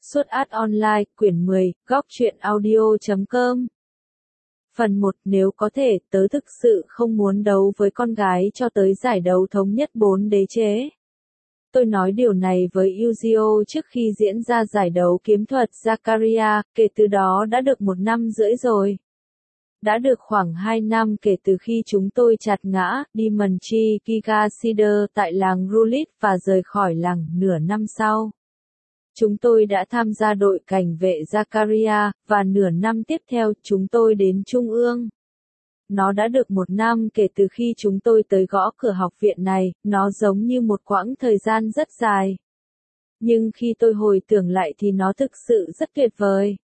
Suốt Art Online, quyển 10, góc truyện audio.com. Phần 1. Nếu có thể, tớ thực sự không muốn đấu với con gái cho tới giải đấu thống nhất 4 đế chế. Tôi nói điều này với Yuzio trước khi diễn ra giải đấu kiếm thuật Zakaria, kể từ đó đã được 1 năm rưỡi rồi. Đã được khoảng 2 năm kể từ khi chúng tôi chặt ngã Demon Chi Gigasider tại làng Rulit và rời khỏi làng nửa năm sau. Chúng tôi đã tham gia đội cảnh vệ Zakaria, và nửa năm tiếp theo chúng tôi đến Trung ương. Nó đã được 1 năm kể từ khi chúng tôi tới gõ cửa học viện này, nó giống như một quãng thời gian rất dài. Nhưng khi tôi hồi tưởng lại thì nó thực sự rất tuyệt vời.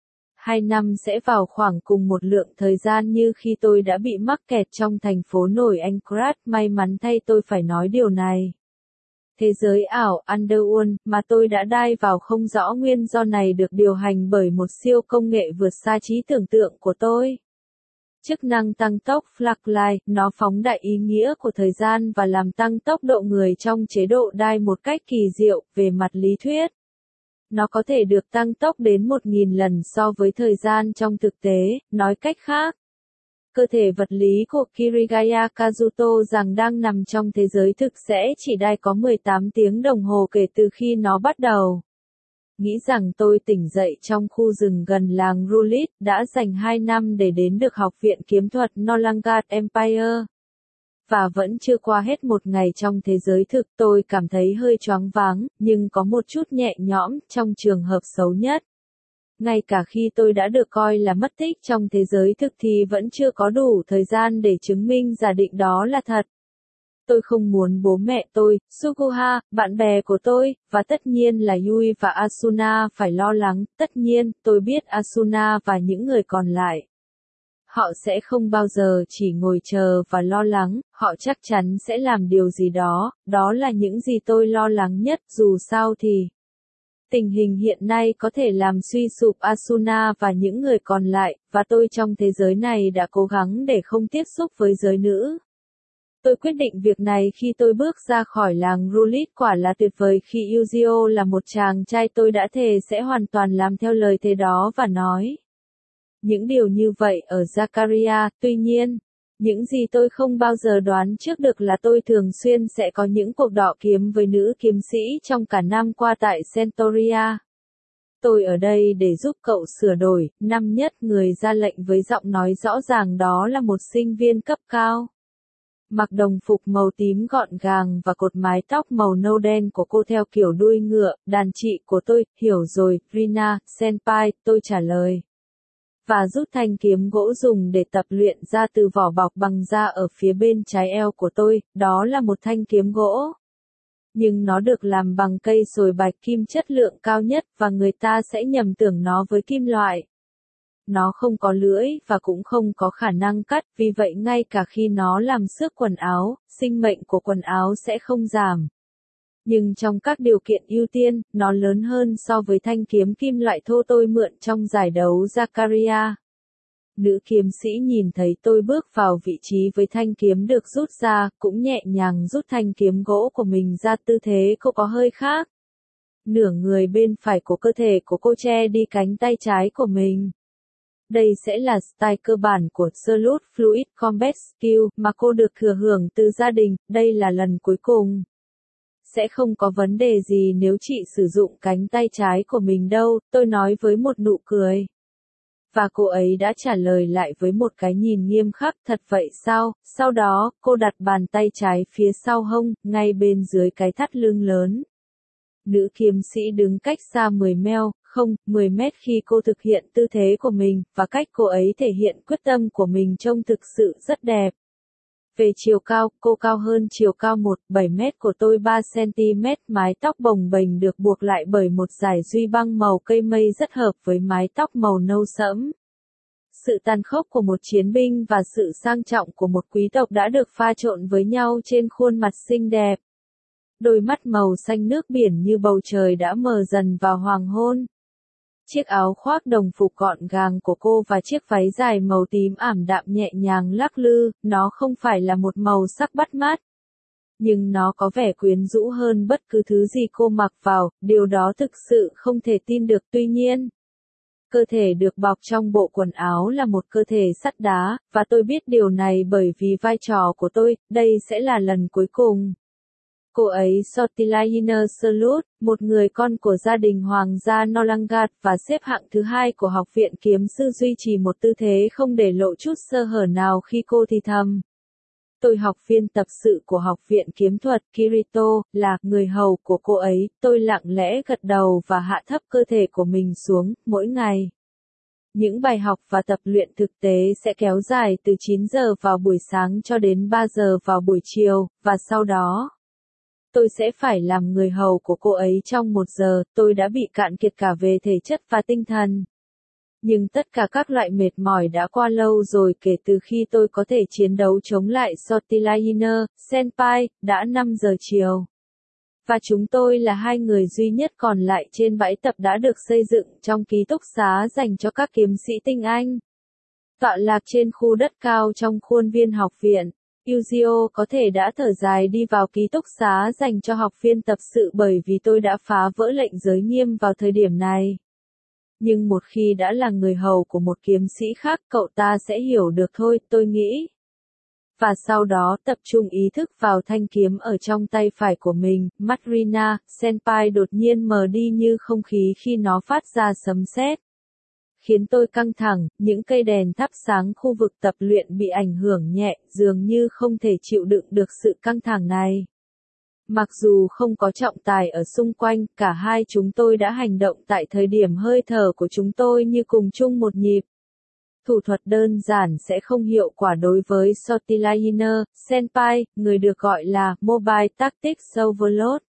2 năm sẽ vào khoảng cùng một lượng thời gian như khi tôi đã bị mắc kẹt trong thành phố nổi Anchorage, may mắn thay tôi phải nói điều này. Thế giới ảo Underworld mà tôi đã dive vào không rõ nguyên do này được điều hành bởi một siêu công nghệ vượt xa trí tưởng tượng của tôi. Chức năng tăng tốc Flaglide, nó phóng đại ý nghĩa của thời gian và làm tăng tốc độ người trong chế độ dive một cách kỳ diệu, về mặt lý thuyết. Nó có thể được tăng tốc đến 1.000 lần so với thời gian trong thực tế, nói cách khác. Cơ thể vật lý của Kirigaya Kazuto rằng đang nằm trong thế giới thực sẽ chỉ dive có 18 tiếng đồng hồ kể từ khi nó bắt đầu. Nghĩ rằng tôi tỉnh dậy trong khu rừng gần làng Rulit, đã dành 2 năm để đến được học viện kiếm thuật Nolangat Empire. Và vẫn chưa qua hết một ngày trong thế giới thực, tôi cảm thấy hơi choáng váng, nhưng có một chút nhẹ nhõm, trong trường hợp xấu nhất. Ngay cả khi tôi đã được coi là mất tích trong thế giới thực thì vẫn chưa có đủ thời gian để chứng minh giả định đó là thật. Tôi không muốn bố mẹ tôi, Sukuha, bạn bè của tôi, và tất nhiên là Yui và Asuna phải lo lắng. Tất nhiên, tôi biết Asuna và những người còn lại. Họ sẽ không bao giờ chỉ ngồi chờ và lo lắng, họ chắc chắn sẽ làm điều gì đó, đó là những gì tôi lo lắng nhất. Dù sao thì tình hình hiện nay có thể làm suy sụp Asuna và những người còn lại, và tôi trong thế giới này đã cố gắng để không tiếp xúc với giới nữ. Tôi quyết định việc này khi tôi bước ra khỏi làng Rulit. Quả là tuyệt vời khi Yuzio là một chàng trai. Tôi đã thề sẽ hoàn toàn làm theo lời thề đó và nói những điều như vậy ở Zakaria. Tuy nhiên, những gì tôi không bao giờ đoán trước được là tôi thường xuyên sẽ có những cuộc đọ kiếm với nữ kiếm sĩ trong cả năm qua tại Centauria. Tôi ở đây để giúp cậu sửa đổi. Năm nhất, người ra lệnh với giọng nói rõ ràng, đó là một sinh viên cấp cao. Mặc đồng phục màu tím gọn gàng và cột mái tóc màu nâu đen của cô theo kiểu đuôi ngựa. Đàn chị của tôi, hiểu rồi, Rina, senpai, tôi trả lời. Và rút thanh kiếm gỗ dùng để tập luyện ra từ vỏ bọc bằng da ở phía bên trái eo của tôi, đó là một thanh kiếm gỗ. Nhưng nó được làm bằng cây sồi bạch kim chất lượng cao nhất và người ta sẽ nhầm tưởng nó với kim loại. Nó không có lưỡi và cũng không có khả năng cắt, vì vậy ngay cả khi nó làm xước quần áo, sinh mệnh của quần áo sẽ không giảm. Nhưng trong các điều kiện ưu tiên, nó lớn hơn so với thanh kiếm kim loại thô tôi mượn trong giải đấu Zakaria. Nữ kiếm sĩ nhìn thấy tôi bước vào vị trí với thanh kiếm được rút ra, cũng nhẹ nhàng rút thanh kiếm gỗ của mình ra. Tư thế cô có hơi khác. Nửa người bên phải của cơ thể của cô che đi cánh tay trái của mình. Đây sẽ là style cơ bản của Salute Fluid Combat Skill mà cô được thừa hưởng từ gia đình. Đây là lần cuối cùng. Sẽ không có vấn đề gì nếu chị sử dụng cánh tay trái của mình đâu, tôi nói với một nụ cười. Và cô ấy đã trả lời lại với một cái nhìn nghiêm khắc. Thật vậy sao? Sau đó, cô đặt bàn tay trái phía sau hông, ngay bên dưới cái thắt lưng lớn. Nữ kiếm sĩ đứng cách xa 10 mét khi cô thực hiện tư thế của mình, và cách cô ấy thể hiện quyết tâm của mình trông thực sự rất đẹp. Về chiều cao, cô cao hơn chiều cao 1,7 mét của tôi 3 cm, mái tóc bồng bềnh được buộc lại bởi một dải duy băng màu cây mây rất hợp với mái tóc màu nâu sẫm. Sự tàn khốc của một chiến binh và sự sang trọng của một quý tộc đã được pha trộn với nhau trên khuôn mặt xinh đẹp. Đôi mắt màu xanh nước biển như bầu trời đã mờ dần vào hoàng hôn. Chiếc áo khoác đồng phục gọn gàng của cô và chiếc váy dài màu tím ảm đạm nhẹ nhàng lắc lư, nó không phải là một màu sắc bắt mắt. Nhưng nó có vẻ quyến rũ hơn bất cứ thứ gì cô mặc vào, điều đó thực sự không thể tin được. Tuy nhiên, cơ thể được bọc trong bộ quần áo là một cơ thể sắt đá, và tôi biết điều này bởi vì vai trò của tôi, đây sẽ là lần cuối cùng. Cô ấy Sortiliner Salut, một người con của gia đình hoàng gia Nolangat và xếp hạng thứ hai của học viện kiếm sư duy trì một tư thế không để lộ chút sơ hở nào khi cô thì thầm. Tôi học viên tập sự của học viện kiếm thuật Kirito, là người hầu của cô ấy, tôi lặng lẽ gật đầu và hạ thấp cơ thể của mình xuống, mỗi ngày. Những bài học và tập luyện thực tế sẽ kéo dài từ 9 giờ vào buổi sáng cho đến 3 giờ vào buổi chiều, và sau đó, tôi sẽ phải làm người hầu của cô ấy trong 1 giờ, tôi đã bị cạn kiệt cả về thể chất và tinh thần. Nhưng tất cả các loại mệt mỏi đã qua lâu rồi kể từ khi tôi có thể chiến đấu chống lại Sortiliner, Senpai, đã 5 giờ chiều. Và chúng tôi là hai người duy nhất còn lại trên bãi tập đã được xây dựng trong ký túc xá dành cho các kiếm sĩ tinh Anh. Tọa lạc trên khu đất cao trong khuôn viên học viện, Yuzio có thể đã thở dài đi vào ký túc xá dành cho học viên tập sự bởi vì tôi đã phá vỡ lệnh giới nghiêm vào thời điểm này. Nhưng một khi đã là người hầu của một kiếm sĩ khác cậu ta sẽ hiểu được thôi, tôi nghĩ. Và sau đó tập trung ý thức vào thanh kiếm ở trong tay phải của mình, mắt Rina, Senpai đột nhiên mờ đi như không khí khi nó phát ra sấm sét. Khiến tôi căng thẳng, những cây đèn thắp sáng khu vực tập luyện bị ảnh hưởng nhẹ, dường như không thể chịu đựng được sự căng thẳng này. Mặc dù không có trọng tài ở xung quanh, cả hai chúng tôi đã hành động tại thời điểm hơi thở của chúng tôi như cùng chung một nhịp. Thủ thuật đơn giản sẽ không hiệu quả đối với Sortiliner, Senpai, người được gọi là Mobile Tactics Overload.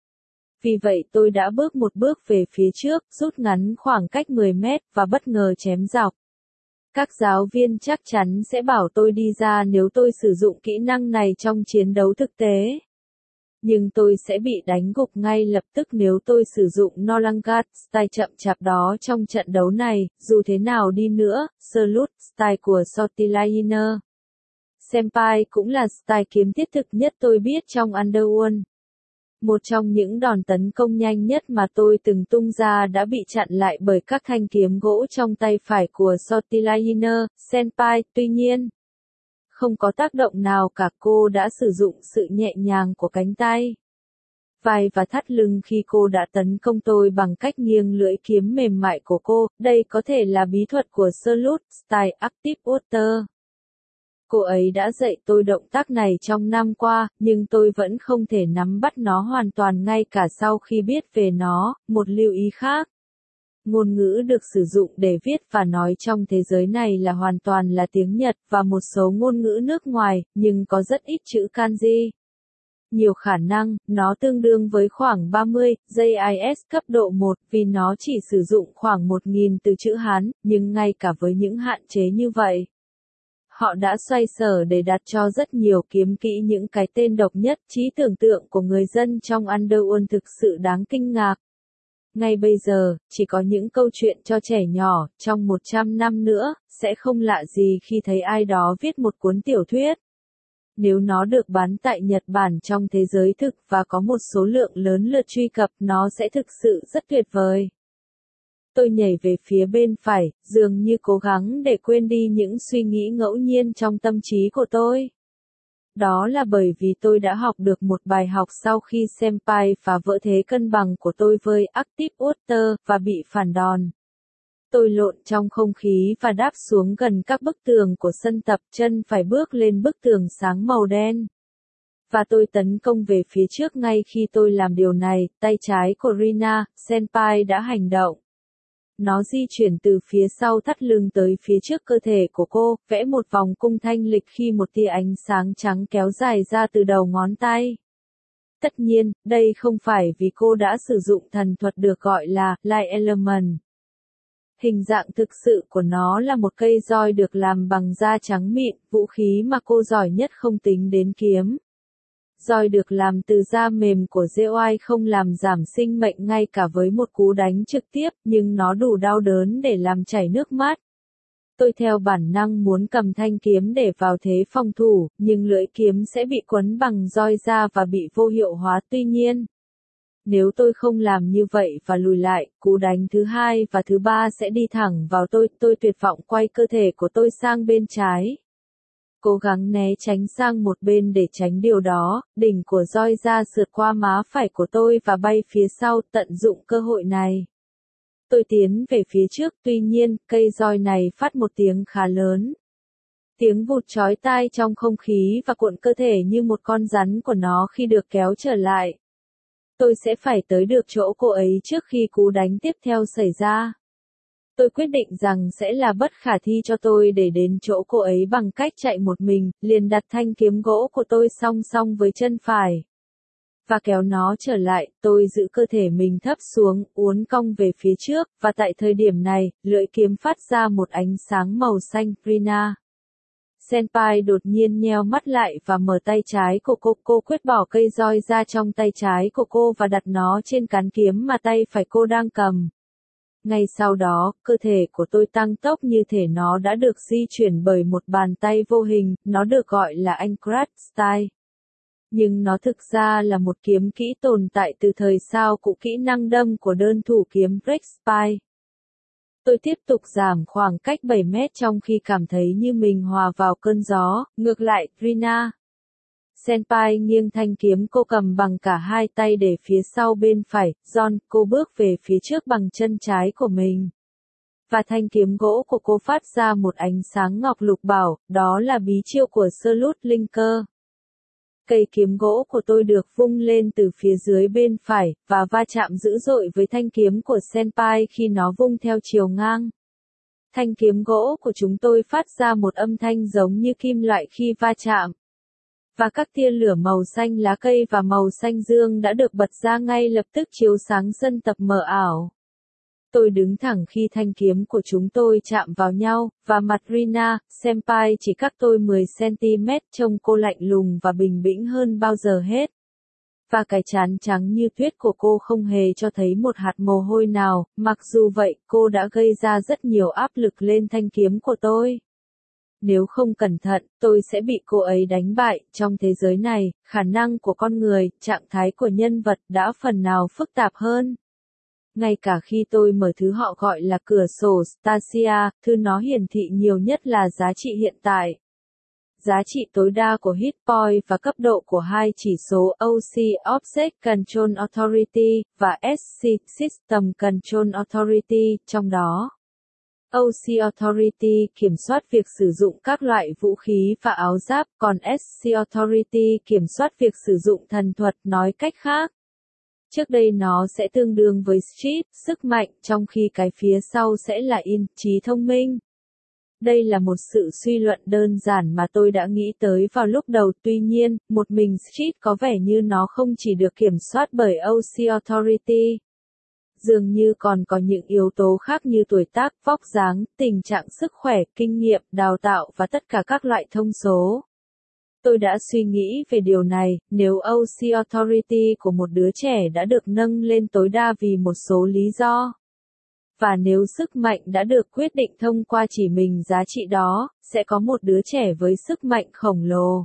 Vì vậy tôi đã bước một bước về phía trước, rút ngắn khoảng cách 10 mét và bất ngờ chém dọc. Các giáo viên chắc chắn sẽ bảo tôi đi ra nếu tôi sử dụng kỹ năng này trong chiến đấu thực tế. Nhưng tôi sẽ bị đánh gục ngay lập tức nếu tôi sử dụng Nolangat style chậm chạp đó trong trận đấu này, dù thế nào đi nữa, Salute style của Sortiliner. Senpai cũng là style kiếm thiết thực nhất tôi biết trong Underworld. Một trong những đòn tấn công nhanh nhất mà tôi từng tung ra đã bị chặn lại bởi các thanh kiếm gỗ trong tay phải của Sortiliner, Senpai, tuy nhiên, không có tác động nào cả, cô đã sử dụng sự nhẹ nhàng của cánh tay, vai và thắt lưng khi cô đã tấn công tôi bằng cách nghiêng lưỡi kiếm mềm mại của cô, đây có thể là bí thuật của Salute Style Active Water. Cô ấy đã dạy tôi động tác này trong năm qua, nhưng tôi vẫn không thể nắm bắt nó hoàn toàn ngay cả sau khi biết về nó. Một lưu ý khác. Ngôn ngữ được sử dụng để viết và nói trong thế giới này là hoàn toàn là tiếng Nhật và một số ngôn ngữ nước ngoài, nhưng có rất ít chữ kanji. Nhiều khả năng, nó tương đương với khoảng 30 JIS cấp độ 1 vì nó chỉ sử dụng khoảng 1.000 từ chữ Hán, nhưng ngay cả với những hạn chế như vậy, họ đã xoay sở để đặt cho rất nhiều kiếm kỹ những cái tên độc nhất, trí tưởng tượng của người dân trong Underworld thực sự đáng kinh ngạc. Ngay bây giờ, chỉ có những câu chuyện cho trẻ nhỏ, trong 100 năm nữa, sẽ không lạ gì khi thấy ai đó viết một cuốn tiểu thuyết. Nếu nó được bán tại Nhật Bản trong thế giới thực và có một số lượng lớn lượt truy cập, nó sẽ thực sự rất tuyệt vời. Tôi nhảy về phía bên phải, dường như cố gắng để quên đi những suy nghĩ ngẫu nhiên trong tâm trí của tôi. Đó là bởi vì tôi đã học được một bài học sau khi Senpai phá vỡ thế cân bằng của tôi với Active Water và bị phản đòn. Tôi lộn trong không khí và đáp xuống gần các bức tường của sân tập, chân phải bước lên bức tường sáng màu đen. Và tôi tấn công về phía trước ngay khi tôi làm điều này, tay trái của Rina, Senpai đã hành động. Nó di chuyển từ phía sau thắt lưng tới phía trước cơ thể của cô, vẽ một vòng cung thanh lịch khi một tia ánh sáng trắng kéo dài ra từ đầu ngón tay. Tất nhiên, đây không phải vì cô đã sử dụng thần thuật được gọi là Light Element. Hình dạng thực sự của nó là một cây roi được làm bằng da trắng mịn, vũ khí mà cô giỏi nhất không tính đến kiếm. Roi được làm từ da mềm của Zeoi không làm giảm sinh mệnh ngay cả với một cú đánh trực tiếp, nhưng nó đủ đau đớn để làm chảy nước mắt. Tôi theo bản năng muốn cầm thanh kiếm để vào thế phòng thủ, nhưng lưỡi kiếm sẽ bị quấn bằng roi da và bị vô hiệu hóa. Tuy nhiên, nếu tôi không làm như vậy và lùi lại, cú đánh thứ hai và thứ ba sẽ đi thẳng vào tôi tuyệt vọng quay cơ thể của tôi sang bên trái. Cố gắng né tránh sang một bên để tránh điều đó, đỉnh của roi da sượt qua má phải của tôi và bay phía sau, tận dụng cơ hội này. Tôi tiến về phía trước, tuy nhiên, cây roi này phát một tiếng khá lớn. Tiếng vụt chói tai trong không khí và cuộn cơ thể như một con rắn của nó khi được kéo trở lại. Tôi sẽ phải tới được chỗ cô ấy trước khi cú đánh tiếp theo xảy ra. Tôi quyết định rằng sẽ là bất khả thi cho tôi để đến chỗ cô ấy bằng cách chạy một mình, liền đặt thanh kiếm gỗ của tôi song song với chân phải. Và kéo nó trở lại, tôi giữ cơ thể mình thấp xuống, uốn cong về phía trước, và tại thời điểm này, lưỡi kiếm phát ra một ánh sáng màu xanh. Rina Senpai đột nhiên nheo mắt lại và mở tay trái của cô quyết bỏ cây roi ra trong tay trái của cô và đặt nó trên cán kiếm mà tay phải cô đang cầm. Ngay sau đó, cơ thể của tôi tăng tốc như thể nó đã được di chuyển bởi một bàn tay vô hình, nó được gọi là Anchorage Style. Nhưng nó thực ra là một kiếm kỹ tồn tại từ thời sao cụ kỹ năng đâm của đơn thủ kiếm Break Spy. Tôi tiếp tục giảm khoảng cách 7 mét trong khi cảm thấy như mình hòa vào cơn gió. Ngược lại, Rina Senpai nghiêng thanh kiếm cô cầm bằng cả hai tay để phía sau bên phải. John, cô bước về phía trước bằng chân trái của mình. Và thanh kiếm gỗ của cô phát ra một ánh sáng ngọc lục bảo, đó là bí chiêu của Slut Linker. Cây kiếm gỗ của tôi được vung lên từ phía dưới bên phải, và va chạm dữ dội với thanh kiếm của Senpai khi nó vung theo chiều ngang. Thanh kiếm gỗ của chúng tôi phát ra một âm thanh giống như kim loại khi va chạm. Và các tia lửa màu xanh lá cây và màu xanh dương đã được bật ra ngay lập tức chiếu sáng sân tập mờ ảo. Tôi đứng thẳng khi thanh kiếm của chúng tôi chạm vào nhau, và mặt Rina Senpai chỉ cách tôi 10 cm, trông cô lạnh lùng và bình tĩnh hơn bao giờ hết. Và cái trán trắng như tuyết của cô không hề cho thấy một hạt mồ hôi nào, mặc dù vậy, cô đã gây ra rất nhiều áp lực lên thanh kiếm của tôi. Nếu không cẩn thận, tôi sẽ bị cô ấy đánh bại. Trong thế giới này, khả năng của con người, trạng thái của nhân vật đã phần nào phức tạp hơn. Ngay cả khi tôi mở thứ họ gọi là cửa sổ Stasia, thứ nó hiển thị nhiều nhất là giá trị hiện tại. Giá trị tối đa của hit point và cấp độ của hai chỉ số OC Object Control Authority và SC System Control Authority, trong đó OC Authority kiểm soát việc sử dụng các loại vũ khí và áo giáp, còn SC Authority kiểm soát việc sử dụng thần thuật. Nói cách khác, trước đây nó sẽ tương đương với Street, sức mạnh, trong khi cái phía sau sẽ là In, trí thông minh. Đây là một sự suy luận đơn giản mà tôi đã nghĩ tới vào lúc đầu, tuy nhiên, một mình Street có vẻ như nó không chỉ được kiểm soát bởi OC Authority. Dường như còn có những yếu tố khác như tuổi tác, vóc dáng, tình trạng sức khỏe, kinh nghiệm, đào tạo và tất cả các loại thông số. Tôi đã suy nghĩ về điều này, nếu OC Authority của một đứa trẻ đã được nâng lên tối đa vì một số lý do. Và nếu sức mạnh đã được quyết định thông qua chỉ mình giá trị đó, sẽ có một đứa trẻ với sức mạnh khổng lồ.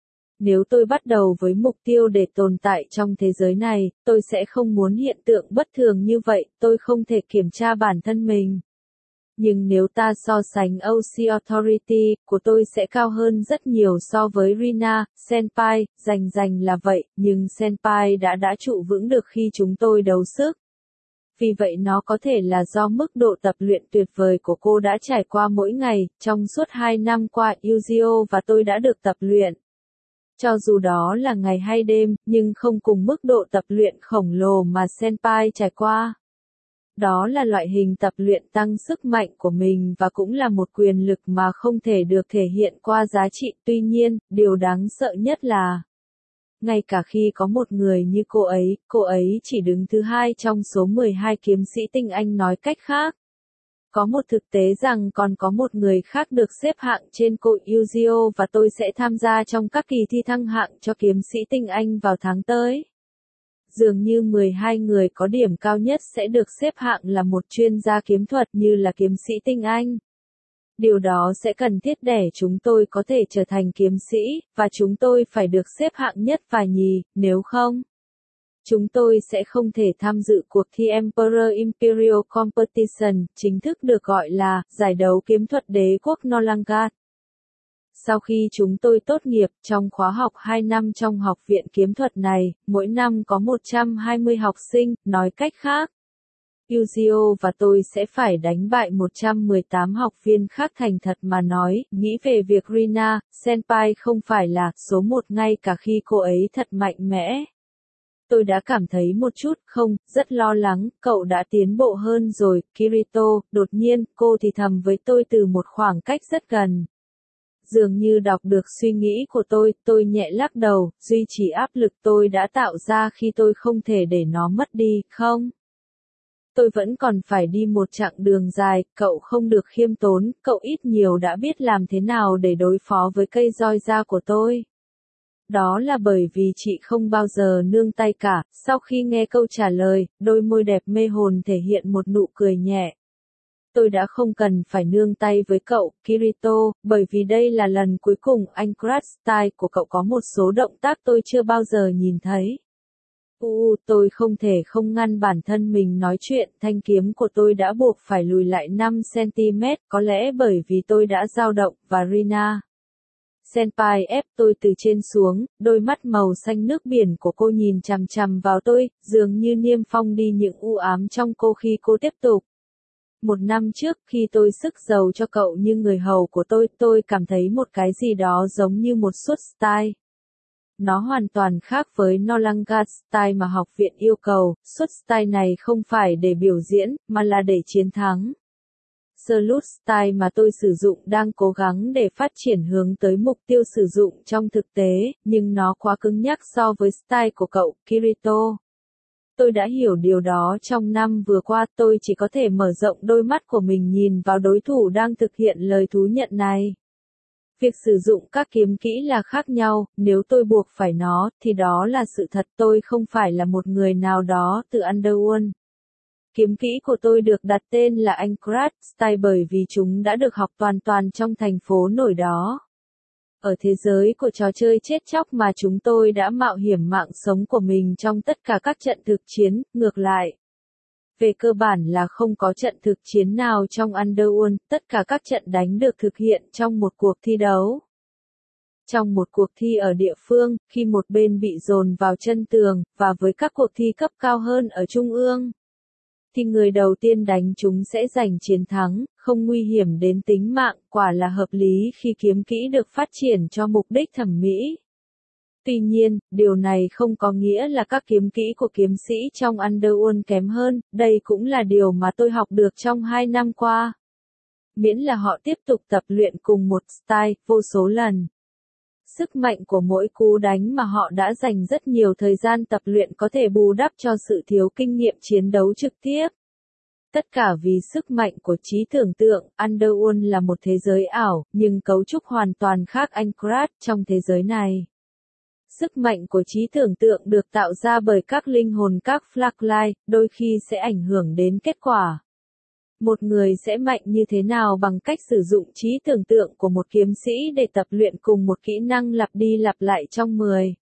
Nếu tôi bắt đầu với mục tiêu để tồn tại trong thế giới này, tôi sẽ không muốn hiện tượng bất thường như vậy, tôi không thể kiểm tra bản thân mình. Nhưng nếu ta so sánh OC Authority của tôi sẽ cao hơn rất nhiều so với Rina Senpai, rành là vậy, nhưng Senpai đã trụ vững được khi chúng tôi đấu sức. Vì vậy nó có thể là do mức độ tập luyện tuyệt vời của cô đã trải qua mỗi ngày, trong suốt 2 năm qua Yuzio và tôi đã được tập luyện. Cho dù đó là ngày hay đêm, nhưng không cùng mức độ tập luyện khổng lồ mà Senpai trải qua. Đó là loại hình tập luyện tăng sức mạnh của mình và cũng là một quyền lực mà không thể được thể hiện qua giá trị. Tuy nhiên, điều đáng sợ nhất là ngay cả khi có một người như cô ấy chỉ đứng thứ hai trong số 12 kiếm sĩ tinh Anh. Nói cách khác, có một thực tế rằng còn có một người khác được xếp hạng trên cô Yuzio và tôi sẽ tham gia trong các kỳ thi thăng hạng cho kiếm sĩ tinh Anh vào tháng tới. Dường như 12 người có điểm cao nhất sẽ được xếp hạng là một chuyên gia kiếm thuật như là kiếm sĩ tinh Anh. Điều đó sẽ cần thiết để chúng tôi có thể trở thành kiếm sĩ, và chúng tôi phải được xếp hạng nhất và nhì, nếu không, chúng tôi sẽ không thể tham dự cuộc thi Emperor Imperial Competition, chính thức được gọi là giải đấu kiếm thuật đế quốc Nolangat. Sau khi chúng tôi tốt nghiệp, trong khóa học 2 năm trong học viện kiếm thuật này, mỗi năm có 120 học sinh, nói cách khác, Yuzio và tôi sẽ phải đánh bại 118 học viên khác. Thành thật mà nói, nghĩ về việc Rina, senpai không phải là số 1 ngay cả khi cô ấy thật mạnh mẽ. Tôi đã cảm thấy một chút, rất lo lắng, cậu đã tiến bộ hơn rồi, Kirito, đột nhiên, cô thì thầm với tôi từ một khoảng cách rất gần. Dường như đọc được suy nghĩ của tôi nhẹ lắc đầu, duy trì áp lực tôi đã tạo ra khi tôi không thể để nó mất đi, không. Tôi vẫn còn phải đi một chặng đường dài, cậu không được khiêm tốn, cậu ít nhiều đã biết làm thế nào để đối phó với cây roi da của tôi. Đó là bởi vì chị không bao giờ nương tay cả. Sau khi nghe câu trả lời, đôi môi đẹp mê hồn thể hiện một nụ cười nhẹ. Tôi đã không cần phải nương tay với cậu, Kirito, bởi vì đây là lần cuối cùng anh Crash Style của cậu có một số động tác tôi chưa bao giờ nhìn thấy. Tôi không thể không ngăn bản thân mình nói chuyện, thanh kiếm của tôi đã buộc phải lùi lại 5 cm, có lẽ bởi vì tôi đã dao động, và Rina senpai ép tôi từ trên xuống, đôi mắt màu xanh nước biển của cô nhìn chằm chằm vào tôi, dường như niêm phong đi những u ám trong cô khi cô tiếp tục. 1 năm trước, khi tôi sức giàu cho cậu như người hầu của tôi cảm thấy một cái gì đó giống như một suất style. Nó hoàn toàn khác với Nolangat style mà học viện yêu cầu, suất style này không phải để biểu diễn, mà là để chiến thắng. Salute style mà tôi sử dụng đang cố gắng để phát triển hướng tới mục tiêu sử dụng trong thực tế, nhưng nó quá cứng nhắc so với style của cậu, Kirito. Tôi đã hiểu điều đó trong năm vừa qua, tôi chỉ có thể mở rộng đôi mắt của mình nhìn vào đối thủ đang thực hiện lời thú nhận này. Việc sử dụng các kiếm kỹ là khác nhau, nếu tôi buộc phải nó, thì đó là sự thật, tôi không phải là một người nào đó từ Underworld. Kiếm kỹ của tôi được đặt tên là anh Crash Style bởi vì chúng đã được học toàn trong thành phố nổi đó. Ở thế giới của trò chơi chết chóc mà chúng tôi đã mạo hiểm mạng sống của mình trong tất cả các trận thực chiến, ngược lại. Về cơ bản là không có trận thực chiến nào trong Underworld, tất cả các trận đánh được thực hiện trong một cuộc thi đấu. Trong một cuộc thi ở địa phương, khi một bên bị dồn vào chân tường, và với các cuộc thi cấp cao hơn ở trung ương, thì người đầu tiên đánh chúng sẽ giành chiến thắng, không nguy hiểm đến tính mạng, quả là hợp lý khi kiếm kỹ được phát triển cho mục đích thẩm mỹ. Tuy nhiên, điều này không có nghĩa là các kiếm kỹ của kiếm sĩ trong Underworld kém hơn, đây cũng là điều mà tôi học được trong 2 năm qua. Miễn là họ tiếp tục tập luyện cùng một style, vô số lần. Sức mạnh của mỗi cú đánh mà họ đã dành rất nhiều thời gian tập luyện có thể bù đắp cho sự thiếu kinh nghiệm chiến đấu trực tiếp. Tất cả vì sức mạnh của trí tưởng tượng, Underworld là một thế giới ảo, nhưng cấu trúc hoàn toàn khác anh Crash trong thế giới này. Sức mạnh của trí tưởng tượng được tạo ra bởi các linh hồn các Flacklight, đôi khi sẽ ảnh hưởng đến kết quả. Một người sẽ mạnh như thế nào bằng cách sử dụng trí tưởng tượng của một kiếm sĩ để tập luyện cùng một kỹ năng lặp đi lặp lại trong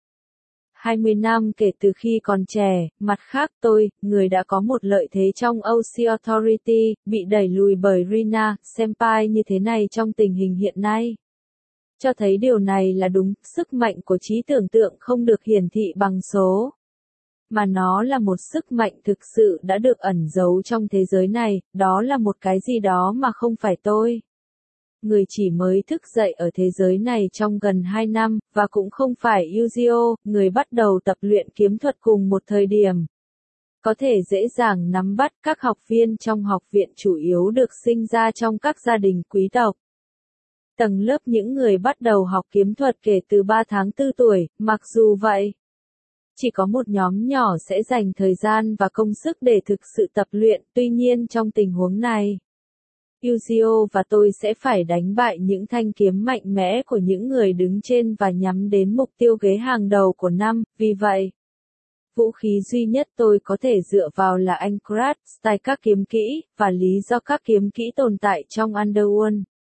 20 năm kể từ khi còn trẻ. Mặt khác tôi, người đã có một lợi thế trong OC Authority, bị đẩy lùi bởi Rina senpai như thế này trong tình hình hiện nay. Cho thấy điều này là đúng, sức mạnh của trí tưởng tượng không được hiển thị bằng số, mà nó là một sức mạnh thực sự đã được ẩn giấu trong thế giới này, đó là một cái gì đó mà không phải tôi. Người chỉ mới thức dậy ở thế giới này trong gần 2 năm, và cũng không phải Yuzio, người bắt đầu tập luyện kiếm thuật cùng một thời điểm. Có thể dễ dàng nắm bắt, các học viên trong học viện chủ yếu được sinh ra trong các gia đình quý tộc. Tầng lớp những người bắt đầu học kiếm thuật kể từ 3 tháng 4 tuổi, mặc dù vậy, chỉ có một nhóm nhỏ sẽ dành thời gian và công sức để thực sự tập luyện, tuy nhiên trong tình huống này, Yuzio và tôi sẽ phải đánh bại những thanh kiếm mạnh mẽ của những người đứng trên và nhắm đến mục tiêu ghế hàng đầu của năm, vì vậy, vũ khí duy nhất tôi có thể dựa vào là anh Crash Style các kiếm kỹ, và lý do các kiếm kỹ tồn tại trong Underworld.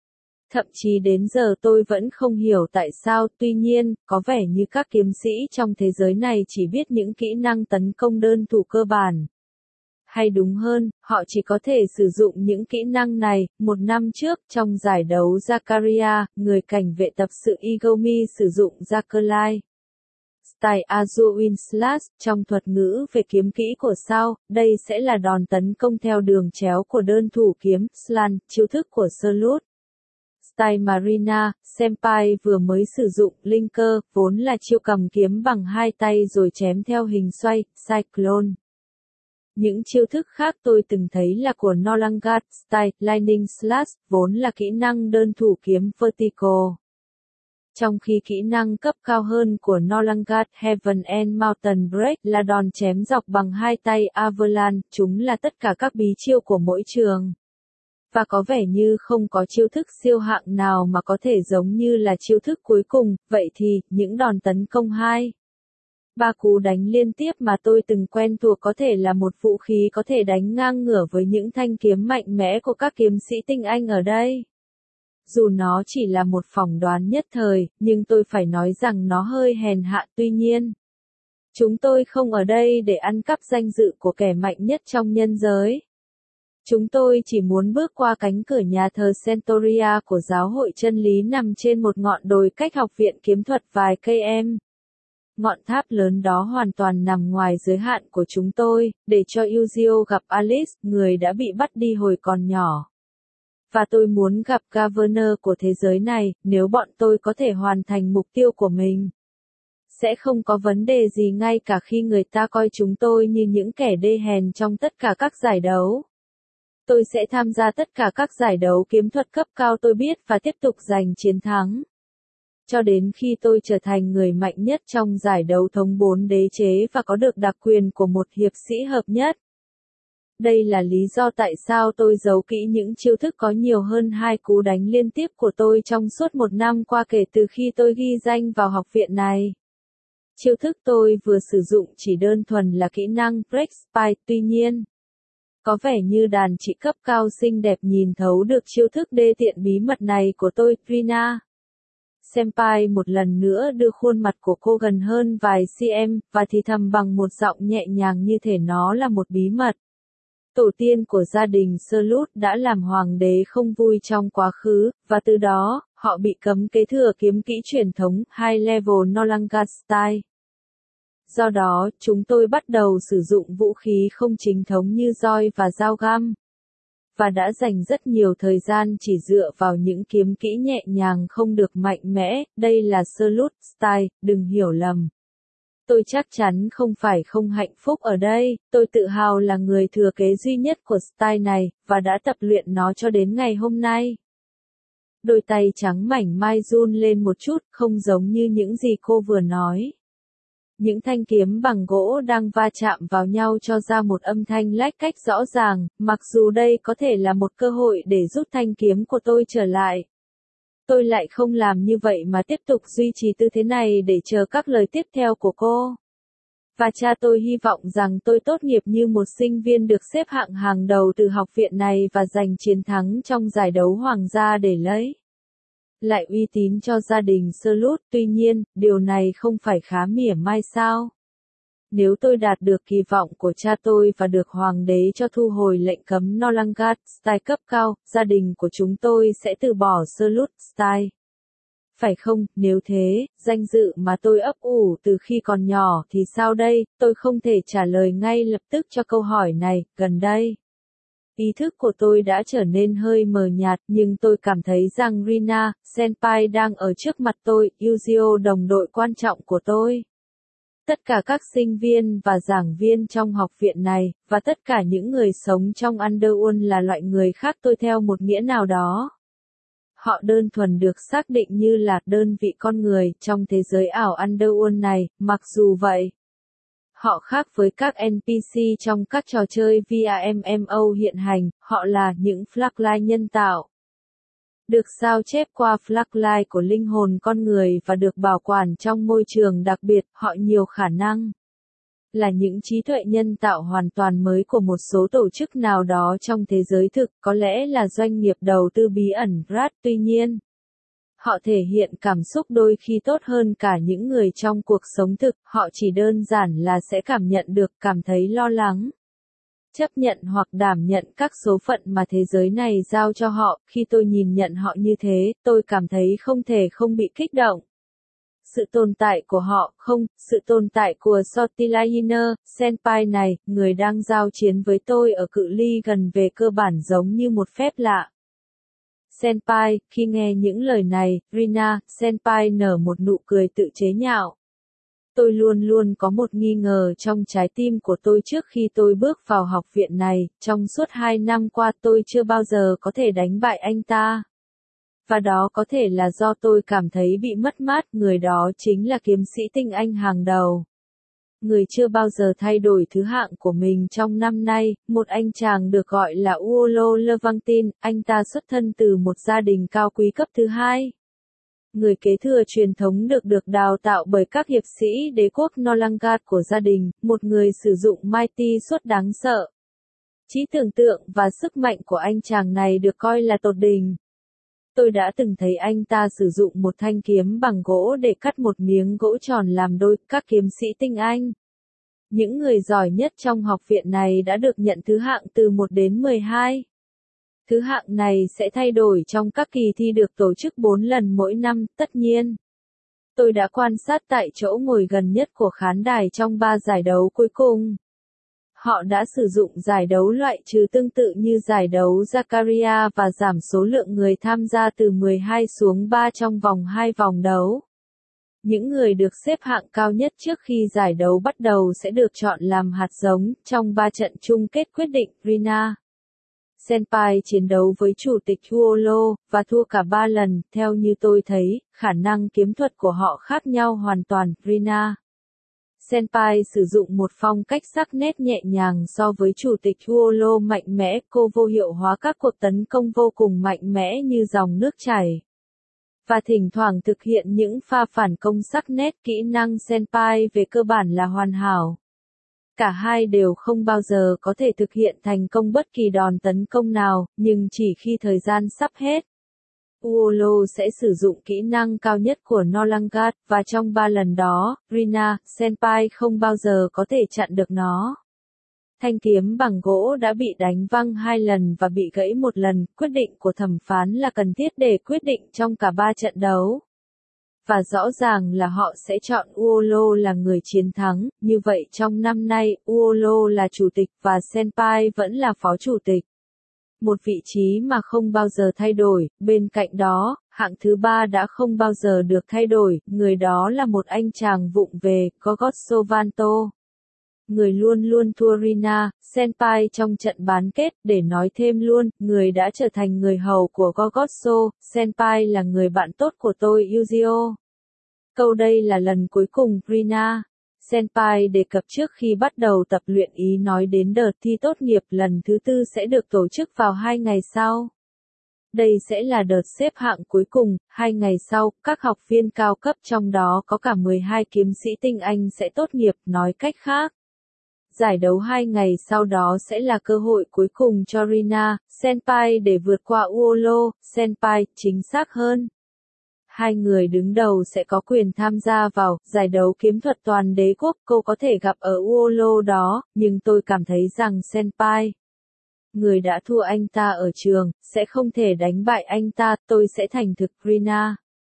Thậm chí đến giờ tôi vẫn không hiểu tại sao, tuy nhiên, có vẻ như các kiếm sĩ trong thế giới này chỉ biết những kỹ năng tấn công đơn thủ cơ bản. Hay đúng hơn, họ chỉ có thể sử dụng những kỹ năng này. Một năm trước, trong giải đấu Zakaria, người cảnh vệ tập sự Igomi sử dụng Zakerlai Style Azuin Slash trong thuật ngữ về kiếm kỹ của sao, đây sẽ là đòn tấn công theo đường chéo của đơn thủ kiếm, slant, chiêu thức của Salut. Style Marina, Senpai vừa mới sử dụng Linker, vốn là chiêu cầm kiếm bằng hai tay rồi chém theo hình xoay, Cyclone. Những chiêu thức khác tôi từng thấy là của Nolangat Style, Lightning Slash, vốn là kỹ năng đơn thủ kiếm Vertical. Trong khi kỹ năng cấp cao hơn của Nolangat Heaven and Mountain Break là đòn chém dọc bằng hai tay Avalanche, chúng là tất cả các bí chiêu của mỗi trường. Và có vẻ như không có chiêu thức siêu hạng nào mà có thể giống như là chiêu thức cuối cùng, vậy thì, những đòn tấn công 2-3 cú đánh liên tiếp mà tôi từng quen thuộc có thể là một vũ khí có thể đánh ngang ngửa với những thanh kiếm mạnh mẽ của các kiếm sĩ tinh anh ở đây. Dù nó chỉ là một phỏng đoán nhất thời, nhưng tôi phải nói rằng nó hơi hèn hạ. Tuy nhiên, chúng tôi không ở đây để ăn cắp danh dự của kẻ mạnh nhất trong nhân giới. Chúng tôi chỉ muốn bước qua cánh cửa nhà thờ Centuria của giáo hội chân lý nằm trên một ngọn đồi cách học viện kiếm thuật vài km. Ngọn tháp lớn đó hoàn toàn nằm ngoài giới hạn của chúng tôi, để cho Yuzio gặp Alice, người đã bị bắt đi hồi còn nhỏ. Và tôi muốn gặp Governor của thế giới này, nếu bọn tôi có thể hoàn thành mục tiêu của mình. Sẽ không có vấn đề gì ngay cả khi người ta coi chúng tôi như những kẻ đê hèn trong tất cả các giải đấu. Tôi sẽ tham gia tất cả các giải đấu kiếm thuật cấp cao tôi biết và tiếp tục giành chiến thắng. Cho đến khi tôi trở thành người mạnh nhất trong giải đấu thống 4 đế chế và có được đặc quyền của một hiệp sĩ hợp nhất. Đây là lý do tại sao tôi giấu kỹ những chiêu thức có nhiều hơn 2 cú đánh liên tiếp của tôi trong suốt một năm qua kể từ khi tôi ghi danh vào học viện này. Chiêu thức tôi vừa sử dụng chỉ đơn thuần là kỹ năng Break Spike, tuy nhiên, có vẻ như đàn chị cấp cao xinh đẹp nhìn thấu được chiêu thức đê tiện bí mật này của tôi, Rina. Senpai một lần nữa đưa khuôn mặt của cô gần hơn vài cm, và thì thầm bằng một giọng nhẹ nhàng như thể nó là một bí mật. Tổ tiên của gia đình Salut đã làm hoàng đế không vui trong quá khứ, và từ đó, họ bị cấm kế thừa kiếm kỹ truyền thống High Level Nolangat Style. Do đó, chúng tôi bắt đầu sử dụng vũ khí không chính thống như roi và dao găm. Và đã dành rất nhiều thời gian chỉ dựa vào những kiếm kỹ nhẹ nhàng không được mạnh mẽ, đây là Salut Style, đừng hiểu lầm. Tôi chắc chắn không phải không hạnh phúc ở đây, tôi tự hào là người thừa kế duy nhất của style này, và đã tập luyện nó cho đến ngày hôm nay. Đôi tay trắng mảnh mai run lên một chút, không giống như những gì cô vừa nói. Những thanh kiếm bằng gỗ đang va chạm vào nhau cho ra một âm thanh lách cách rõ ràng, mặc dù đây có thể là một cơ hội để rút thanh kiếm của tôi trở lại. Tôi lại không làm như vậy mà tiếp tục duy trì tư thế này để chờ các lời tiếp theo của cô. Và cha tôi hy vọng rằng tôi tốt nghiệp như một sinh viên được xếp hạng hàng đầu từ học viện này và giành chiến thắng trong giải đấu hoàng gia để lấy lại uy tín cho gia đình Salut. Tuy nhiên, điều này không phải khá mỉa mai sao? Nếu tôi đạt được kỳ vọng của cha tôi và được hoàng đế cho thu hồi lệnh cấm Nolangat Style cấp cao, gia đình của chúng tôi sẽ từ bỏ Salut Style. Phải không? Nếu thế, danh dự mà tôi ấp ủ từ khi còn nhỏ thì sao đây? Tôi không thể trả lời ngay lập tức cho câu hỏi này. Gần đây, ý thức của tôi đã trở nên hơi mờ nhạt, nhưng tôi cảm thấy rằng Rina, Senpai đang ở trước mặt tôi, Yuzio đồng đội quan trọng của tôi. Tất cả các sinh viên và giảng viên trong học viện này, và tất cả những người sống trong Underworld là loại người khác tôi theo một nghĩa nào đó. Họ đơn thuần được xác định như là đơn vị con người trong thế giới ảo Underworld này, mặc dù vậy, họ khác với các NPC trong các trò chơi VRMMO hiện hành, họ là những flatline nhân tạo. Được sao chép qua flatline của linh hồn con người và được bảo quản trong môi trường đặc biệt, họ nhiều khả năng là những trí tuệ nhân tạo hoàn toàn mới của một số tổ chức nào đó trong thế giới thực, có lẽ là doanh nghiệp đầu tư bí ẩn RAT. Tuy nhiên, họ thể hiện cảm xúc đôi khi tốt hơn cả những người trong cuộc sống thực, họ chỉ đơn giản là sẽ cảm nhận được, cảm thấy lo lắng, chấp nhận hoặc đảm nhận các số phận mà thế giới này giao cho họ. Khi tôi nhìn nhận họ như thế, tôi cảm thấy không thể không bị kích động. Sự tồn tại của họ, không, sự tồn tại của Sortiliner, Senpai này, người đang giao chiến với tôi ở cự ly gần về cơ bản giống như một phép lạ. Senpai, khi nghe những lời này, Rina, Senpai nở một nụ cười tự chế nhạo. Tôi luôn luôn có một nghi ngờ trong trái tim của tôi trước khi tôi bước vào học viện này, trong suốt 2 năm qua tôi chưa bao giờ có thể đánh bại anh ta. Và đó có thể là do tôi cảm thấy bị mất mát, người đó chính là kiếm sĩ tinh anh hàng đầu. Người chưa bao giờ thay đổi thứ hạng của mình trong năm nay, một anh chàng được gọi là Uolo Levantin, anh ta xuất thân từ một gia đình cao quý cấp thứ 2. Người kế thừa truyền thống được đào tạo bởi các hiệp sĩ đế quốc Nolangat của gia đình, một người sử dụng Mighty Sword đáng sợ. Trí tưởng tượng và sức mạnh của anh chàng này được coi là tột đỉnh. Tôi đã từng thấy anh ta sử dụng một thanh kiếm bằng gỗ để cắt một miếng gỗ tròn làm đôi. Các kiếm sĩ tinh anh, những người giỏi nhất trong học viện này đã được nhận thứ hạng từ 1 đến 12. Thứ hạng này sẽ thay đổi trong các kỳ thi được tổ chức 4 lần mỗi năm, tất nhiên. Tôi đã quan sát tại chỗ ngồi gần nhất của khán đài trong 3 giải đấu cuối cùng. Họ đã sử dụng giải đấu loại trừ tương tự như giải đấu Zakaria và giảm số lượng người tham gia từ 12 xuống 3 trong vòng 2 vòng đấu. Những người được xếp hạng cao nhất trước khi giải đấu bắt đầu sẽ được chọn làm hạt giống trong 3 trận chung kết quyết định. Rina Senpai chiến đấu với chủ tịch Uolo và thua cả 3 lần. Theo như tôi thấy, khả năng kiếm thuật của họ khác nhau hoàn toàn. Rina Senpai sử dụng một phong cách sắc nét nhẹ nhàng so với chủ tịch Uolo mạnh mẽ. Cô vô hiệu hóa các cuộc tấn công vô cùng mạnh mẽ như dòng nước chảy. Và thỉnh thoảng thực hiện những pha phản công sắc nét. Kỹ năng Senpai về cơ bản là hoàn hảo. Cả hai đều không bao giờ có thể thực hiện thành công bất kỳ đòn tấn công nào, nhưng chỉ khi thời gian sắp hết, Uolo sẽ sử dụng kỹ năng cao nhất của Nolangat, và trong 3 lần đó, Rina Senpai không bao giờ có thể chặn được nó. Thanh kiếm bằng gỗ đã bị đánh văng 2 lần và bị gãy 1 lần. Quyết định của thẩm phán là cần thiết để quyết định trong cả 3 trận đấu. Và rõ ràng là họ sẽ chọn Uolo là người chiến thắng. Như vậy trong năm nay, Uolo là chủ tịch và Senpai vẫn là phó chủ tịch. Một vị trí mà không bao giờ thay đổi. Bên cạnh đó, hạng thứ 3 đã không bao giờ được thay đổi. Người đó là một anh chàng vụng về, Gogotso Vanto. Người luôn luôn thua Rina Senpai trong trận bán kết. Để nói thêm luôn, người đã trở thành người hầu của Gogotso Senpai là người bạn tốt của tôi Yuzio. Câu đây là lần cuối cùng Rina Senpai đề cập trước khi bắt đầu tập luyện, ý nói đến đợt thi tốt nghiệp lần thứ 4 sẽ được tổ chức vào 2 ngày sau. Đây sẽ là đợt xếp hạng cuối cùng. 2 ngày sau, các học viên cao cấp trong đó có cả 12 kiếm sĩ tinh anh sẽ tốt nghiệp. Nói cách khác, giải đấu 2 ngày sau đó sẽ là cơ hội cuối cùng cho Rina Senpai để vượt qua Uolo Senpai, chính xác hơn. 2 người đứng đầu sẽ có quyền tham gia vào giải đấu kiếm thuật toàn đế quốc. Cô có thể gặp ở Uolo đó, nhưng tôi cảm thấy rằng Senpai, người đã thua anh ta ở trường, sẽ không thể đánh bại anh ta. Tôi sẽ thành thực. Rina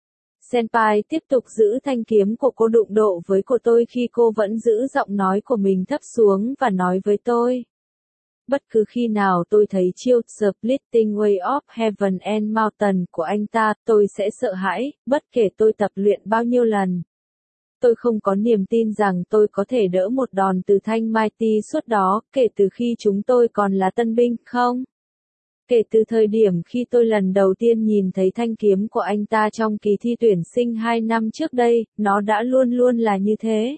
Senpai tiếp tục giữ thanh kiếm của cô đụng độ với của tôi khi cô vẫn giữ giọng nói của mình thấp xuống và nói với tôi. Bất cứ khi nào tôi thấy chiêu Splitting Way of Heaven and Mountain của anh ta, tôi sẽ sợ hãi, bất kể tôi tập luyện bao nhiêu lần. Tôi không có niềm tin rằng tôi có thể đỡ một đòn từ thanh Mighty Sword đó, kể từ khi chúng tôi còn là tân binh, không? Kể từ thời điểm khi tôi lần đầu tiên nhìn thấy thanh kiếm của anh ta trong kỳ thi tuyển sinh 2 năm trước đây, nó đã luôn luôn là như thế.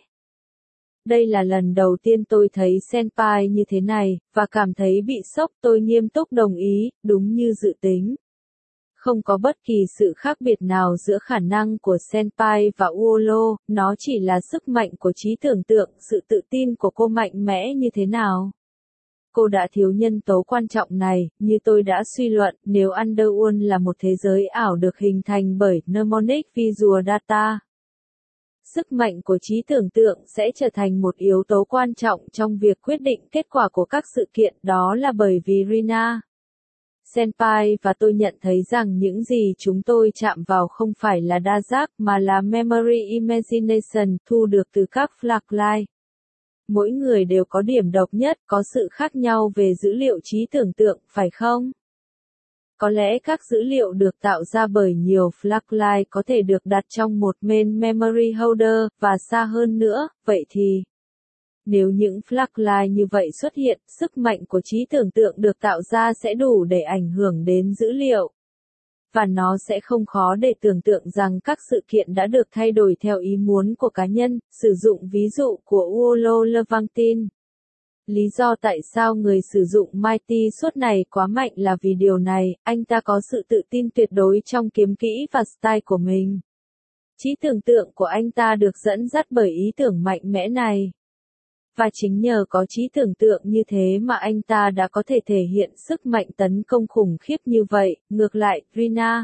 Đây là lần đầu tiên tôi thấy Senpai như thế này, và cảm thấy bị sốc. Tôi nghiêm túc đồng ý, đúng như dự tính. Không có bất kỳ sự khác biệt nào giữa khả năng của Senpai và Uolo, nó chỉ là sức mạnh của trí tưởng tượng, sự tự tin của cô mạnh mẽ như thế nào. Cô đã thiếu nhân tố quan trọng này, như tôi đã suy luận, nếu Underworld là một thế giới ảo được hình thành bởi Mnemonic Visual Data. Sức mạnh của trí tưởng tượng sẽ trở thành một yếu tố quan trọng trong việc quyết định kết quả của các sự kiện, đó là bởi vì Rina Senpai và tôi nhận thấy rằng những gì chúng tôi chạm vào không phải là đa giác mà là Memory Imagination thu được từ các flaglide. Mỗi người đều có điểm độc nhất, có sự khác nhau về dữ liệu trí tưởng tượng, phải không? Có lẽ các dữ liệu được tạo ra bởi nhiều flaglide có thể được đặt trong một main memory holder, và xa hơn nữa, vậy thì nếu những flaglide như vậy xuất hiện, sức mạnh của trí tưởng tượng được tạo ra sẽ đủ để ảnh hưởng đến dữ liệu. Và nó sẽ không khó để tưởng tượng rằng các sự kiện đã được thay đổi theo ý muốn của cá nhân, sử dụng ví dụ của Uolo Levantin. Lý do tại sao người sử dụng Mighty suốt này quá mạnh là vì điều này, anh ta có sự tự tin tuyệt đối trong kiếm kỹ và style của mình. Trí tưởng tượng của anh ta được dẫn dắt bởi ý tưởng mạnh mẽ này. Và chính nhờ có trí tưởng tượng như thế mà anh ta đã có thể thể hiện sức mạnh tấn công khủng khiếp như vậy. Ngược lại, Rina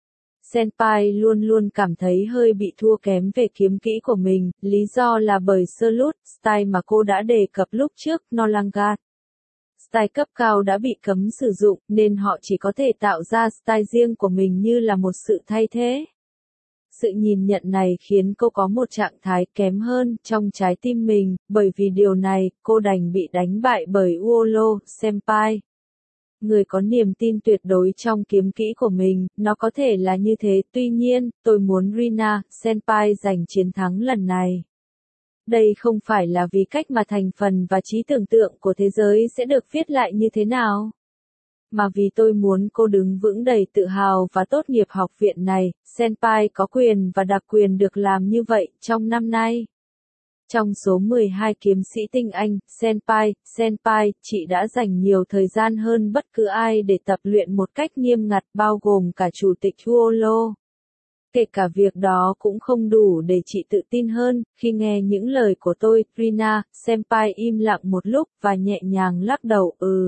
Senpai luôn luôn cảm thấy hơi bị thua kém về kiếm kỹ của mình, lý do là bởi Salute Style mà cô đã đề cập lúc trước, Nolangat. Style cấp cao đã bị cấm sử dụng, nên họ chỉ có thể tạo ra style riêng của mình như là một sự thay thế. Sự nhìn nhận này khiến cô có một trạng thái kém hơn trong trái tim mình, bởi vì điều này, cô đành bị đánh bại bởi Uolo Senpai. Người có niềm tin tuyệt đối trong kiếm kỹ của mình, nó có thể là như thế, tuy nhiên, tôi muốn Rina Senpai giành chiến thắng lần này. Đây không phải là vì cách mà thành phần và trí tưởng tượng của thế giới sẽ được viết lại như thế nào, mà vì tôi muốn cô đứng vững đầy tự hào và tốt nghiệp học viện này. Senpai có quyền và đặc quyền được làm như vậy trong năm nay. Trong số 12 kiếm sĩ tinh anh, Senpai, chị đã dành nhiều thời gian hơn bất cứ ai để tập luyện một cách nghiêm ngặt, bao gồm cả chủ tịch Uolo. Kể cả việc đó cũng không đủ để chị tự tin hơn. Khi nghe những lời của tôi, Rina Senpai im lặng một lúc và nhẹ nhàng lắc đầu.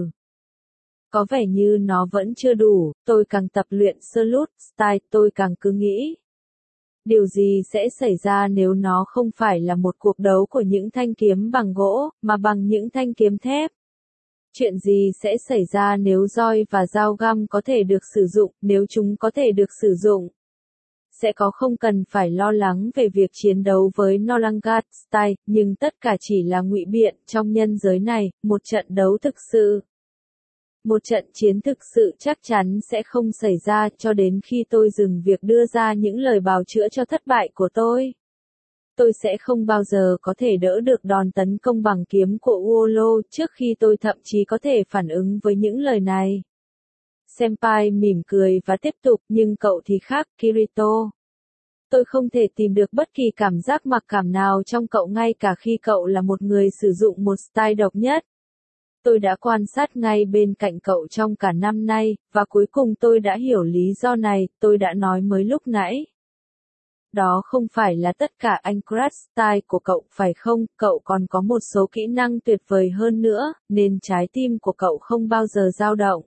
Có vẻ như nó vẫn chưa đủ. Tôi càng tập luyện Salute Style, tôi càng cứ nghĩ, điều gì sẽ xảy ra nếu nó không phải là một cuộc đấu của những thanh kiếm bằng gỗ, mà bằng những thanh kiếm thép? Chuyện gì sẽ xảy ra nếu roi và dao găm có thể được sử dụng, nếu chúng có thể được sử dụng? Sẽ có không cần phải lo lắng về việc chiến đấu với Nolangat Style, nhưng tất cả chỉ là ngụy biện trong nhân giới này, một trận đấu thực sự. Một trận chiến thực sự chắc chắn sẽ không xảy ra cho đến khi tôi dừng việc đưa ra những lời bào chữa cho thất bại của tôi. Tôi sẽ không bao giờ có thể đỡ được đòn tấn công bằng kiếm của Uolo trước khi tôi thậm chí có thể phản ứng với những lời này. Senpai mỉm cười và tiếp tục, nhưng cậu thì khác, Kirito. Tôi không thể tìm được bất kỳ cảm giác mặc cảm nào trong cậu ngay cả khi cậu là một người sử dụng một style độc nhất. Tôi đã quan sát ngay bên cạnh cậu trong cả năm nay, và cuối cùng tôi đã hiểu lý do này, tôi đã nói mới lúc nãy. Đó không phải là tất cả anh crush style của cậu, phải không? Cậu còn có một số kỹ năng tuyệt vời hơn nữa, nên trái tim của cậu không bao giờ dao động.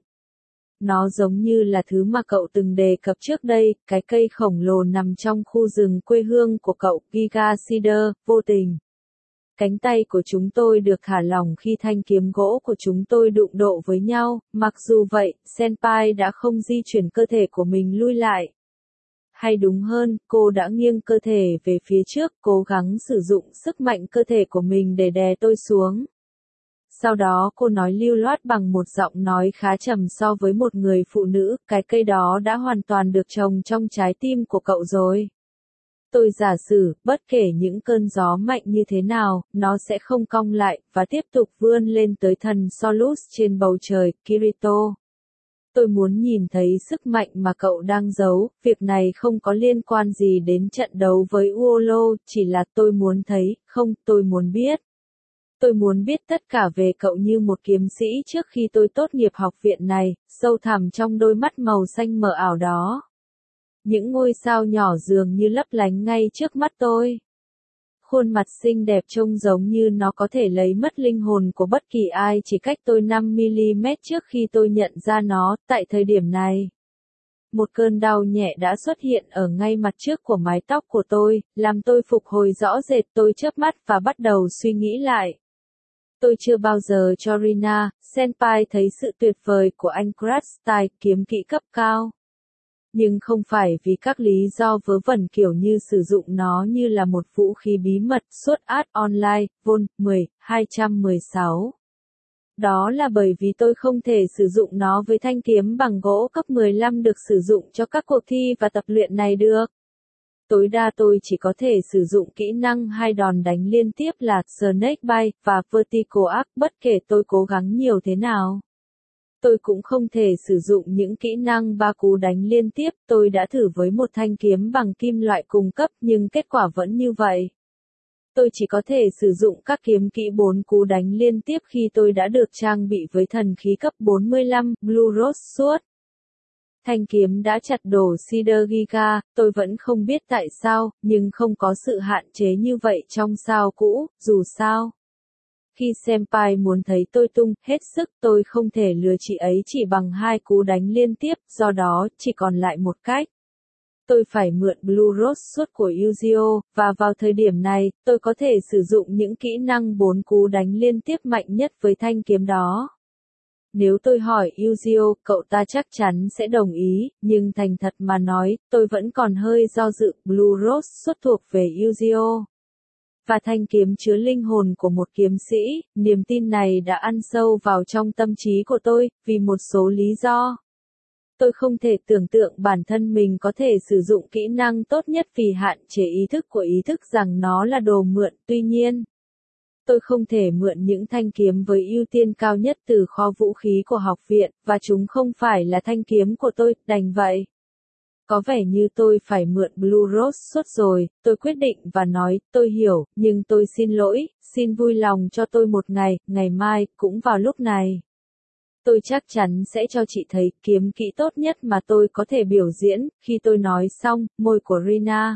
Nó giống như là thứ mà cậu từng đề cập trước đây, cái cây khổng lồ nằm trong khu rừng quê hương của cậu, Giga Cedar, vô tình. Cánh tay của chúng tôi được thả lỏng khi thanh kiếm gỗ của chúng tôi đụng độ với nhau, mặc dù vậy, Senpai đã không di chuyển cơ thể của mình lui lại. Hay đúng hơn, cô đã nghiêng cơ thể về phía trước, cố gắng sử dụng sức mạnh cơ thể của mình để đè tôi xuống. Sau đó cô nói lưu loát bằng một giọng nói khá trầm so với một người phụ nữ, cái cây đó đã hoàn toàn được trồng trong trái tim của cậu rồi. Tôi giả sử, bất kể những cơn gió mạnh như thế nào, nó sẽ không cong lại, và tiếp tục vươn lên tới thần Solus trên bầu trời, Kirito. Tôi muốn nhìn thấy sức mạnh mà cậu đang giấu, việc này không có liên quan gì đến trận đấu với Uolo, chỉ là tôi muốn thấy, không, tôi muốn biết. Tôi muốn biết tất cả về cậu như một kiếm sĩ trước khi tôi tốt nghiệp học viện này, sâu thẳm trong đôi mắt màu xanh mờ ảo đó. Những ngôi sao nhỏ dường như lấp lánh ngay trước mắt tôi. Khuôn mặt xinh đẹp trông giống như nó có thể lấy mất linh hồn của bất kỳ ai chỉ cách tôi 5 mm trước khi tôi nhận ra nó, tại thời điểm này. Một cơn đau nhẹ đã xuất hiện ở ngay mặt trước của mái tóc của tôi, làm tôi phục hồi rõ rệt. Tôi chớp mắt và bắt đầu suy nghĩ lại. Tôi chưa bao giờ cho Rina Senpai thấy sự tuyệt vời của anh Crash Style, kiếm kỹ cấp cao. Nhưng không phải vì các lý do vớ vẩn kiểu như sử dụng nó như là một vũ khí bí mật. Suốt Art Online, Vol. 10, 216. Đó là bởi vì tôi không thể sử dụng nó với thanh kiếm bằng gỗ cấp 15 được sử dụng cho các cuộc thi và tập luyện này được. Tối đa tôi chỉ có thể sử dụng kỹ năng 2 đòn đánh liên tiếp là Snake Bite và Vertical Arc bất kể tôi cố gắng nhiều thế nào. Tôi cũng không thể sử dụng những kỹ năng 3 cú đánh liên tiếp. Tôi đã thử với một thanh kiếm bằng kim loại cùng cấp nhưng kết quả vẫn như vậy. Tôi chỉ có thể sử dụng các kiếm kỹ 4 cú đánh liên tiếp khi tôi đã được trang bị với thần khí cấp 45, Blue Rose Sword. Thanh kiếm đã chặt đổ Cider Giga, tôi vẫn không biết tại sao, nhưng không có sự hạn chế như vậy trong sao cũ, dù sao. Khi Senpai muốn thấy tôi tung hết sức, tôi không thể lừa chị ấy chỉ bằng 2 cú đánh liên tiếp, do đó chỉ còn lại một cách. Tôi phải mượn Blue Rose Sword của Yuzio, và vào thời điểm này, tôi có thể sử dụng những kỹ năng 4 cú đánh liên tiếp mạnh nhất với thanh kiếm đó. Nếu tôi hỏi Yuzio, cậu ta chắc chắn sẽ đồng ý, nhưng thành thật mà nói, tôi vẫn còn hơi do dự. Blue Rose Sword thuộc về Yuzio. Và thanh kiếm chứa linh hồn của một kiếm sĩ, niềm tin này đã ăn sâu vào trong tâm trí của tôi, vì một số lý do. Tôi không thể tưởng tượng bản thân mình có thể sử dụng kỹ năng tốt nhất vì hạn chế ý thức của ý thức rằng nó là đồ mượn. Tuy nhiên, tôi không thể mượn những thanh kiếm với ưu tiên cao nhất từ kho vũ khí của học viện, và chúng không phải là thanh kiếm của tôi, đành vậy. Có vẻ như tôi phải mượn Blue Rose Sword rồi, tôi quyết định và nói, tôi hiểu, nhưng tôi xin lỗi, xin vui lòng cho tôi một ngày, ngày mai, cũng vào lúc này. Tôi chắc chắn sẽ cho chị thấy kiếm kỹ tốt nhất mà tôi có thể biểu diễn. Khi tôi nói xong, môi của Rina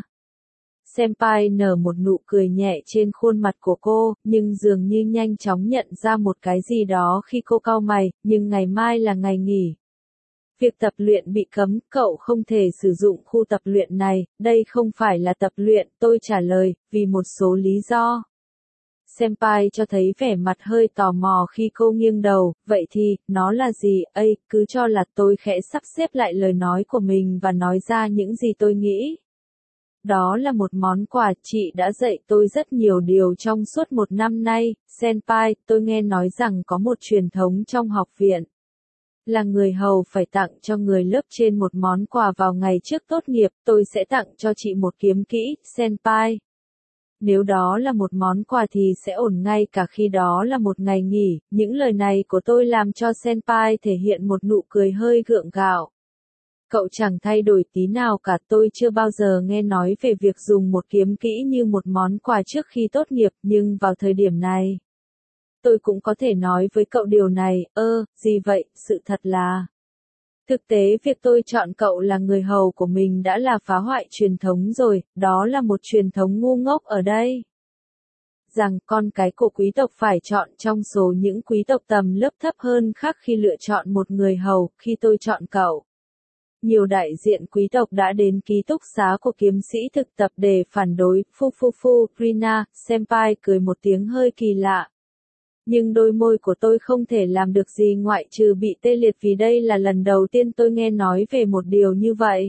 Senpai nở một nụ cười nhẹ trên khuôn mặt của cô, nhưng dường như nhanh chóng nhận ra một cái gì đó khi cô cau mày, nhưng ngày mai là ngày nghỉ. Việc tập luyện bị cấm, cậu không thể sử dụng khu tập luyện này, đây không phải là tập luyện, tôi trả lời, vì một số lý do. Senpai cho thấy vẻ mặt hơi tò mò khi cô nghiêng đầu, vậy thì, nó là gì, cứ cho là tôi khẽ sắp xếp lại lời nói của mình và nói ra những gì tôi nghĩ. Đó là một món quà, chị đã dạy tôi rất nhiều điều trong suốt 1 năm nay, Senpai, tôi nghe nói rằng có một truyền thống trong học viện. Là người hầu phải tặng cho người lớp trên một món quà vào ngày trước tốt nghiệp, tôi sẽ tặng cho chị một kiếm kỹ, Senpai. Nếu đó là một món quà thì sẽ ổn ngay cả khi đó là một ngày nghỉ. Những lời này của tôi làm cho Senpai thể hiện một nụ cười hơi gượng gạo. Cậu chẳng thay đổi tí nào cả, tôi chưa bao giờ nghe nói về việc dùng một kiếm kỹ như một món quà trước khi tốt nghiệp, nhưng vào thời điểm này, tôi cũng có thể nói với cậu điều này, gì vậy, sự thật là. Thực tế việc tôi chọn cậu là người hầu của mình đã là phá hoại truyền thống rồi, đó là một truyền thống ngu ngốc ở đây. Rằng con cái của quý tộc phải chọn trong số những quý tộc tầm lớp thấp hơn khác khi lựa chọn một người hầu, khi tôi chọn cậu. Nhiều đại diện quý tộc đã đến ký túc xá của kiếm sĩ thực tập để phản đối, Rina Senpai cười một tiếng hơi kỳ lạ. Nhưng đôi môi của tôi không thể làm được gì ngoại trừ bị tê liệt vì đây là lần đầu tiên tôi nghe nói về một điều như vậy.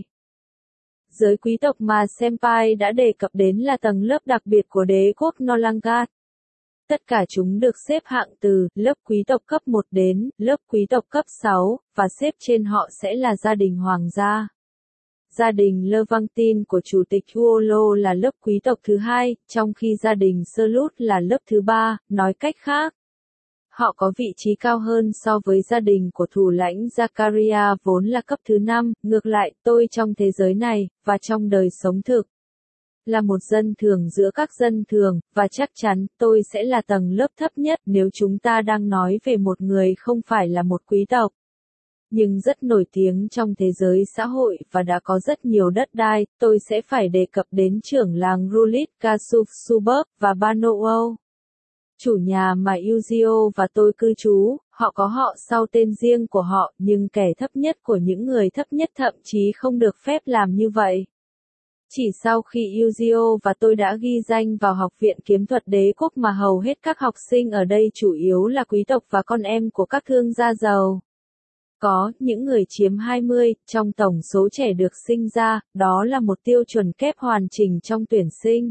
Giới quý tộc mà Senpai đã đề cập đến là tầng lớp đặc biệt của đế quốc Nolangat. Tất cả chúng được xếp hạng từ lớp quý tộc cấp 1 đến lớp quý tộc cấp 6, và xếp trên họ sẽ là gia đình hoàng gia. Gia đình Levantin của chủ tịch Huolo là lớp quý tộc thứ 2, trong khi gia đình Serlut là lớp thứ 3, nói cách khác. Họ có vị trí cao hơn so với gia đình của thủ lãnh Zakaria vốn là cấp thứ 5, ngược lại, tôi trong thế giới này, và trong đời sống thực. Là một dân thường giữa các dân thường, và chắc chắn tôi sẽ là tầng lớp thấp nhất nếu chúng ta đang nói về một người không phải là một quý tộc. Nhưng rất nổi tiếng trong thế giới xã hội và đã có rất nhiều đất đai, tôi sẽ phải đề cập đến trưởng làng Rulit Kasuf Suburb và Banowo. Chủ nhà mà Yuzio và tôi cư trú, họ có họ sau tên riêng của họ, nhưng kẻ thấp nhất của những người thấp nhất thậm chí không được phép làm như vậy. Chỉ sau khi Yuzio và tôi đã ghi danh vào Học viện Kiếm thuật Đế quốc mà hầu hết các học sinh ở đây chủ yếu là quý tộc và con em của các thương gia giàu. Có những người chiếm 20 trong tổng số trẻ được sinh ra, đó là một tiêu chuẩn kép hoàn chỉnh trong tuyển sinh.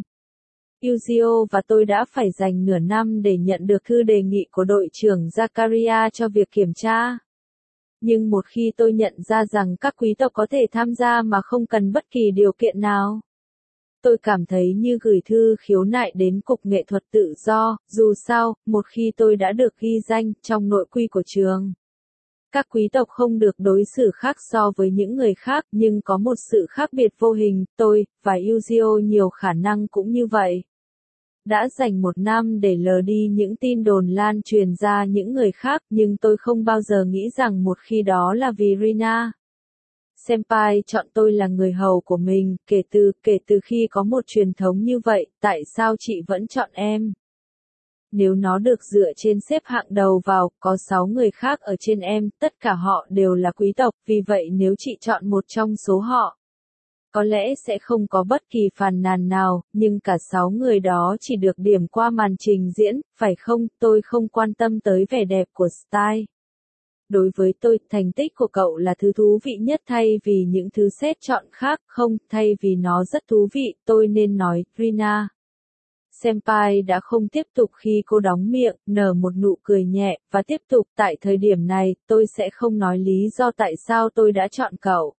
Yuzio và tôi đã phải dành nửa năm để nhận được thư đề nghị của đội trưởng Zakaria cho việc kiểm tra. Nhưng một khi tôi nhận ra rằng các quý tộc có thể tham gia mà không cần bất kỳ điều kiện nào, tôi cảm thấy như gửi thư khiếu nại đến Cục Nghệ thuật Tự do. Dù sao, một khi tôi đã được ghi danh trong nội quy của trường, các quý tộc không được đối xử khác so với những người khác, nhưng có một sự khác biệt vô hình, tôi, và Yuzio nhiều khả năng cũng như vậy. Đã dành một năm để lờ đi những tin đồn lan truyền ra những người khác, nhưng tôi không bao giờ nghĩ rằng một khi đó là vì Rina Senpai chọn tôi là người hầu của mình, kể từ khi có một truyền thống như vậy, tại sao chị vẫn chọn em? Nếu nó được dựa trên xếp hạng đầu vào, có 6 người khác ở trên em, tất cả họ đều là quý tộc, vì vậy nếu chị chọn một trong số họ, có lẽ sẽ không có bất kỳ phàn nàn nào, nhưng cả 6 người đó chỉ được điểm qua màn trình diễn, phải không? Tôi không quan tâm tới vẻ đẹp của style. Đối với tôi, thành tích của cậu là thứ thú vị nhất thay vì những thứ xét chọn khác, không, thay vì nó rất thú vị, tôi nên nói, Rina Senpai đã không tiếp tục khi cô đóng miệng, nở một nụ cười nhẹ, và tiếp tục, tại thời điểm này, tôi sẽ không nói lý do tại sao tôi đã chọn cậu.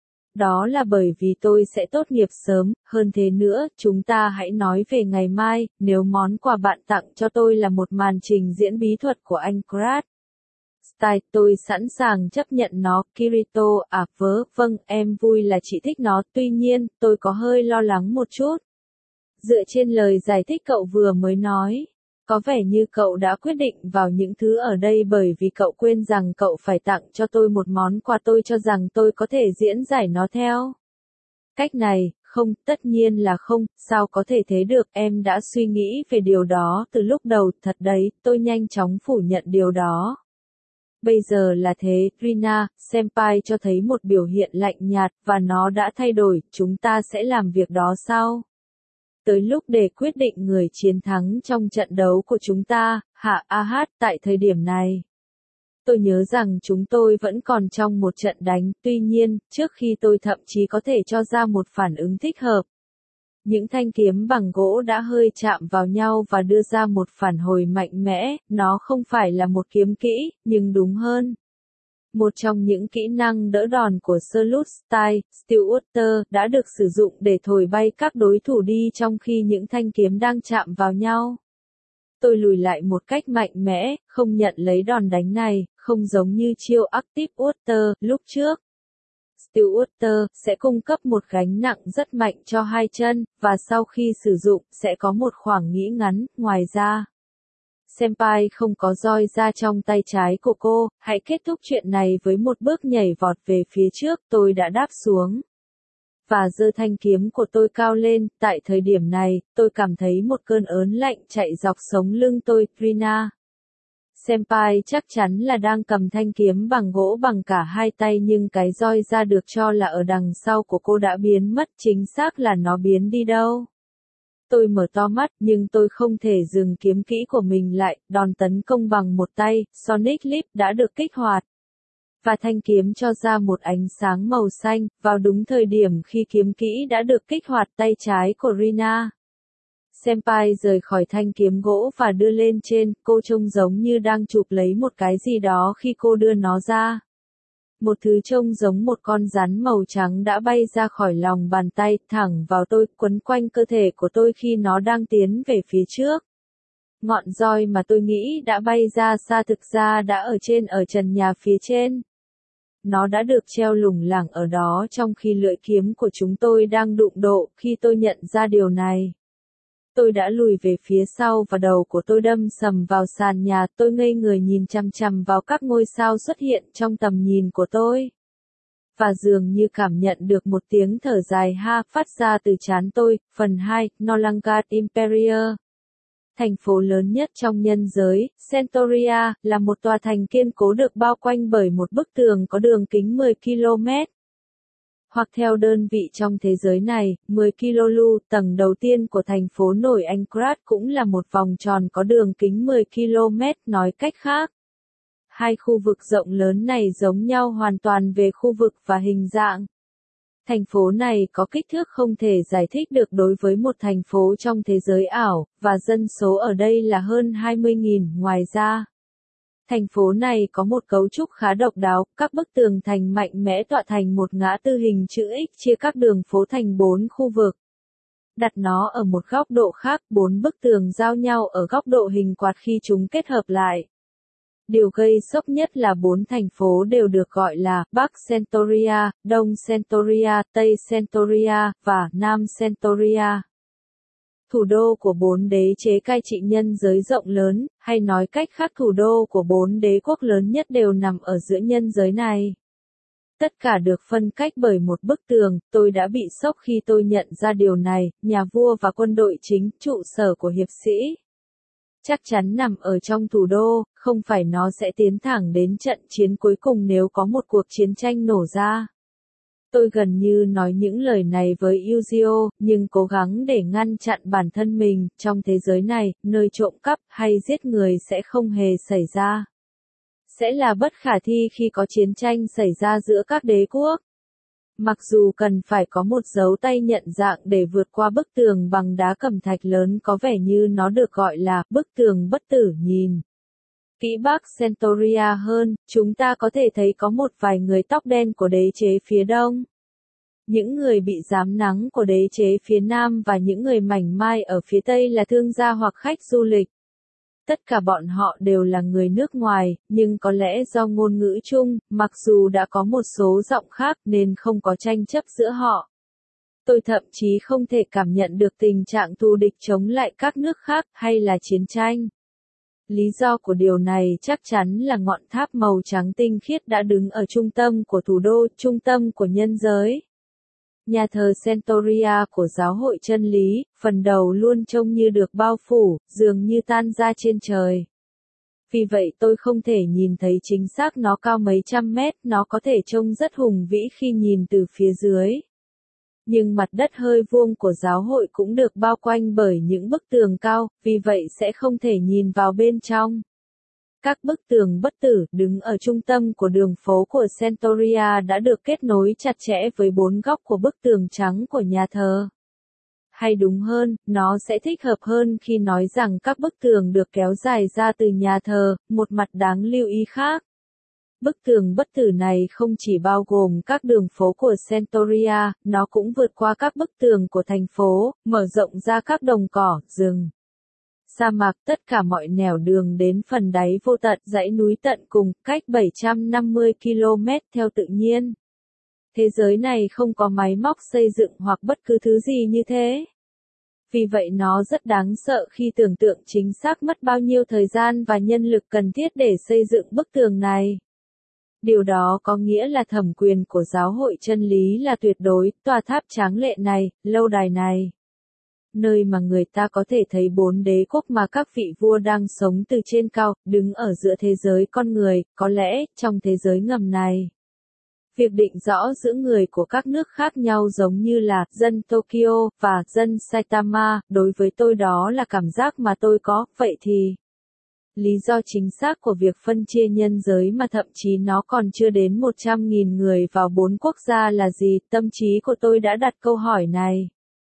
Đó là bởi vì tôi sẽ tốt nghiệp sớm, hơn thế nữa, chúng ta hãy nói về ngày mai, nếu món quà bạn tặng cho tôi là một màn trình diễn bí thuật của anh Krat Style, tôi sẵn sàng chấp nhận nó, Kirito, vâng, em vui là chị thích nó, tuy nhiên, tôi có hơi lo lắng một chút. Dựa trên lời giải thích cậu vừa mới nói, có vẻ như cậu đã quyết định vào những thứ ở đây bởi vì cậu quên rằng cậu phải tặng cho tôi một món quà, tôi cho rằng tôi có thể diễn giải nó theo cách này. Không, tất nhiên là không, sao có thể thế được, em đã suy nghĩ về điều đó từ lúc đầu, thật đấy, tôi nhanh chóng phủ nhận điều đó. Bây giờ là thế, Rina Senpai cho thấy một biểu hiện lạnh nhạt, và nó đã thay đổi, chúng ta sẽ làm việc đó sau. Tới lúc để quyết định người chiến thắng trong trận đấu của chúng ta, tại thời điểm này. Tôi nhớ rằng chúng tôi vẫn còn trong một trận đánh, tuy nhiên, trước khi tôi thậm chí có thể cho ra một phản ứng thích hợp. Những thanh kiếm bằng gỗ đã hơi chạm vào nhau và đưa ra một phản hồi mạnh mẽ, nó không phải là một kiếm kỹ, nhưng đúng hơn. Một trong những kỹ năng đỡ đòn của Salute Style, Stillwater, đã được sử dụng để thổi bay các đối thủ đi trong khi những thanh kiếm đang chạm vào nhau. Tôi lùi lại một cách mạnh mẽ, không nhận lấy đòn đánh này, không giống như chiêu Active Water lúc trước. Stillwater sẽ cung cấp một gánh nặng rất mạnh cho hai chân, và sau khi sử dụng, sẽ có một khoảng nghỉ ngắn, ngoài ra. Senpai không có roi ra trong tay trái của cô, hãy kết thúc chuyện này với một bước nhảy vọt về phía trước, tôi đã đáp xuống. Và giơ thanh kiếm của tôi cao lên, tại thời điểm này, tôi cảm thấy một cơn ớn lạnh chạy dọc sống lưng tôi, Rina Senpai chắc chắn là đang cầm thanh kiếm bằng gỗ bằng cả hai tay nhưng cái roi ra được cho là ở đằng sau của cô đã biến mất, chính xác là nó biến đi đâu. Tôi mở to mắt, nhưng tôi không thể dừng kiếm kỹ của mình lại, đòn tấn công bằng một tay, Sonic Leap đã được kích hoạt. Và thanh kiếm cho ra một ánh sáng màu xanh, vào đúng thời điểm khi kiếm kỹ đã được kích hoạt tay trái của Rina Senpai rời khỏi thanh kiếm gỗ và đưa lên trên, cô trông giống như đang chụp lấy một cái gì đó khi cô đưa nó ra. Một thứ trông giống một con rắn màu trắng đã bay ra khỏi lòng bàn tay, thẳng vào tôi, quấn quanh cơ thể của tôi khi nó đang tiến về phía trước. Ngọn roi mà tôi nghĩ đã bay ra xa thực ra đã ở trần nhà phía trên. nó đã được treo lủng lẳng ở đó trong khi lưỡi kiếm của chúng tôi đang đụng độ. Khi tôi nhận ra điều này, tôi đã lùi về phía sau và đầu của tôi đâm sầm vào sàn nhà. Tôi ngây người nhìn chằm chằm vào các ngôi sao xuất hiện trong tầm nhìn của tôi. Và dường như cảm nhận được một tiếng thở dài ha phát ra từ trán tôi. Phần 2, Nolangat Imperia. Thành phố lớn nhất trong nhân giới, Centauria, là một tòa thành kiên cố được bao quanh bởi một bức tường có đường kính 10 km. Hoặc theo đơn vị trong thế giới này, 10 km, tầng đầu tiên của thành phố nổi Anchorage cũng là một vòng tròn có đường kính 10 km, nói cách khác. Hai khu vực rộng lớn này giống nhau hoàn toàn về khu vực và hình dạng. Thành phố này có kích thước không thể giải thích được đối với một thành phố trong thế giới ảo, và dân số ở đây là hơn 20.000. Ngoài ra, thành phố này có một cấu trúc khá độc đáo, các bức tường thành mạnh mẽ tọa thành một ngã tư hình chữ X chia các đường phố thành 4 khu vực. Đặt nó ở một góc độ khác, 4 bức tường giao nhau ở góc độ hình quạt khi chúng kết hợp lại. Điều gây sốc nhất là 4 thành phố đều được gọi là Bắc Centauria, Đông Centauria, Tây Centauria, và Nam Centauria. Thủ đô của 4 đế chế cai trị nhân giới rộng lớn, hay nói cách khác thủ đô của 4 đế quốc lớn nhất đều nằm ở giữa nhân giới này. Tất cả được phân cách bởi một bức tường. Tôi đã bị sốc khi tôi nhận ra điều này. Nhà vua và quân đội chính, trụ sở của hiệp sĩ, chắc chắn nằm ở trong thủ đô, không phải nó sẽ tiến thẳng đến trận chiến cuối cùng nếu có một cuộc chiến tranh nổ ra. Tôi gần như nói những lời này với Yuzio, nhưng cố gắng để ngăn chặn bản thân mình. Trong thế giới này, nơi trộm cắp hay giết người sẽ không hề xảy ra. Sẽ là bất khả thi khi có chiến tranh xảy ra giữa các đế quốc. Mặc dù cần phải có một dấu tay nhận dạng để vượt qua bức tường bằng đá cẩm thạch lớn có vẻ như nó được gọi là bức tường bất tử. Nhìn kỹ Bắc Centauria hơn, chúng ta có thể thấy có một vài người tóc đen của đế chế phía đông. Những người bị giám nắng của đế chế phía nam và những người mảnh mai ở phía tây là thương gia hoặc khách du lịch. Tất cả bọn họ đều là người nước ngoài, nhưng có lẽ do ngôn ngữ chung, mặc dù đã có một số giọng khác nên không có tranh chấp giữa họ. Tôi thậm chí không thể cảm nhận được tình trạng thù địch chống lại các nước khác hay là chiến tranh. Lý do của điều này chắc chắn là ngọn tháp màu trắng tinh khiết đã đứng ở trung tâm của thủ đô, trung tâm của nhân giới. Nhà thờ Centauria của giáo hội chân lý, phần đầu luôn trông như được bao phủ, dường như tan ra trên trời. Vì vậy tôi không thể nhìn thấy chính xác nó cao mấy trăm mét, nó có thể trông rất hùng vĩ khi nhìn từ phía dưới. Nhưng mặt đất hơi vuông của giáo hội cũng được bao quanh bởi những bức tường cao, vì vậy sẽ không thể nhìn vào bên trong. Các bức tường bất tử đứng ở trung tâm của đường phố của Centauria đã được kết nối chặt chẽ với 4 góc của bức tường trắng của nhà thờ. Hay đúng hơn, nó sẽ thích hợp hơn khi nói rằng các bức tường được kéo dài ra từ nhà thờ. Một mặt đáng lưu ý khác, bức tường bất tử này không chỉ bao gồm các đường phố của Centauria, nó cũng vượt qua các bức tường của thành phố, mở rộng ra các đồng cỏ, rừng, sa mạc, tất cả mọi nẻo đường đến phần đáy vô tận, dãy núi tận cùng, cách 750 km theo tự nhiên. Thế giới này không có máy móc xây dựng hoặc bất cứ thứ gì như thế. Vì vậy nó rất đáng sợ khi tưởng tượng chính xác mất bao nhiêu thời gian và nhân lực cần thiết để xây dựng bức tường này. Điều đó có nghĩa là thẩm quyền của giáo hội chân lý là tuyệt đối. Tòa tháp tráng lệ này, lâu đài này, nơi mà người ta có thể thấy 4 đế quốc mà các vị vua đang sống từ trên cao, đứng ở giữa thế giới con người, có lẽ, trong thế giới ngầm này. Việc định rõ giữa người của các nước khác nhau giống như là dân Tokyo và dân Saitama, đối với tôi đó là cảm giác mà tôi có. Vậy thì, lý do chính xác của việc phân chia nhân giới mà thậm chí nó còn chưa đến 100.000 người vào 4 quốc gia là gì? Tâm trí của tôi đã đặt câu hỏi này.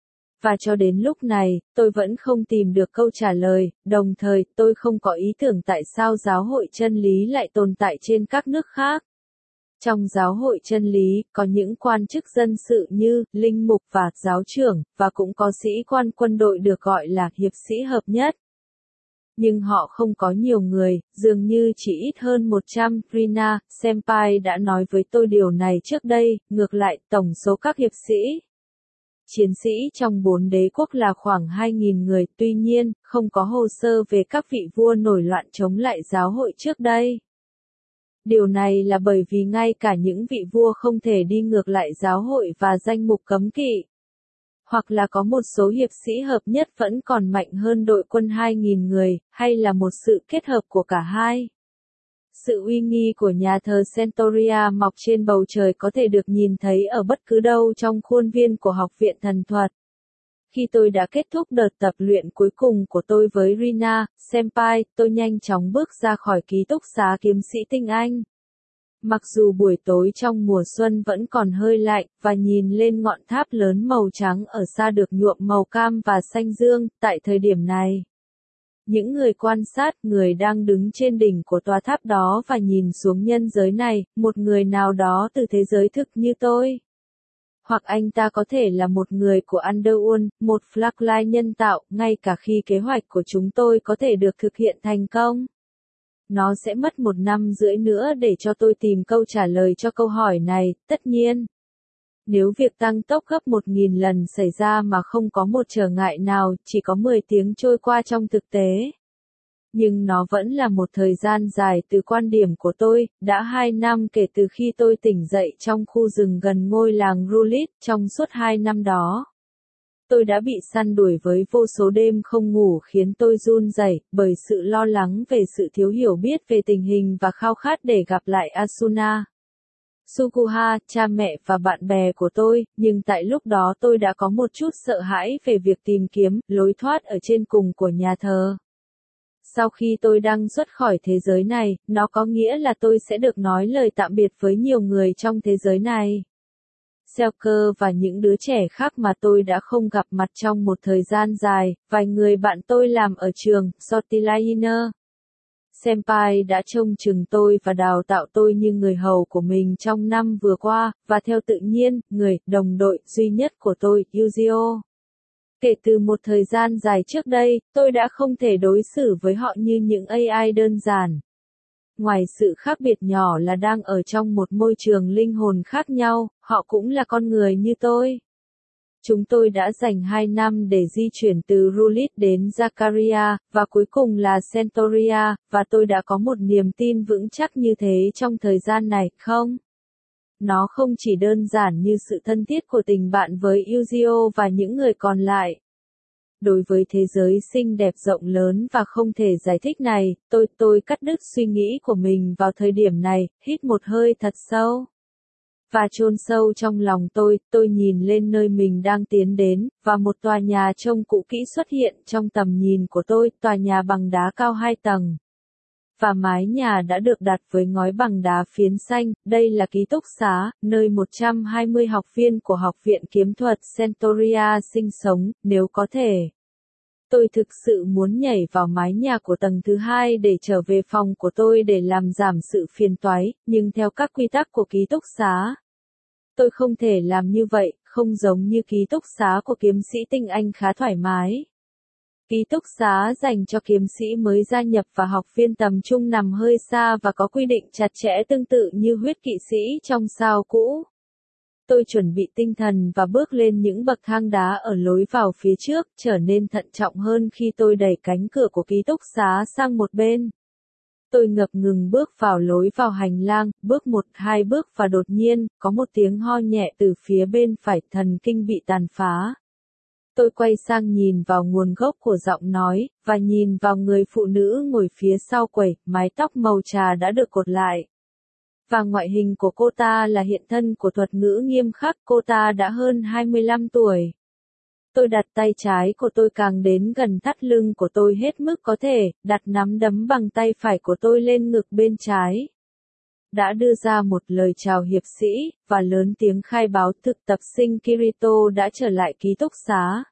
Và cho đến lúc này, tôi vẫn không tìm được câu trả lời. Đồng thời, tôi không có ý tưởng tại sao giáo hội chân lý lại tồn tại trên các nước khác. Trong giáo hội chân lý, có những quan chức dân sự như linh mục và giáo trưởng, và cũng có sĩ quan quân đội được gọi là hiệp sĩ hợp nhất. Nhưng họ không có nhiều người, dường như chỉ ít hơn 100. Rina, senpai đã nói với tôi điều này trước đây, ngược lại, tổng số các hiệp sĩ, chiến sĩ trong 4 đế quốc là khoảng 2.000 người, tuy nhiên, không có hồ sơ về các vị vua nổi loạn chống lại giáo hội trước đây. Điều này là bởi vì ngay cả những vị vua không thể đi ngược lại giáo hội và danh mục cấm kỵ, hoặc là có một số hiệp sĩ hợp nhất vẫn còn mạnh hơn đội quân 2.000 người, hay là một sự kết hợp của cả hai. Sự uy nghi của nhà thờ Centauria mọc trên bầu trời có thể được nhìn thấy ở bất cứ đâu trong khuôn viên của Học viện Thần thuật. Khi tôi đã kết thúc đợt tập luyện cuối cùng của tôi với Rina, senpai, tôi nhanh chóng bước ra khỏi ký túc xá kiếm sĩ tinh Anh. Mặc dù buổi tối trong mùa xuân vẫn còn hơi lạnh, và nhìn lên ngọn tháp lớn màu trắng ở xa được nhuộm màu cam và xanh dương, tại thời điểm này, những người quan sát, người đang đứng trên đỉnh của tòa tháp đó và nhìn xuống nhân giới này, một người nào đó từ thế giới thực như tôi. Hoặc anh ta có thể là một người của Underworld, một Flackline nhân tạo, ngay cả khi kế hoạch của chúng tôi có thể được thực hiện thành công. Nó sẽ mất 1 năm rưỡi nữa để cho tôi tìm câu trả lời cho câu hỏi này, tất nhiên. Nếu việc tăng tốc gấp 1.000 lần xảy ra mà không có một trở ngại nào, chỉ có 10 tiếng trôi qua trong thực tế. Nhưng nó vẫn là một thời gian dài từ quan điểm của tôi, đã 2 năm kể từ khi tôi tỉnh dậy trong khu rừng gần ngôi làng Rulit, trong suốt 2 năm đó. Tôi đã bị săn đuổi với vô số đêm không ngủ khiến tôi run rẩy bởi sự lo lắng về sự thiếu hiểu biết về tình hình và khao khát để gặp lại Asuna, Sukuha, cha mẹ và bạn bè của tôi, nhưng tại lúc đó tôi đã có một chút sợ hãi về việc tìm kiếm lối thoát ở trên cùng của nhà thờ. Sau khi tôi đang xuất khỏi thế giới này, nó có nghĩa là tôi sẽ được nói lời tạm biệt với nhiều người trong thế giới này. Selker và những đứa trẻ khác mà tôi đã không gặp mặt trong một thời gian dài, vài người bạn tôi làm ở trường, Sortilainer. Senpai đã trông chừng tôi và đào tạo tôi như người hầu của mình trong năm vừa qua, và theo tự nhiên, người đồng đội duy nhất của tôi, Yuzio. Kể từ một thời gian dài trước đây, tôi đã không thể đối xử với họ như những AI đơn giản. Ngoài sự khác biệt nhỏ là đang ở trong một môi trường linh hồn khác nhau, họ cũng là con người như tôi. Chúng tôi đã dành 2 năm để di chuyển từ Rulit đến Zakaria, và cuối cùng là Centauria, và tôi đã có một niềm tin vững chắc như thế trong thời gian này, không? Nó không chỉ đơn giản như sự thân thiết của tình bạn với Yuzio và những người còn lại. Đối với thế giới xinh đẹp rộng lớn và không thể giải thích này, tôi cắt đứt suy nghĩ của mình vào thời điểm này, hít một hơi thật sâu. Và chôn sâu trong lòng tôi nhìn lên nơi mình đang tiến đến, và một tòa nhà trông cũ kỹ xuất hiện trong tầm nhìn của tôi, tòa nhà bằng đá cao 2 tầng. Và mái nhà đã được đặt với ngói bằng đá phiến xanh, đây là ký túc xá, nơi 120 học viên của Học viện Kiếm thuật Centauria sinh sống, nếu có thể. Tôi thực sự muốn nhảy vào mái nhà của tầng thứ 2 để trở về phòng của tôi để làm giảm sự phiền toái, nhưng theo các quy tắc của ký túc xá, tôi không thể làm như vậy, không giống như ký túc xá của kiếm sĩ tinh Anh khá thoải mái. Ký túc xá dành cho kiếm sĩ mới gia nhập và học viên tầm trung nằm hơi xa và có quy định chặt chẽ tương tự như huyết kỵ sĩ trong sao cũ. Tôi chuẩn bị tinh thần và bước lên những bậc thang đá ở lối vào phía trước, trở nên thận trọng hơn khi tôi đẩy cánh cửa của ký túc xá sang một bên. Tôi ngập ngừng bước vào lối vào hành lang, bước 1-2 bước và đột nhiên, có một tiếng ho nhẹ từ phía bên phải, thần kinh bị tàn phá. Tôi quay sang nhìn vào nguồn gốc của giọng nói, và nhìn vào người phụ nữ ngồi phía sau quầy, mái tóc màu trà đã được cột lại. Và ngoại hình của cô ta là hiện thân của thuật ngữ nghiêm khắc, cô ta đã hơn 25 tuổi. Tôi đặt tay trái của tôi càng đến gần thắt lưng của tôi hết mức có thể, đặt nắm đấm bằng tay phải của tôi lên ngực bên trái. Đã đưa ra một lời chào hiệp sĩ, và lớn tiếng khai báo thực tập sinh Kirito đã trở lại ký túc xá.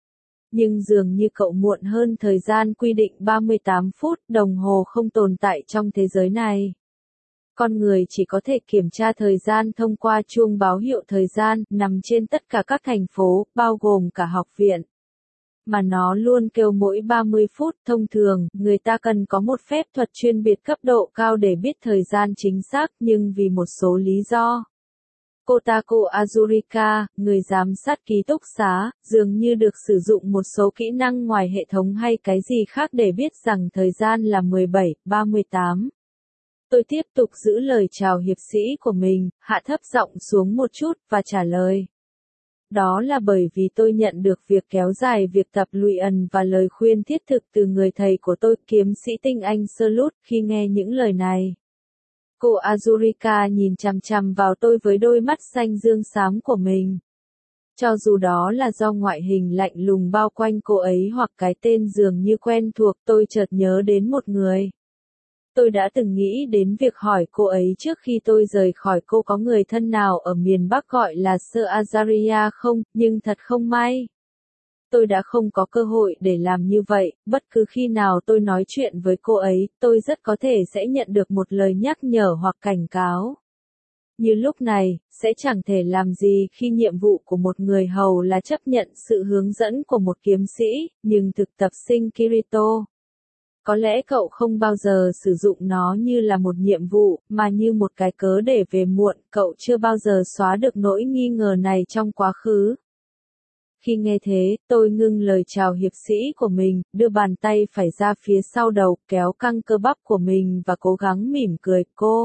Nhưng dường như cậu muộn hơn thời gian quy định 38 phút, đồng hồ không tồn tại trong thế giới này. Con người chỉ có thể kiểm tra thời gian thông qua chuông báo hiệu thời gian, nằm trên tất cả các thành phố, bao gồm cả học viện. mà nó luôn kêu mỗi 30 phút. Thông thường, người ta cần có một phép thuật chuyên biệt cấp độ cao để biết thời gian chính xác, nhưng vì một số lý do. Kotako Azurika, người giám sát ký túc xá, dường như được sử dụng một số kỹ năng ngoài hệ thống hay cái gì khác để biết rằng thời gian là 17:38. Tôi tiếp tục giữ lời chào hiệp sĩ của mình, hạ thấp giọng xuống một chút, và trả lời. Đó là bởi vì tôi nhận được việc kéo dài việc tập luyện và lời khuyên thiết thực từ người thầy của tôi, kiếm sĩ tinh Anh Slut. Khi nghe những lời này, cô Azurika nhìn chằm chằm vào tôi với đôi mắt xanh dương xám của mình. Cho dù đó là do ngoại hình lạnh lùng bao quanh cô ấy hoặc cái tên dường như quen thuộc, tôi chợt nhớ đến một người. Tôi đã từng nghĩ đến việc hỏi cô ấy trước khi tôi rời khỏi cô có người thân nào ở miền Bắc gọi là Sir Azaria không, nhưng thật không may. Tôi đã không có cơ hội để làm như vậy, bất cứ khi nào tôi nói chuyện với cô ấy, tôi rất có thể sẽ nhận được một lời nhắc nhở hoặc cảnh cáo. Như lúc này, sẽ chẳng thể làm gì khi nhiệm vụ của một người hầu là chấp nhận sự hướng dẫn của một kiếm sĩ, nhưng thực tập sinh Kirito. Có lẽ cậu không bao giờ sử dụng nó như là một nhiệm vụ, mà như một cái cớ để về muộn, cậu chưa bao giờ xóa được nỗi nghi ngờ này trong quá khứ. Khi nghe thế, tôi ngưng lời chào hiệp sĩ của mình, đưa bàn tay phải ra phía sau đầu, kéo căng cơ bắp của mình và cố gắng mỉm cười.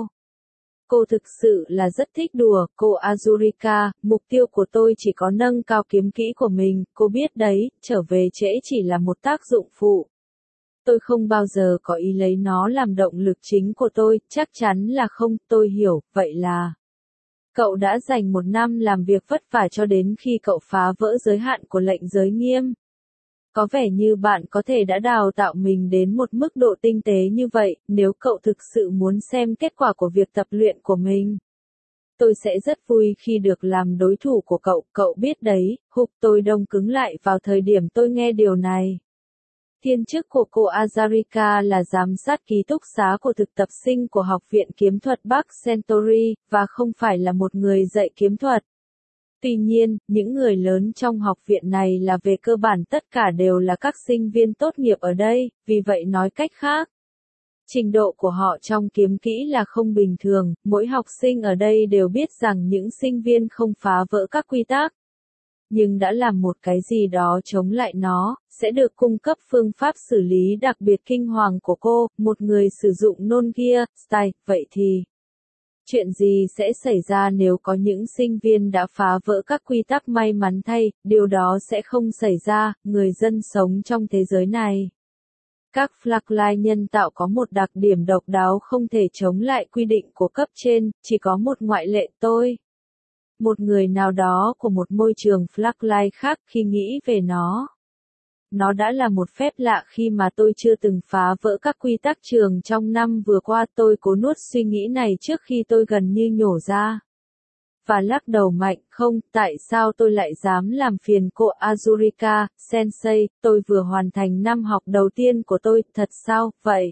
Cô thực sự là rất thích đùa, cô Azurika, mục tiêu của tôi chỉ có nâng cao kiếm kỹ của mình, cô biết đấy, trở về trễ chỉ là một tác dụng phụ. Tôi không bao giờ có ý lấy nó làm động lực chính của tôi, chắc chắn là không, tôi hiểu, vậy là. Cậu đã dành 1 năm làm việc vất vả cho đến khi cậu phá vỡ giới hạn của lệnh giới nghiêm. Có vẻ như bạn có thể đã đào tạo mình đến một mức độ tinh tế như vậy, nếu cậu thực sự muốn xem kết quả của việc tập luyện của mình. Tôi sẽ rất vui khi được làm đối thủ của cậu biết đấy, tôi đông cứng lại vào thời điểm tôi nghe điều này. Thiên chức của cô Azarika là giám sát ký túc xá của thực tập sinh của Học viện Kiếm thuật Bắc Centauri, và không phải là một người dạy kiếm thuật. Tuy nhiên, những người lớn trong học viện này là về cơ bản tất cả đều là các sinh viên tốt nghiệp ở đây, vì vậy nói cách khác. Trình độ của họ trong kiếm kỹ là không bình thường, mỗi học sinh ở đây đều biết rằng những sinh viên không phá vỡ các quy tắc. Nhưng đã làm một cái gì đó chống lại nó, sẽ được cung cấp phương pháp xử lý đặc biệt kinh hoàng của cô, một người sử dụng nôn kia, style, vậy thì. Chuyện gì sẽ xảy ra nếu có những sinh viên đã phá vỡ các quy tắc? May mắn thay, điều đó sẽ không xảy ra, người dân sống trong thế giới này. Các flaglai nhân tạo có một đặc điểm độc đáo không thể chống lại quy định của cấp trên, chỉ có một ngoại lệ tôi. Một người nào đó của một môi trường flaglai khác khi nghĩ về nó. Nó đã là một phép lạ khi mà tôi chưa từng phá vỡ các quy tắc trường trong năm vừa qua. Tôi cố nuốt suy nghĩ này trước khi tôi gần như nhổ ra. Và lắc đầu mạnh, không, tại sao tôi lại dám làm phiền cô Azurika, sensei, tôi vừa hoàn thành năm học đầu tiên của tôi, thật sao, vậy?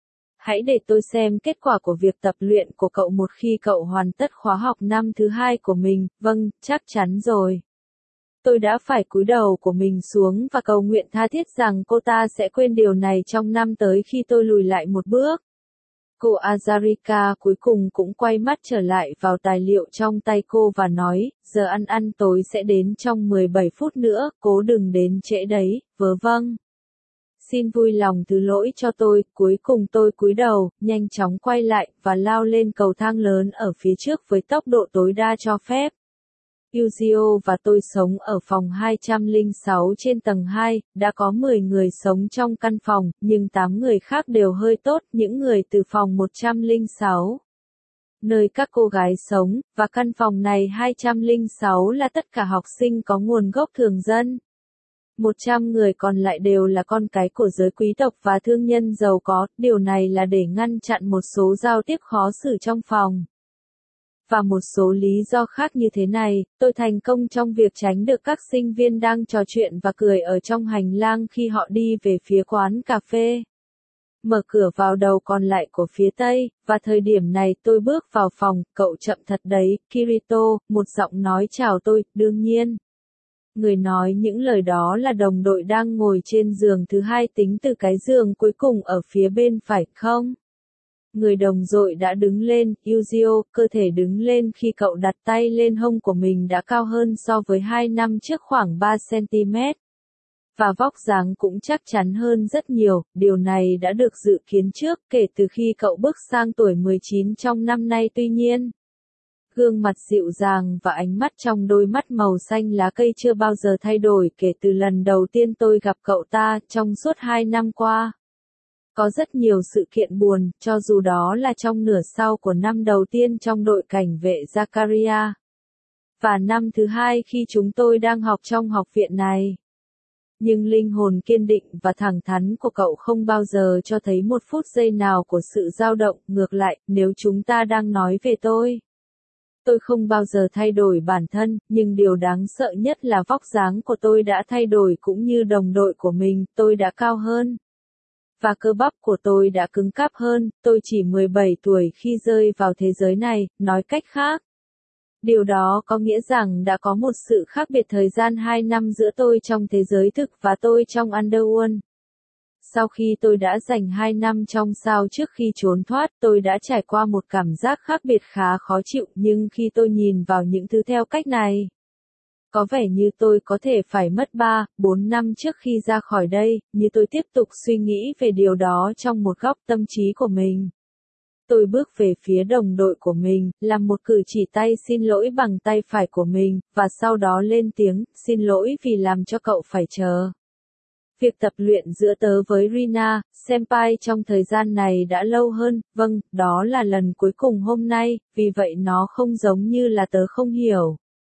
Hãy để tôi xem kết quả của việc tập luyện của cậu một khi cậu hoàn tất khóa học năm thứ 2 của mình, vâng, chắc chắn rồi. Tôi đã phải cúi đầu của mình xuống và cầu nguyện tha thiết rằng cô ta sẽ quên điều này trong năm tới khi tôi lùi lại một bước. Cô Azarika cuối cùng cũng quay mắt trở lại vào tài liệu trong tay cô và nói, giờ ăn tối sẽ đến trong 17 phút nữa, cố đừng đến trễ đấy, vâng. Xin vui lòng thứ lỗi cho tôi, cuối cùng tôi cúi đầu, nhanh chóng quay lại, và lao lên cầu thang lớn ở phía trước với tốc độ tối đa cho phép. Yuzio và tôi sống ở phòng 206 trên tầng 2, đã có 10 người sống trong căn phòng, nhưng 8 người khác đều hơi tốt, những người từ phòng 106. Nơi các cô gái sống, và căn phòng này 206 là tất cả học sinh có nguồn gốc thường dân. 100 người còn lại đều là con cái của giới quý tộc và thương nhân giàu có, điều này là để ngăn chặn một số giao tiếp khó xử trong phòng. Và một số lý do khác như thế này, tôi thành công trong việc tránh được các sinh viên đang trò chuyện và cười ở trong hành lang khi họ đi về phía quán cà phê. Mở cửa vào đầu còn lại của phía tây, và thời điểm này tôi bước vào phòng, cậu chậm thật đấy, Kirito, một giọng nói chào tôi, đương nhiên. Người nói những lời đó là đồng đội đang ngồi trên giường thứ hai tính từ cái giường cuối cùng ở phía bên phải, không? Người đồng đội đã đứng lên, Yuzio, cơ thể đứng lên khi cậu đặt tay lên hông của mình đã cao hơn so với 2 năm trước khoảng 3 cm. Và vóc dáng cũng chắc chắn hơn rất nhiều, điều này đã được dự kiến trước kể từ khi cậu bước sang tuổi 19 trong năm nay tuy nhiên. Gương mặt dịu dàng và ánh mắt trong đôi mắt màu xanh lá cây chưa bao giờ thay đổi kể từ lần đầu tiên tôi gặp cậu ta trong suốt 2 năm qua. Có rất nhiều sự kiện buồn, cho dù đó là trong nửa sau của năm đầu tiên trong đội cảnh vệ Zakaria. Và năm thứ hai khi chúng tôi đang học trong học viện này. Nhưng linh hồn kiên định và thẳng thắn của cậu không bao giờ cho thấy một phút giây nào của sự dao động, ngược lại, nếu chúng ta đang nói về tôi không bao giờ thay đổi bản thân, nhưng điều đáng sợ nhất là vóc dáng của tôi đã thay đổi cũng như đồng đội của mình, tôi đã cao hơn. Và cơ bắp của tôi đã cứng cáp hơn, tôi chỉ 17 tuổi khi rơi vào thế giới này, nói cách khác. Điều đó có nghĩa rằng đã có một sự khác biệt thời gian 2 năm giữa tôi trong thế giới thực và tôi trong Underworld. Sau khi tôi đã dành 2 năm trong sao trước khi trốn thoát, tôi đã trải qua một cảm giác khác biệt khá khó chịu, nhưng khi tôi nhìn vào những thứ theo cách này, có vẻ như tôi có thể phải mất 3, 4 năm trước khi ra khỏi đây, như tôi tiếp tục suy nghĩ về điều đó trong một góc tâm trí của mình. Tôi bước về phía đồng đội của mình, làm một cử chỉ tay xin lỗi bằng tay phải của mình, và sau đó lên tiếng, xin lỗi vì làm cho cậu phải chờ. Việc tập luyện giữa tớ với Rina, senpai trong thời gian này đã lâu hơn, vâng, đó là lần cuối cùng hôm nay, vì vậy nó không giống như là tớ không hiểu.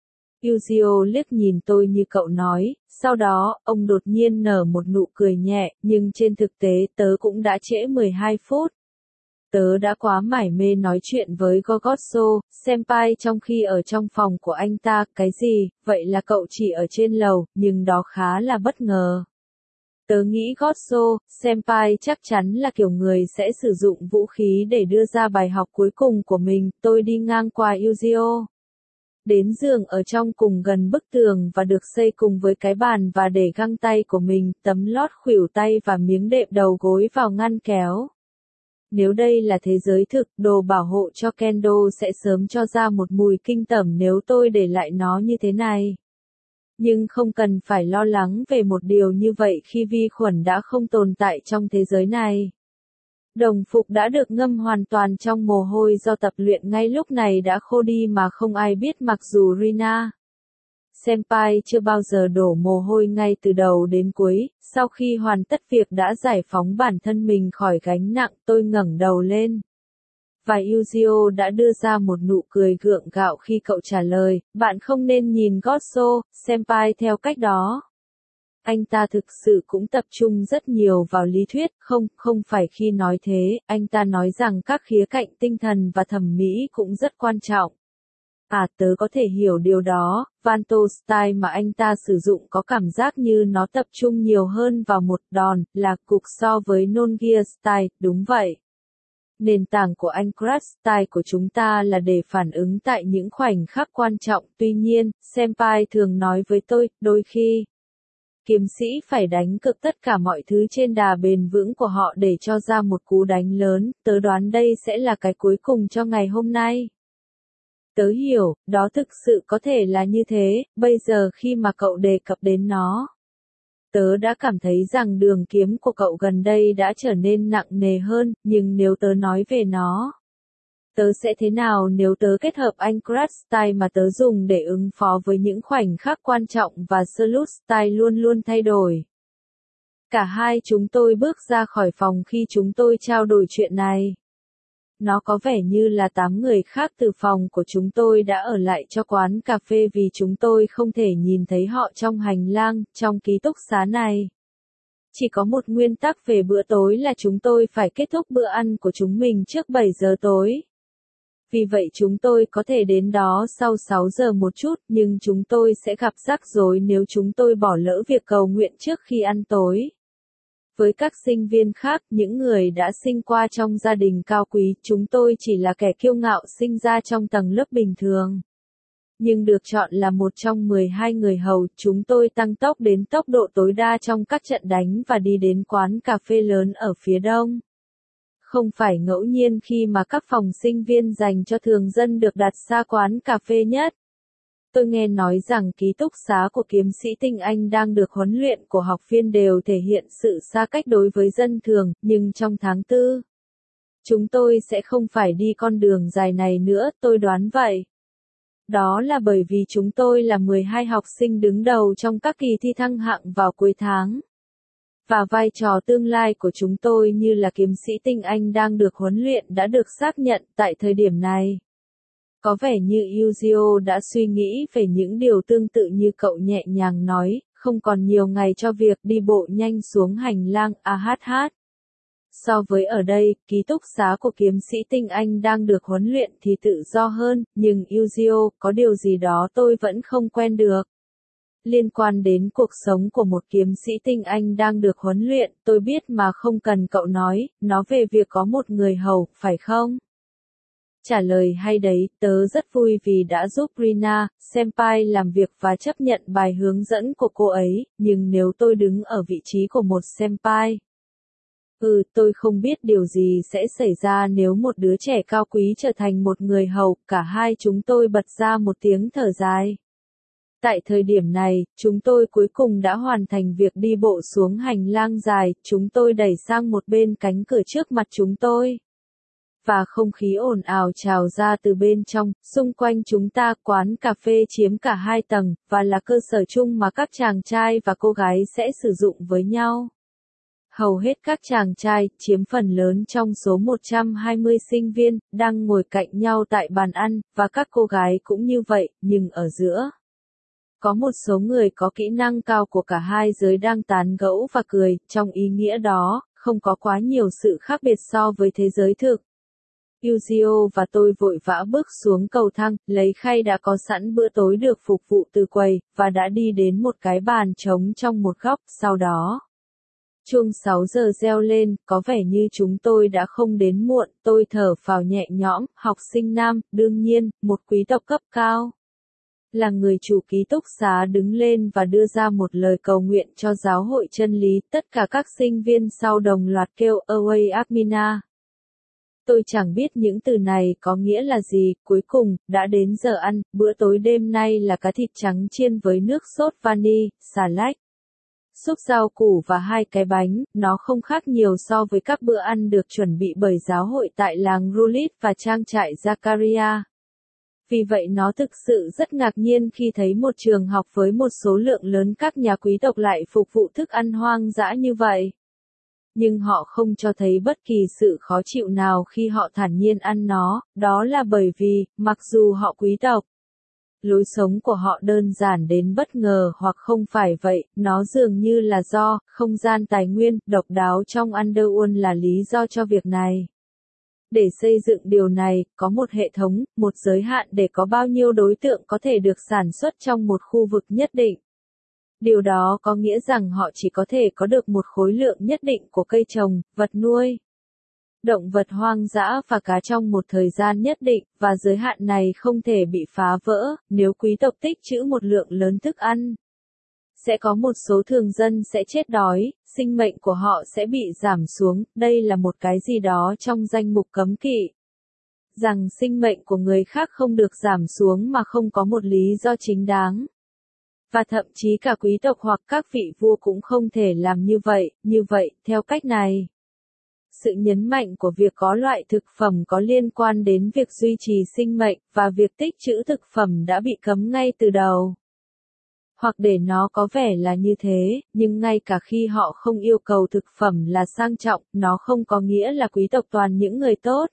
Yuzio liếc nhìn tôi như cậu nói, sau đó, ông đột nhiên nở một nụ cười nhẹ, nhưng trên thực tế tớ cũng đã trễ 12 phút. Tớ đã quá mải mê nói chuyện với Gogotso, senpai trong khi ở trong phòng của anh ta, cái gì, vậy là cậu chỉ ở trên lầu, nhưng đó khá là bất ngờ. Tớ nghĩ Gotso, senpai chắc chắn là kiểu người sẽ sử dụng vũ khí để đưa ra bài học cuối cùng của mình, tôi đi ngang qua Yuzio. Đến giường ở trong cùng gần bức tường và được xây cùng với cái bàn và để găng tay của mình, tấm lót khuỷu tay và miếng đệm đầu gối vào ngăn kéo. Nếu đây là thế giới thực, đồ bảo hộ cho Kendo sẽ sớm cho ra một mùi kinh tởm nếu tôi để lại nó như thế này. Nhưng không cần phải lo lắng về một điều như vậy khi vi khuẩn đã không tồn tại trong thế giới này. Đồng phục đã được ngâm hoàn toàn trong mồ hôi do tập luyện ngay lúc này đã khô đi mà không ai biết mặc dù Rina. Senpai chưa bao giờ đổ mồ hôi ngay từ đầu đến cuối, sau khi hoàn tất việc đã giải phóng bản thân mình khỏi gánh nặng, tôi ngẩng đầu lên. Và Yuzio đã đưa ra một nụ cười gượng gạo khi cậu trả lời, bạn không nên nhìn Gotso, senpai theo cách đó. Anh ta thực sự cũng tập trung rất nhiều vào lý thuyết, không phải khi nói thế, anh ta nói rằng các khía cạnh tinh thần và thẩm mỹ cũng rất quan trọng. Tớ có thể hiểu điều đó, Vanto Style mà anh ta sử dụng có cảm giác như nó tập trung nhiều hơn vào một đòn, là cục so với Non-Gear Style, đúng vậy. Nền tảng của anh Crash Style của chúng ta là để phản ứng tại những khoảnh khắc quan trọng, tuy nhiên, senpai thường nói với tôi, đôi khi, kiếm sĩ phải đánh cược tất cả mọi thứ trên đà bền vững của họ để cho ra một cú đánh lớn, tớ đoán đây sẽ là cái cuối cùng cho ngày hôm nay. Tớ hiểu, đó thực sự có thể là như thế, bây giờ khi mà cậu đề cập đến nó. Tớ đã cảm thấy rằng đường kiếm của cậu gần đây đã trở nên nặng nề hơn, nhưng nếu tớ nói về nó, tớ sẽ thế nào nếu tớ kết hợp anh Crash Style mà tớ dùng để ứng phó với những khoảnh khắc quan trọng và Salute Style luôn luôn thay đổi. Cả hai chúng tôi bước ra khỏi phòng khi chúng tôi trao đổi chuyện này. Nó có vẻ như là 8 người khác từ phòng của chúng tôi đã ở lại cho quán cà phê vì chúng tôi không thể nhìn thấy họ trong hành lang, trong ký túc xá này. Chỉ có một nguyên tắc về bữa tối là chúng tôi phải kết thúc bữa ăn của chúng mình trước 7 giờ tối. Vì vậy chúng tôi có thể đến đó sau 6 giờ một chút, nhưng chúng tôi sẽ gặp rắc rối nếu chúng tôi bỏ lỡ việc cầu nguyện trước khi ăn tối. Với các sinh viên khác, những người đã sinh qua trong gia đình cao quý, chúng tôi chỉ là kẻ kiêu ngạo sinh ra trong tầng lớp bình thường. Nhưng được chọn là một trong 12 người hầu, chúng tôi tăng tốc đến tốc độ tối đa trong các trận đánh và đi đến quán cà phê lớn ở phía đông. Không phải ngẫu nhiên khi mà các phòng sinh viên dành cho thường dân được đặt xa quán cà phê nhất. Tôi nghe nói rằng ký túc xá của kiếm sĩ Tinh Anh đang được huấn luyện của học viên đều thể hiện sự xa cách đối với dân thường, nhưng trong tháng 4, chúng tôi sẽ không phải đi con đường dài này nữa, tôi đoán vậy. Đó là bởi vì chúng tôi là 12 học sinh đứng đầu trong các kỳ thi thăng hạng vào cuối tháng. Và vai trò tương lai của chúng tôi như là kiếm sĩ Tinh Anh đang được huấn luyện đã được xác nhận tại thời điểm này. Có vẻ như Yuzio đã suy nghĩ về những điều tương tự như cậu nhẹ nhàng nói, không còn nhiều ngày cho việc đi bộ nhanh xuống hành lang AHH. So với ở đây, ký túc xá của kiếm sĩ Tinh Anh đang được huấn luyện thì tự do hơn, nhưng Yuzio, có điều gì đó tôi vẫn không quen được. Liên quan đến cuộc sống của một kiếm sĩ Tinh Anh đang được huấn luyện, tôi biết mà không cần cậu nói, nó về việc có một người hầu, phải không? Trả lời hay đấy, tớ rất vui vì đã giúp Rina, senpai làm việc và chấp nhận bài hướng dẫn của cô ấy, nhưng nếu tôi đứng ở vị trí của một senpai, tôi không biết điều gì sẽ xảy ra nếu một đứa trẻ cao quý trở thành một người hầu, cả hai chúng tôi bật ra một tiếng thở dài. Tại thời điểm này, chúng tôi cuối cùng đã hoàn thành việc đi bộ xuống hành lang dài, chúng tôi đẩy sang một bên cánh cửa trước mặt chúng tôi. Và không khí ồn ào trào ra từ bên trong, xung quanh chúng ta quán cà phê chiếm cả 2 tầng, và là cơ sở chung mà các chàng trai và cô gái sẽ sử dụng với nhau. Hầu hết các chàng trai, chiếm phần lớn trong số 120 sinh viên, đang ngồi cạnh nhau tại bàn ăn, và các cô gái cũng như vậy, nhưng ở giữa. Có một số người có kỹ năng cao của cả hai giới đang tán gẫu và cười, trong ý nghĩa đó, không có quá nhiều sự khác biệt so với thế giới thực. Yuzio và tôi vội vã bước xuống cầu thang, lấy khay đã có sẵn bữa tối được phục vụ từ quầy, và đã đi đến một cái bàn trống trong một góc, sau đó. Chuông 6 giờ reo lên, có vẻ như chúng tôi đã không đến muộn, tôi thở phào nhẹ nhõm, học sinh nam, đương nhiên, một quý tộc cấp cao. Là người chủ ký túc xá đứng lên và đưa ra một lời cầu nguyện cho giáo hội chân lý, tất cả các sinh viên sau đồng loạt kêu Away Admina. Tôi chẳng biết những từ này có nghĩa là gì, cuối cùng, đã đến giờ ăn, bữa tối đêm nay là cá thịt trắng chiên với nước sốt vani, xà lách, súp rau củ và 2 cái bánh, nó không khác nhiều so với các bữa ăn được chuẩn bị bởi giáo hội tại làng Rulit và trang trại Zakaria. Vì vậy nó thực sự rất ngạc nhiên khi thấy một trường học với một số lượng lớn các nhà quý tộc lại phục vụ thức ăn hoang dã như vậy. Nhưng họ không cho thấy bất kỳ sự khó chịu nào khi họ thản nhiên ăn nó, đó là bởi vì, mặc dù họ quý tộc, lối sống của họ đơn giản đến bất ngờ hoặc không phải vậy, nó dường như là do, không gian tài nguyên, độc đáo trong Underworld là lý do cho việc này. Để xây dựng điều này, có một hệ thống, một giới hạn để có bao nhiêu đối tượng có thể được sản xuất trong một khu vực nhất định. Điều đó có nghĩa rằng họ chỉ có thể có được một khối lượng nhất định của cây trồng, vật nuôi, động vật hoang dã và cá trong một thời gian nhất định, và giới hạn này không thể bị phá vỡ, nếu quý tộc tích trữ một lượng lớn thức ăn. Sẽ có một số thường dân sẽ chết đói, sinh mệnh của họ sẽ bị giảm xuống, đây là một cái gì đó trong danh mục cấm kỵ. Rằng sinh mệnh của người khác không được giảm xuống mà không có một lý do chính đáng. Và thậm chí cả quý tộc hoặc các vị vua cũng không thể làm như vậy, theo cách này. Sự nhấn mạnh của việc có loại thực phẩm có liên quan đến việc duy trì sinh mệnh, và việc tích trữ thực phẩm đã bị cấm ngay từ đầu. Hoặc để nó có vẻ là như thế, nhưng ngay cả khi họ không yêu cầu thực phẩm là sang trọng, nó không có nghĩa là quý tộc toàn những người tốt.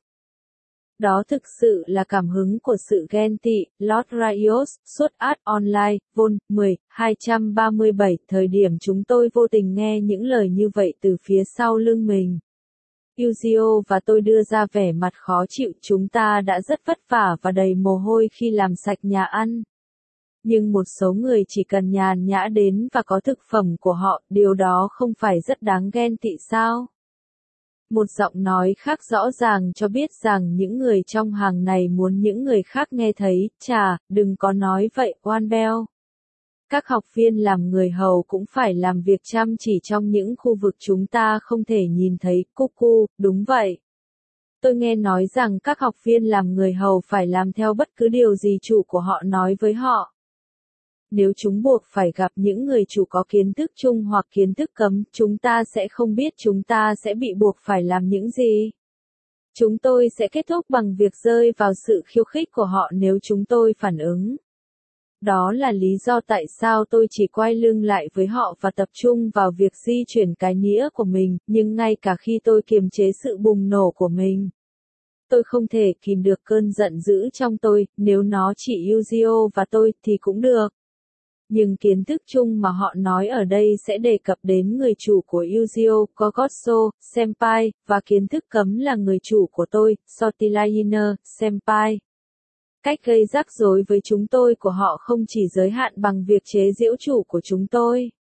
Đó thực sự là cảm hứng của sự ghen tị, Lord Rios, xuất art online, Vol. 10, 237, thời điểm chúng tôi vô tình nghe những lời như vậy từ phía sau lưng mình. Yuzio và tôi đưa ra vẻ mặt khó chịu, chúng ta đã rất vất vả và đầy mồ hôi khi làm sạch nhà ăn. Nhưng một số người chỉ cần nhàn nhã đến và có thực phẩm của họ, điều đó không phải rất đáng ghen tị sao? Một giọng nói khác rõ ràng cho biết rằng những người trong hàng này muốn những người khác nghe thấy, chà, đừng có nói vậy, One Bell. Các học viên làm người hầu cũng phải làm việc chăm chỉ trong những khu vực chúng ta không thể nhìn thấy, Cuckoo, đúng vậy. Tôi nghe nói rằng các học viên làm người hầu phải làm theo bất cứ điều gì chủ của họ nói với họ. Nếu chúng buộc phải gặp những người chủ có kiến thức chung hoặc kiến thức cấm, chúng ta sẽ không biết chúng ta sẽ bị buộc phải làm những gì. Chúng tôi sẽ kết thúc bằng việc rơi vào sự khiêu khích của họ nếu chúng tôi phản ứng. Đó là lý do tại sao tôi chỉ quay lưng lại với họ và tập trung vào việc di chuyển cái nĩa của mình, nhưng ngay cả khi tôi kiềm chế sự bùng nổ của mình, tôi không thể kìm được cơn giận dữ trong tôi, nếu nó chỉ Yuzio và tôi thì cũng được. Nhưng kiến thức chung mà họ nói ở đây sẽ đề cập đến người chủ của Yuzio, Kogotso, Senpai, và kiến thức cấm là người chủ của tôi, Sotilainer, Senpai. Cách gây rắc rối với chúng tôi của họ không chỉ giới hạn bằng việc chế giễu chủ của chúng tôi.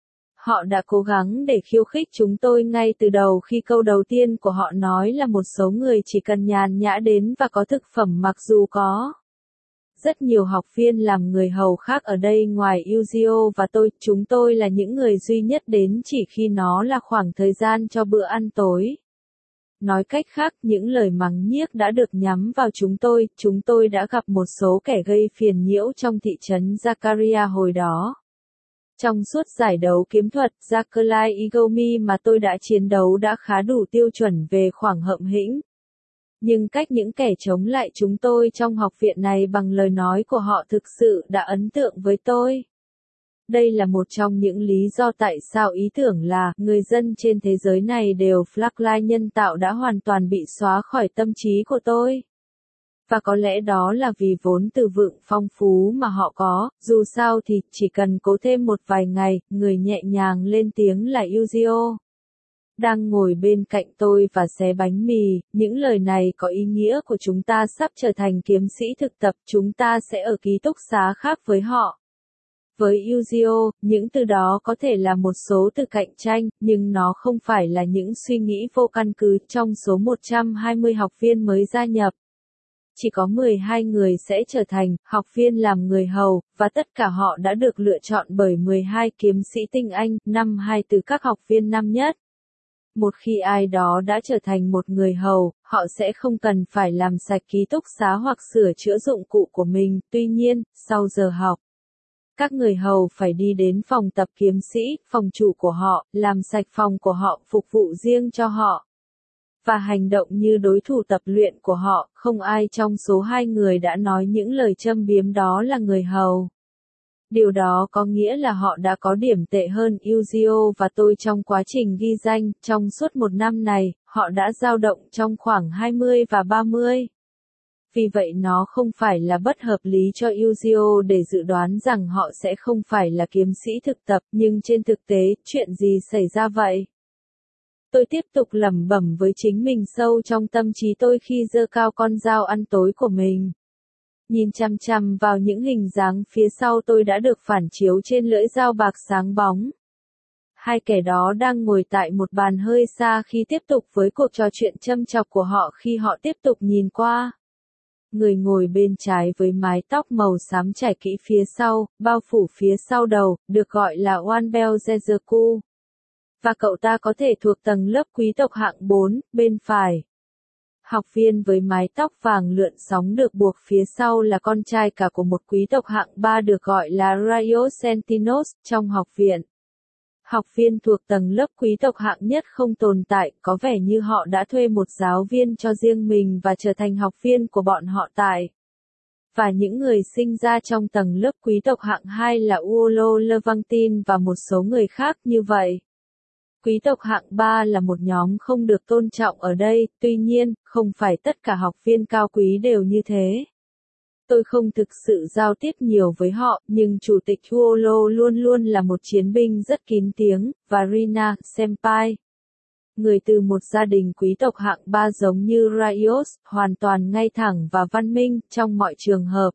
Họ đã cố gắng để khiêu khích chúng tôi ngay từ đầu khi câu đầu tiên của họ nói là một số người chỉ cần nhàn nhã đến và có thực phẩm mặc dù có rất nhiều học viên làm người hầu khác ở đây ngoài Yuzio và tôi, chúng tôi là những người duy nhất đến chỉ khi nó là khoảng thời gian cho bữa ăn tối. Nói cách khác, những lời mắng nhiếc đã được nhắm vào chúng tôi đã gặp một số kẻ gây phiền nhiễu trong thị trấn Zakaria hồi đó. Trong suốt giải đấu kiếm thuật Zakalai Igomi mà tôi đã chiến đấu đã khá đủ tiêu chuẩn về khoảng hậm hĩnh. Nhưng cách những kẻ chống lại chúng tôi trong học viện này bằng lời nói của họ thực sự đã ấn tượng với tôi. Đây là một trong những lý do tại sao ý tưởng là người dân trên thế giới này đều flatline nhân tạo đã hoàn toàn bị xóa khỏi tâm trí của tôi. Và có lẽ đó là vì vốn từ vựng phong phú mà họ có, dù sao thì chỉ cần cố thêm một vài ngày, người nhẹ nhàng lên tiếng là Yuzio đang ngồi bên cạnh tôi và xé bánh mì, những lời này có ý nghĩa của chúng ta sắp trở thành kiếm sĩ thực tập, chúng ta sẽ ở ký túc xá khác với họ. Với Yuzio, những từ đó có thể là một số từ cạnh tranh, nhưng nó không phải là những suy nghĩ vô căn cứ trong số 120 học viên mới gia nhập. Chỉ có 12 người sẽ trở thành học viên làm người hầu, và tất cả họ đã được lựa chọn bởi 12 kiếm sĩ tinh anh, năm 2 từ các học viên năm nhất. Một khi ai đó đã trở thành một người hầu, họ sẽ không cần phải làm sạch ký túc xá hoặc sửa chữa dụng cụ của mình, tuy nhiên, sau giờ học, các người hầu phải đi đến phòng tập kiếm sĩ, phòng chủ của họ, làm sạch phòng của họ, phục vụ riêng cho họ. Và hành động như đối thủ tập luyện của họ, không ai trong số 2 người đã nói những lời châm biếm đó là người hầu. Điều đó có nghĩa là họ đã có điểm tệ hơn Yuzio và tôi trong quá trình ghi danh, trong suốt một năm này, họ đã dao động trong khoảng 20 và 30. Vì vậy nó không phải là bất hợp lý cho Yuzio để dự đoán rằng họ sẽ không phải là kiếm sĩ thực tập, nhưng trên thực tế, chuyện gì xảy ra vậy? Tôi tiếp tục lẩm bẩm với chính mình sâu trong tâm trí tôi khi giơ cao con dao ăn tối của mình. Nhìn chằm chằm vào những hình dáng phía sau tôi đã được phản chiếu trên lưỡi dao bạc sáng bóng. Hai kẻ đó đang ngồi tại một bàn hơi xa khi tiếp tục với cuộc trò chuyện châm chọc của họ khi họ tiếp tục nhìn qua. Người ngồi bên trái với mái tóc màu xám trải kỹ phía sau, bao phủ phía sau đầu, được gọi là One Bell Zezeku. Và cậu ta có thể thuộc tầng lớp quý tộc hạng 4, bên phải. Học viên với mái tóc vàng lượn sóng được buộc phía sau là con trai cả của một quý tộc hạng 3 được gọi là Rayo Sentinos, trong học viện. Học viên thuộc tầng lớp quý tộc hạng nhất không tồn tại, có vẻ như họ đã thuê một giáo viên cho riêng mình và trở thành học viên của bọn họ tại. Và những người sinh ra trong tầng lớp quý tộc hạng 2 là Uolo Levantin và một số người khác như vậy. Quý tộc hạng 3 là một nhóm không được tôn trọng ở đây, tuy nhiên, không phải tất cả học viên cao quý đều như thế. Tôi không thực sự giao tiếp nhiều với họ, nhưng Chủ tịch Uolo luôn luôn là một chiến binh rất kín tiếng, và Rina, Senpai, người từ một gia đình quý tộc hạng 3 giống như Raios, hoàn toàn ngay thẳng và văn minh, trong mọi trường hợp.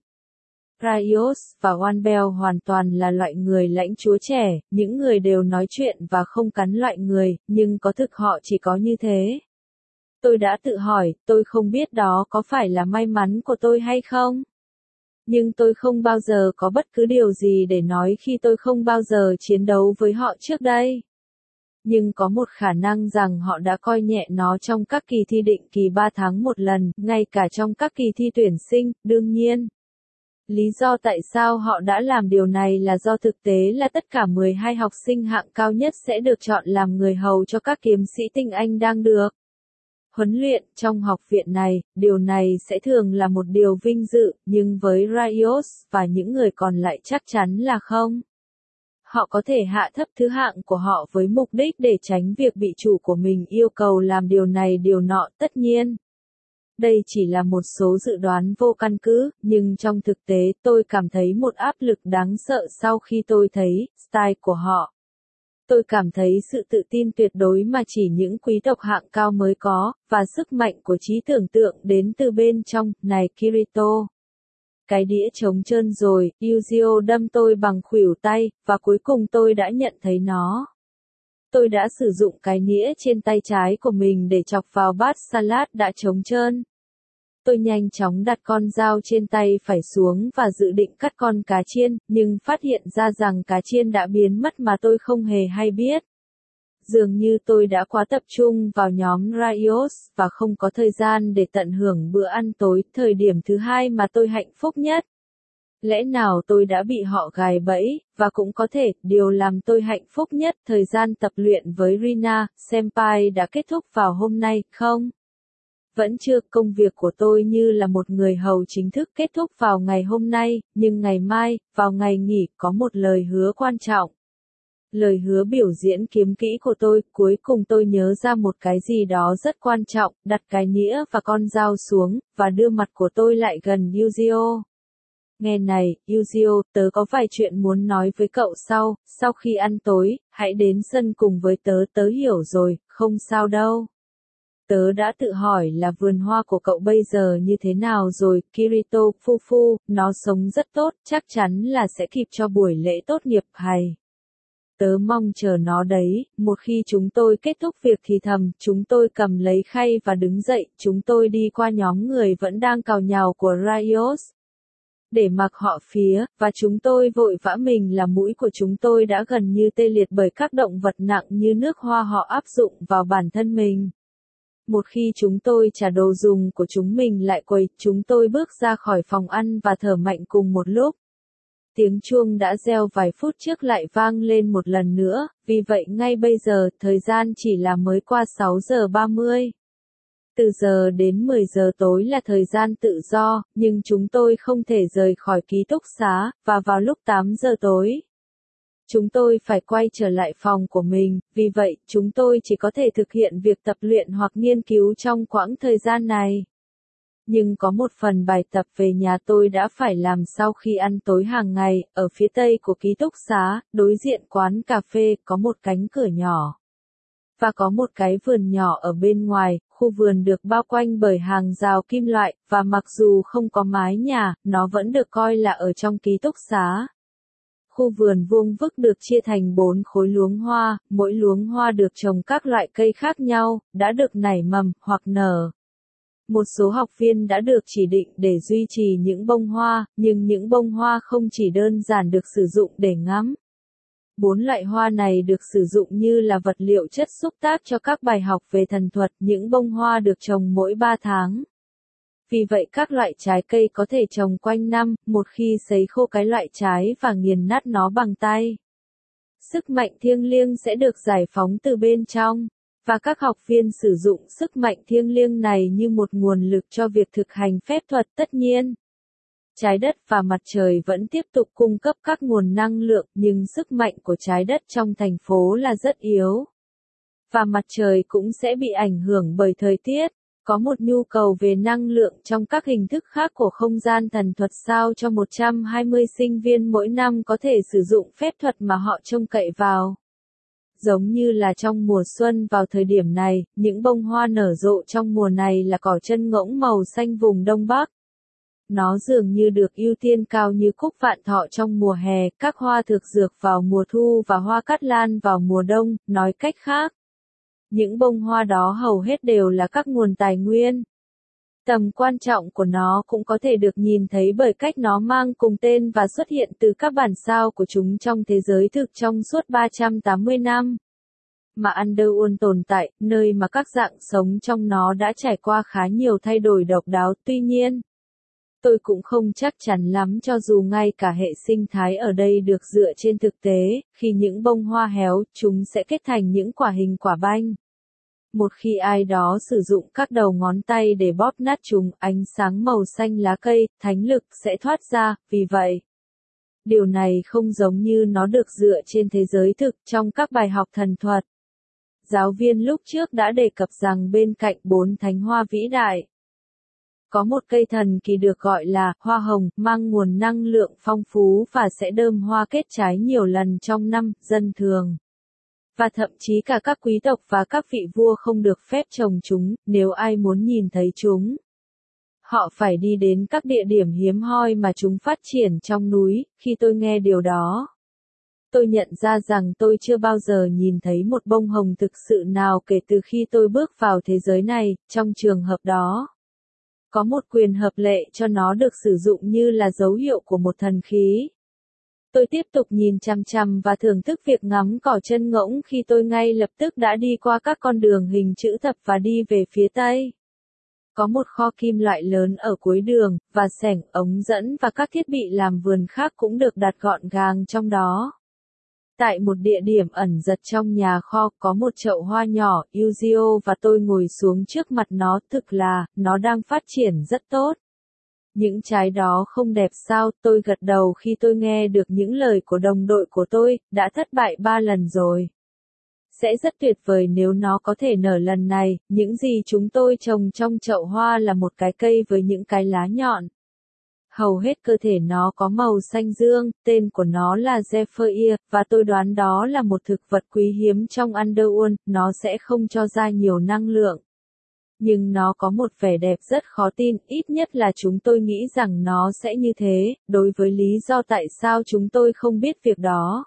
Raios và One Bell hoàn toàn là loại người lãnh chúa trẻ, những người đều nói chuyện và không cắn loại người, nhưng có thực họ chỉ có như thế. Tôi đã tự hỏi, tôi không biết đó có phải là may mắn của tôi hay không? Nhưng tôi không bao giờ có bất cứ điều gì để nói khi tôi không bao giờ chiến đấu với họ trước đây. Nhưng có một khả năng rằng họ đã coi nhẹ nó trong các kỳ thi định kỳ 3 tháng một lần, ngay cả trong các kỳ thi tuyển sinh, đương nhiên. Lý do tại sao họ đã làm điều này là do thực tế là tất cả 12 học sinh hạng cao nhất sẽ được chọn làm người hầu cho các kiếm sĩ tinh Anh đang được huấn luyện trong học viện này. Điều này sẽ thường là một điều vinh dự, nhưng với Rios và những người còn lại chắc chắn là không. Họ có thể hạ thấp thứ hạng của họ với mục đích để tránh việc bị chủ của mình yêu cầu làm điều này điều nọ, tất nhiên. Đây chỉ là một số dự đoán vô căn cứ, nhưng trong thực tế tôi cảm thấy một áp lực đáng sợ sau khi tôi thấy style của họ. Tôi cảm thấy sự tự tin tuyệt đối mà chỉ những quý tộc hạng cao mới có, và sức mạnh của trí tưởng tượng đến từ bên trong. Này Kirito! Cái đĩa trống trơn rồi, Yuzio đâm tôi bằng khuỷu tay, và cuối cùng tôi đã nhận thấy nó. Tôi đã sử dụng cái nĩa trên tay trái của mình để chọc vào bát salad đã trống trơn. Tôi nhanh chóng đặt con dao trên tay phải xuống và dự định cắt con cá chiên, nhưng phát hiện ra rằng cá chiên đã biến mất mà tôi không hề hay biết. Dường như tôi đã quá tập trung vào nhóm Rios và không có thời gian để tận hưởng bữa ăn tối, thời điểm thứ hai mà tôi hạnh phúc nhất. Lẽ nào tôi đã bị họ gài bẫy, và cũng có thể, điều làm tôi hạnh phúc nhất, thời gian tập luyện với Rina, Senpai đã kết thúc vào hôm nay, không? Vẫn chưa, công việc của tôi như là một người hầu chính thức kết thúc vào ngày hôm nay, nhưng ngày mai, vào ngày nghỉ, có một lời hứa quan trọng. Lời hứa biểu diễn kiếm kỹ của tôi, cuối cùng tôi nhớ ra một cái gì đó rất quan trọng, đặt cái nĩa và con dao xuống, và đưa mặt của tôi lại gần Yuzio. Nghe này, Yuzio, tớ có vài chuyện muốn nói với cậu sau khi ăn tối, hãy đến sân cùng với tớ, tớ hiểu rồi, không sao đâu. Tớ đã tự hỏi là vườn hoa của cậu bây giờ như thế nào rồi, Kirito, Fufu, nó sống rất tốt, chắc chắn là sẽ kịp cho buổi lễ tốt nghiệp hay. Tớ mong chờ nó đấy. Một khi chúng tôi kết thúc việc thì thầm, chúng tôi cầm lấy khay và đứng dậy, chúng tôi đi qua nhóm người vẫn đang cào nhào của Rios. Để mặc họ phía, và chúng tôi vội vã, mình là mũi của chúng tôi đã gần như tê liệt bởi các động vật nặng như nước hoa họ áp dụng vào bản thân mình. Một khi chúng tôi trả đồ dùng của chúng mình lại quầy, chúng tôi bước ra khỏi phòng ăn và thở mạnh cùng một lúc. Tiếng chuông đã reo vài phút trước lại vang lên một lần nữa, vì vậy ngay bây giờ, thời gian chỉ là mới qua 6 giờ 30. Từ giờ đến 10 giờ tối là thời gian tự do, nhưng chúng tôi không thể rời khỏi ký túc xá, và vào lúc 8 giờ tối, chúng tôi phải quay trở lại phòng của mình, vì vậy, chúng tôi chỉ có thể thực hiện việc tập luyện hoặc nghiên cứu trong quãng thời gian này. Nhưng có một phần bài tập về nhà tôi đã phải làm sau khi ăn tối hàng ngày, ở phía tây của ký túc xá, đối diện quán cà phê, có một cánh cửa nhỏ. Và có một cái vườn nhỏ ở bên ngoài, khu vườn được bao quanh bởi hàng rào kim loại, và mặc dù không có mái nhà, nó vẫn được coi là ở trong ký túc xá. Khu vườn vuông vức được chia thành 4 khối luống hoa, mỗi luống hoa được trồng các loại cây khác nhau, đã được nảy mầm, hoặc nở. Một số học viên đã được chỉ định để duy trì những bông hoa, nhưng những bông hoa không chỉ đơn giản được sử dụng để ngắm. 4 loại hoa này được sử dụng như là vật liệu chất xúc tác cho các bài học về thần thuật, những bông hoa được trồng mỗi 3 tháng. Vì vậy các loại trái cây có thể trồng quanh năm, một khi sấy khô cái loại trái và nghiền nát nó bằng tay. Sức mạnh thiêng liêng sẽ được giải phóng từ bên trong, và các học viên sử dụng sức mạnh thiêng liêng này như một nguồn lực cho việc thực hành phép thuật. Tất nhiên, trái đất và mặt trời vẫn tiếp tục cung cấp các nguồn năng lượng, nhưng sức mạnh của trái đất trong thành phố là rất yếu. Và mặt trời cũng sẽ bị ảnh hưởng bởi thời tiết. Có một nhu cầu về năng lượng trong các hình thức khác của không gian thần thuật sao cho 120 sinh viên mỗi năm có thể sử dụng phép thuật mà họ trông cậy vào. Giống như là trong mùa xuân vào thời điểm này, những bông hoa nở rộ trong mùa này là cỏ chân ngỗng màu xanh vùng Đông Bắc. Nó dường như được ưu tiên cao như cúc vạn thọ trong mùa hè, các hoa thực dược vào mùa thu và hoa cát lan vào mùa đông, nói cách khác. Những bông hoa đó hầu hết đều là các nguồn tài nguyên. Tầm quan trọng của nó cũng có thể được nhìn thấy bởi cách nó mang cùng tên và xuất hiện từ các bản sao của chúng trong thế giới thực trong suốt 380 năm. Mà Underworld tồn tại, nơi mà các dạng sống trong nó đã trải qua khá nhiều thay đổi độc đáo. Tuy nhiên, tôi cũng không chắc chắn lắm cho dù ngay cả hệ sinh thái ở đây được dựa trên thực tế, khi những bông hoa héo, chúng sẽ kết thành những quả hình quả banh. Một khi ai đó sử dụng các đầu ngón tay để bóp nát chúng, ánh sáng màu xanh lá cây, thánh lực sẽ thoát ra, vì vậy. Điều này không giống như nó được dựa trên thế giới thực trong các bài học thần thuật. Giáo viên lúc trước đã đề cập rằng bên cạnh 4 thánh hoa vĩ đại, có một cây thần kỳ được gọi là hoa hồng, mang nguồn năng lượng phong phú và sẽ đơm hoa kết trái nhiều lần trong năm. Dân thường và thậm chí cả các quý tộc và các vị vua không được phép trồng chúng, nếu ai muốn nhìn thấy chúng. Họ phải đi đến các địa điểm hiếm hoi mà chúng phát triển trong núi. Khi tôi nghe điều đó, tôi nhận ra rằng tôi chưa bao giờ nhìn thấy một bông hồng thực sự nào kể từ khi tôi bước vào thế giới này. Trong trường hợp đó, có một quyền hợp lệ cho nó được sử dụng như là dấu hiệu của một thần khí. Tôi tiếp tục nhìn chằm chằm và thưởng thức việc ngắm cỏ chân ngỗng khi tôi ngay lập tức đã đi qua các con đường hình chữ thập và đi về phía tây. Có một kho kim loại lớn ở cuối đường, và xẻng, ống dẫn và các thiết bị làm vườn khác cũng được đặt gọn gàng trong đó. Tại một địa điểm ẩn giật trong nhà kho, có một chậu hoa nhỏ, Yuzio, và tôi ngồi xuống trước mặt nó. Thực là, nó đang phát triển rất tốt. Những trái đó không đẹp sao? Tôi gật đầu khi tôi nghe được những lời của đồng đội của tôi, đã thất bại 3 lần rồi. Sẽ rất tuyệt vời nếu nó có thể nở lần này. Những gì chúng tôi trồng trong chậu hoa là một cái cây với những cái lá nhọn. Hầu hết cơ thể nó có màu xanh dương, tên của nó là Zephyr, và tôi đoán đó là một thực vật quý hiếm trong Underworld. Nó sẽ không cho ra nhiều năng lượng. Nhưng nó có một vẻ đẹp rất khó tin, ít nhất là chúng tôi nghĩ rằng nó sẽ như thế, đối với lý do tại sao chúng tôi không biết việc đó.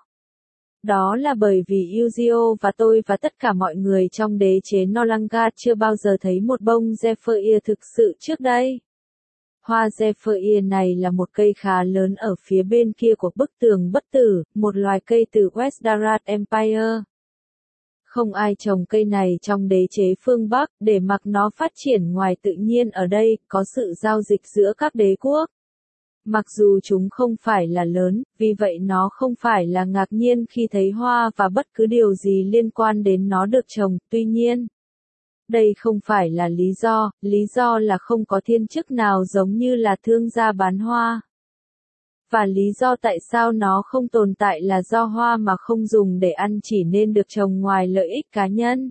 Đó là bởi vì Yuzio và tôi và tất cả mọi người trong đế chế Nolangat chưa bao giờ thấy một bông Zephyr thực sự trước đây. Hoa Zephyr này là một cây khá lớn ở phía bên kia của bức tường bất tử, một loài cây từ Westdarat Empire. Không ai trồng cây này trong đế chế phương Bắc, để mặc nó phát triển ngoài tự nhiên. Ở đây, có sự giao dịch giữa các đế quốc. Mặc dù chúng không phải là lớn, vì vậy nó không phải là ngạc nhiên khi thấy hoa và bất cứ điều gì liên quan đến nó được trồng. Tuy nhiên, đây không phải là lý do là không có thiên chức nào giống như là thương gia bán hoa. Và lý do tại sao nó không tồn tại là do hoa mà không dùng để ăn chỉ nên được trồng ngoài lợi ích cá nhân.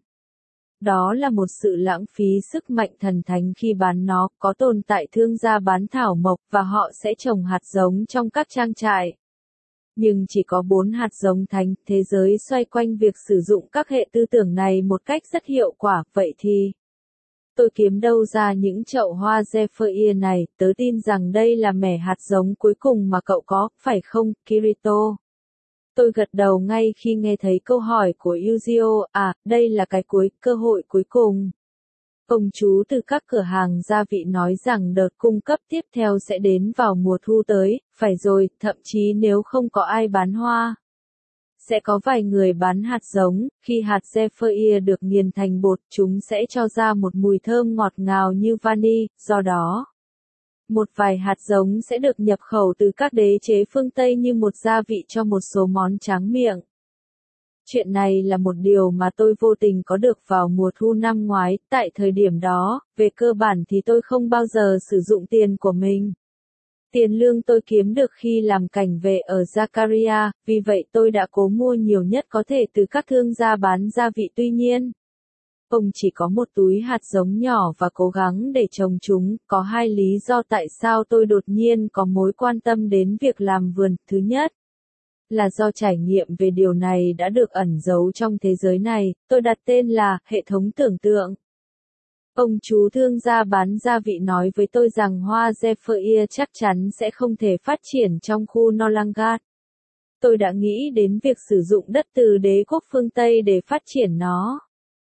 Đó là một sự lãng phí sức mạnh thần thánh khi bán nó. Có tồn tại thương gia bán thảo mộc và họ sẽ trồng hạt giống trong các trang trại. Nhưng chỉ có 4 hạt giống thánh. Thế giới xoay quanh việc sử dụng các hệ tư tưởng này một cách rất hiệu quả. Vậy thì, tôi kiếm đâu ra những chậu hoa Zephyr này? Tớ tin rằng đây là mẻ hạt giống cuối cùng mà cậu có, phải không, Kirito? Tôi gật đầu ngay khi nghe thấy câu hỏi của Yuzio. À, đây là cái cơ hội cuối cùng. Công chú từ các cửa hàng gia vị nói rằng đợt cung cấp tiếp theo sẽ đến vào mùa thu tới. Phải rồi, thậm chí nếu không có ai bán hoa, sẽ có vài người bán hạt giống. Khi hạt Zephyr được nghiền thành bột, chúng sẽ cho ra một mùi thơm ngọt ngào như vani. Do đó, một vài hạt giống sẽ được nhập khẩu từ các đế chế phương Tây như một gia vị cho một số món tráng miệng. Chuyện này là một điều mà tôi vô tình có được vào mùa thu năm ngoái. Tại thời điểm đó, về cơ bản thì tôi không bao giờ sử dụng tiền của mình. Tiền lương tôi kiếm được khi làm cảnh vệ ở Zakaria, vì vậy tôi đã cố mua nhiều nhất có thể từ các thương gia bán gia vị. Tuy nhiên, ông chỉ có một túi hạt giống nhỏ và cố gắng để trồng chúng. Có 2 lý do tại sao tôi đột nhiên có mối quan tâm đến việc làm vườn. Thứ nhất, là do trải nghiệm về điều này đã được ẩn giấu trong thế giới này. Tôi đặt tên là hệ thống tưởng tượng. Ông chú thương gia bán gia vị nói với tôi rằng hoa Zephyr chắc chắn sẽ không thể phát triển trong khu Nolangat. Tôi đã nghĩ đến việc sử dụng đất từ đế quốc phương Tây để phát triển nó.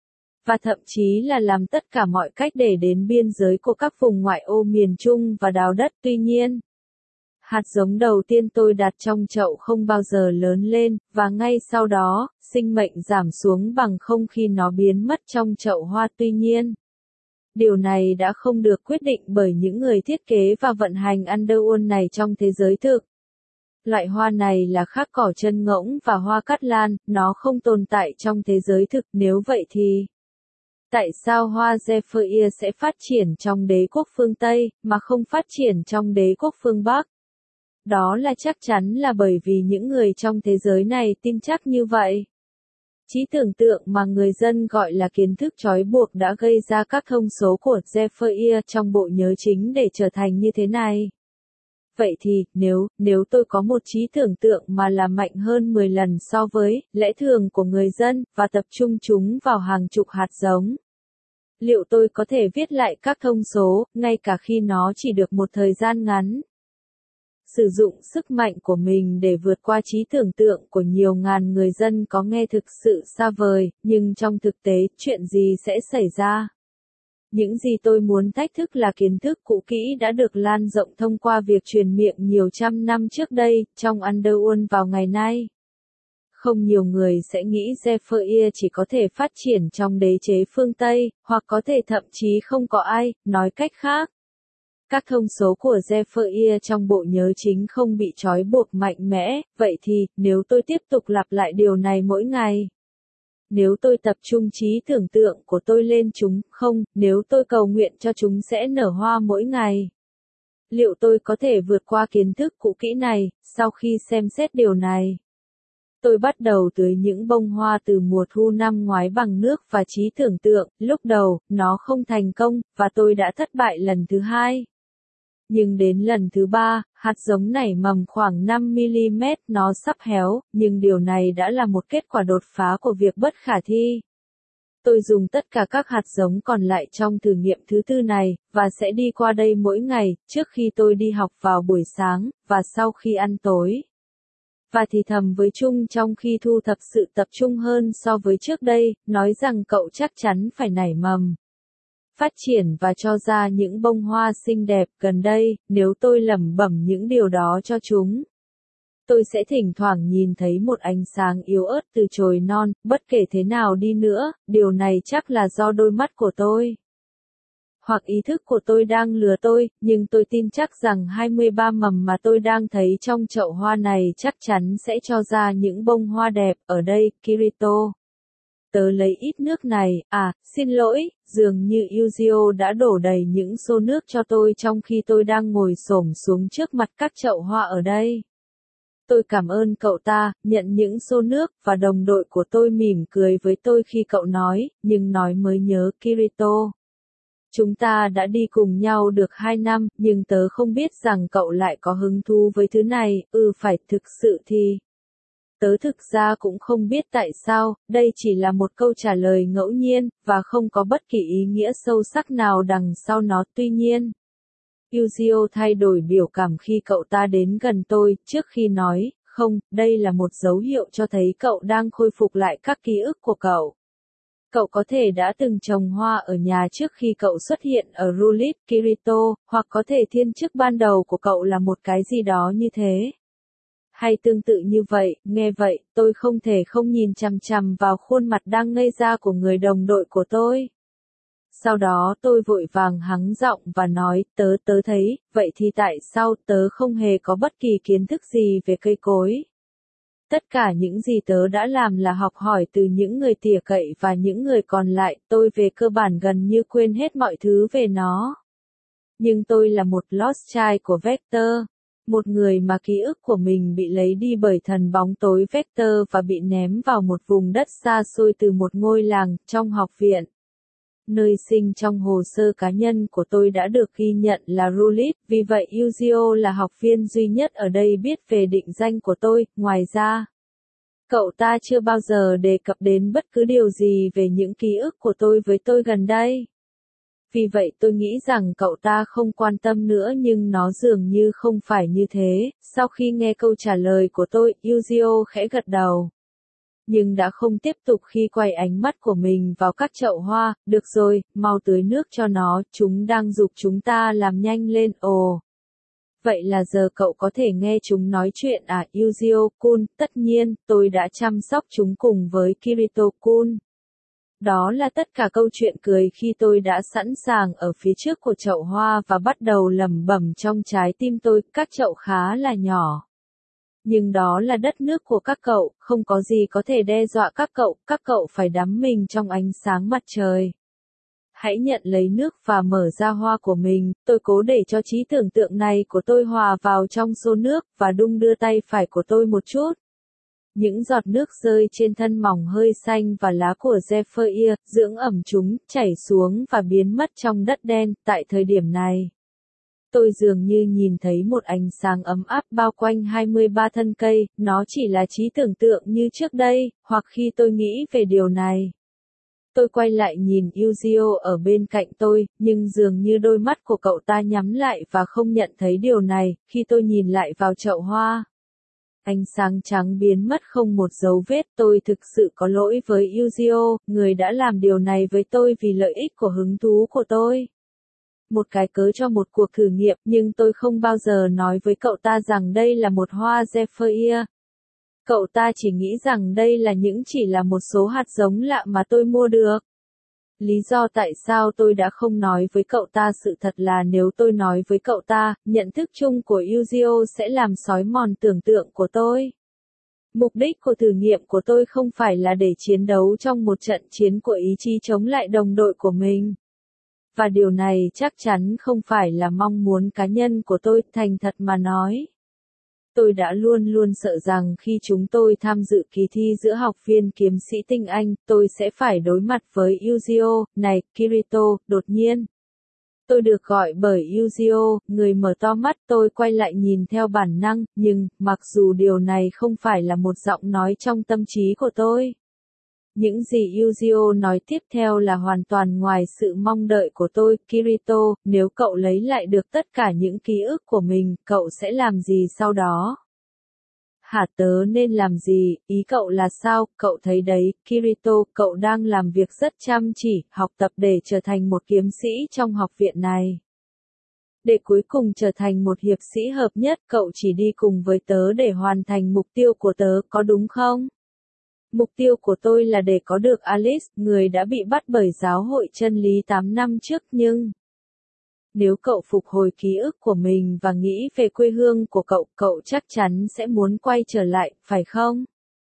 và thậm chí là làm tất cả mọi cách để đến biên giới của các vùng ngoại ô miền Trung và đào đất. Tuy nhiên, hạt giống đầu tiên tôi đặt trong chậu không bao giờ lớn lên, và ngay sau đó, sinh mệnh giảm xuống bằng không khi nó biến mất trong chậu hoa. Tuy nhiên, điều này đã không được quyết định bởi những người thiết kế và vận hành Underworld này trong thế giới thực. Loại hoa này là khác cỏ chân ngỗng và hoa cát lan, nó không tồn tại trong thế giới thực. Nếu vậy thì, tại sao hoa Zephyr sẽ phát triển trong đế quốc phương Tây, mà không phát triển trong đế quốc phương Bắc? Đó là chắc chắn là bởi vì những người trong thế giới này tin chắc như vậy. Trí tưởng tượng mà người dân gọi là kiến thức trói buộc đã gây ra các thông số của Zephyr trong bộ nhớ chính để trở thành như thế này. Vậy thì, nếu tôi có một trí tưởng tượng mà là mạnh hơn 10 lần so với lẽ thường của người dân, và tập trung chúng vào hàng chục hạt giống, liệu tôi có thể viết lại các thông số, ngay cả khi nó chỉ được một thời gian ngắn? Sử dụng sức mạnh của mình để vượt qua trí tưởng tượng của nhiều ngàn người dân có nghe thực sự xa vời, nhưng trong thực tế, chuyện gì sẽ xảy ra? Những gì tôi muốn thách thức là kiến thức cũ kỹ đã được lan rộng thông qua việc truyền miệng nhiều trăm năm trước đây, trong Underworld vào ngày nay. Không nhiều người sẽ nghĩ Zephyr chỉ có thể phát triển trong đế chế phương Tây, hoặc có thể thậm chí không có ai, nói cách khác. Các thông số của Zephyr trong bộ nhớ chính không bị trói buộc mạnh mẽ, vậy thì, nếu tôi tiếp tục lặp lại điều này mỗi ngày, nếu tôi tập trung trí tưởng tượng của tôi lên chúng, nếu tôi cầu nguyện cho chúng sẽ nở hoa mỗi ngày, liệu tôi có thể vượt qua kiến thức cũ kỹ này? Sau khi xem xét điều này, tôi bắt đầu tưới những bông hoa từ mùa thu năm ngoái bằng nước và trí tưởng tượng. Lúc đầu, nó không thành công, và tôi đã thất bại lần thứ hai. Nhưng đến lần thứ ba, hạt giống nảy mầm khoảng 5 mm, nó sắp héo, nhưng điều này đã là một kết quả đột phá của việc bất khả thi. Tôi dùng tất cả các hạt giống còn lại trong thử nghiệm thứ tư này, và sẽ đi qua đây mỗi ngày, trước khi tôi đi học vào buổi sáng, và sau khi ăn tối. Và thì thầm với Trung trong khi thu thập sự tập trung hơn so với trước đây, nói rằng cậu chắc chắn phải nảy mầm, phát triển và cho ra những bông hoa xinh đẹp. Gần đây, nếu tôi lẩm bẩm những điều đó cho chúng, tôi sẽ thỉnh thoảng nhìn thấy một ánh sáng yếu ớt từ chồi non. Bất kể thế nào đi nữa, điều này chắc là do đôi mắt của tôi, hoặc ý thức của tôi đang lừa tôi, nhưng tôi tin chắc rằng 23 mầm mà tôi đang thấy trong chậu hoa này chắc chắn sẽ cho ra những bông hoa đẹp. Ở đây, Kirito, tớ lấy ít nước này. Xin lỗi, dường như Yuzio đã đổ đầy những xô nước cho tôi trong khi tôi đang ngồi xổm xuống trước mặt các chậu hoa ở đây. Tôi cảm ơn cậu ta, nhận những xô nước, và đồng đội của tôi mỉm cười với tôi khi cậu nói, nhưng nói mới nhớ Kirito. Chúng ta đã đi cùng nhau được 2 năm, nhưng tớ không biết rằng cậu lại có hứng thú với thứ này. Phải, thực sự thì tớ thực ra cũng không biết tại sao, đây chỉ là một câu trả lời ngẫu nhiên, và không có bất kỳ ý nghĩa sâu sắc nào đằng sau nó. Tuy nhiên, Yuzio thay đổi biểu cảm khi cậu ta đến gần tôi, trước khi nói, đây là một dấu hiệu cho thấy cậu đang khôi phục lại các ký ức của cậu. Cậu có thể đã từng trồng hoa ở nhà trước khi cậu xuất hiện ở Rulit, Kirito, hoặc có thể thiên chức ban đầu của cậu là một cái gì đó như thế. Hay tương tự như vậy. Nghe vậy, tôi không thể không nhìn chằm chằm vào khuôn mặt đang ngây ra của người đồng đội của tôi. Sau đó tôi vội vàng hắng giọng và nói, tớ thấy, vậy thì tại sao tớ không hề có bất kỳ kiến thức gì về cây cối? Tất cả những gì tớ đã làm là học hỏi từ những người tỉa cậy và những người còn lại. Tôi về cơ bản gần như quên hết mọi thứ về nó. Nhưng tôi là một lost child của Vector, một người mà ký ức của mình bị lấy đi bởi thần bóng tối Vector và bị ném vào một vùng đất xa xôi từ một ngôi làng trong học viện. Nơi sinh trong hồ sơ cá nhân của tôi đã được ghi nhận là Rulit, vì vậy Yuzio là học viên duy nhất ở đây biết về định danh của tôi. Ngoài ra, cậu ta chưa bao giờ đề cập đến bất cứ điều gì về những ký ức của tôi với tôi gần đây. Vì vậy tôi nghĩ rằng cậu ta không quan tâm nữa, nhưng nó dường như không phải như thế. Sau khi nghe câu trả lời của tôi, Yuzio khẽ gật đầu. nhưng đã không tiếp tục khi quay ánh mắt của mình vào các chậu hoa. Được rồi, mau tưới nước cho nó, chúng đang giục chúng ta làm nhanh lên. Ồ. Vậy là giờ cậu có thể nghe chúng nói chuyện à, Yuzio-kun? Tất nhiên, tôi đã chăm sóc chúng cùng với Kirito-kun. Đó là tất cả câu chuyện cười khi tôi đã sẵn sàng ở phía trước của chậu hoa và bắt đầu lẩm bẩm trong trái tim tôi, các chậu khá là nhỏ. Nhưng đó là đất nước của các cậu, không có gì có thể đe dọa các cậu phải đắm mình trong ánh sáng mặt trời. Hãy nhận lấy nước và mở ra hoa của mình, tôi cố để cho trí tưởng tượng này của tôi hòa vào trong xô nước, và đung đưa tay phải của tôi một chút. Những giọt nước rơi trên thân mỏng hơi xanh và lá của Zephyr, dưỡng ẩm chúng, chảy xuống và biến mất trong đất đen. Tại thời điểm này, tôi dường như nhìn thấy một ánh sáng ấm áp bao quanh 23 thân cây, nó chỉ là trí tưởng tượng như trước đây, hoặc khi tôi nghĩ về điều này. Tôi quay lại nhìn Yuzio ở bên cạnh tôi, nhưng dường như đôi mắt của cậu ta nhắm lại và không nhận thấy điều này. Khi tôi nhìn lại vào chậu hoa, ánh sáng trắng biến mất không một dấu vết. Tôi thực sự có lỗi với Yuzio, người đã làm điều này với tôi vì lợi ích của hứng thú của tôi. Một cái cớ cho một cuộc thử nghiệm, nhưng tôi không bao giờ nói với cậu ta rằng đây là một hoa Zephyr. Cậu ta chỉ nghĩ rằng đây chỉ là một số hạt giống lạ mà tôi mua được. Lý do tại sao tôi đã không nói với cậu ta sự thật là nếu tôi nói với cậu ta, nhận thức chung của Yuzio sẽ làm xói mòn tưởng tượng của tôi. Mục đích của thử nghiệm của tôi không phải là để chiến đấu trong một trận chiến của ý chí chống lại đồng đội của mình. Và điều này chắc chắn không phải là mong muốn cá nhân của tôi, thành thật mà nói. Tôi đã luôn luôn sợ rằng khi chúng tôi tham dự kỳ thi giữa học viên kiếm sĩ tinh Anh, tôi sẽ phải đối mặt với Yuzio. Này, Kirito, đột nhiên. Tôi được gọi bởi Yuzio, người mở to mắt. Tôi quay lại nhìn theo bản năng, nhưng, mặc dù điều này không phải là một giọng nói trong tâm trí của tôi. Những gì Yuzio nói tiếp theo là hoàn toàn ngoài sự mong đợi của tôi. Kirito, nếu cậu lấy lại được tất cả những ký ức của mình, cậu sẽ làm gì sau đó? Hả, tớ nên làm gì, ý cậu là sao? Cậu thấy đấy, Kirito, cậu đang làm việc rất chăm chỉ, học tập để trở thành một kiếm sĩ trong học viện này. Để cuối cùng trở thành một hiệp sĩ hợp nhất, cậu chỉ đi cùng với tớ để hoàn thành mục tiêu của tớ, có đúng không? Mục tiêu của tôi là để có được Alice, người đã bị bắt bởi giáo hội chân lý 8 năm trước, nhưng nếu cậu phục hồi ký ức của mình và nghĩ về quê hương của cậu, cậu chắc chắn sẽ muốn quay trở lại, phải không?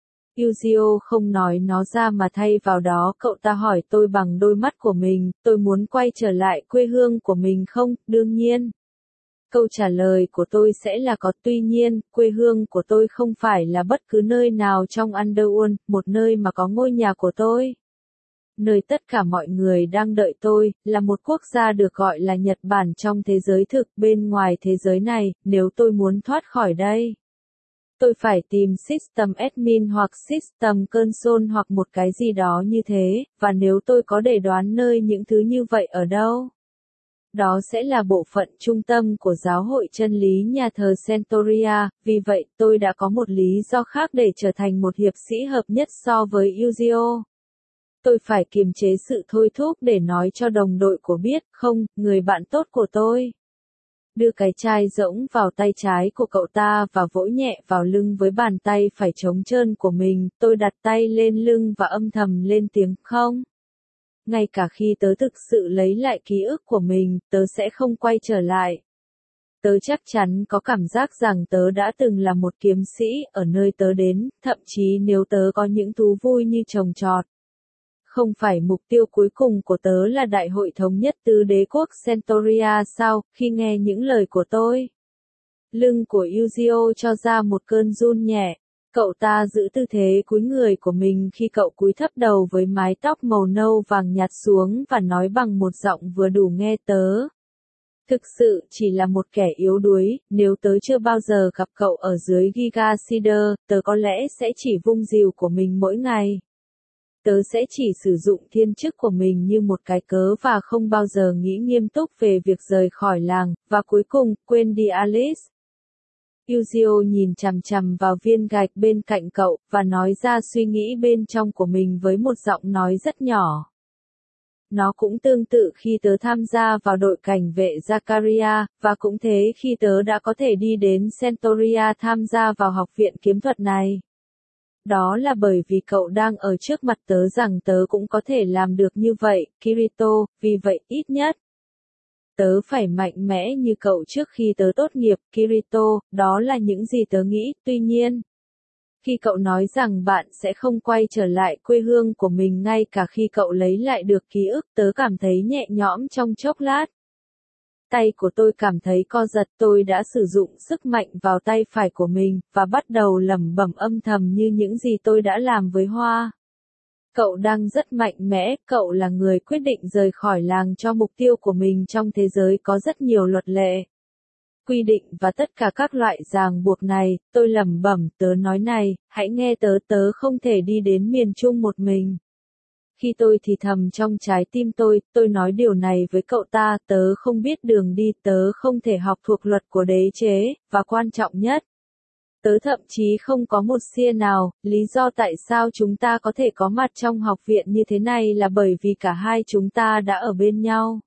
Yuzio không nói nó ra mà thay vào đó cậu ta hỏi tôi bằng đôi mắt của mình, tôi muốn quay trở lại quê hương của mình không? Đương nhiên. Câu trả lời của tôi sẽ là có, tuy nhiên, quê hương của tôi không phải là bất cứ nơi nào trong Underworld, một nơi mà có ngôi nhà của tôi. Nơi tất cả mọi người đang đợi tôi, là một quốc gia được gọi là Nhật Bản trong thế giới thực, bên ngoài thế giới này, nếu tôi muốn thoát khỏi đây. Tôi phải tìm System Admin hoặc System Console hoặc một cái gì đó như thế, và nếu tôi có để đoán nơi những thứ như vậy ở đâu. Đó sẽ là bộ phận trung tâm của giáo hội chân lý nhà thờ Centauria, vì vậy tôi đã có một lý do khác để trở thành một hiệp sĩ hợp nhất so với Yuzio. Tôi phải kiềm chế sự thôi thúc để nói cho đồng đội của biết, không, người bạn tốt của tôi. Đưa cái chai rỗng vào tay trái của cậu ta và vỗ nhẹ vào lưng với bàn tay phải trống trơn của mình, tôi đặt tay lên lưng và âm thầm lên tiếng, không. Ngay cả khi tớ thực sự lấy lại ký ức của mình, tớ sẽ không quay trở lại. Tớ chắc chắn có cảm giác rằng tớ đã từng là một kiếm sĩ ở nơi tớ đến, thậm chí nếu tớ có những thú vui như trồng trọt. Không phải mục tiêu cuối cùng của tớ là đại hội thống nhất tứ đế quốc Centauria sao, khi nghe những lời của tôi. Lưng của Yuzio cho ra một cơn run nhẹ. Cậu ta giữ tư thế cúi người của mình khi cậu cúi thấp đầu với mái tóc màu nâu vàng nhạt xuống và nói bằng một giọng vừa đủ nghe, tớ thực sự chỉ là một kẻ yếu đuối, nếu tớ chưa bao giờ gặp cậu ở dưới Giga Cider, tớ có lẽ sẽ chỉ vung rìu của mình mỗi ngày. Tớ sẽ chỉ sử dụng thiên chức của mình như một cái cớ và không bao giờ nghĩ nghiêm túc về việc rời khỏi làng, và cuối cùng, quên đi Alice. Yuzio nhìn chằm chằm vào viên gạch bên cạnh cậu, và nói ra suy nghĩ bên trong của mình với một giọng nói rất nhỏ. Nó cũng tương tự khi tớ tham gia vào đội cảnh vệ Zakaria, và cũng thế khi tớ đã có thể đi đến Centauria tham gia vào học viện kiếm thuật này. Đó là bởi vì cậu đang ở trước mặt tớ rằng tớ cũng có thể làm được như vậy, Kirito, vì vậy ít nhất. Tớ phải mạnh mẽ như cậu trước khi tớ tốt nghiệp, Kirito, đó là những gì tớ nghĩ, tuy nhiên. Khi cậu nói rằng bạn sẽ không quay trở lại quê hương của mình ngay cả khi cậu lấy lại được ký ức, tớ cảm thấy nhẹ nhõm trong chốc lát. Tay của tôi cảm thấy co giật, tôi đã sử dụng sức mạnh vào tay phải của mình, và bắt đầu lẩm bẩm âm thầm như những gì tôi đã làm với Hoa. Cậu đang rất mạnh mẽ, cậu là người quyết định rời khỏi làng cho mục tiêu của mình trong thế giới có rất nhiều luật lệ. Quy định và tất cả các loại ràng buộc này, tôi lẩm bẩm, tớ nói này, hãy nghe tớ không thể đi đến miền Trung một mình. Khi tôi thì thầm trong trái tim tôi nói điều này với cậu ta, tớ không biết đường đi, tớ không thể học thuộc luật của đế chế, và quan trọng nhất. Tớ thậm chí không có một xia nào, lý do tại sao chúng ta có thể có mặt trong học viện như thế này là bởi vì cả hai chúng ta đã ở bên nhau.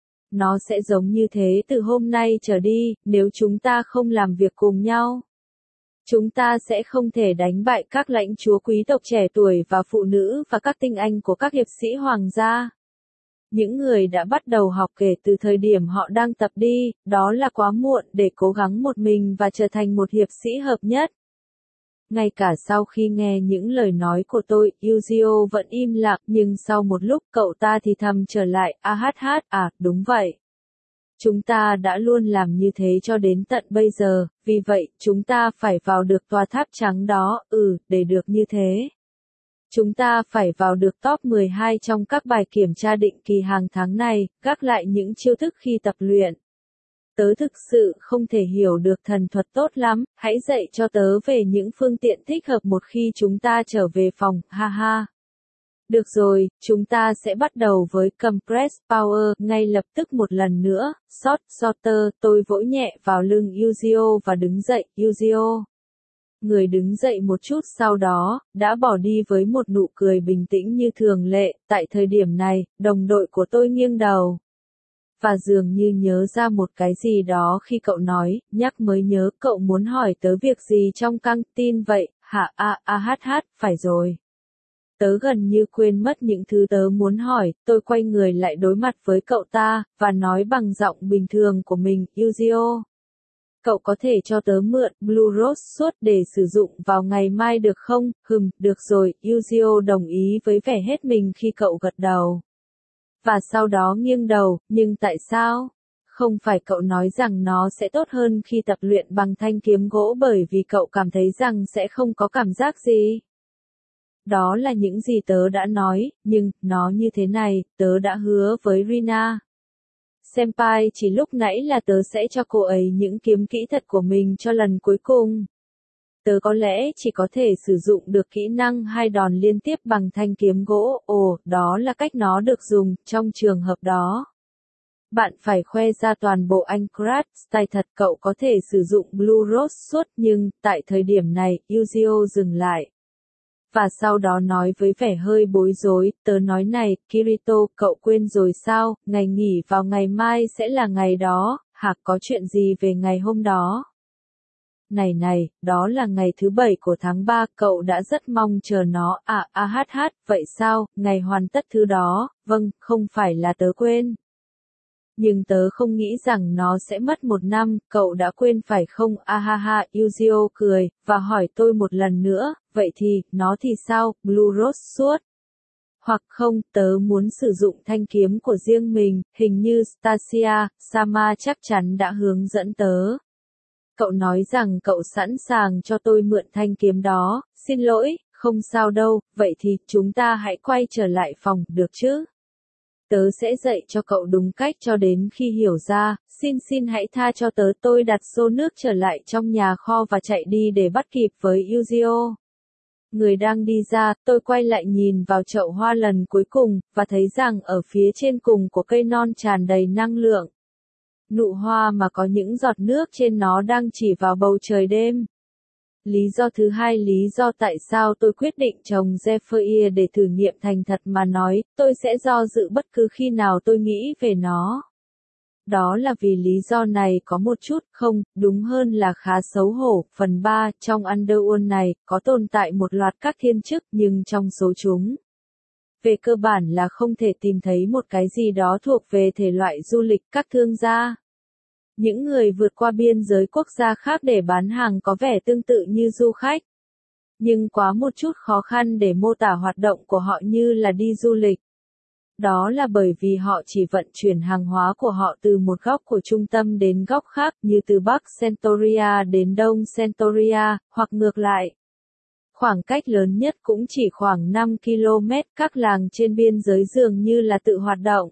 Nó sẽ giống như thế từ hôm nay trở đi, nếu chúng ta không làm việc cùng nhau. Chúng ta sẽ không thể đánh bại các lãnh chúa quý tộc trẻ tuổi và phụ nữ và các tinh anh của các hiệp sĩ hoàng gia. Những người đã bắt đầu học kể từ thời điểm họ đang tập đi, đó là quá muộn để cố gắng một mình và trở thành một hiệp sĩ hợp nhất. Ngay cả sau khi nghe những lời nói của tôi, Yuzio vẫn im lặng, nhưng sau một lúc cậu ta thì thầm trở lại, đúng vậy. Chúng ta đã luôn làm như thế cho đến tận bây giờ, vì vậy, chúng ta phải vào được tòa tháp trắng đó, để được như thế. Chúng ta phải vào được top 12 trong các bài kiểm tra định kỳ hàng tháng này, gác lại những chiêu thức khi tập luyện. Tớ thực sự không thể hiểu được thần thuật tốt lắm, hãy dạy cho tớ về những phương tiện thích hợp một khi chúng ta trở về phòng, ha. Được rồi, chúng ta sẽ bắt đầu với Compress Power, ngay lập tức một lần nữa, Sorter, tôi vỗ nhẹ vào lưng Yuzio và đứng dậy, Yuzio. Người đứng dậy một chút sau đó, đã bỏ đi với một nụ cười bình tĩnh như thường lệ, tại thời điểm này, đồng đội của tôi nghiêng đầu. Và dường như nhớ ra một cái gì đó khi cậu nói, nhắc mới nhớ cậu muốn hỏi tớ việc gì trong căng tin vậy, hả phải rồi. Tớ gần như quên mất những thứ tớ muốn hỏi, tôi quay người lại đối mặt với cậu ta, và nói bằng giọng bình thường của mình, Yuzio. Cậu có thể cho tớ mượn Blue Rose suốt để sử dụng vào ngày mai được không? Được rồi, Yuzio đồng ý với vẻ hết mình khi cậu gật đầu. Và sau đó nghiêng đầu, nhưng tại sao? Không phải cậu nói rằng nó sẽ tốt hơn khi tập luyện bằng thanh kiếm gỗ bởi vì cậu cảm thấy rằng sẽ không có cảm giác gì? Đó là những gì tớ đã nói, nhưng, nó như thế này, tớ đã hứa với Rina. Senpai chỉ lúc nãy là tớ sẽ cho cô ấy những kiếm kỹ thuật của mình cho lần cuối cùng. Tớ có lẽ chỉ có thể sử dụng được kỹ năng 2 đòn liên tiếp bằng thanh kiếm gỗ, đó là cách nó được dùng, trong trường hợp đó. Bạn phải khoe ra toàn bộ Anchorage style thật, cậu có thể sử dụng Blue Rose suốt nhưng, tại thời điểm này, Yuzio dừng lại. Và sau đó nói với vẻ hơi bối rối, tớ nói này, Kirito, cậu quên rồi sao, ngày nghỉ vào ngày mai sẽ là ngày đó, có chuyện gì về ngày hôm đó? Này, đó là ngày thứ 7 của tháng 3, cậu đã rất mong chờ nó, vậy sao, ngày hoàn tất thứ đó, vâng, không phải là tớ quên. Nhưng tớ không nghĩ rằng nó sẽ mất 1 năm, cậu đã quên phải không, Yuzio cười, và hỏi tôi một lần nữa, vậy thì, nó thì sao, Blue Rose suốt? Hoặc không, tớ muốn sử dụng thanh kiếm của riêng mình, hình như Stasia, Sama chắc chắn đã hướng dẫn tớ. Cậu nói rằng cậu sẵn sàng cho tôi mượn thanh kiếm đó, xin lỗi, không sao đâu, vậy thì, chúng ta hãy quay trở lại phòng, được chứ? Tớ sẽ dạy cho cậu đúng cách cho đến khi hiểu ra, xin hãy tha cho tớ, tôi đặt xô nước trở lại trong nhà kho và chạy đi để bắt kịp với Yuzio. Người đang đi ra, tôi quay lại nhìn vào chậu hoa lần cuối cùng, và thấy rằng ở phía trên cùng của cây non tràn đầy năng lượng. Nụ hoa mà có những giọt nước trên nó đang chỉ vào bầu trời đêm. Lý do thứ hai, lý do tại sao tôi quyết định trồng Zephyr để thử nghiệm, thành thật mà nói, tôi sẽ do dự bất cứ khi nào tôi nghĩ về nó. Đó là vì lý do này có một chút, không, đúng hơn là khá xấu hổ. Phần 3, trong Underworld này, có tồn tại một loạt các thiên chức, nhưng trong số chúng, về cơ bản là không thể tìm thấy một cái gì đó thuộc về thể loại du lịch. Các thương gia, những người vượt qua biên giới quốc gia khác để bán hàng, có vẻ tương tự như du khách, nhưng quá một chút khó khăn để mô tả hoạt động của họ như là đi du lịch. Đó là bởi vì họ chỉ vận chuyển hàng hóa của họ từ một góc của trung tâm đến góc khác, như từ Bắc Centauria đến Đông Centauria, hoặc ngược lại. Khoảng cách lớn nhất cũng chỉ khoảng 5 km, các làng trên biên giới dường như là tự hoạt động.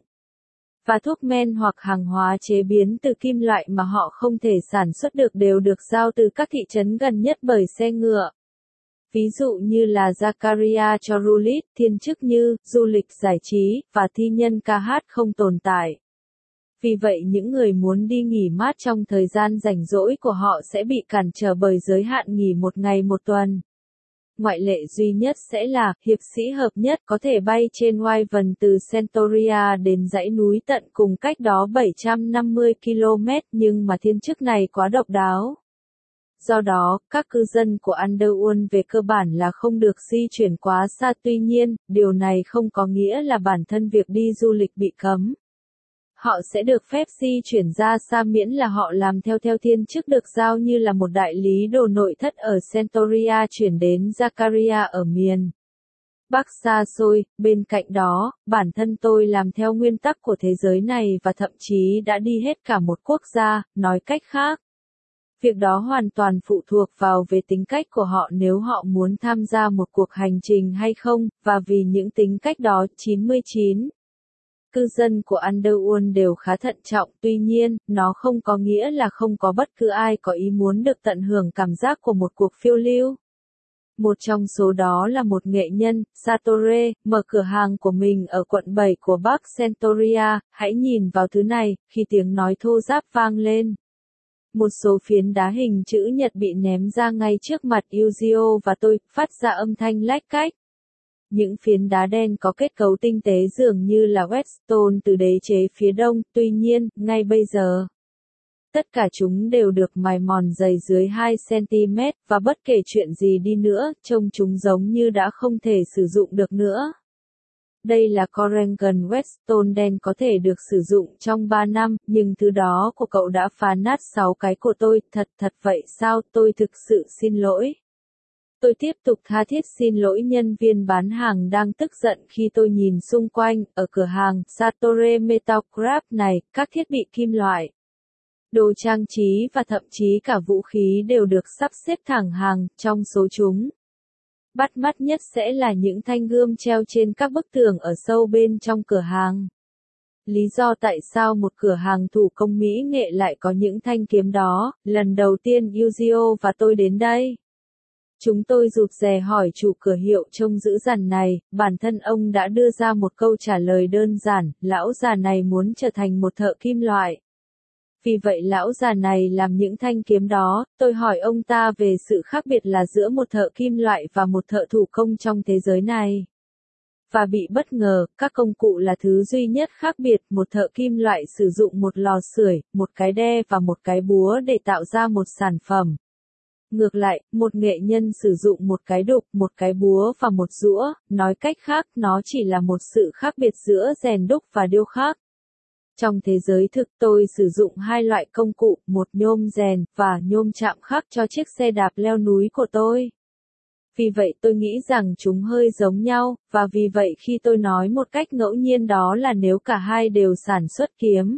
Và thuốc men hoặc hàng hóa chế biến từ kim loại mà họ không thể sản xuất được đều được giao từ các thị trấn gần nhất bởi xe ngựa. Ví dụ như là Zakaria Chorulit, thiên chức như du lịch giải trí, và thi nhân ca hát không tồn tại. Vì vậy những người muốn đi nghỉ mát trong thời gian rảnh rỗi của họ sẽ bị cản trở bởi giới hạn nghỉ một ngày một tuần. Ngoại lệ duy nhất sẽ là, hiệp sĩ hợp nhất có thể bay trên Wyvern từ Centauria đến dãy núi tận cùng cách đó 750 km, nhưng mà thiên chức này quá độc đáo. Do đó, các cư dân của Underworld về cơ bản là không được di chuyển quá xa, tuy nhiên, điều này không có nghĩa là bản thân việc đi du lịch bị cấm. Họ sẽ được phép di chuyển ra xa miễn là họ làm theo thiên chức được giao, như là một đại lý đồ nội thất ở Centauria chuyển đến Zakaria ở miền Bắc xa xôi. Bên cạnh đó, bản thân tôi làm theo nguyên tắc của thế giới này và thậm chí đã đi hết cả một quốc gia. Nói cách khác, việc đó hoàn toàn phụ thuộc vào về tính cách của họ nếu họ muốn tham gia một cuộc hành trình hay không, và vì những tính cách đó, 99 cư dân của Underworld đều khá thận trọng. Tuy nhiên, nó không có nghĩa là không có bất cứ ai có ý muốn được tận hưởng cảm giác của một cuộc phiêu lưu. Một trong số đó là một nghệ nhân, Satore, mở cửa hàng của mình ở quận 7 của Bắc Centauria. Hãy nhìn vào thứ này, khi tiếng nói thô ráp vang lên. Một số phiến đá hình chữ nhật bị ném ra ngay trước mặt Yuzio và tôi, phát ra âm thanh lách cách. Những phiến đá đen có kết cấu tinh tế dường như là whetstone từ đế chế phía đông, tuy nhiên, ngay bây giờ, tất cả chúng đều được mài mòn dày dưới 2 cm, và bất kể chuyện gì đi nữa, trông chúng giống như đã không thể sử dụng được nữa. Đây là Corrigan whetstone đen có thể được sử dụng trong 3 năm, nhưng thứ đó của cậu đã phá nát 6 cái của tôi. Thật vậy sao? Tôi thực sự xin lỗi. Tôi tiếp tục tha thiết xin lỗi nhân viên bán hàng đang tức giận khi tôi nhìn xung quanh. Ở cửa hàng Satore Metalcraft này, các thiết bị kim loại, đồ trang trí và thậm chí cả vũ khí đều được sắp xếp thẳng hàng. Trong số chúng, bắt mắt nhất sẽ là những thanh gươm treo trên các bức tường ở sâu bên trong cửa hàng. Lý do tại sao một cửa hàng thủ công mỹ nghệ lại có những thanh kiếm đó? Lần đầu tiên Yuzio và tôi đến đây, chúng tôi rụt rè hỏi chủ cửa hiệu trông dữ dằn này. Bản thân ông đã đưa ra một câu trả lời đơn giản, lão già này muốn trở thành một thợ kim loại. Vì vậy lão già này làm những thanh kiếm đó. Tôi hỏi ông ta về sự khác biệt là giữa một thợ kim loại và một thợ thủ công trong thế giới này. Và bị bất ngờ, các công cụ là thứ duy nhất khác biệt. Một thợ kim loại sử dụng một lò sưởi, một cái đe và một cái búa để tạo ra một sản phẩm. Ngược lại, một nghệ nhân sử dụng một cái đục, một cái búa và một rũa. Nói cách khác, nó chỉ là một sự khác biệt giữa rèn đúc và điêu khắc. Trong thế giới thực, tôi sử dụng hai loại công cụ, một nhôm rèn và nhôm chạm khắc cho chiếc xe đạp leo núi của tôi. Vì vậy tôi nghĩ rằng chúng hơi giống nhau, và vì vậy khi tôi nói một cách ngẫu nhiên đó là nếu cả hai đều sản xuất kiếm,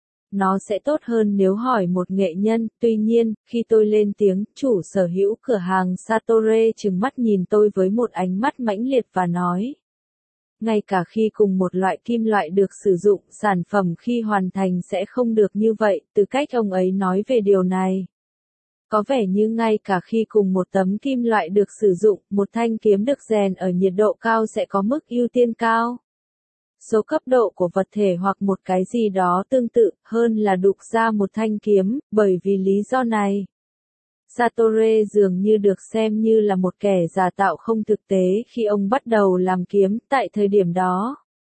nó sẽ tốt hơn nếu hỏi một nghệ nhân. Tuy nhiên, khi tôi lên tiếng, chủ sở hữu cửa hàng Satore trừng mắt nhìn tôi với một ánh mắt mãnh liệt và nói, ngay cả khi cùng một loại kim loại được sử dụng, sản phẩm khi hoàn thành sẽ không được như vậy. Từ cách ông ấy nói về điều này, có vẻ như ngay cả khi cùng một tấm kim loại được sử dụng, một thanh kiếm được rèn ở nhiệt độ cao sẽ có mức ưu tiên cao. số cấp độ của vật thể hoặc một cái gì đó tương tự hơn là đục ra một thanh kiếm, bởi vì lý do này. Sartre dường như được xem như là một kẻ giả tạo không thực tế khi ông bắt đầu làm kiếm tại thời điểm đó.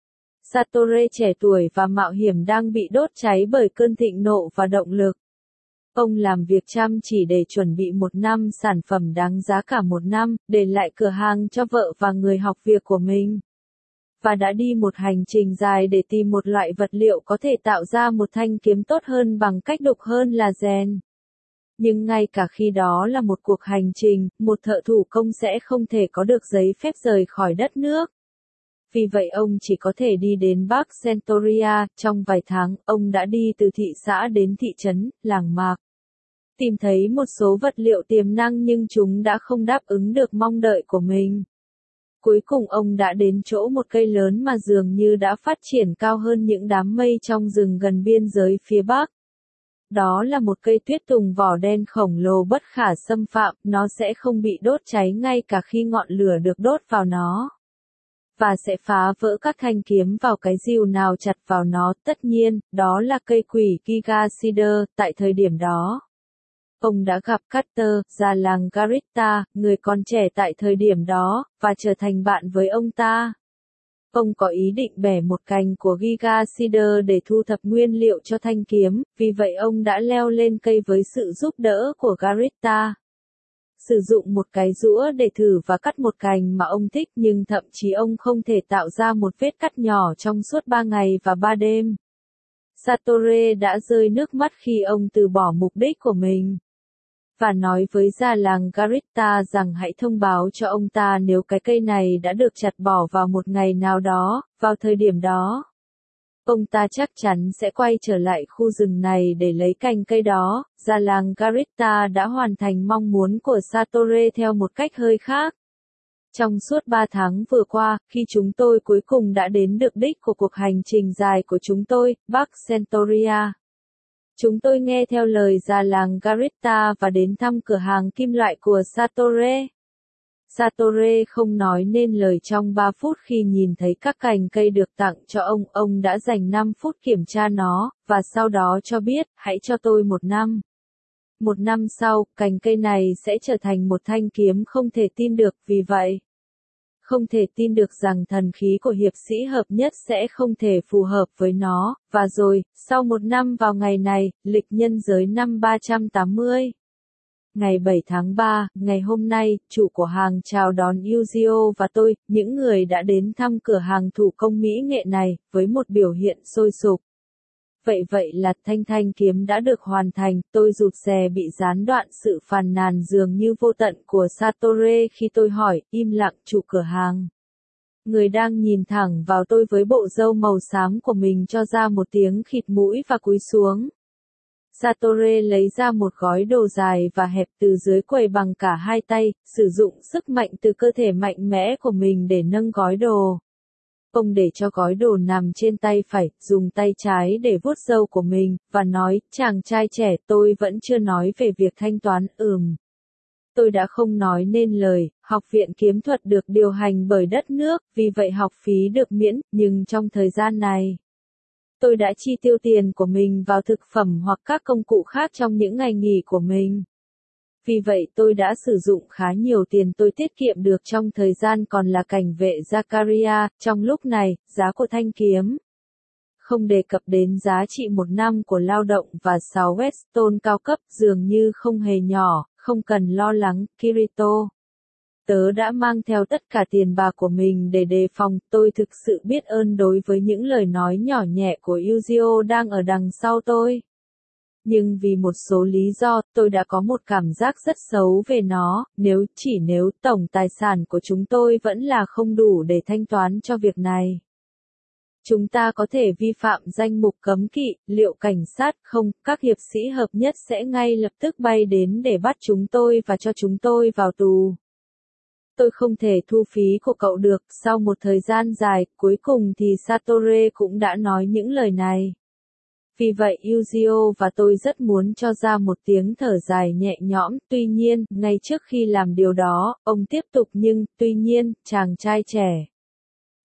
Sartre trẻ tuổi và mạo hiểm đang bị đốt cháy bởi cơn thịnh nộ và động lực. Ông làm việc chăm chỉ để chuẩn bị một năm sản phẩm đáng giá cả một năm, để lại cửa hàng cho vợ và người học việc của mình. Và đã đi một hành trình dài để tìm một loại vật liệu có thể tạo ra một thanh kiếm tốt hơn bằng cách đục hơn là rèn. Nhưng ngay cả khi đó là một cuộc hành trình, một thợ thủ công sẽ không thể có được giấy phép rời khỏi đất nước. Vì vậy ông chỉ có thể đi đến Bắc Centauria, trong vài tháng, ông đã đi từ thị xã đến thị trấn, làng mạc. Tìm thấy một số vật liệu tiềm năng nhưng chúng đã không đáp ứng được mong đợi của mình. Cuối cùng ông đã đến chỗ một cây lớn mà dường như đã phát triển cao hơn những đám mây trong rừng gần biên giới phía Bắc. Đó là một cây tuyết tùng vỏ đen khổng lồ bất khả xâm phạm, nó sẽ không bị đốt cháy ngay cả khi ngọn lửa được đốt vào nó. Và sẽ phá vỡ các thanh kiếm vào cái rìu nào chặt vào nó, tất nhiên, đó là cây quỷ Giga Cedar, tại thời điểm đó. Ông đã gặp Carter, già làng Garita, người còn trẻ tại thời điểm đó, và trở thành bạn với ông ta. Ông có ý định bẻ một cành của Giga Cedar để thu thập nguyên liệu cho thanh kiếm, vì vậy ông đã leo lên cây với sự giúp đỡ của Garita. Sử dụng một cái rũa để thử và cắt một cành mà ông thích nhưng thậm chí ông không thể tạo ra một vết cắt nhỏ trong suốt 3 ngày và 3 đêm. Sartre đã rơi nước mắt khi ông từ bỏ mục đích của mình. Và nói với già làng Garita rằng hãy thông báo cho ông ta nếu cái cây này đã được chặt bỏ vào một ngày nào đó, vào thời điểm đó. Ông ta chắc chắn sẽ quay trở lại khu rừng này để lấy cành cây đó. Già làng Garita đã hoàn thành mong muốn của Sartre theo một cách hơi khác. Trong suốt 3 tháng vừa qua, khi chúng tôi cuối cùng đã đến được đích của cuộc hành trình dài của chúng tôi, Bắc Centauria. Chúng tôi nghe theo lời già làng Garita và đến thăm cửa hàng kim loại của Sartre. Sartre không nói nên lời trong 3 phút khi nhìn thấy các cành cây được tặng cho ông đã dành 5 phút kiểm tra nó, và sau đó cho biết, hãy cho tôi 1 năm. 1 năm sau, cành cây này sẽ trở thành một thanh kiếm không thể tin được, vì vậy. Không thể tin được rằng thần khí của hiệp sĩ hợp nhất sẽ không thể phù hợp với nó, và rồi, sau 1 năm vào ngày này, lịch nhân giới năm 380. Ngày 7 tháng 3, ngày hôm nay, chủ của hàng chào đón Yuzio và tôi, những người đã đến thăm cửa hàng thủ công mỹ nghệ này, với một biểu hiện sôi sục. Vậy là thanh kiếm đã được hoàn thành, tôi rụt rè bị gián đoạn sự phàn nàn dường như vô tận của Sartre khi tôi hỏi, im lặng chủ cửa hàng. Người đang nhìn thẳng vào tôi với bộ râu màu xám của mình cho ra một tiếng khịt mũi và cúi xuống. Sartre lấy ra một gói đồ dài và hẹp từ dưới quầy bằng cả hai tay, sử dụng sức mạnh từ cơ thể mạnh mẽ của mình để nâng gói đồ. Ông để cho gói đồ nằm trên tay phải, dùng tay trái để vuốt râu của mình, và nói, chàng trai trẻ, tôi vẫn chưa nói về việc thanh toán, Tôi đã không nói nên lời, học viện kiếm thuật được điều hành bởi đất nước, vì vậy học phí được miễn, nhưng trong thời gian này, tôi đã chi tiêu tiền của mình vào thực phẩm hoặc các công cụ khác trong những ngày nghỉ của mình. Vì vậy tôi đã sử dụng khá nhiều tiền tôi tiết kiệm được trong thời gian còn là cảnh vệ Zakaria. Trong lúc này, giá của thanh kiếm, không đề cập đến giá trị 1 năm của lao động và 6 Weston cao cấp, dường như không hề nhỏ, không cần lo lắng, Kirito. Tớ đã mang theo tất cả tiền bạc của mình để đề phòng, tôi thực sự biết ơn đối với những lời nói nhỏ nhẹ của Yuzio đang ở đằng sau tôi. Nhưng vì một số lý do, tôi đã có một cảm giác rất xấu về nó, nếu tổng tài sản của chúng tôi vẫn là không đủ để thanh toán cho việc này. Chúng ta có thể vi phạm danh mục cấm kỵ, liệu cảnh sát không, các hiệp sĩ hợp nhất sẽ ngay lập tức bay đến để bắt chúng tôi và cho chúng tôi vào tù. Tôi không thể thu phí của cậu được, sau một thời gian dài, cuối cùng thì Sartre cũng đã nói những lời này. Vì vậy Yuzio và tôi rất muốn cho ra một tiếng thở dài nhẹ nhõm, tuy nhiên, ngay trước khi làm điều đó, ông tiếp tục tuy nhiên, chàng trai trẻ.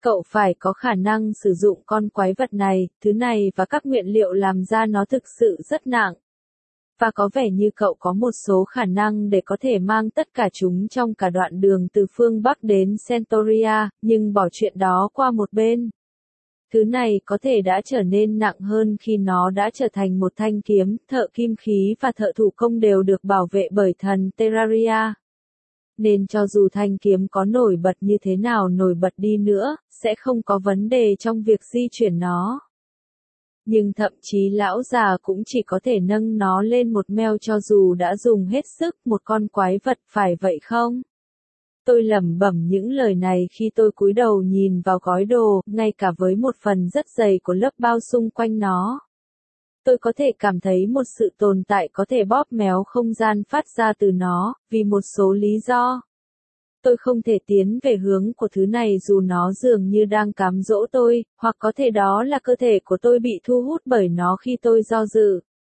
Cậu phải có khả năng sử dụng con quái vật này, thứ này và các nguyên liệu làm ra nó thực sự rất nặng. Và có vẻ như cậu có một số khả năng để có thể mang tất cả chúng trong cả đoạn đường từ phương Bắc đến Centauria, nhưng bỏ chuyện đó qua một bên. Thứ này có thể đã trở nên nặng hơn khi nó đã trở thành một thanh kiếm, thợ kim khí và thợ thủ công đều được bảo vệ bởi thần Terraria. Nên cho dù thanh kiếm có nổi bật như thế nào nổi bật đi nữa, sẽ không có vấn đề trong việc di chuyển nó. Nhưng thậm chí lão già cũng chỉ có thể nâng nó lên một meo cho dù đã dùng hết sức, một con quái vật, phải vậy không? Tôi lẩm bẩm những lời này khi tôi cúi đầu nhìn vào gói đồ, ngay cả với một phần rất dày của lớp bao xung quanh nó. Tôi có thể cảm thấy một sự tồn tại có thể bóp méo không gian phát ra từ nó, vì một số lý do. Tôi không thể tiến về hướng của thứ này dù nó dường như đang cám dỗ tôi, hoặc có thể đó là cơ thể của tôi bị thu hút bởi nó khi tôi do dự.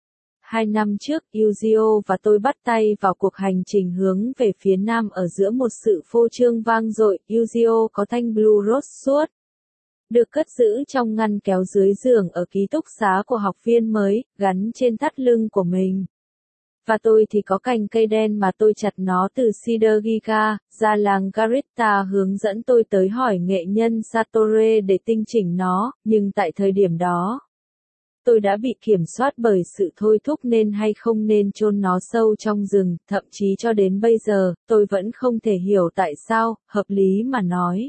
2 năm trước, Yuzio và tôi bắt tay vào cuộc hành trình hướng về phía nam ở giữa một sự phô trương vang dội. Yuzio có thanh Blue Rose suốt, được cất giữ trong ngăn kéo dưới giường ở ký túc xá của học viên mới, gắn trên thắt lưng của mình. Và tôi thì có cành cây đen mà tôi chặt nó từ Cedar Giga, ra làng Garita hướng dẫn tôi tới hỏi nghệ nhân Satore để tinh chỉnh nó, nhưng tại thời điểm đó, tôi đã bị kiểm soát bởi sự thôi thúc nên hay không nên chôn nó sâu trong rừng, thậm chí cho đến bây giờ, tôi vẫn không thể hiểu tại sao, hợp lý mà nói.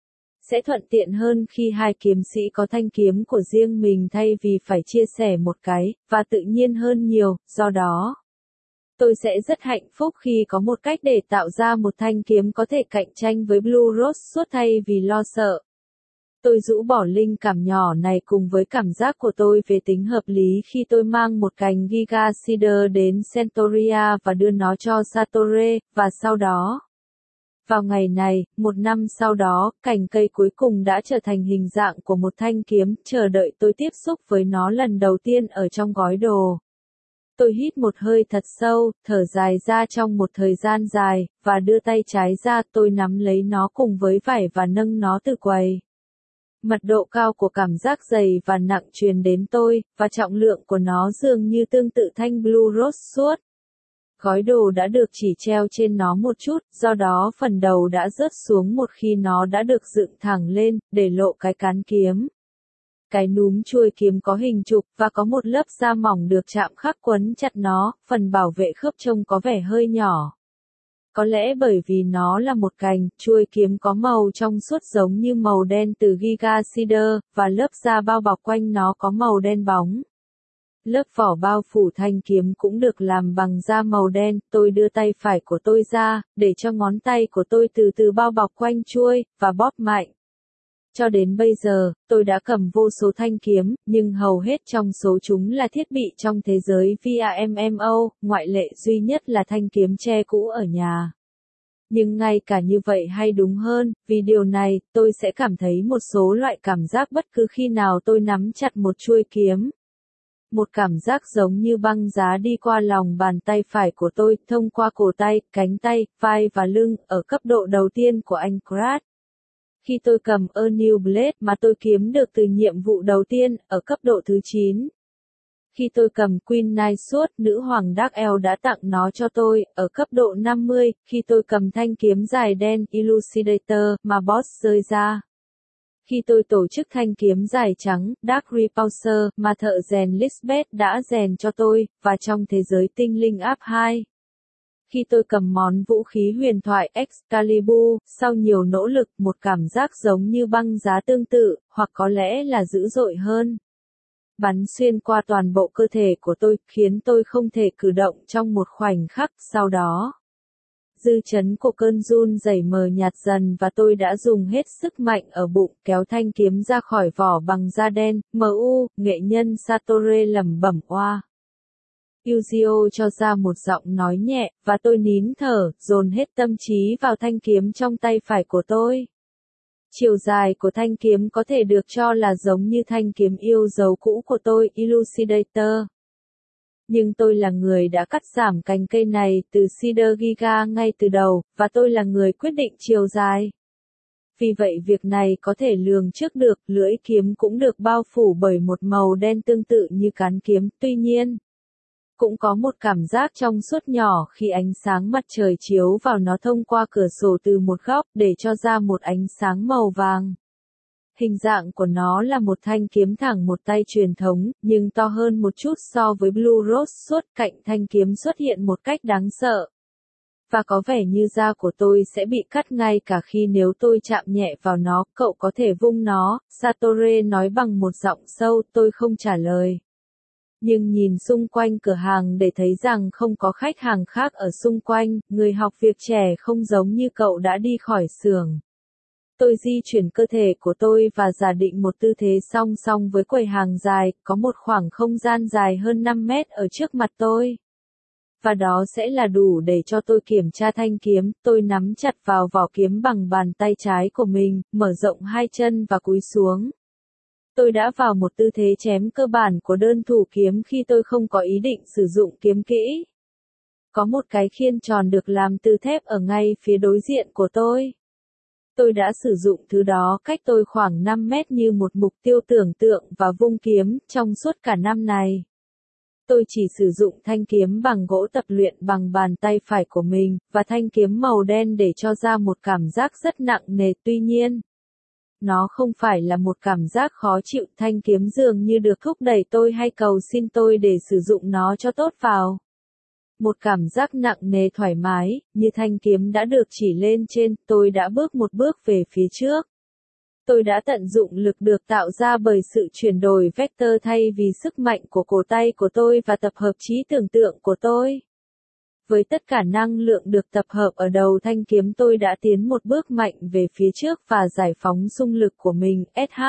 Sẽ thuận tiện hơn khi hai kiếm sĩ có thanh kiếm của riêng mình thay vì phải chia sẻ một cái, và tự nhiên hơn nhiều, do đó. Tôi sẽ rất hạnh phúc khi có một cách để tạo ra một thanh kiếm có thể cạnh tranh với Blue Rose suốt thay vì lo sợ. Tôi rũ bỏ linh cảm nhỏ này cùng với cảm giác của tôi về tính hợp lý khi tôi mang một cành Giga Cedar đến Centauria và đưa nó cho Satore, và sau đó. Vào ngày này, 1 năm sau đó, cành cây cuối cùng đã trở thành hình dạng của một thanh kiếm, chờ đợi tôi tiếp xúc với nó lần đầu tiên ở trong gói đồ. Tôi hít một hơi thật sâu, thở dài ra trong một thời gian dài, và đưa tay trái ra, tôi nắm lấy nó cùng với vải và nâng nó từ quầy. Mật độ cao của cảm giác dày và nặng truyền đến tôi, và trọng lượng của nó dường như tương tự thanh Blue Rose suốt. Gói đồ đã được chỉ treo trên nó một chút, do đó phần đầu đã rớt xuống một khi nó đã được dựng thẳng lên, để lộ cái cán kiếm. Cái núm chuôi kiếm có hình trục, và có một lớp da mỏng được chạm khắc quấn chặt nó, phần bảo vệ khớp trông có vẻ hơi nhỏ. Có lẽ bởi vì nó là một cành, chuôi kiếm có màu trong suốt giống như màu đen từ Giga Cedar, và lớp da bao bọc quanh nó có màu đen bóng. Lớp vỏ bao phủ thanh kiếm cũng được làm bằng da màu đen, tôi đưa tay phải của tôi ra, để cho ngón tay của tôi từ từ bao bọc quanh chuôi, và bóp mạnh. Cho đến bây giờ, tôi đã cầm vô số thanh kiếm, nhưng hầu hết trong số chúng là thiết bị trong thế giới VRMMO, ngoại lệ duy nhất là thanh kiếm tre cũ ở nhà. Nhưng ngay cả như vậy hay đúng hơn, vì điều này, tôi sẽ cảm thấy một số loại cảm giác bất cứ khi nào tôi nắm chặt một chuôi kiếm. Một cảm giác giống như băng giá đi qua lòng bàn tay phải của tôi, thông qua cổ tay, cánh tay, vai và lưng, ở cấp độ đầu tiên của anh Krat. Khi tôi cầm A New Blade mà tôi kiếm được từ nhiệm vụ đầu tiên, ở cấp độ thứ 9. Khi tôi cầm Queen Knight Sword, nữ hoàng Dark Elf đã tặng nó cho tôi, ở cấp độ 50, khi tôi cầm thanh kiếm dài đen Elucidator mà boss rơi ra. Khi tôi tổ chức thanh kiếm dài trắng, Dark Repulsor, mà thợ rèn Lisbeth đã rèn cho tôi, và trong thế giới tinh linh áp 2. Khi tôi cầm món vũ khí huyền thoại Excalibur, sau nhiều nỗ lực, một cảm giác giống như băng giá tương tự, hoặc có lẽ là dữ dội hơn. Bắn xuyên qua toàn bộ cơ thể của tôi, khiến tôi không thể cử động trong một khoảnh khắc, sau đó. Dư chấn của cơn run rẩy mờ nhạt dần và tôi đã dùng hết sức mạnh ở bụng kéo thanh kiếm ra khỏi vỏ bằng da đen, nghệ nhân Satore lẩm bẩm oa. Yuzio cho ra một giọng nói nhẹ, và tôi nín thở, dồn hết tâm trí vào thanh kiếm trong tay phải của tôi. Chiều dài của thanh kiếm có thể được cho là giống như thanh kiếm yêu dấu cũ của tôi, Elucidator. Nhưng tôi là người đã cắt giảm cành cây này từ Cedar Giga ngay từ đầu, và tôi là người quyết định chiều dài. Vì vậy việc này có thể lường trước được, lưỡi kiếm cũng được bao phủ bởi một màu đen tương tự như cán kiếm, tuy nhiên, cũng có một cảm giác trong suốt nhỏ khi ánh sáng mặt trời chiếu vào nó thông qua cửa sổ từ một góc để cho ra một ánh sáng màu vàng. Hình dạng của nó là một thanh kiếm thẳng một tay truyền thống, nhưng to hơn một chút so với Blue Rose. Suốt cạnh thanh kiếm xuất hiện một cách đáng sợ. Và có vẻ như da của tôi sẽ bị cắt ngay cả khi nếu tôi chạm nhẹ vào nó. Cậu có thể vung nó, Satore nói bằng một giọng sâu. Tôi không trả lời. Nhưng nhìn xung quanh cửa hàng để thấy rằng không có khách hàng khác ở xung quanh, người học việc trẻ không giống như cậu đã đi khỏi xưởng. Tôi di chuyển cơ thể của tôi và giả định một tư thế song song với quầy hàng dài, có một khoảng không gian dài hơn 5 mét ở trước mặt tôi. Và đó sẽ là đủ để cho tôi kiểm tra thanh kiếm. Tôi nắm chặt vào vỏ kiếm bằng bàn tay trái của mình, mở rộng hai chân và cúi xuống. Tôi đã vào một tư thế chém cơ bản của đơn thủ kiếm khi tôi không có ý định sử dụng kiếm kỹ. Có một cái khiên tròn được làm từ thép ở ngay phía đối diện của tôi. Tôi đã sử dụng thứ đó cách tôi khoảng 5 mét như một mục tiêu tưởng tượng và vung kiếm trong suốt cả năm này. Tôi chỉ sử dụng thanh kiếm bằng gỗ tập luyện bằng bàn tay phải của mình, và thanh kiếm màu đen để cho ra một cảm giác rất nặng nề. Tuy nhiên, nó không phải là một cảm giác khó chịu. Thanh kiếm dường như được thúc đẩy tôi hay cầu xin tôi để sử dụng nó cho tốt vào. Một cảm giác nặng nề thoải mái, như thanh kiếm đã được chỉ lên trên. Tôi đã bước một bước về phía trước. Tôi đã tận dụng lực được tạo ra bởi sự chuyển đổi vector thay vì sức mạnh của cổ tay của tôi và tập hợp trí tưởng tượng của tôi. Với tất cả năng lượng được tập hợp ở đầu thanh kiếm, tôi đã tiến một bước mạnh về phía trước và giải phóng xung lực của mình. SH.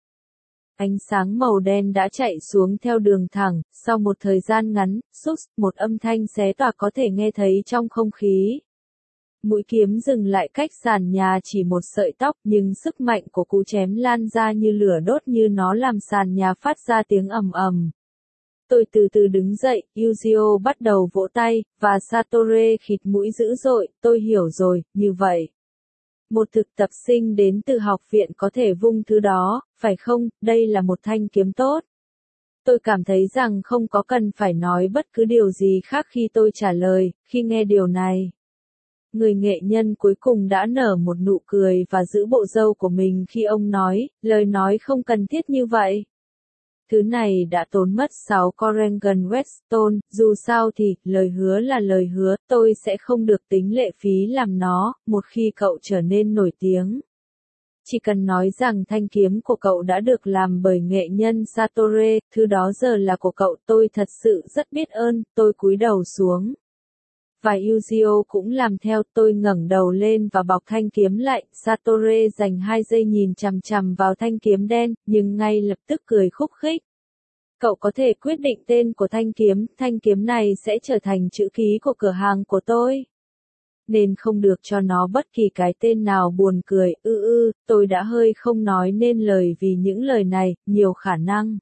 Ánh sáng màu đen đã chạy xuống theo đường thẳng. Sau một thời gian ngắn, một âm thanh xé toạc có thể nghe thấy trong không khí. Mũi kiếm dừng lại cách sàn nhà chỉ một sợi tóc, nhưng sức mạnh của cú chém lan ra như lửa đốt, như nó làm sàn nhà phát ra tiếng ầm ầm. Tôi từ từ đứng dậy, Yuzio bắt đầu vỗ tay, và Satore khịt mũi dữ dội. Tôi hiểu rồi, như vậy. Một thực tập sinh đến từ học viện có thể vung thứ đó, phải không? Đây là một thanh kiếm tốt. Tôi cảm thấy rằng không có cần phải nói bất cứ điều gì khác khi tôi trả lời. Khi nghe điều này, người nghệ nhân cuối cùng đã nở một nụ cười và giữ bộ râu của mình khi ông nói, lời nói không cần thiết như vậy. Thứ này đã tốn mất 6 Corrigan Whetstone, dù sao thì, lời hứa là lời hứa, tôi sẽ không được tính lệ phí làm nó, một khi cậu trở nên nổi tiếng. Chỉ cần nói rằng thanh kiếm của cậu đã được làm bởi nghệ nhân Satore, thứ đó giờ là của cậu. Tôi thật sự rất biết ơn. Tôi cúi đầu xuống. Và Yuzio cũng làm theo. Tôi ngẩng đầu lên và bọc thanh kiếm lại. Satore dành 2 giây nhìn chằm chằm vào thanh kiếm đen, nhưng ngay lập tức cười khúc khích. Cậu có thể quyết định tên của thanh kiếm này sẽ trở thành chữ ký của cửa hàng của tôi. Nên không được cho nó bất kỳ cái tên nào buồn cười. Tôi đã hơi không nói nên lời vì những lời này, nhiều khả năng.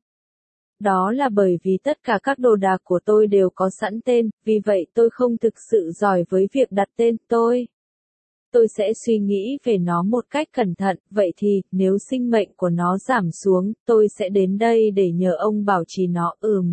Đó là bởi vì tất cả các đồ đạc của tôi đều có sẵn tên, vì vậy tôi không thực sự giỏi với việc đặt tên. Tôi sẽ suy nghĩ về nó một cách cẩn thận. Vậy thì, nếu sinh mệnh của nó giảm xuống, tôi sẽ đến đây để nhờ ông bảo trì nó.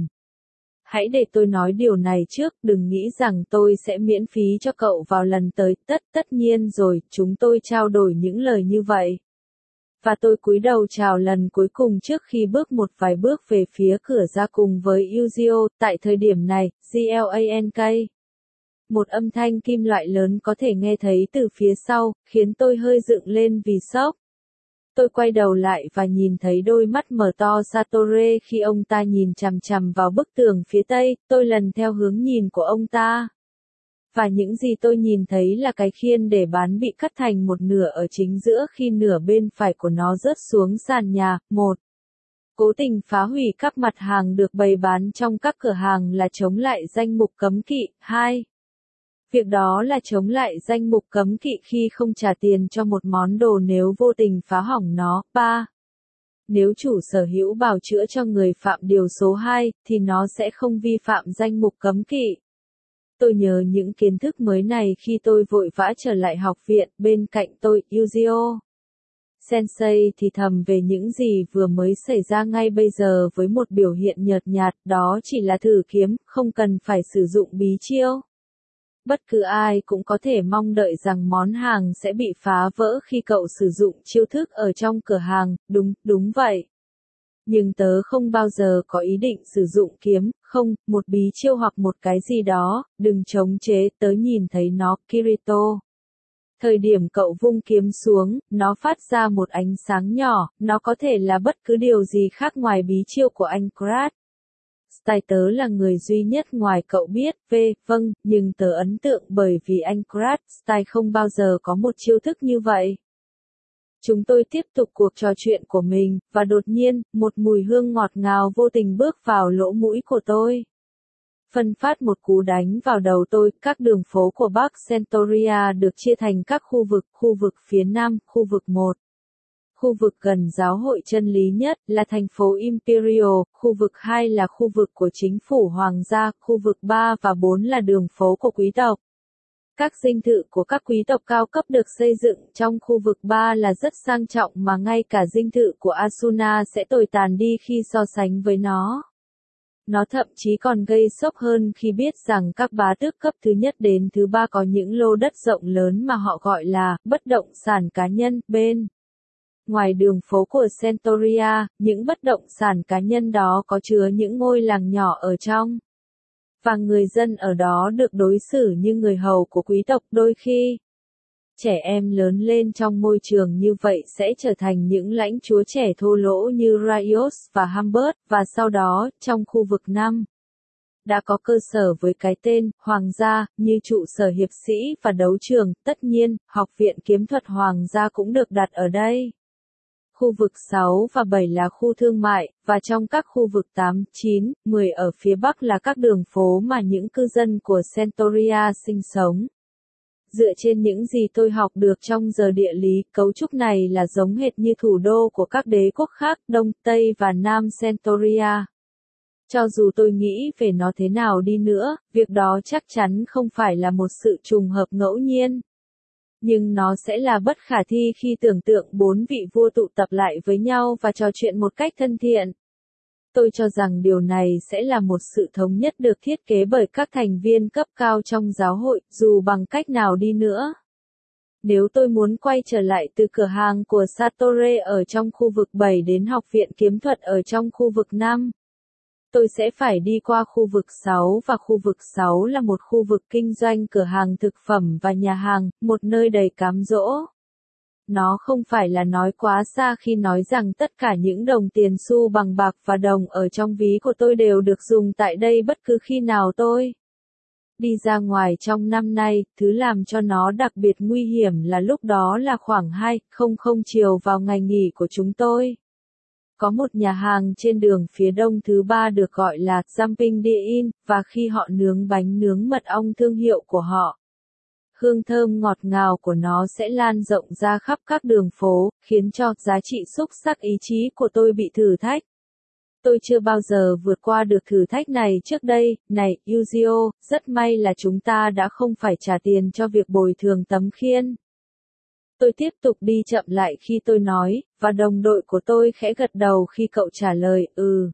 Hãy để tôi nói điều này trước, đừng nghĩ rằng tôi sẽ miễn phí cho cậu vào lần tới. Tất nhiên rồi, chúng tôi trao đổi những lời như vậy. Và tôi cúi đầu chào lần cuối cùng trước khi bước một vài bước về phía cửa ra cùng với Yuzio. Tại thời điểm này, GLANK. Một âm thanh kim loại lớn có thể nghe thấy từ phía sau, khiến tôi hơi dựng lên vì sốc. Tôi quay đầu lại và nhìn thấy đôi mắt mở to Satore khi ông ta nhìn chằm chằm vào bức tường phía tây. Tôi lần theo hướng nhìn của ông ta. Và những gì tôi nhìn thấy là cái khiên để bán bị cắt thành một nửa ở chính giữa khi nửa bên phải của nó rớt xuống sàn nhà. Cố tình phá hủy các mặt hàng được bày bán trong các cửa hàng là chống lại danh mục cấm kỵ. 2. Việc đó là chống lại danh mục cấm kỵ khi không trả tiền cho một món đồ nếu vô tình phá hỏng nó. 3. Nếu chủ sở hữu bào chữa cho người phạm điều số 2, thì nó sẽ không vi phạm danh mục cấm kỵ. Tôi nhớ những kiến thức mới này khi tôi vội vã trở lại học viện. Bên cạnh tôi, Yuzio Sensei thì thầm về những gì vừa mới xảy ra ngay bây giờ với một biểu hiện nhợt nhạt, đó chỉ là thử kiếm, không cần phải sử dụng bí chiêu. Bất cứ ai cũng có thể mong đợi rằng món hàng sẽ bị phá vỡ khi cậu sử dụng chiêu thức ở trong cửa hàng, đúng vậy. Nhưng tớ không bao giờ có ý định sử dụng kiếm, không, một bí chiêu hoặc một cái gì đó, đừng chống chế, tớ nhìn thấy nó, Kirito. Thời điểm cậu vung kiếm xuống, nó phát ra một ánh sáng nhỏ, nó có thể là bất cứ điều gì khác ngoài bí chiêu của anh Krat. Style tớ là người duy nhất ngoài cậu biết, vâng, nhưng tớ ấn tượng bởi vì anh Krat Style không bao giờ có một chiêu thức như vậy. Chúng tôi tiếp tục cuộc trò chuyện của mình, và đột nhiên, một mùi hương ngọt ngào vô tình bước vào lỗ mũi của tôi. Phân phát một cú đánh vào đầu tôi, các đường phố của Bắc Centauria được chia thành các khu vực phía Nam, khu vực 1. Khu vực gần giáo hội chân lý nhất là thành phố Imperial, khu vực 2 là khu vực của chính phủ hoàng gia, khu vực 3 và 4 là đường phố của quý tộc. Các dinh thự của các quý tộc cao cấp được xây dựng trong khu vực 3 là rất sang trọng mà ngay cả dinh thự của Asuna sẽ tồi tàn đi khi so sánh với nó. Nó thậm chí còn gây sốc hơn khi biết rằng các bá tước cấp thứ nhất đến thứ 3 có những lô đất rộng lớn mà họ gọi là bất động sản cá nhân bên. Ngoài đường phố của Centauria, những bất động sản cá nhân đó có chứa những ngôi làng nhỏ ở trong. Và người dân ở đó được đối xử như người hầu của quý tộc đôi khi. Trẻ em lớn lên trong môi trường như vậy sẽ trở thành những lãnh chúa trẻ thô lỗ như Riot và Humbert, và sau đó, trong khu vực 5. Đã có cơ sở với cái tên, Hoàng gia, như trụ sở hiệp sĩ và đấu trường, tất nhiên, Học viện Kiếm thuật Hoàng gia cũng được đặt ở đây. Khu vực 6 và 7 là khu thương mại, và trong các khu vực 8, 9, 10 ở phía Bắc là các đường phố mà những cư dân của Centauria sinh sống. Dựa trên những gì tôi học được trong giờ địa lý, cấu trúc này là giống hệt như thủ đô của các đế quốc khác, Đông, Tây và Nam Centauria. Cho dù tôi nghĩ về nó thế nào đi nữa, việc đó chắc chắn không phải là một sự trùng hợp ngẫu nhiên. Nhưng nó sẽ là bất khả thi khi tưởng tượng 4 vị vua tụ tập lại với nhau và trò chuyện một cách thân thiện. Tôi cho rằng điều này sẽ là một sự thống nhất được thiết kế bởi các thành viên cấp cao trong giáo hội, dù bằng cách nào đi nữa. Nếu tôi muốn quay trở lại từ cửa hàng của Sattore ở trong khu vực 7 đến Học viện Kiếm thuật ở trong khu vực 5, tôi sẽ phải đi qua khu vực 6 và khu vực 6 là một khu vực kinh doanh cửa hàng thực phẩm và nhà hàng, một nơi đầy cám dỗ. Nó không phải là nói quá xa khi nói rằng tất cả những đồng tiền xu bằng bạc và đồng ở trong ví của tôi đều được dùng tại đây bất cứ khi nào tôi đi ra ngoài trong năm nay. Thứ làm cho nó đặc biệt nguy hiểm là lúc đó là khoảng 2:00 chiều vào ngày nghỉ của chúng tôi. Có một nhà hàng trên đường phía đông thứ 3 được gọi là Jumping the Inn, và khi họ nướng bánh nướng mật ong thương hiệu của họ, hương thơm ngọt ngào của nó sẽ lan rộng ra khắp các đường phố, khiến cho giá trị xúc sắc ý chí của tôi bị thử thách. Tôi chưa bao giờ vượt qua được thử thách này trước đây. Này, Yuzio, rất may là chúng ta đã không phải trả tiền cho việc bồi thường tấm khiên. Tôi tiếp tục đi chậm lại khi tôi nói, và đồng đội của tôi khẽ gật đầu khi cậu trả lời,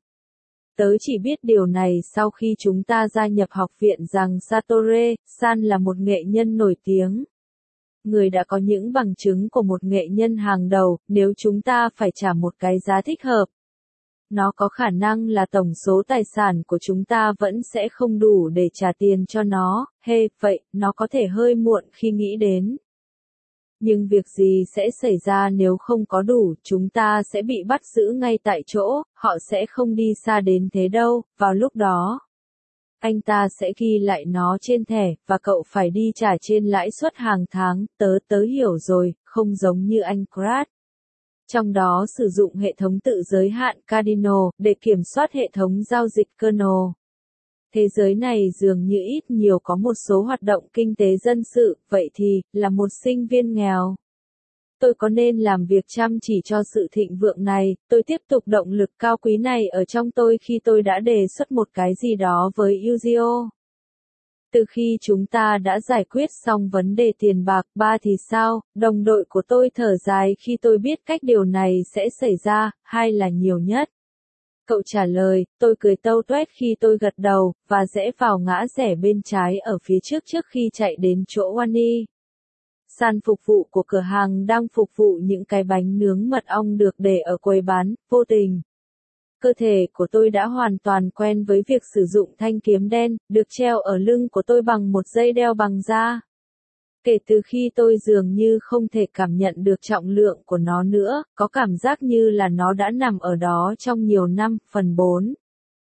Tớ chỉ biết điều này sau khi chúng ta gia nhập học viện rằng Sattore-san là một nghệ nhân nổi tiếng. Người đã có những bằng chứng của một nghệ nhân hàng đầu, nếu chúng ta phải trả một cái giá thích hợp. Nó có khả năng là tổng số tài sản của chúng ta vẫn sẽ không đủ để trả tiền cho nó, vậy, nó có thể hơi muộn khi nghĩ đến. Nhưng việc gì sẽ xảy ra nếu không có đủ, chúng ta sẽ bị bắt giữ ngay tại chỗ, họ sẽ không đi xa đến thế đâu, vào lúc đó. Anh ta sẽ ghi lại nó trên thẻ, và cậu phải đi trả trên lãi suất hàng tháng, tớ hiểu rồi, không giống như anh Krat. Trong đó sử dụng hệ thống tự giới hạn Cardinal, để kiểm soát hệ thống giao dịch kernel. Thế giới này dường như ít nhiều có một số hoạt động kinh tế dân sự, vậy thì, là một sinh viên nghèo. Tôi có nên làm việc chăm chỉ cho sự thịnh vượng này, tôi tiếp tục động lực cao quý này ở trong tôi khi tôi đã đề xuất một cái gì đó với Yuzio. Từ khi chúng ta đã giải quyết xong vấn đề tiền bạc, ba thì sao? Đồng đội của tôi thở dài khi tôi biết cách điều này sẽ xảy ra, hay là nhiều nhất. Cậu trả lời, tôi cười tâu tuét khi tôi gật đầu, và rẽ vào ngã rẽ bên trái ở phía trước khi chạy đến chỗ Wani. Sàn phục vụ của cửa hàng đang phục vụ những cái bánh nướng mật ong được để ở quầy bán, vô tình. Cơ thể của tôi đã hoàn toàn quen với việc sử dụng thanh kiếm đen, được treo ở lưng của tôi bằng một dây đeo bằng da. Kể từ khi tôi dường như không thể cảm nhận được trọng lượng của nó nữa, có cảm giác như là nó đã nằm ở đó trong nhiều năm. Phần 4.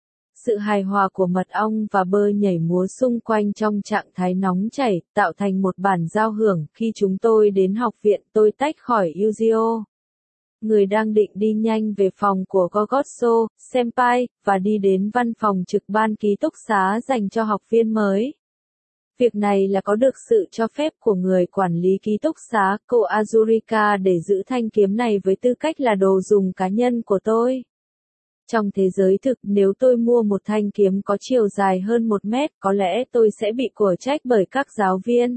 Sự hài hòa của mật ong và bơ nhảy múa xung quanh trong trạng thái nóng chảy, tạo thành một bản giao hưởng. Khi chúng tôi đến học viện, tôi tách khỏi Yuzio, người đang định đi nhanh về phòng của Gogotsu Senpai, và đi đến văn phòng trực ban ký túc xá dành cho học viên mới. Việc này là có được sự cho phép của người quản lý ký túc xá, cô Azurika, để giữ thanh kiếm này với tư cách là đồ dùng cá nhân của tôi. Trong thế giới thực, nếu tôi mua một thanh kiếm có chiều dài hơn 1 mét, có lẽ tôi sẽ bị của trách bởi các giáo viên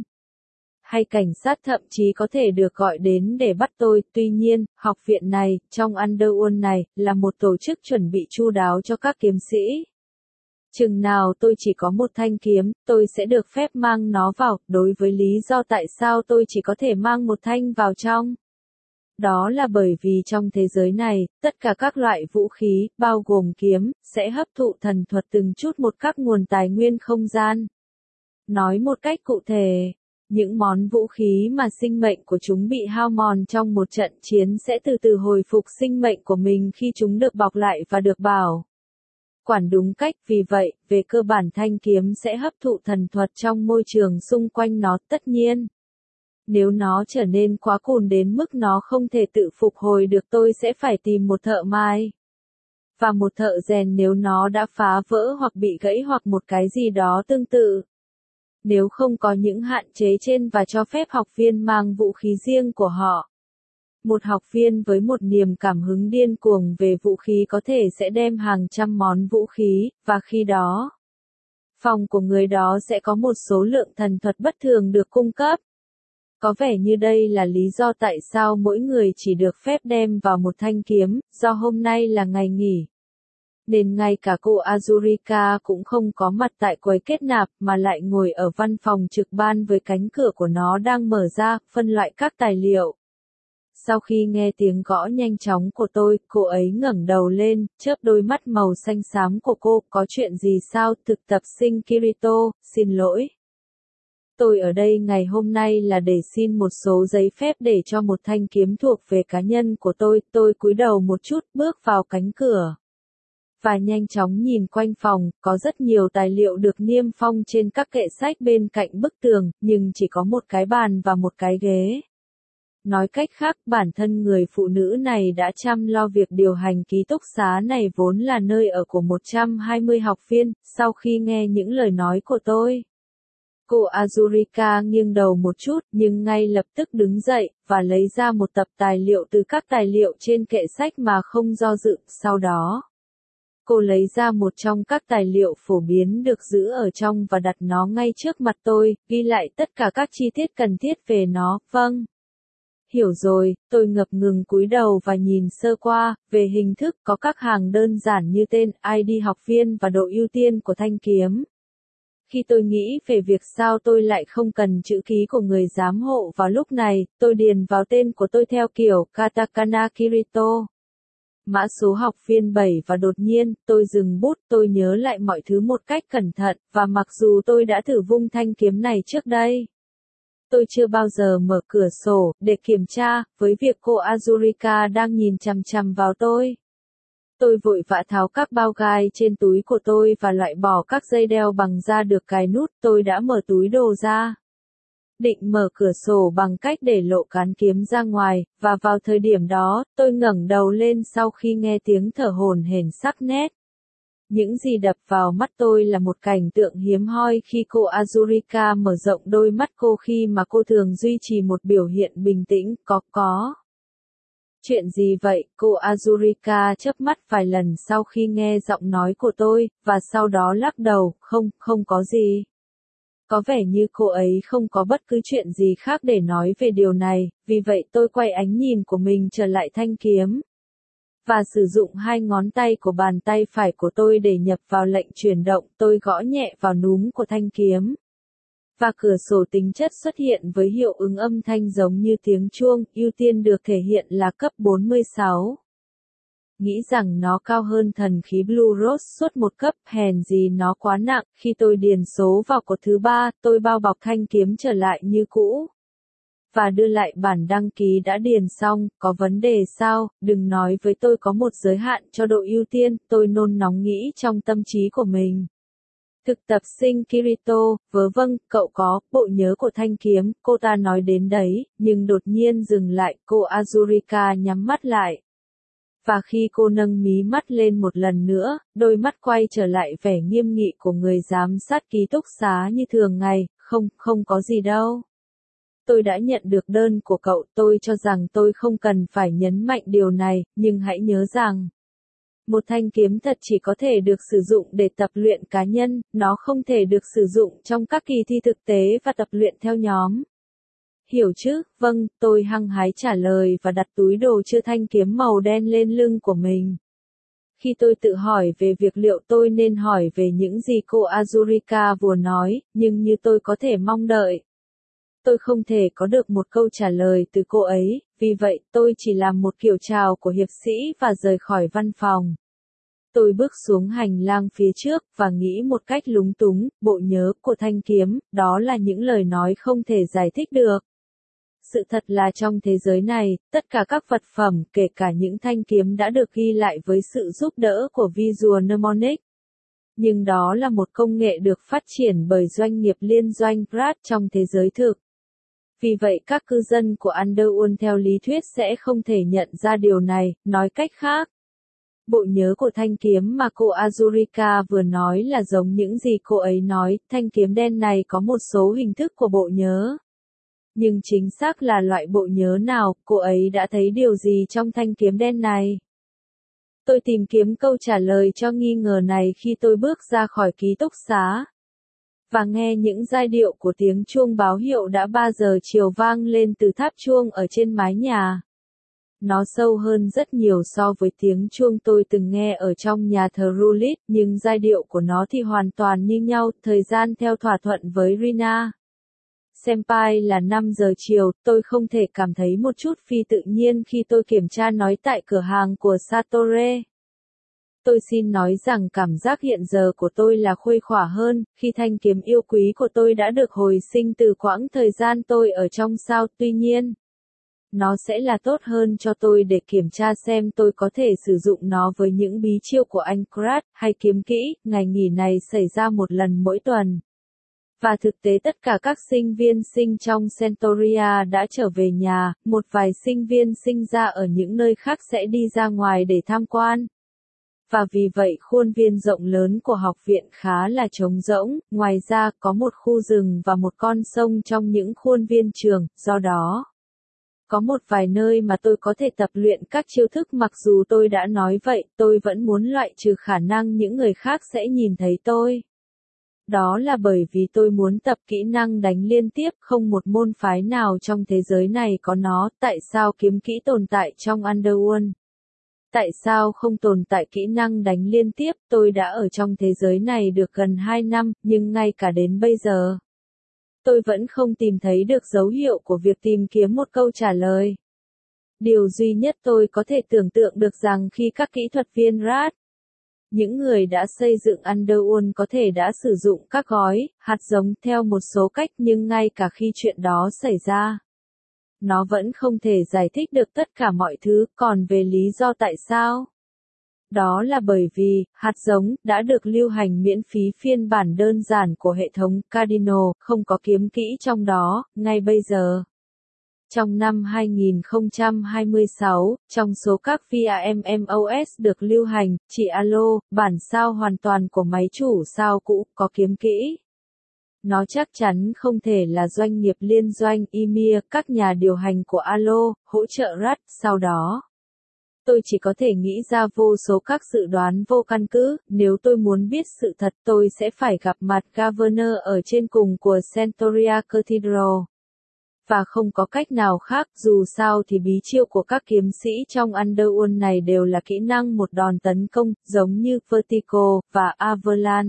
hay cảnh sát, thậm chí có thể được gọi đến để bắt tôi. Tuy nhiên, học viện này, trong Underworld này, là một tổ chức chuẩn bị chu đáo cho các kiếm sĩ. Chừng nào tôi chỉ có một thanh kiếm, tôi sẽ được phép mang nó vào, đối với lý do tại sao tôi chỉ có thể mang một thanh vào trong. Đó là bởi vì trong thế giới này, tất cả các loại vũ khí, bao gồm kiếm, sẽ hấp thụ thần thuật từng chút một các nguồn tài nguyên không gian. Nói một cách cụ thể, những món vũ khí mà sinh mệnh của chúng bị hao mòn trong một trận chiến sẽ từ từ hồi phục sinh mệnh của mình khi chúng được bọc lại và được bảo quản đúng cách. Vì vậy, về cơ bản thanh kiếm sẽ hấp thụ thần thuật trong môi trường xung quanh nó. Tất nhiên, nếu nó trở nên quá cùn đến mức nó không thể tự phục hồi được, tôi sẽ phải tìm một thợ mai và một thợ rèn nếu nó đã phá vỡ hoặc bị gãy hoặc một cái gì đó tương tự. Nếu không có những hạn chế trên và cho phép học viên mang vũ khí riêng của họ, một học viên với một niềm cảm hứng điên cuồng về vũ khí có thể sẽ đem hàng trăm món vũ khí, và khi đó, phòng của người đó sẽ có một số lượng thần thuật bất thường được cung cấp. Có vẻ như đây là lý do tại sao mỗi người chỉ được phép đem vào một thanh kiếm, do hôm nay là ngày nghỉ. Nên ngay cả cô Azurika cũng không có mặt tại quầy kết nạp, mà lại ngồi ở văn phòng trực ban với cánh cửa của nó đang mở ra, phân loại các tài liệu. Sau khi nghe tiếng gõ nhanh chóng của tôi, cô ấy ngẩng đầu lên, chớp đôi mắt màu xanh xám của cô. Có chuyện gì sao? Thực tập sinh Kirito, xin lỗi. Tôi ở đây ngày hôm nay là để xin một số giấy phép để cho một thanh kiếm thuộc về cá nhân của tôi. Tôi cúi đầu một chút, bước vào cánh cửa và nhanh chóng nhìn quanh phòng. Có rất nhiều tài liệu được niêm phong trên các kệ sách bên cạnh bức tường, nhưng chỉ có một cái bàn và một cái ghế. Nói cách khác, bản thân người phụ nữ này đã chăm lo việc điều hành ký túc xá này, vốn là nơi ở của 120 học viên. Sau khi nghe những lời nói của tôi, cô Azurika nghiêng đầu một chút, nhưng ngay lập tức đứng dậy, và lấy ra một tập tài liệu từ các tài liệu trên kệ sách mà không do dự. Sau đó, cô lấy ra một trong các tài liệu phổ biến được giữ ở trong và đặt nó ngay trước mặt tôi, ghi lại tất cả các chi tiết cần thiết về nó. Vâng. Hiểu rồi, tôi ngập ngừng cúi đầu và nhìn sơ qua. Về hình thức, có các hàng đơn giản như tên, ID học viên và độ ưu tiên của thanh kiếm. Khi tôi nghĩ về việc sao tôi lại không cần chữ ký của người giám hộ vào lúc này, tôi điền vào tên của tôi theo kiểu katakana Kirito. Mã số học viên 7 và đột nhiên, tôi dừng bút, tôi nhớ lại mọi thứ một cách cẩn thận, và mặc dù tôi đã thử vung thanh kiếm này trước đây, tôi chưa bao giờ mở cửa sổ để kiểm tra, với việc cô Azurika đang nhìn chằm chằm vào tôi. Tôi vội vã tháo các bao gai trên túi của tôi và loại bỏ các dây đeo bằng da được cài nút. Tôi đã mở túi đồ ra, định mở cửa sổ bằng cách để lộ cán kiếm ra ngoài, và vào thời điểm đó, tôi ngẩng đầu lên sau khi nghe tiếng thở hổn hển sắc nét. Những gì đập vào mắt tôi là một cảnh tượng hiếm hoi khi cô Azurika mở rộng đôi mắt cô khi mà cô thường duy trì một biểu hiện bình tĩnh. Có. Chuyện gì vậy? Cô Azurika chớp mắt vài lần sau khi nghe giọng nói của tôi, và sau đó lắc đầu. Không có gì. Có vẻ như cô ấy không có bất cứ chuyện gì khác để nói về điều này, vì vậy tôi quay ánh nhìn của mình trở lại thanh kiếm. Và sử dụng hai ngón tay của bàn tay phải của tôi để nhập vào lệnh chuyển động, tôi gõ nhẹ vào núm của thanh kiếm. Và cửa sổ tính chất xuất hiện với hiệu ứng âm thanh giống như tiếng chuông, ưu tiên được thể hiện là cấp 46. Nghĩ rằng nó cao hơn thần khí Blue Rose suốt một cấp, hèn gì nó quá nặng, khi tôi điền số vào cột thứ 3, tôi bao bọc thanh kiếm trở lại như cũ. Và đưa lại bản đăng ký đã điền xong, có vấn đề sao, đừng nói với tôi có một giới hạn cho độ ưu tiên, tôi nôn nóng nghĩ trong tâm trí của mình. Thực tập sinh Kirito, vâng, cậu có, bộ nhớ của thanh kiếm, cô ta nói đến đấy, nhưng đột nhiên dừng lại, cô Azurika nhắm mắt lại. Và khi cô nâng mí mắt lên một lần nữa, đôi mắt quay trở lại vẻ nghiêm nghị của người giám sát ký túc xá như thường ngày, không có gì đâu. Tôi đã nhận được đơn của cậu, tôi cho rằng tôi không cần phải nhấn mạnh điều này, nhưng hãy nhớ rằng, một thanh kiếm thật chỉ có thể được sử dụng để tập luyện cá nhân, nó không thể được sử dụng trong các kỳ thi thực tế và tập luyện theo nhóm. Hiểu chứ, vâng, tôi hăng hái trả lời và đặt túi đồ chứa thanh kiếm màu đen lên lưng của mình. Khi tôi tự hỏi về việc liệu tôi nên hỏi về những gì cô Azurika vừa nói, nhưng như tôi có thể mong đợi, tôi không thể có được một câu trả lời từ cô ấy, vì vậy tôi chỉ làm một kiểu chào của hiệp sĩ và rời khỏi văn phòng. Tôi bước xuống hành lang phía trước và nghĩ một cách lúng túng, bộ nhớ của thanh kiếm, đó là những lời nói không thể giải thích được. Sự thật là trong thế giới này, tất cả các vật phẩm, kể cả những thanh kiếm đã được ghi lại với sự giúp đỡ của Visual Mnemonic. Nhưng đó là một công nghệ được phát triển bởi doanh nghiệp liên doanh Pratt trong thế giới thực. Vì vậy các cư dân của Underworld theo lý thuyết sẽ không thể nhận ra điều này, nói cách khác. Bộ nhớ của thanh kiếm mà cô Azurika vừa nói là giống những gì cô ấy nói, thanh kiếm đen này có một số hình thức của bộ nhớ. Nhưng chính xác là loại bộ nhớ nào, cô ấy đã thấy điều gì trong thanh kiếm đen này? Tôi tìm kiếm câu trả lời cho nghi ngờ này khi tôi bước ra khỏi ký túc xá. Và nghe những giai điệu của tiếng chuông báo hiệu đã 3 giờ chiều vang lên từ tháp chuông ở trên mái nhà. Nó sâu hơn rất nhiều so với tiếng chuông tôi từng nghe ở trong nhà thờ Rulit, nhưng giai điệu của nó thì hoàn toàn như nhau, thời gian theo thỏa thuận với Rina. Senpai là 5 giờ chiều, tôi không thể cảm thấy một chút phi tự nhiên khi tôi kiểm tra nói tại cửa hàng của Satore. Tôi xin nói rằng cảm giác hiện giờ của tôi là khuây khỏa hơn, khi thanh kiếm yêu quý của tôi đã được hồi sinh từ quãng thời gian tôi ở trong sao, tuy nhiên. Nó sẽ là tốt hơn cho tôi để kiểm tra xem tôi có thể sử dụng nó với những bí chiêu của anh Krat, hay kiếm kỹ, ngày nghỉ này xảy ra một lần mỗi tuần. Và thực tế tất cả các sinh viên sinh trong Centauria đã trở về nhà, một vài sinh viên sinh ra ở những nơi khác sẽ đi ra ngoài để tham quan. Và vì vậy khuôn viên rộng lớn của học viện khá là trống rỗng, ngoài ra có một khu rừng và một con sông trong những khuôn viên trường, do đó có một vài nơi mà tôi có thể tập luyện các chiêu thức mặc dù tôi đã nói vậy, tôi vẫn muốn loại trừ khả năng những người khác sẽ nhìn thấy tôi. Đó là bởi vì tôi muốn tập kỹ năng đánh liên tiếp, không một môn phái nào trong thế giới này có nó, tại sao kiếm kỹ tồn tại trong Underworld? Tại sao không tồn tại kỹ năng đánh liên tiếp, tôi đã ở trong thế giới này được gần 2 năm, nhưng ngay cả đến bây giờ, tôi vẫn không tìm thấy được dấu hiệu của việc tìm kiếm một câu trả lời. Điều duy nhất tôi có thể tưởng tượng được rằng khi các kỹ thuật viên RAT, những người đã xây dựng Underworld có thể đã sử dụng các gói, hạt giống theo một số cách nhưng ngay cả khi chuyện đó xảy ra, nó vẫn không thể giải thích được tất cả mọi thứ, còn về lý do tại sao? Đó là bởi vì, hạt giống, đã được lưu hành miễn phí phiên bản đơn giản của hệ thống Cardinal, không có kiếm kỹ trong đó, ngay bây giờ. Trong năm 2026, trong số các VRMMOS được lưu hành, chỉ Alo, bản sao hoàn toàn của máy chủ sao cũ, có kiếm kỹ. Nó chắc chắn không thể là doanh nghiệp liên doanh EMIR, các nhà điều hành của Alo, hỗ trợ RAT, sau đó. Tôi chỉ có thể nghĩ ra vô số các dự đoán vô căn cứ, nếu tôi muốn biết sự thật tôi sẽ phải gặp mặt Governor ở trên cùng của Centauria Cathedral. Và không có cách nào khác, dù sao thì bí chiêu của các kiếm sĩ trong Underworld này đều là kỹ năng một đòn tấn công, giống như Vertigo và Avalanche.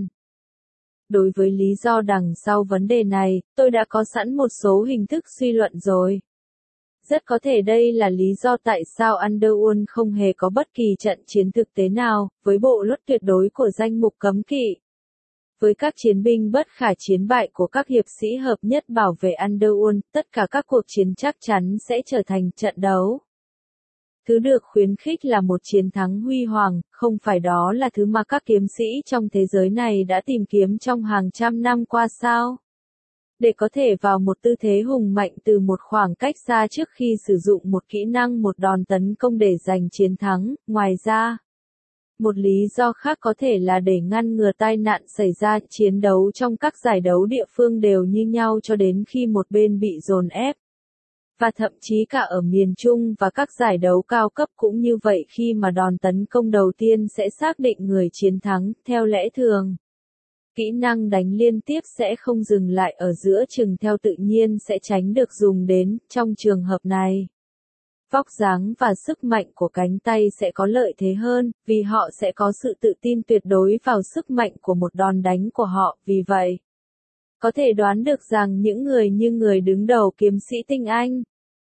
Đối với lý do đằng sau vấn đề này, tôi đã có sẵn một số hình thức suy luận rồi. Rất có thể đây là lý do tại sao Underworld không hề có bất kỳ trận chiến thực tế nào, với bộ luật tuyệt đối của danh mục cấm kỵ. Với các chiến binh bất khả chiến bại của các hiệp sĩ hợp nhất bảo vệ Underworld, tất cả các cuộc chiến chắc chắn sẽ trở thành trận đấu. Thứ được khuyến khích là một chiến thắng huy hoàng, không phải đó là thứ mà các kiếm sĩ trong thế giới này đã tìm kiếm trong hàng trăm năm qua sao? Để có thể vào một tư thế hùng mạnh từ một khoảng cách xa trước khi sử dụng một kỹ năng một đòn tấn công để giành chiến thắng, ngoài ra. Một lý do khác có thể là để ngăn ngừa tai nạn xảy ra, chiến đấu trong các giải đấu địa phương đều như nhau cho đến khi một bên bị dồn ép. Và thậm chí cả ở miền Trung và các giải đấu cao cấp cũng như vậy khi mà đòn tấn công đầu tiên sẽ xác định người chiến thắng, theo lẽ thường. Kỹ năng đánh liên tiếp sẽ không dừng lại ở giữa chừng theo tự nhiên sẽ tránh được dùng đến, trong trường hợp này. Vóc dáng và sức mạnh của cánh tay sẽ có lợi thế hơn, vì họ sẽ có sự tự tin tuyệt đối vào sức mạnh của một đòn đánh của họ, vì vậy. Có thể đoán được rằng những người như người đứng đầu kiếm sĩ tinh Anh,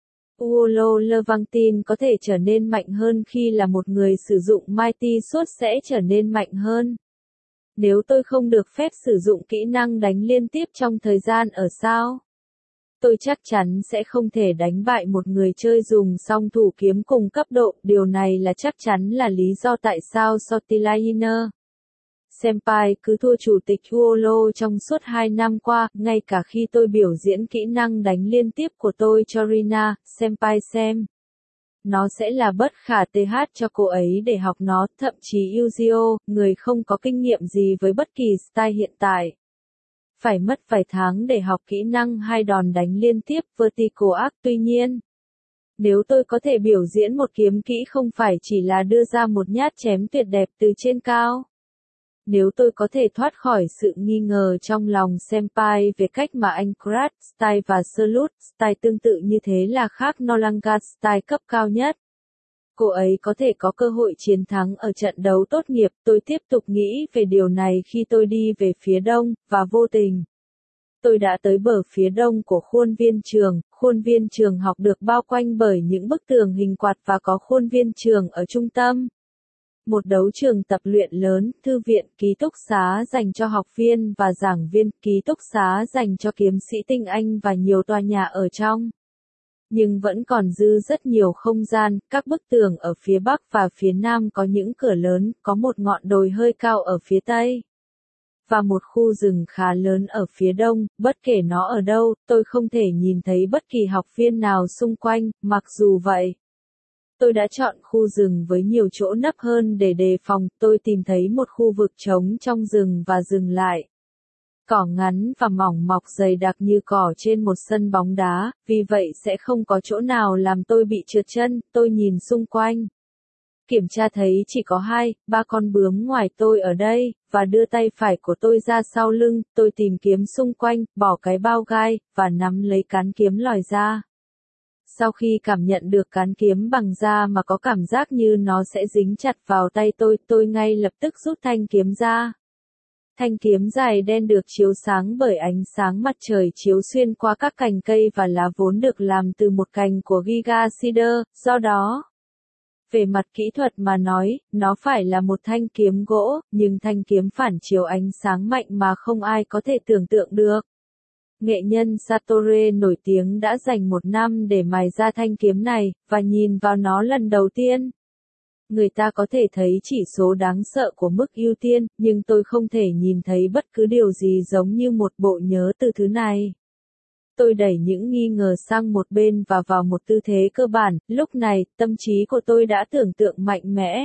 Uolo Levantin có thể trở nên mạnh hơn khi là một người sử dụng Mighty Sword sẽ trở nên mạnh hơn. Nếu tôi không được phép sử dụng kỹ năng đánh liên tiếp trong thời gian ở sao? Tôi chắc chắn sẽ không thể đánh bại một người chơi dùng song thủ kiếm cùng cấp độ, điều này là chắc chắn là lý do tại sao Sortiliner Senpai cứ thua chủ tịch Uolo trong suốt 2 năm qua, ngay cả khi tôi biểu diễn kỹ năng đánh liên tiếp của tôi cho Rina Senpai xem. Nó sẽ là bất khả TH cho cô ấy để học nó, thậm chí Yuzio, người không có kinh nghiệm gì với bất kỳ style hiện tại. Phải mất vài tháng để học kỹ năng hai đòn đánh liên tiếp Vertical Arc tuy nhiên. Nếu tôi có thể biểu diễn một kiếm kỹ không phải chỉ là đưa ra một nhát chém tuyệt đẹp từ trên cao. Nếu tôi có thể thoát khỏi sự nghi ngờ trong lòng Senpai về cách mà anh Krat Style và Salute Style tương tự như thế là khác Nolangat Style cấp cao nhất. Cô ấy có thể có cơ hội chiến thắng ở trận đấu tốt nghiệp, tôi tiếp tục nghĩ về điều này khi tôi đi về phía đông, và vô tình. Tôi đã tới bờ phía đông của khuôn viên trường học được bao quanh bởi những bức tường hình quạt và có khuôn viên trường ở trung tâm. Một đấu trường tập luyện lớn, thư viện, ký túc xá dành cho học viên và giảng viên, ký túc xá dành cho kiếm sĩ tinh Anh và nhiều tòa nhà ở trong. Nhưng vẫn còn dư rất nhiều không gian, các bức tường ở phía bắc và phía nam có những cửa lớn, có một ngọn đồi hơi cao ở phía tây. Và một khu rừng khá lớn ở phía đông, bất kể nó ở đâu, tôi không thể nhìn thấy bất kỳ học viên nào xung quanh, mặc dù vậy. Tôi đã chọn khu rừng với nhiều chỗ nấp hơn để đề phòng, tôi tìm thấy một khu vực trống trong rừng và dừng lại. Cỏ ngắn và mỏng mọc dày đặc như cỏ trên một sân bóng đá, vì vậy sẽ không có chỗ nào làm tôi bị trượt chân, tôi nhìn xung quanh. Kiểm tra thấy chỉ có 2-3 con bướm ngoài tôi ở đây, và đưa tay phải của tôi ra sau lưng, tôi tìm kiếm xung quanh, bỏ cái bao gai, và nắm lấy cán kiếm lòi ra. Sau khi cảm nhận được cán kiếm bằng da mà có cảm giác như nó sẽ dính chặt vào tay tôi ngay lập tức rút thanh kiếm ra. Thanh kiếm dài đen được chiếu sáng bởi ánh sáng mặt trời chiếu xuyên qua các cành cây và lá vốn được làm từ một cành của Giga Cedar, do đó. Về mặt kỹ thuật mà nói, nó phải là một thanh kiếm gỗ, nhưng thanh kiếm phản chiếu ánh sáng mạnh mà không ai có thể tưởng tượng được. Nghệ nhân Satore nổi tiếng đã dành 1 năm để mài ra thanh kiếm này, và nhìn vào nó lần đầu tiên. Người ta có thể thấy chỉ số đáng sợ của mức ưu tiên, nhưng tôi không thể nhìn thấy bất cứ điều gì giống như một bộ nhớ từ thứ này. Tôi đẩy những nghi ngờ sang một bên và vào một tư thế cơ bản, lúc này, tâm trí của tôi đã tưởng tượng mạnh mẽ.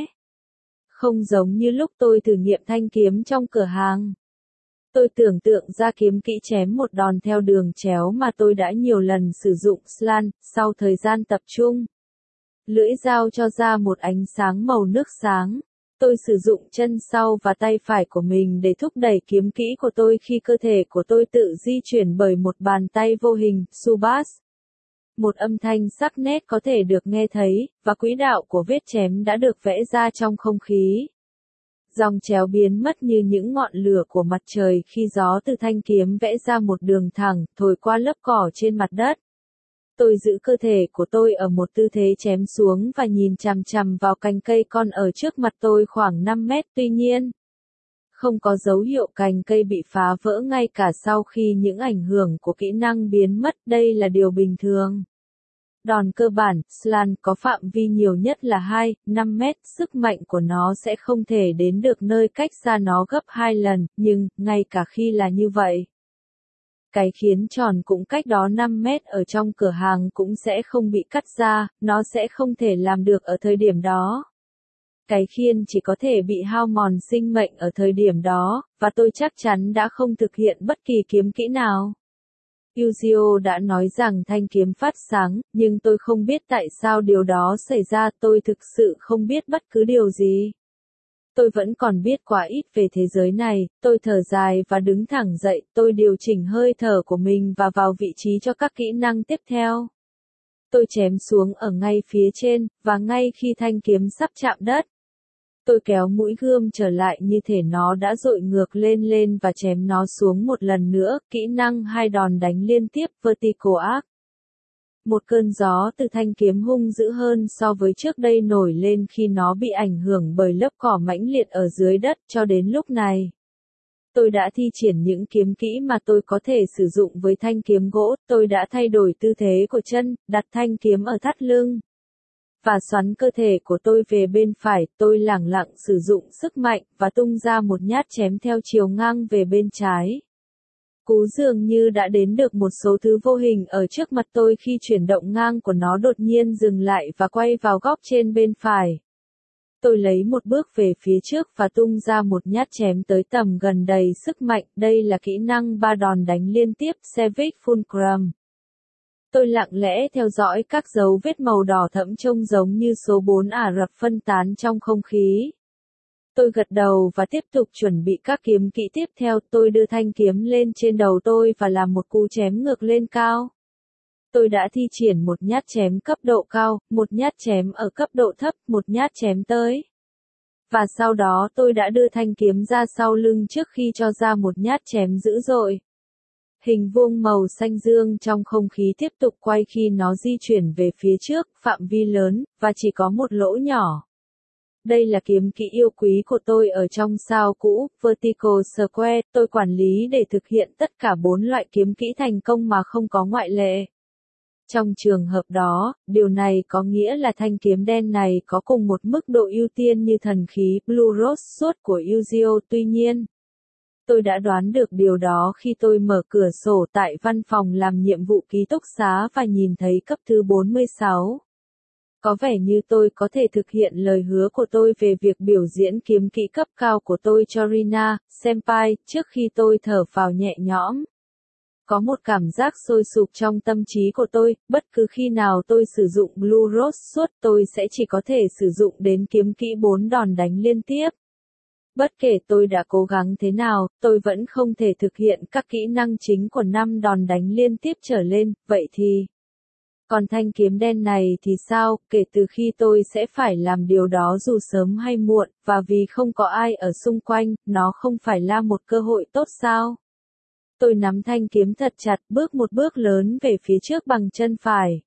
Không giống như lúc tôi thử nghiệm thanh kiếm trong cửa hàng. Tôi tưởng tượng ra kiếm kỹ chém một đòn theo đường chéo mà tôi đã nhiều lần sử dụng slant, sau thời gian tập trung. Lưỡi dao cho ra một ánh sáng màu nước sáng. Tôi sử dụng chân sau và tay phải của mình để thúc đẩy kiếm kỹ của tôi khi cơ thể của tôi tự di chuyển bởi một bàn tay vô hình, Subas. Một âm thanh sắc nét có thể được nghe thấy, và quỹ đạo của vết chém đã được vẽ ra trong không khí. Dòng chéo biến mất như những ngọn lửa của mặt trời khi gió từ thanh kiếm vẽ ra một đường thẳng, thổi qua lớp cỏ trên mặt đất. Tôi giữ cơ thể của tôi ở một tư thế chém xuống và nhìn chằm chằm vào cành cây con ở trước mặt tôi khoảng 5 mét. Tuy nhiên, không có dấu hiệu cành cây bị phá vỡ ngay cả sau khi những ảnh hưởng của kỹ năng biến mất. Đây là điều bình thường. Đòn cơ bản, slant có phạm vi nhiều nhất là 2-5 mét, sức mạnh của nó sẽ không thể đến được nơi cách xa nó gấp 2 lần, nhưng, ngay cả khi là như vậy, cái khiên tròn cũng cách đó 5 mét ở trong cửa hàng cũng sẽ không bị cắt ra, nó sẽ không thể làm được ở thời điểm đó. Cái khiên chỉ có thể bị hao mòn sinh mệnh ở thời điểm đó, và tôi chắc chắn đã không thực hiện bất kỳ kiếm kỹ nào. Yuzio đã nói rằng thanh kiếm phát sáng, nhưng tôi không biết tại sao điều đó xảy ra, tôi thực sự không biết bất cứ điều gì. Tôi vẫn còn biết quá ít về thế giới này. Tôi thở dài và đứng thẳng dậy, tôi điều chỉnh hơi thở của mình và vào vị trí cho các kỹ năng tiếp theo. Tôi chém xuống ở ngay phía trên, và ngay khi thanh kiếm sắp chạm đất, tôi kéo mũi gươm trở lại như thể nó đã dội ngược lên và chém nó xuống một lần nữa. Kỹ năng 2 đòn đánh liên tiếp, Vertical Arc. Một cơn gió từ thanh kiếm hung dữ hơn so với trước đây nổi lên khi nó bị ảnh hưởng bởi lớp cỏ mãnh liệt ở dưới đất. Cho đến lúc này, tôi đã thi triển những kiếm kỹ mà tôi có thể sử dụng với thanh kiếm gỗ. Tôi đã thay đổi tư thế của chân, đặt thanh kiếm ở thắt lưng, và xoắn cơ thể của tôi về bên phải. Tôi lẳng lặng sử dụng sức mạnh, và tung ra một nhát chém theo chiều ngang về bên trái. Cú dường như đã đến được một số thứ vô hình ở trước mặt tôi khi chuyển động ngang của nó đột nhiên dừng lại và quay vào góc trên bên phải. Tôi lấy một bước về phía trước và tung ra một nhát chém tới tầm gần đầy sức mạnh. Đây là kỹ năng 3 đòn đánh liên tiếp, Savage Fulcrum. Tôi lặng lẽ theo dõi các dấu vết màu đỏ thẫm trông giống như số 4 Ả Rập phân tán trong không khí. Tôi gật đầu và tiếp tục chuẩn bị các kiếm kỹ tiếp theo. Tôi đưa thanh kiếm lên trên đầu tôi và làm một cú chém ngược lên cao. Tôi đã thi triển một nhát chém cấp độ cao, một nhát chém ở cấp độ thấp, một nhát chém tới. Và sau đó tôi đã đưa thanh kiếm ra sau lưng trước khi cho ra một nhát chém dữ dội. Hình vuông màu xanh dương trong không khí tiếp tục quay khi nó di chuyển về phía trước, phạm vi lớn, và chỉ có một lỗ nhỏ. Đây là kiếm kỹ yêu quý của tôi ở trong sao cũ, Vertical Square. Tôi quản lý để thực hiện tất cả 4 loại kiếm kỹ thành công mà không có ngoại lệ. Trong trường hợp đó, điều này có nghĩa là thanh kiếm đen này có cùng một mức độ ưu tiên như thần khí Blue Rose Sword của Yuzio. Tuy nhiên, tôi đã đoán được điều đó khi tôi mở cửa sổ tại văn phòng làm nhiệm vụ ký túc xá và nhìn thấy cấp thứ 46. Có vẻ như tôi có thể thực hiện lời hứa của tôi về việc biểu diễn kiếm kỹ cấp cao của tôi cho Rina, Senpai, trước khi tôi thở phào nhẹ nhõm. Có một cảm giác sôi sục trong tâm trí của tôi, bất cứ khi nào tôi sử dụng Blue Rose Sword tôi sẽ chỉ có thể sử dụng đến kiếm kỹ 4 đòn đánh liên tiếp. Bất kể tôi đã cố gắng thế nào, tôi vẫn không thể thực hiện các kỹ năng chính của 5 đòn đánh liên tiếp trở lên. Vậy thì, còn thanh kiếm đen này thì sao? Kể từ khi tôi sẽ phải làm điều đó dù sớm hay muộn, và vì không có ai ở xung quanh, nó không phải là một cơ hội tốt sao? Tôi nắm thanh kiếm thật chặt, bước một bước lớn về phía trước bằng chân phải,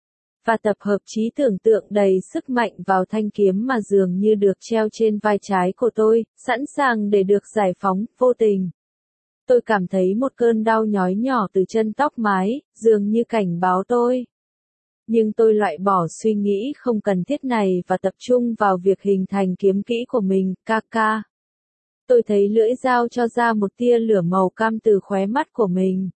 và tập hợp trí tưởng tượng đầy sức mạnh vào thanh kiếm mà dường như được treo trên vai trái của tôi, sẵn sàng để được giải phóng. Vô tình, tôi cảm thấy một cơn đau nhói nhỏ từ chân tóc mái, dường như cảnh báo tôi. Nhưng tôi loại bỏ suy nghĩ không cần thiết này và tập trung vào việc hình thành kiếm kỹ của mình. Kaka. Tôi thấy lưỡi dao cho ra một tia lửa màu cam từ khóe mắt của mình.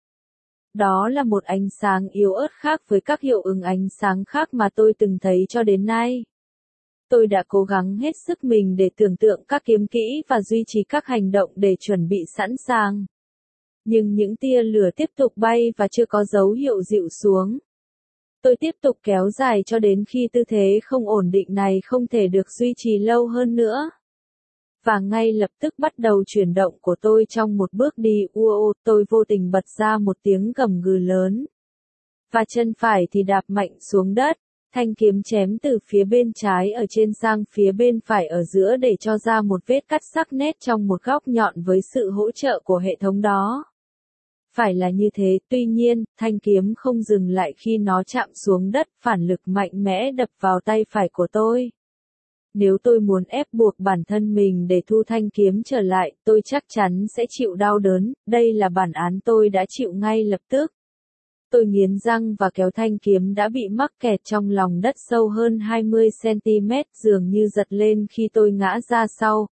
Đó là một ánh sáng yếu ớt khác với các hiệu ứng ánh sáng khác mà tôi từng thấy cho đến nay. Tôi đã cố gắng hết sức mình để tưởng tượng các kiếm kỹ và duy trì các hành động để chuẩn bị sẵn sàng. Nhưng những tia lửa tiếp tục bay và chưa có dấu hiệu dịu xuống. Tôi tiếp tục kéo dài cho đến khi tư thế không ổn định này không thể được duy trì lâu hơn nữa. Và ngay lập tức bắt đầu chuyển động của tôi trong một bước đi tôi vô tình bật ra một tiếng gầm gừ lớn. Và chân phải thì đạp mạnh xuống đất, thanh kiếm chém từ phía bên trái ở trên sang phía bên phải ở giữa để cho ra một vết cắt sắc nét trong một góc nhọn với sự hỗ trợ của hệ thống đó. Phải là như thế, tuy nhiên, thanh kiếm không dừng lại khi nó chạm xuống đất, phản lực mạnh mẽ đập vào tay phải của tôi. Nếu tôi muốn ép buộc bản thân mình để thu thanh kiếm trở lại, tôi chắc chắn sẽ chịu đau đớn, đây là bản án tôi đã chịu ngay lập tức. Tôi nghiến răng và kéo thanh kiếm đã bị mắc kẹt trong lòng đất sâu hơn 20 cm dường như giật lên khi tôi ngã ra sau,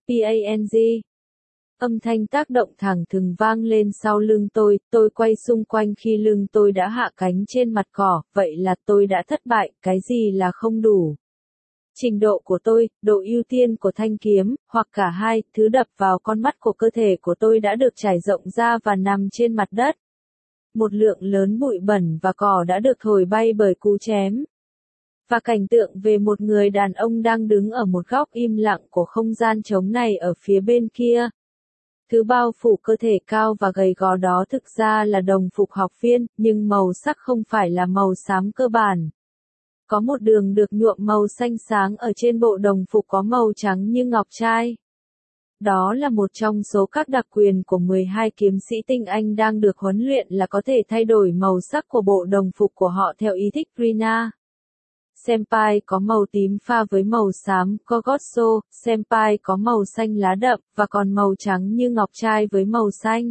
ZPANG. Âm thanh tác động thẳng thừng vang lên sau lưng tôi quay xung quanh khi lưng tôi đã hạ cánh trên mặt cỏ, vậy là tôi đã thất bại, cái gì là không đủ. Trình độ của tôi, độ ưu tiên của thanh kiếm, hoặc cả hai, thứ đập vào con mắt của cơ thể của tôi đã được trải rộng ra và nằm trên mặt đất. Một lượng lớn bụi bẩn và cỏ đã được thổi bay bởi cú chém. Và cảnh tượng về một người đàn ông đang đứng ở một góc im lặng của không gian trống này ở phía bên kia. Thứ bao phủ cơ thể cao và gầy gò đó thực ra là đồng phục học viên, nhưng màu sắc không phải là màu xám cơ bản. Có một đường được nhuộm màu xanh sáng ở trên bộ đồng phục có màu trắng như ngọc trai. Đó là một trong số các đặc quyền của 12 kiếm sĩ tinh Anh đang được huấn luyện là có thể thay đổi màu sắc của bộ đồng phục của họ theo ý thích. Rina Senpai có màu tím pha với màu xám, Kogotso Senpai có màu xanh lá đậm, và còn màu trắng như ngọc trai với màu xanh.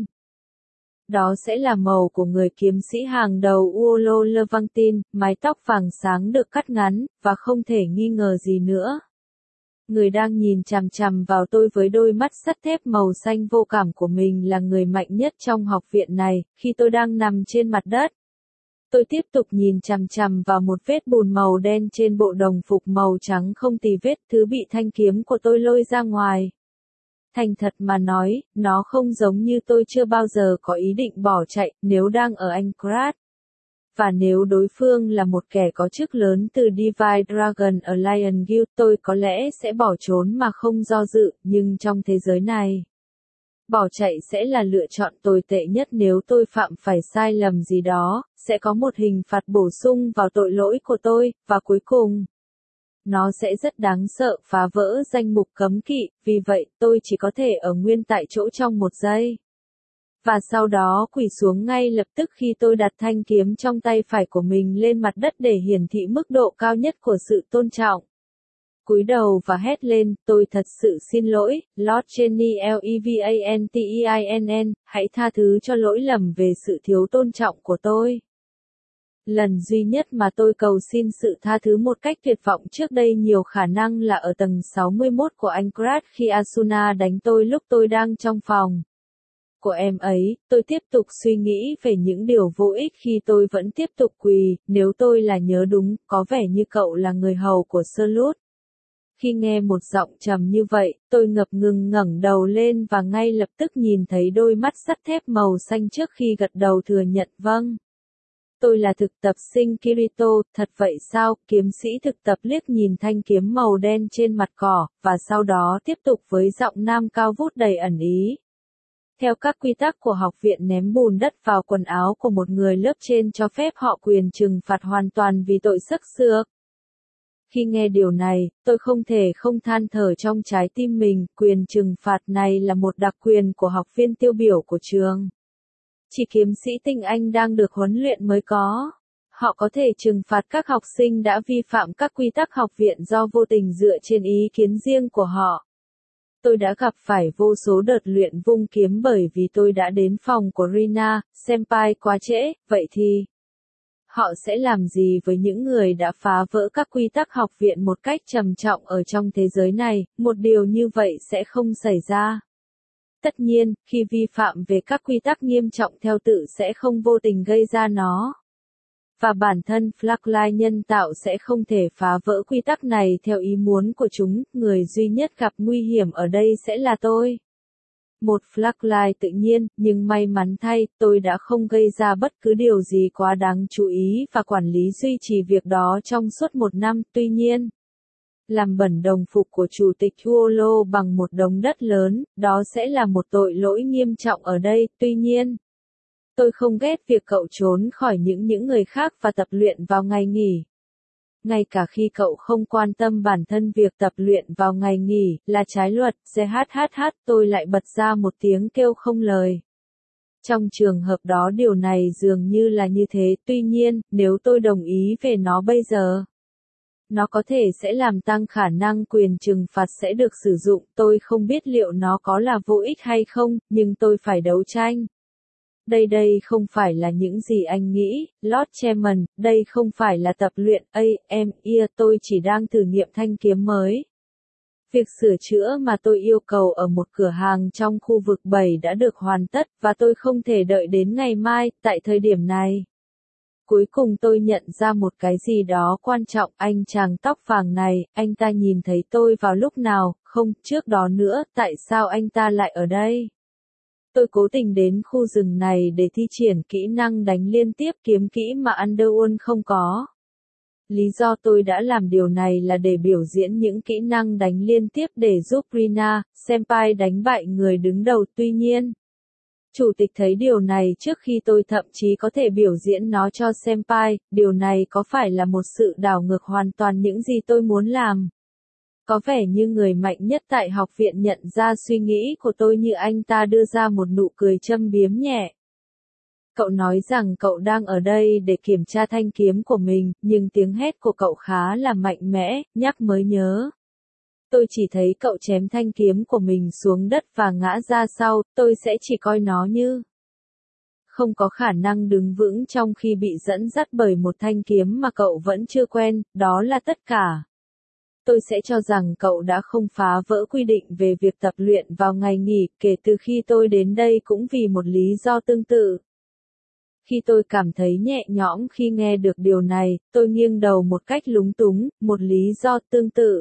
Đó sẽ là màu của người kiếm sĩ hàng đầu Uolo Levantin, mái tóc vàng sáng được cắt ngắn, và không thể nghi ngờ gì nữa. Người đang nhìn chằm chằm vào tôi với đôi mắt sắt thép màu xanh vô cảm của mình là người mạnh nhất trong học viện này, khi tôi đang nằm trên mặt đất. Tôi tiếp tục nhìn chằm chằm vào một vết bùn màu đen trên bộ đồng phục màu trắng không tì vết, thứ bị thanh kiếm của tôi lôi ra ngoài. Thành thật mà nói, nó không giống như tôi chưa bao giờ có ý định bỏ chạy, nếu đang ở Anchorage. Và nếu đối phương là một kẻ có chức lớn từ Divide Dragon Alliance Guild, tôi có lẽ sẽ bỏ trốn mà không do dự, nhưng trong thế giới này, bỏ chạy sẽ là lựa chọn tồi tệ nhất nếu tôi phạm phải sai lầm gì đó, sẽ có một hình phạt bổ sung vào tội lỗi của tôi, và cuối cùng, nó sẽ rất đáng sợ phá vỡ danh mục cấm kỵ, vì vậy tôi chỉ có thể ở nguyên tại chỗ trong một giây. Và sau đó quỳ xuống ngay lập tức khi tôi đặt thanh kiếm trong tay phải của mình lên mặt đất để hiển thị mức độ cao nhất của sự tôn trọng. Cúi đầu và hét lên, tôi thật sự xin lỗi, Lord Jenny Levantin, hãy tha thứ cho lỗi lầm về sự thiếu tôn trọng của tôi. Lần duy nhất mà tôi cầu xin sự tha thứ một cách tuyệt vọng trước đây nhiều khả năng là ở tầng 61 của Anchorage khi Asuna đánh tôi lúc tôi đang trong phòng của em ấy. Tôi tiếp tục suy nghĩ về những điều vô ích khi tôi vẫn tiếp tục quỳ, nếu tôi là nhớ đúng, có vẻ như cậu là người hầu của Slut. Khi nghe một giọng trầm như vậy, tôi ngập ngừng ngẩng đầu lên và ngay lập tức nhìn thấy đôi mắt sắt thép màu xanh trước khi gật đầu thừa nhận vâng. Tôi là thực tập sinh Kirito, thật vậy sao? Kiếm sĩ thực tập liếc nhìn thanh kiếm màu đen trên mặt cỏ, và sau đó tiếp tục với giọng nam cao vút đầy ẩn ý. Theo các quy tắc của học viện, ném bùn đất vào quần áo của một người lớp trên cho phép họ quyền trừng phạt hoàn toàn vì tội xức xước. Khi nghe điều này, tôi không thể không than thở trong trái tim mình, quyền trừng phạt này là một đặc quyền của học viên tiêu biểu của trường. Chỉ kiếm sĩ tinh Anh đang được huấn luyện mới có. Họ có thể trừng phạt các học sinh đã vi phạm các quy tắc học viện do vô tình dựa trên ý kiến riêng của họ. Tôi đã gặp phải vô số đợt luyện vung kiếm bởi vì tôi đã đến phòng của Rina Senpai quá trễ, vậy thì họ sẽ làm gì với những người đã phá vỡ các quy tắc học viện một cách trầm trọng ở trong thế giới này? Một điều như vậy sẽ không xảy ra. Tất nhiên, khi vi phạm về các quy tắc nghiêm trọng theo tự sẽ không vô tình gây ra nó. Và bản thân Flackline nhân tạo sẽ không thể phá vỡ quy tắc này theo ý muốn của chúng, người duy nhất gặp nguy hiểm ở đây sẽ là tôi. Một flash tự nhiên, nhưng may mắn thay, tôi đã không gây ra bất cứ điều gì quá đáng chú ý và quản lý duy trì việc đó trong suốt 1 năm. Tuy nhiên, làm bẩn đồng phục của Chủ tịch Uolo bằng một đống đất lớn, đó sẽ là một tội lỗi nghiêm trọng ở đây. Tuy nhiên, tôi không ghét việc cậu trốn khỏi những người khác và tập luyện vào ngày nghỉ. Ngay cả khi cậu không quan tâm bản thân, việc tập luyện vào ngày nghỉ là trái luật. Tôi lại bật ra một tiếng kêu không lời. Trong trường hợp đó điều này dường như là như thế, tuy nhiên, nếu tôi đồng ý về nó bây giờ, nó có thể sẽ làm tăng khả năng quyền trừng phạt sẽ được sử dụng. Tôi không biết liệu nó có là vô ích hay không, nhưng tôi phải đấu tranh. Đây không phải là những gì anh nghĩ, Lord Chairman, đây không phải là tập luyện tôi chỉ đang thử nghiệm thanh kiếm mới. Việc sửa chữa mà tôi yêu cầu ở một cửa hàng trong khu vực 7 đã được hoàn tất và tôi không thể đợi đến ngày mai. Tại thời điểm này, cuối cùng tôi nhận ra một cái gì đó quan trọng. Anh chàng tóc vàng này, anh ta nhìn thấy tôi vào lúc nào? Không, trước đó nữa. Tại sao anh ta lại ở đây? Tôi cố tình đến khu rừng này để thi triển kỹ năng đánh liên tiếp kiếm kỹ mà Underworld không có. Lý do tôi đã làm điều này là để biểu diễn những kỹ năng đánh liên tiếp để giúp Rina, Senpai đánh bại người đứng đầu. Tuy nhiên, Chủ tịch thấy điều này trước khi tôi thậm chí có thể biểu diễn nó cho Senpai. Điều này có phải là một sự đảo ngược hoàn toàn những gì tôi muốn làm? Có vẻ như người mạnh nhất tại học viện nhận ra suy nghĩ của tôi, như anh ta đưa ra một nụ cười châm biếm nhẹ. Cậu nói rằng cậu đang ở đây để kiểm tra thanh kiếm của mình, nhưng tiếng hét của cậu khá là mạnh mẽ, nhắc mới nhớ. Tôi chỉ thấy cậu chém thanh kiếm của mình xuống đất và ngã ra sau, tôi sẽ chỉ coi nó như không có khả năng đứng vững trong khi bị dẫn dắt bởi một thanh kiếm mà cậu vẫn chưa quen. Đó là tất cả. Tôi sẽ cho rằng cậu đã không phá vỡ quy định về việc tập luyện vào ngày nghỉ, kể từ khi tôi đến đây cũng vì một lý do tương tự. Khi tôi cảm thấy nhẹ nhõm khi nghe được điều này, tôi nghiêng đầu một cách lúng túng. Một lý do tương tự.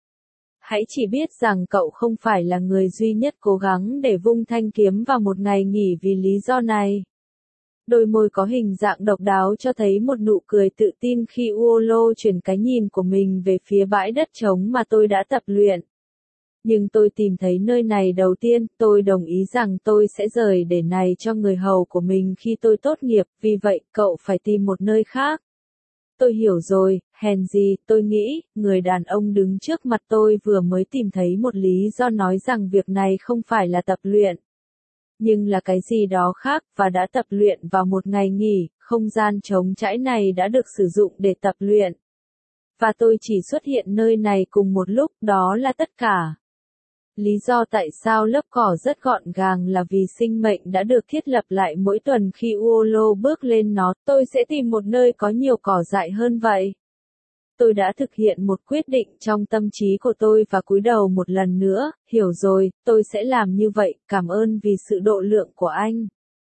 Hãy chỉ biết rằng cậu không phải là người duy nhất cố gắng để vung thanh kiếm vào một ngày nghỉ vì lý do này. Đôi môi có hình dạng độc đáo cho thấy một nụ cười tự tin khi Uolo chuyển cái nhìn của mình về phía bãi đất trống mà tôi đã tập luyện. Nhưng tôi tìm thấy nơi này đầu tiên. Tôi đồng ý rằng tôi sẽ rời để này cho người hầu của mình khi tôi tốt nghiệp, vì vậy cậu phải tìm một nơi khác. Tôi hiểu rồi, hèn gì. Tôi nghĩ, người đàn ông đứng trước mặt tôi vừa mới tìm thấy một lý do nói rằng việc này không phải là tập luyện, nhưng là cái gì đó khác, và đã tập luyện vào một ngày nghỉ. Không gian trống trải này đã được sử dụng để tập luyện. Và tôi chỉ xuất hiện nơi này cùng một lúc, đó là tất cả. Lý do tại sao lớp cỏ rất gọn gàng là vì sinh mệnh đã được thiết lập lại mỗi tuần khi Uolo bước lên nó. Tôi sẽ tìm một nơi có nhiều cỏ dại hơn vậy. Tôi đã thực hiện một quyết định trong tâm trí của tôi và cúi đầu một lần nữa. Hiểu rồi, tôi sẽ làm như vậy. Cảm ơn vì sự độ lượng của anh.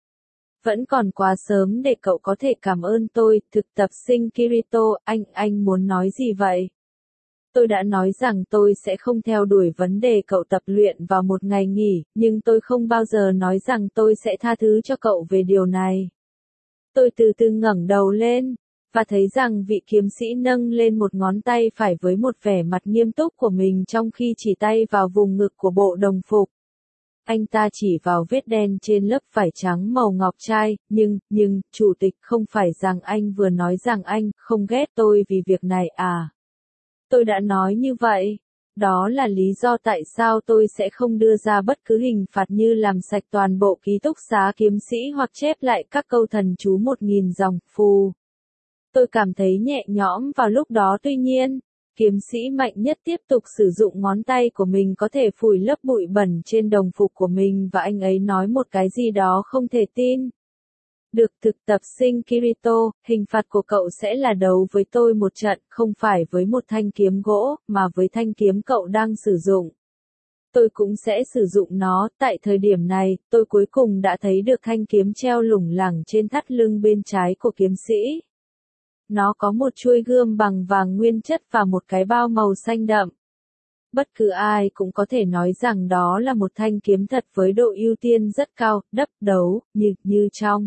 Vẫn còn quá sớm để cậu có thể cảm ơn tôi. Thực tập sinh Kirito, anh muốn nói gì vậy? Tôi đã nói rằng tôi sẽ không theo đuổi vấn đề cậu tập luyện vào một ngày nghỉ, nhưng tôi không bao giờ nói rằng tôi sẽ tha thứ cho cậu về điều này. Tôi từ từ ngẩng đầu lên, và thấy rằng vị kiếm sĩ nâng lên một ngón tay phải với một vẻ mặt nghiêm túc của mình trong khi chỉ tay vào vùng ngực của bộ đồng phục. Anh ta chỉ vào vết đen trên lớp vải trắng màu ngọc trai. Nhưng, Chủ tịch, không phải rằng anh vừa nói rằng anh không ghét tôi vì việc này à? Tôi đã nói như vậy. Đó là lý do tại sao tôi sẽ không đưa ra bất cứ hình phạt như làm sạch toàn bộ ký túc xá kiếm sĩ hoặc chép lại các câu thần chú 1000 dòng. Phù. Tôi cảm thấy nhẹ nhõm vào lúc đó. Tuy nhiên, kiếm sĩ mạnh nhất tiếp tục sử dụng ngón tay của mình có thể phủi lớp bụi bẩn trên đồng phục của mình, và anh ấy nói một cái gì đó không thể tin. Được, thực tập sinh Kirito, hình phạt của cậu sẽ là đấu với tôi một trận, không phải với một thanh kiếm gỗ, mà với thanh kiếm cậu đang sử dụng. Tôi cũng sẽ sử dụng nó. Tại thời điểm này, tôi cuối cùng đã thấy được thanh kiếm treo lủng lẳng trên thắt lưng bên trái của kiếm sĩ. Nó có một chuôi gươm bằng vàng nguyên chất và một cái bao màu xanh đậm. Bất cứ ai cũng có thể nói rằng đó là một thanh kiếm thật với độ ưu tiên rất cao, đấp đấu, như trong.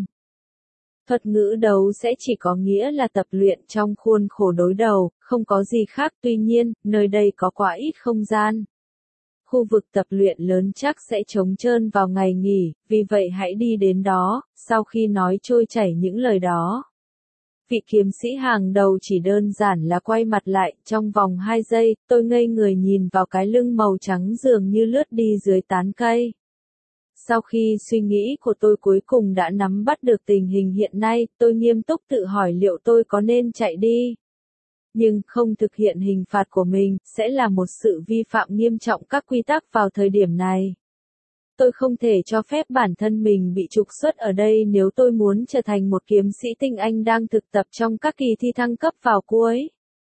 Thuật ngữ đấu sẽ chỉ có nghĩa là tập luyện trong khuôn khổ đối đầu, không có gì khác. Tuy nhiên, nơi đây có quá ít không gian. Khu vực tập luyện lớn chắc sẽ trống trơn vào ngày nghỉ, vì vậy hãy đi đến đó. Sau khi nói trôi chảy những lời đó, vị kiếm sĩ hàng đầu chỉ đơn giản là quay mặt lại. Trong vòng 2 giây, tôi ngây người nhìn vào cái lưng màu trắng dường như lướt đi dưới tán cây. Sau khi suy nghĩ của tôi cuối cùng đã nắm bắt được tình hình hiện nay, tôi nghiêm túc tự hỏi liệu tôi có nên chạy đi. Nhưng không thực hiện hình phạt của mình, sẽ là một sự vi phạm nghiêm trọng các quy tắc vào thời điểm này. Tôi không thể cho phép bản thân mình bị trục xuất ở đây nếu tôi muốn trở thành một kiếm sĩ tinh anh đang thực tập trong các kỳ thi thăng cấp vào cuối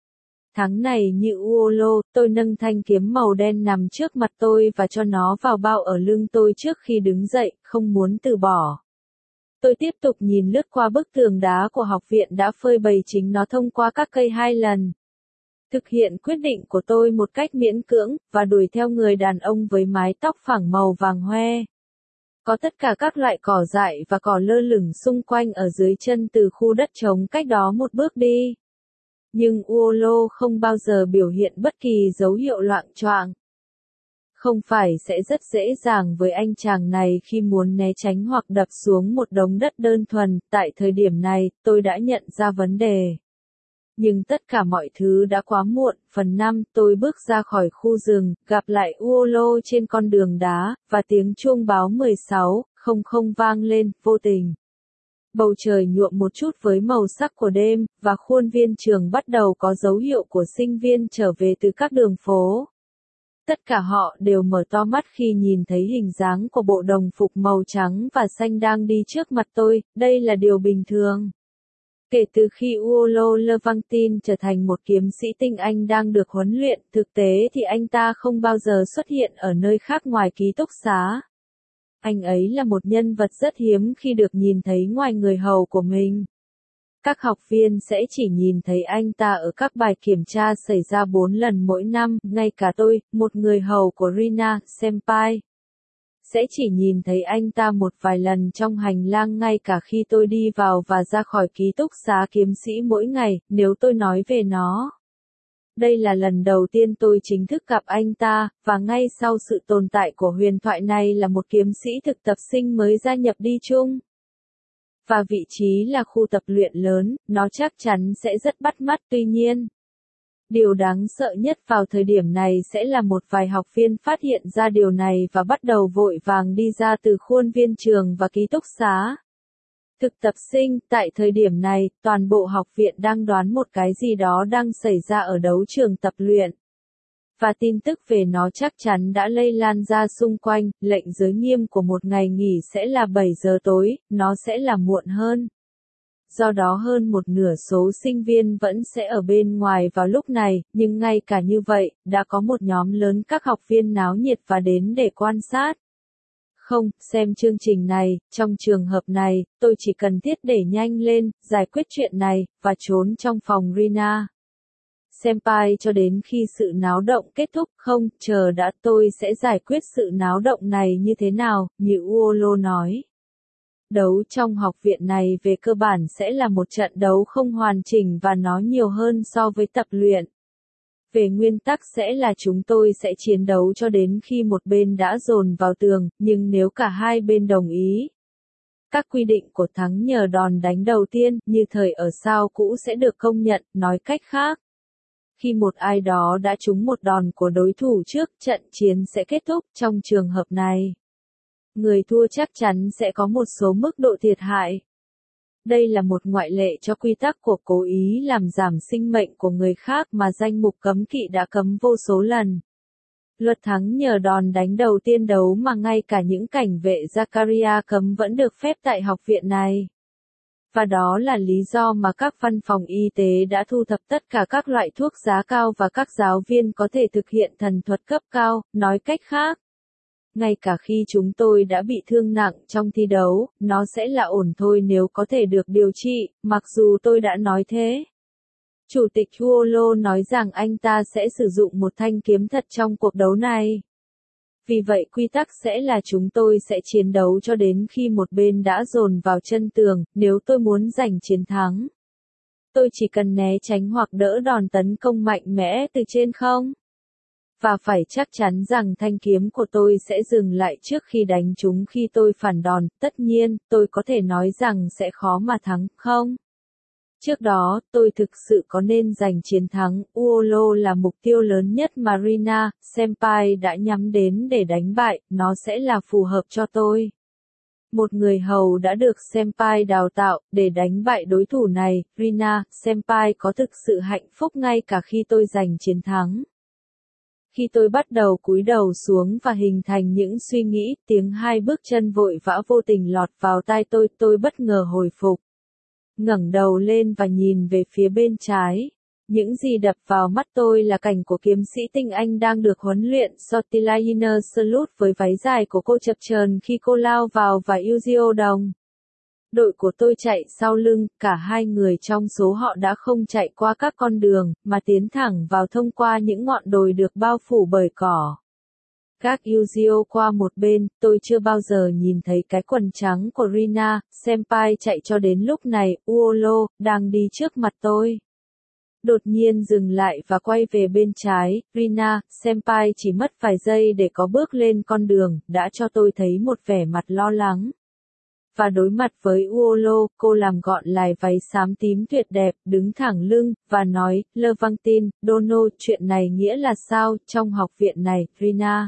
tháng này như Uolo. Tôi nâng thanh kiếm màu đen nằm trước mặt tôi và cho nó vào bao ở lưng tôi trước khi đứng dậy, không muốn từ bỏ. Tôi tiếp tục nhìn lướt qua bức tường đá của học viện đã phơi bày chính nó thông qua các cây 2 lần. Thực hiện quyết định của tôi một cách miễn cưỡng, và đuổi theo người đàn ông với mái tóc phẳng màu vàng hoe. Có tất cả các loại cỏ dại và cỏ lơ lửng xung quanh ở dưới chân từ khu đất trống cách đó một bước đi. Nhưng Uolo không bao giờ biểu hiện bất kỳ dấu hiệu loạng choạng. Không phải sẽ rất dễ dàng với anh chàng này khi muốn né tránh hoặc đập xuống một đống đất đơn thuần. Tại thời điểm này, tôi đã nhận ra vấn đề. Nhưng tất cả mọi thứ đã quá muộn. Phần 5, tôi bước ra khỏi khu rừng, gặp lại Uolo trên con đường đá, và tiếng chuông báo 16:00 vang lên, vô tình. Bầu trời nhuộm một chút với màu sắc của đêm, và khuôn viên trường bắt đầu có dấu hiệu của sinh viên trở về từ các đường phố. Tất cả họ đều mở to mắt khi nhìn thấy hình dáng của bộ đồng phục màu trắng và xanh đang đi trước mặt tôi. Đây là điều bình thường. Kể từ khi Uolo Levantin trở thành một kiếm sĩ tinh anh đang được huấn luyện, thực tế thì anh ta không bao giờ xuất hiện ở nơi khác ngoài ký túc xá. Anh ấy là một nhân vật rất hiếm khi được nhìn thấy ngoài người hầu của mình. Các học viên sẽ chỉ nhìn thấy anh ta ở các bài kiểm tra xảy ra 4 lần mỗi năm, ngay cả tôi, một người hầu của Rina Senpai, sẽ chỉ nhìn thấy anh ta một vài lần trong hành lang ngay cả khi tôi đi vào và ra khỏi ký túc xá kiếm sĩ mỗi ngày, nếu tôi nói về nó. Đây là lần đầu tiên tôi chính thức gặp anh ta, và ngay sau sự tồn tại của huyền thoại này là một kiếm sĩ thực tập sinh mới gia nhập đi chung. Và vị trí là khu tập luyện lớn, nó chắc chắn sẽ rất bắt mắt. Tuy nhiên, điều đáng sợ nhất vào thời điểm này sẽ là một vài học viên phát hiện ra điều này và bắt đầu vội vàng đi ra từ khuôn viên trường và ký túc xá. Thực tập sinh, tại thời điểm này, toàn bộ học viện đang đoán một cái gì đó đang xảy ra ở đấu trường tập luyện. Và tin tức về nó chắc chắn đã lây lan ra xung quanh. Lệnh giới nghiêm của một ngày nghỉ sẽ là 7 giờ tối, nó sẽ là muộn hơn. Do đó hơn một nửa số sinh viên vẫn sẽ ở bên ngoài vào lúc này, nhưng ngay cả như vậy, đã có một nhóm lớn các học viên náo nhiệt và đến để quan sát. Không, xem chương trình này, trong trường hợp này, tôi chỉ cần thiết để nhanh lên, giải quyết chuyện này, và trốn trong phòng Rina Senpai cho đến khi sự náo động kết thúc. Không, chờ đã, tôi sẽ giải quyết sự náo động này như thế nào, như Uolo nói. Đấu trong học viện này về cơ bản sẽ là một trận đấu không hoàn chỉnh và nó nhiều hơn so với tập luyện. Về nguyên tắc sẽ là chúng tôi sẽ chiến đấu cho đến khi một bên đã dồn vào tường, nhưng nếu cả hai bên đồng ý, các quy định của thắng nhờ đòn đánh đầu tiên, như thời ở sao cũ sẽ được công nhận. Nói cách khác, khi một ai đó đã trúng một đòn của đối thủ trước, trận chiến sẽ kết thúc. Trong trường hợp này, người thua chắc chắn sẽ có một số mức độ thiệt hại. Đây là một ngoại lệ cho quy tắc của cố ý làm giảm sinh mệnh của người khác mà danh mục cấm kỵ đã cấm vô số lần. Luật thắng nhờ đòn đánh đầu tiên đấu mà ngay cả những cảnh vệ Zakaria cấm vẫn được phép tại học viện này. Và đó là lý do mà các văn phòng y tế đã thu thập tất cả các loại thuốc giá cao và các giáo viên có thể thực hiện thần thuật cấp cao. Nói cách khác, ngay cả khi chúng tôi đã bị thương nặng trong thi đấu, nó sẽ là ổn thôi nếu có thể được điều trị, mặc dù tôi đã nói thế. Chủ tịch Uolo nói rằng anh ta sẽ sử dụng một thanh kiếm thật trong cuộc đấu này. Vì vậy quy tắc sẽ là chúng tôi sẽ chiến đấu cho đến khi một bên đã dồn vào chân tường, nếu tôi muốn giành chiến thắng. Tôi chỉ cần né tránh hoặc đỡ đòn tấn công mạnh mẽ từ trên không. Và phải chắc chắn rằng thanh kiếm của tôi sẽ dừng lại trước khi đánh chúng khi tôi phản đòn, tất nhiên, tôi có thể nói rằng sẽ khó mà thắng, không? Trước đó, tôi thực sự có nên giành chiến thắng, Uolo là mục tiêu lớn nhất mà Rina, Senpai đã nhắm đến để đánh bại, nó sẽ là phù hợp cho tôi. Một người hầu đã được Senpai đào tạo, để đánh bại đối thủ này, Rina, Senpai có thực sự hạnh phúc ngay cả khi tôi giành chiến thắng. Khi tôi bắt đầu cúi đầu xuống và hình thành những suy nghĩ, tiếng hai bước chân vội vã vô tình lọt vào tai tôi bất ngờ hồi phục. Ngẩng đầu lên và nhìn về phía bên trái. Những gì đập vào mắt tôi là cảnh của kiếm sĩ tinh Anh đang được huấn luyện Sortiliner Salute với váy dài của cô chập chờn khi cô lao vào và Yuzio đồng. Đội của tôi chạy sau lưng, cả hai người trong số họ đã không chạy qua các con đường, mà tiến thẳng vào thông qua những ngọn đồi được bao phủ bởi cỏ. Các Yuzio qua một bên, tôi chưa bao giờ nhìn thấy cái quần trắng của Rina, Senpai chạy cho đến lúc này, Uolo, đang đi trước mặt tôi. Đột nhiên dừng lại và quay về bên trái, Rina, Senpai chỉ mất vài giây để có bước lên con đường, đã cho tôi thấy một vẻ mặt lo lắng. Và đối mặt với Uolo, cô làm gọn lại váy xám tím tuyệt đẹp, đứng thẳng lưng, và nói, Levantin, Dono, chuyện này nghĩa là sao, trong học viện này, Rina.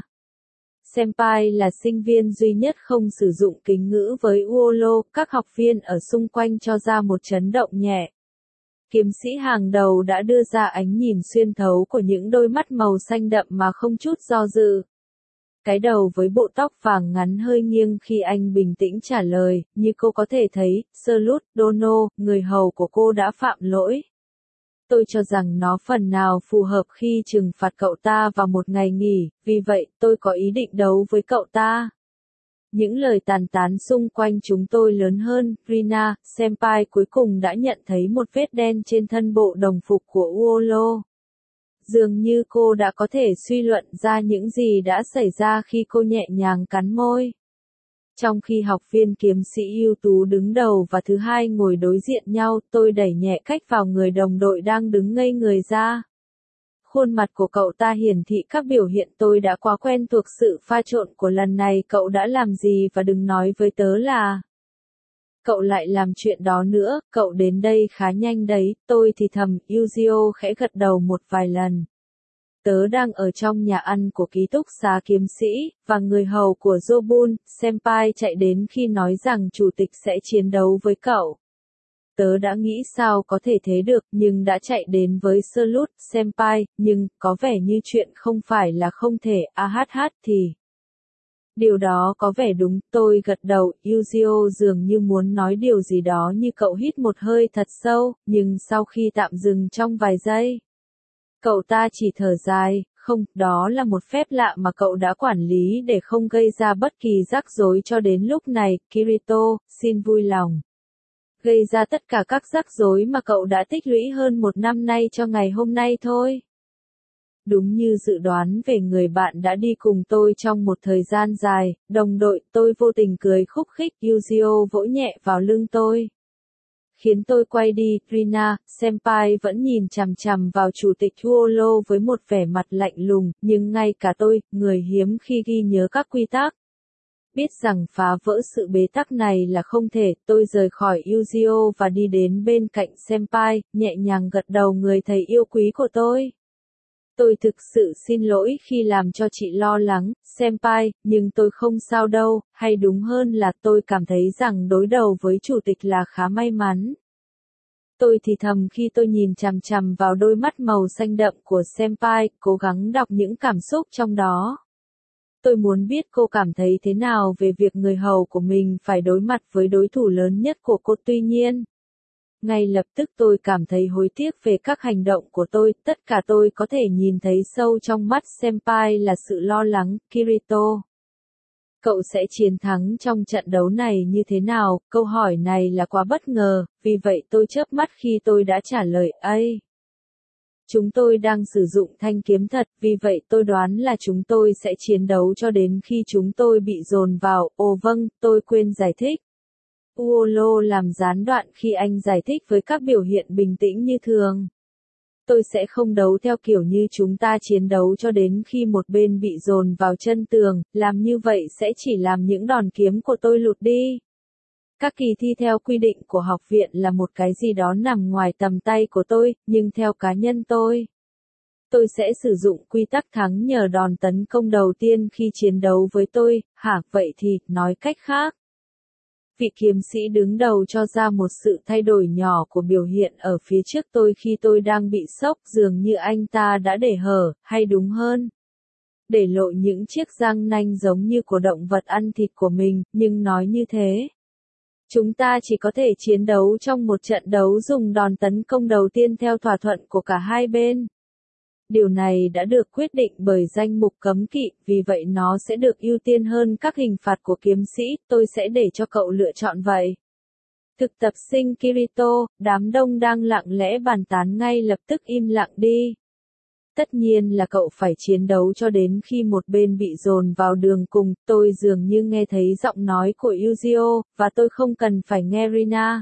Senpai là sinh viên duy nhất không sử dụng kính ngữ với Uolo, các học viên ở xung quanh cho ra một chấn động nhẹ. Kiếm sĩ hàng đầu đã đưa ra ánh nhìn xuyên thấu của những đôi mắt màu xanh đậm mà không chút do dự. Cái đầu với bộ tóc vàng ngắn hơi nghiêng khi anh bình tĩnh trả lời, như cô có thể thấy, Salute, Dono, người hầu của cô đã phạm lỗi. Tôi cho rằng nó phần nào phù hợp khi trừng phạt cậu ta vào một ngày nghỉ, vì vậy tôi có ý định đấu với cậu ta. Những lời tàn tán xung quanh chúng tôi lớn hơn, Rina, Senpai cuối cùng đã nhận thấy một vết đen trên thân bộ đồng phục của Uolo. Dường như cô đã có thể suy luận ra những gì đã xảy ra khi cô nhẹ nhàng cắn môi. Trong khi học viên kiếm sĩ ưu tú đứng đầu và thứ hai ngồi đối diện nhau, tôi đẩy nhẹ cách vào người đồng đội đang đứng ngây người ra. Khuôn mặt của cậu ta hiển thị các biểu hiện tôi đã quá quen thuộc sự pha trộn của lần này cậu đã làm gì và đừng nói với tớ là. Cậu lại làm chuyện đó nữa, cậu đến đây khá nhanh đấy, tôi thì thầm, Yuzio khẽ gật đầu một vài lần. Tớ đang ở trong nhà ăn của ký túc xá kiếm sĩ, và người hầu của Jobun, Senpai chạy đến khi nói rằng chủ tịch sẽ chiến đấu với cậu. Tớ đã nghĩ sao có thể thế được, nhưng đã chạy đến với Salute, Senpai, nhưng, có vẻ như chuyện không phải là không thể, thì. Điều đó có vẻ đúng, tôi gật đầu, Yuzio dường như muốn nói điều gì đó như cậu hít một hơi thật sâu, nhưng sau khi tạm dừng trong vài giây. Cậu ta chỉ thở dài, không, đó là một phép lạ mà cậu đã quản lý để không gây ra bất kỳ rắc rối cho đến lúc này, Kirito, xin vui lòng. Gây ra tất cả các rắc rối mà cậu đã tích lũy hơn một năm nay cho ngày hôm nay thôi. Đúng như dự đoán về người bạn đã đi cùng tôi trong một thời gian dài, đồng đội, tôi vô tình cười khúc khích, Yuzio vỗ nhẹ vào lưng tôi. Khiến tôi quay đi, Rina, Senpai vẫn nhìn chằm chằm vào chủ tịch Uolo với một vẻ mặt lạnh lùng, nhưng ngay cả tôi, người hiếm khi ghi nhớ các quy tắc. Biết rằng phá vỡ sự bế tắc này là không thể, tôi rời khỏi Yuzio và đi đến bên cạnh Senpai, nhẹ nhàng gật đầu người thầy yêu quý của tôi. Tôi thực sự xin lỗi khi làm cho chị lo lắng, Senpai, nhưng tôi không sao đâu, hay đúng hơn là tôi cảm thấy rằng đối đầu với chủ tịch là khá may mắn. Tôi thì thầm khi tôi nhìn chằm chằm vào đôi mắt màu xanh đậm của Senpai, cố gắng đọc những cảm xúc trong đó. Tôi muốn biết cô cảm thấy thế nào về việc người hầu của mình phải đối mặt với đối thủ lớn nhất của cô, tuy nhiên. Ngay lập tức tôi cảm thấy hối tiếc về các hành động của tôi, tất cả tôi có thể nhìn thấy sâu trong mắt Senpai là sự lo lắng, Kirito. Cậu sẽ chiến thắng trong trận đấu này như thế nào? Câu hỏi này là quá bất ngờ, vì vậy tôi chớp mắt khi tôi đã trả lời, ấy. Chúng tôi đang sử dụng thanh kiếm thật, vì vậy tôi đoán là chúng tôi sẽ chiến đấu cho đến khi chúng tôi bị dồn vào. Ồ vâng, tôi quên giải thích. Uolo làm gián đoạn khi anh giải thích với các biểu hiện bình tĩnh như thường. Tôi sẽ không đấu theo kiểu như chúng ta chiến đấu cho đến khi một bên bị dồn vào chân tường, làm như vậy sẽ chỉ làm những đòn kiếm của tôi lụt đi. Các kỳ thi theo quy định của học viện là một cái gì đó nằm ngoài tầm tay của tôi, nhưng theo cá nhân tôi sẽ sử dụng quy tắc thắng nhờ đòn tấn công đầu tiên khi chiến đấu với tôi. Hả, vậy thì, nói cách khác. Vị kiếm sĩ đứng đầu cho ra một sự thay đổi nhỏ của biểu hiện ở phía trước tôi khi tôi đang bị sốc, dường như anh ta đã để hở, hay đúng hơn, để lộ những chiếc răng nanh giống như của động vật ăn thịt của mình, nhưng nói như thế. Chúng ta chỉ có thể chiến đấu trong một trận đấu dùng đòn tấn công đầu tiên theo thỏa thuận của cả hai bên. Điều này đã được quyết định bởi danh mục cấm kỵ, vì vậy nó sẽ được ưu tiên hơn các hình phạt của kiếm sĩ, tôi sẽ để cho cậu lựa chọn vậy. Thực tập sinh Kirito, đám đông đang lặng lẽ bàn tán ngay lập tức im lặng đi. Tất nhiên là cậu phải chiến đấu cho đến khi một bên bị dồn vào đường cùng, tôi dường như nghe thấy giọng nói của Yuzio, và tôi không cần phải nghe Rina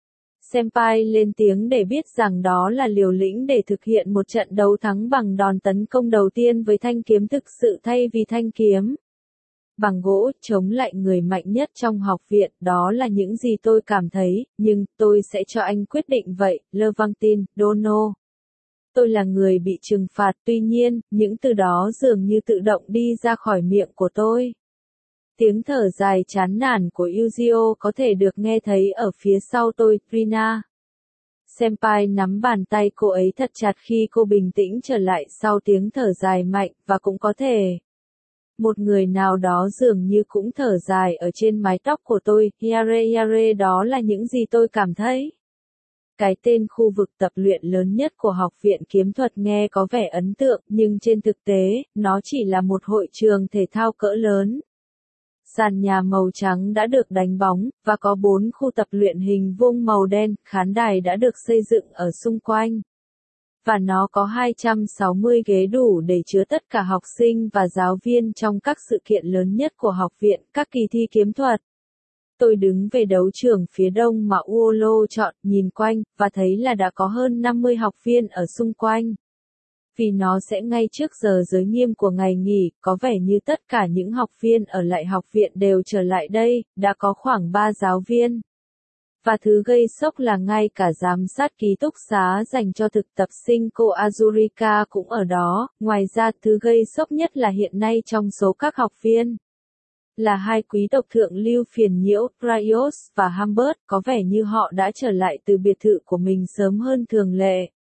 Senpai lên tiếng để biết rằng đó là liều lĩnh để thực hiện một trận đấu thắng bằng đòn tấn công đầu tiên với thanh kiếm thực sự thay vì thanh kiếm bằng gỗ, chống lại người mạnh nhất trong học viện, đó là những gì tôi cảm thấy, nhưng tôi sẽ cho anh quyết định vậy. Levantin, Dono. Tôi là người bị trừng phạt, tuy nhiên, những từ đó dường như tự động đi ra khỏi miệng của tôi. Tiếng thở dài chán nản của Yuzio có thể được nghe thấy ở phía sau tôi. Rina Senpai nắm bàn tay cô ấy thật chặt khi cô bình tĩnh trở lại sau tiếng thở dài mạnh, và cũng có thể một người nào đó dường như cũng thở dài ở trên mái tóc của tôi. Yare yare, đó là những gì tôi cảm thấy. Cái tên khu vực tập luyện lớn nhất của học viện kiếm thuật nghe có vẻ ấn tượng, nhưng trên thực tế, nó chỉ là một hội trường thể thao cỡ lớn. Sàn nhà màu trắng đã được đánh bóng, và có 4 khu tập luyện hình vuông màu đen, khán đài đã được xây dựng ở xung quanh. Và nó có 260 ghế đủ để chứa tất cả học sinh và giáo viên trong các sự kiện lớn nhất của học viện, các kỳ thi kiếm thuật. Tôi đứng về đấu trường phía đông mà Uolo chọn, nhìn quanh, và thấy là đã có hơn 50 học viên ở xung quanh. Vì nó sẽ ngay trước giờ giới nghiêm của ngày nghỉ, có vẻ như tất cả những học viên ở lại học viện đều trở lại đây, đã có khoảng 3 giáo viên. Và thứ gây sốc là ngay cả giám sát ký túc xá dành cho thực tập sinh cô Azurika cũng ở đó. Ngoài ra, thứ gây sốc nhất là hiện nay trong số các học viên là 2 quý tộc thượng lưu phiền nhiễu, Rios và Humbert, có vẻ như họ đã trở lại từ biệt thự của mình sớm hơn thường lệ.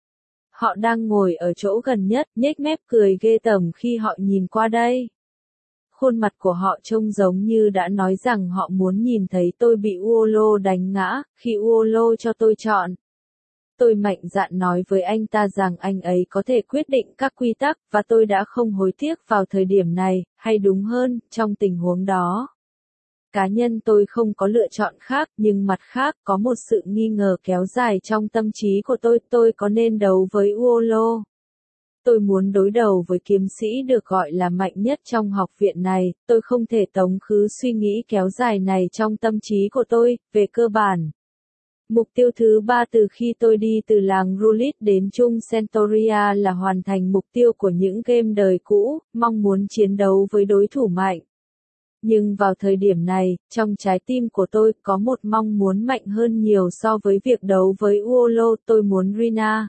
Họ đang ngồi ở chỗ gần nhất, nhếch mép cười ghê tởm khi họ nhìn qua đây. Khuôn mặt của họ trông giống như đã nói rằng họ muốn nhìn thấy tôi bị Uolo đánh ngã, khi Uolo cho tôi chọn. Tôi mạnh dạn nói với anh ta rằng anh ấy có thể quyết định các quy tắc, và tôi đã không hối tiếc vào thời điểm này, hay đúng hơn, trong tình huống đó. Cá nhân tôi không có lựa chọn khác, nhưng mặt khác, có một sự nghi ngờ kéo dài trong tâm trí của tôi có nên đấu với Uolo. Tôi muốn đối đầu với kiếm sĩ được gọi là mạnh nhất trong học viện này, tôi không thể tống khứ suy nghĩ kéo dài này trong tâm trí của tôi, về cơ bản. Mục tiêu thứ 3 từ khi tôi đi từ làng Rulit đến Trung Centauria là hoàn thành mục tiêu của những game đời cũ, mong muốn chiến đấu với đối thủ mạnh. Nhưng vào thời điểm này, trong trái tim của tôi có một mong muốn mạnh hơn nhiều so với việc đấu với Uolo, tôi muốn Rina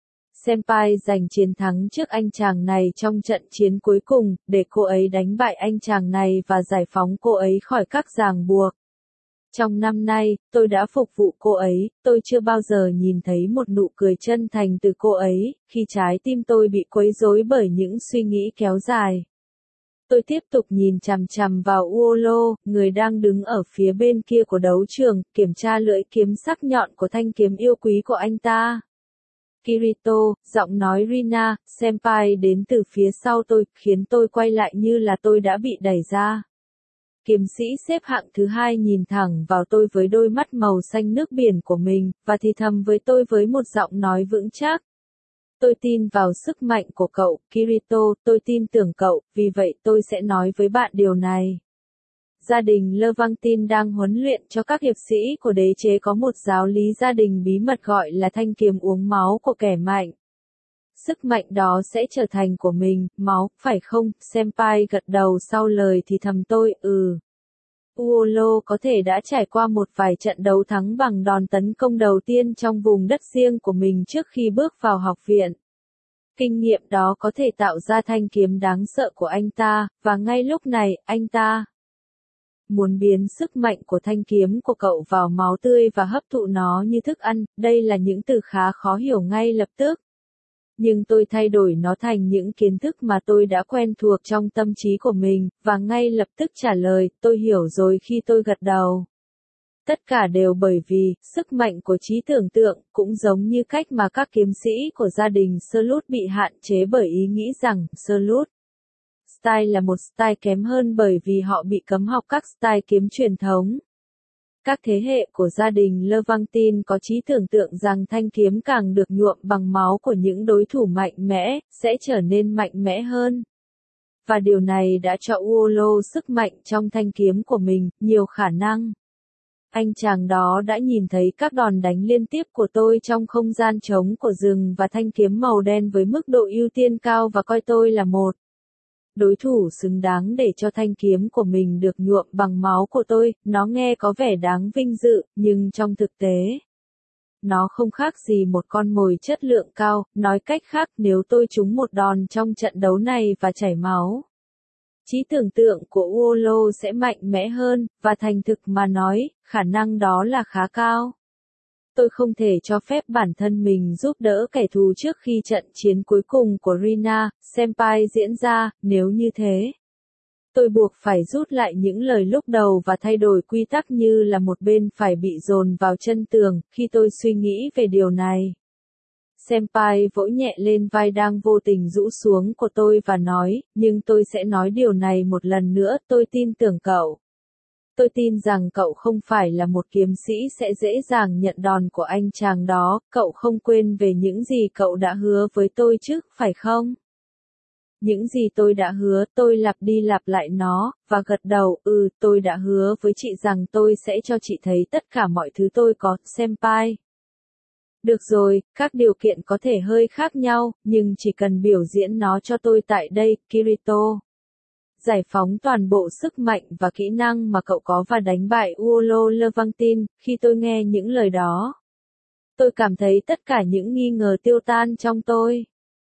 Senpai giành chiến thắng trước anh chàng này trong trận chiến cuối cùng, để cô ấy đánh bại anh chàng này và giải phóng cô ấy khỏi các ràng buộc. Trong năm nay, tôi đã phục vụ cô ấy, tôi chưa bao giờ nhìn thấy một nụ cười chân thành từ cô ấy, khi trái tim tôi bị quấy rối bởi những suy nghĩ kéo dài. Tôi tiếp tục nhìn chằm chằm vào Uolo, người đang đứng ở phía bên kia của đấu trường, kiểm tra lưỡi kiếm sắc nhọn của thanh kiếm yêu quý của anh ta. Kirito, giọng nói Rina Senpai đến từ phía sau tôi, khiến tôi quay lại như là tôi đã bị đẩy ra. Kiếm sĩ xếp hạng thứ 2 nhìn thẳng vào tôi với đôi mắt màu xanh nước biển của mình, và thì thầm với tôi với một giọng nói vững chắc. Tôi tin vào sức mạnh của cậu, Kirito, tôi tin tưởng cậu, vì vậy tôi sẽ nói với bạn điều này. Gia đình Levantin đang huấn luyện cho các hiệp sĩ của đế chế có một giáo lý gia đình bí mật gọi là thanh kiếm uống máu của kẻ mạnh. Sức mạnh đó sẽ trở thành của mình, máu, phải không? Senpai gật đầu sau lời thì thầm tôi, Uolo có thể đã trải qua một vài trận đấu thắng bằng đòn tấn công đầu tiên trong vùng đất riêng của mình trước khi bước vào học viện. Kinh nghiệm đó có thể tạo ra thanh kiếm đáng sợ của anh ta, và ngay lúc này, anh ta muốn biến sức mạnh của thanh kiếm của cậu vào máu tươi và hấp thụ nó như thức ăn, đây là những từ khá khó hiểu ngay lập tức. Nhưng tôi thay đổi nó thành những kiến thức mà tôi đã quen thuộc trong tâm trí của mình, và ngay lập tức trả lời, tôi hiểu rồi khi tôi gật đầu. Tất cả đều bởi vì, sức mạnh của trí tưởng tượng, cũng giống như cách mà các kiếm sĩ của gia đình Slut bị hạn chế bởi ý nghĩ rằng, Slut style là một style kém hơn bởi vì họ bị cấm học các style kiếm truyền thống. Các thế hệ của gia đình Levantin có trí tưởng tượng rằng thanh kiếm càng được nhuộm bằng máu của những đối thủ mạnh mẽ, sẽ trở nên mạnh mẽ hơn. Và điều này đã cho Uolo sức mạnh trong thanh kiếm của mình, nhiều khả năng. Anh chàng đó đã nhìn thấy các đòn đánh liên tiếp của tôi trong không gian trống của rừng và thanh kiếm màu đen với mức độ ưu tiên cao và coi tôi là một đối thủ xứng đáng để cho thanh kiếm của mình được nhuộm bằng máu của tôi. Nó nghe có vẻ đáng vinh dự, nhưng trong thực tế, nó không khác gì một con mồi chất lượng cao. Nói cách khác, nếu tôi trúng một đòn trong trận đấu này và chảy máu, trí tưởng tượng của Uolo sẽ mạnh mẽ hơn, và thành thực mà nói, khả năng đó là khá cao. Tôi không thể cho phép bản thân mình giúp đỡ kẻ thù trước khi trận chiến cuối cùng của Rina, Senpai diễn ra, nếu như thế. Tôi buộc phải rút lại những lời lúc đầu và thay đổi quy tắc như là một bên phải bị dồn vào chân tường, khi tôi suy nghĩ về điều này. Senpai vỗ nhẹ lên vai đang vô tình rũ xuống của tôi và nói, nhưng tôi sẽ nói điều này một lần nữa, tôi tin tưởng cậu. Tôi tin rằng cậu không phải là một kiếm sĩ sẽ dễ dàng nhận đòn của anh chàng đó, cậu không quên về những gì cậu đã hứa với tôi chứ, phải không? Những gì tôi đã hứa, tôi lặp đi lặp lại nó, và gật đầu, tôi đã hứa với chị rằng tôi sẽ cho chị thấy tất cả mọi thứ tôi có, Senpai. Được rồi, các điều kiện có thể hơi khác nhau, nhưng chỉ cần biểu diễn nó cho tôi tại đây, Kirito. Giải phóng toàn bộ sức mạnh và kỹ năng mà cậu có và đánh bại Uolo Levantin. Khi tôi nghe những lời đó, tôi cảm thấy tất cả những nghi ngờ tiêu tan trong tôi.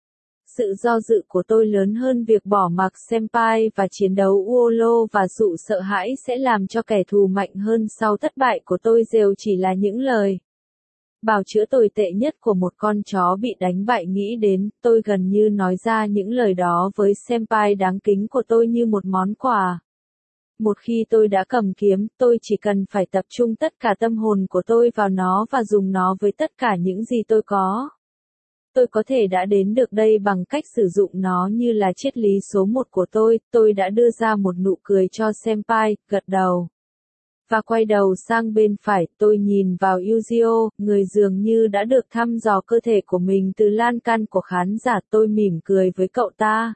Sự do dự của tôi lớn hơn việc bỏ mặc Senpai và chiến đấu Uolo, và sự sợ hãi sẽ làm cho kẻ thù mạnh hơn sau thất bại của tôi đều chỉ là những lời bào chữa tồi tệ nhất của một con chó bị đánh bại nghĩ đến. Tôi gần như nói ra những lời đó với Senpai đáng kính của tôi như một món quà. Một khi tôi đã cầm kiếm, tôi chỉ cần phải tập trung tất cả tâm hồn của tôi vào nó và dùng nó với tất cả những gì tôi có. Tôi có thể đã đến được đây bằng cách sử dụng nó như là triết lý số 1 của tôi đã đưa ra một nụ cười cho Senpai, gật đầu. Và quay đầu sang bên phải, tôi nhìn vào Yuzio, người dường như đã được thăm dò cơ thể của mình từ lan can của khán giả. Tôi mỉm cười với cậu ta.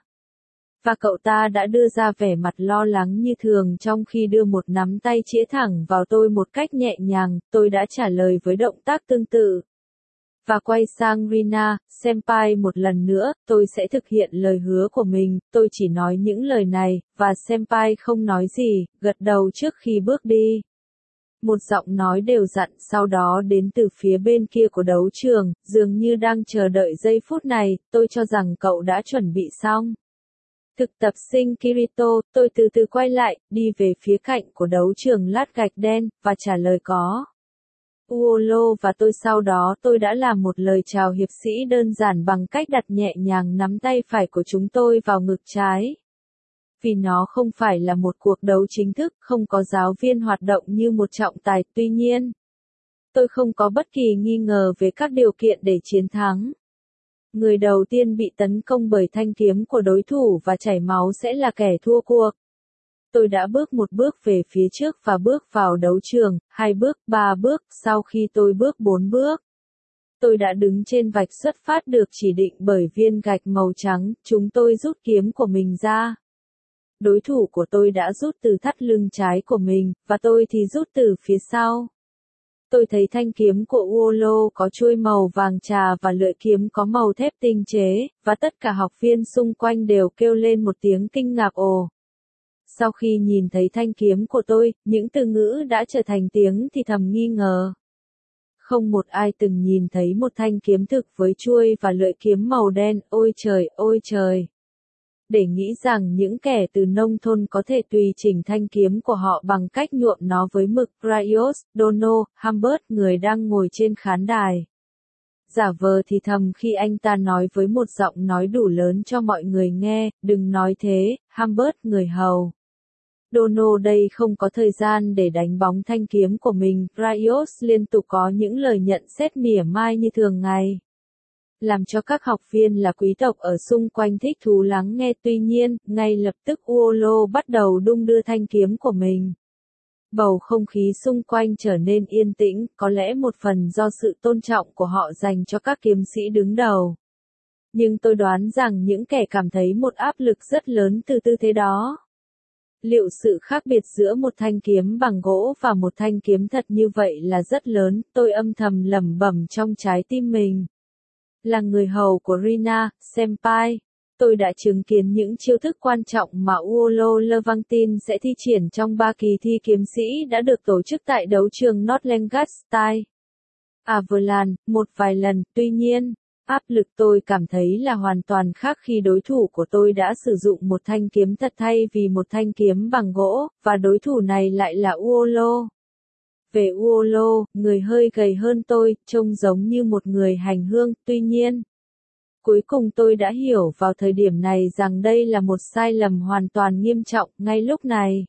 Và cậu ta đã đưa ra vẻ mặt lo lắng như thường trong khi đưa một nắm tay chĩa thẳng vào tôi một cách nhẹ nhàng. Tôi đã trả lời với động tác tương tự. Và quay sang Rina, Senpai một lần nữa, tôi sẽ thực hiện lời hứa của mình. Tôi chỉ nói những lời này, và Senpai không nói gì, gật đầu trước khi bước đi. Một giọng nói đều dặn sau đó đến từ phía bên kia của đấu trường, dường như đang chờ đợi giây phút này. Tôi cho rằng cậu đã chuẩn bị xong. Thực tập sinh Kirito, tôi từ từ quay lại, đi về phía cạnh của đấu trường lát gạch đen, và trả lời có. Uolo và tôi sau đó tôi đã làm một lời chào hiệp sĩ đơn giản bằng cách đặt nhẹ nhàng nắm tay phải của chúng tôi vào ngực trái. Vì nó không phải là một cuộc đấu chính thức, không có giáo viên hoạt động như một trọng tài, tuy nhiên, tôi không có bất kỳ nghi ngờ về các điều kiện để chiến thắng. Người đầu tiên bị tấn công bởi thanh kiếm của đối thủ và chảy máu sẽ là kẻ thua cuộc. Tôi đã bước một bước về phía trước và bước vào đấu trường, 2 bước, 3 bước, sau khi tôi bước 4 bước. Tôi đã đứng trên vạch xuất phát được chỉ định bởi viên gạch màu trắng, chúng tôi rút kiếm của mình ra. Đối thủ của tôi đã rút từ thắt lưng trái của mình, và tôi thì rút từ phía sau. Tôi thấy thanh kiếm của Uolo có chuôi màu vàng trà và lưỡi kiếm có màu thép tinh chế, và tất cả học viên xung quanh đều kêu lên một tiếng kinh ngạc ồ. Sau khi nhìn thấy thanh kiếm của tôi, những từ ngữ đã trở thành tiếng thì thầm nghi ngờ. Không một ai từng nhìn thấy một thanh kiếm thực với chuôi và lưỡi kiếm màu đen, ôi trời, ôi trời. Để nghĩ rằng những kẻ từ nông thôn có thể tùy chỉnh thanh kiếm của họ bằng cách nhuộm nó với mực Crayols, Dono, Humbert người đang ngồi trên khán đài. Giả vờ thì thầm khi anh ta nói với một giọng nói đủ lớn cho mọi người nghe, đừng nói thế, Humbert người hầu. Dono đây không có thời gian để đánh bóng thanh kiếm của mình, Crayols liên tục có những lời nhận xét mỉa mai như thường ngày. Làm cho các học viên là quý tộc ở xung quanh thích thú lắng nghe tuy nhiên, ngay lập tức Uolo bắt đầu đung đưa thanh kiếm của mình. Bầu không khí xung quanh trở nên yên tĩnh, có lẽ một phần do sự tôn trọng của họ dành cho các kiếm sĩ đứng đầu. Nhưng tôi đoán rằng những kẻ cảm thấy một áp lực rất lớn từ tư thế đó. Liệu sự khác biệt giữa một thanh kiếm bằng gỗ và một thanh kiếm thật như vậy là rất lớn, tôi âm thầm lẩm bẩm trong trái tim mình. Là người hầu của Rina, Senpai, tôi đã chứng kiến những chiêu thức quan trọng mà Uolo Levantin sẽ thi triển trong 3 kỳ thi kiếm sĩ đã được tổ chức tại đấu trường Northland Style. Avalan, một vài lần, tuy nhiên, áp lực tôi cảm thấy là hoàn toàn khác khi đối thủ của tôi đã sử dụng một thanh kiếm thật thay vì một thanh kiếm bằng gỗ, và đối thủ này lại là Uolo. Về Uolo, người hơi gầy hơn tôi, trông giống như một người hành hương, tuy nhiên. Cuối cùng tôi đã hiểu vào thời điểm này rằng đây là một sai lầm hoàn toàn nghiêm trọng, ngay lúc này.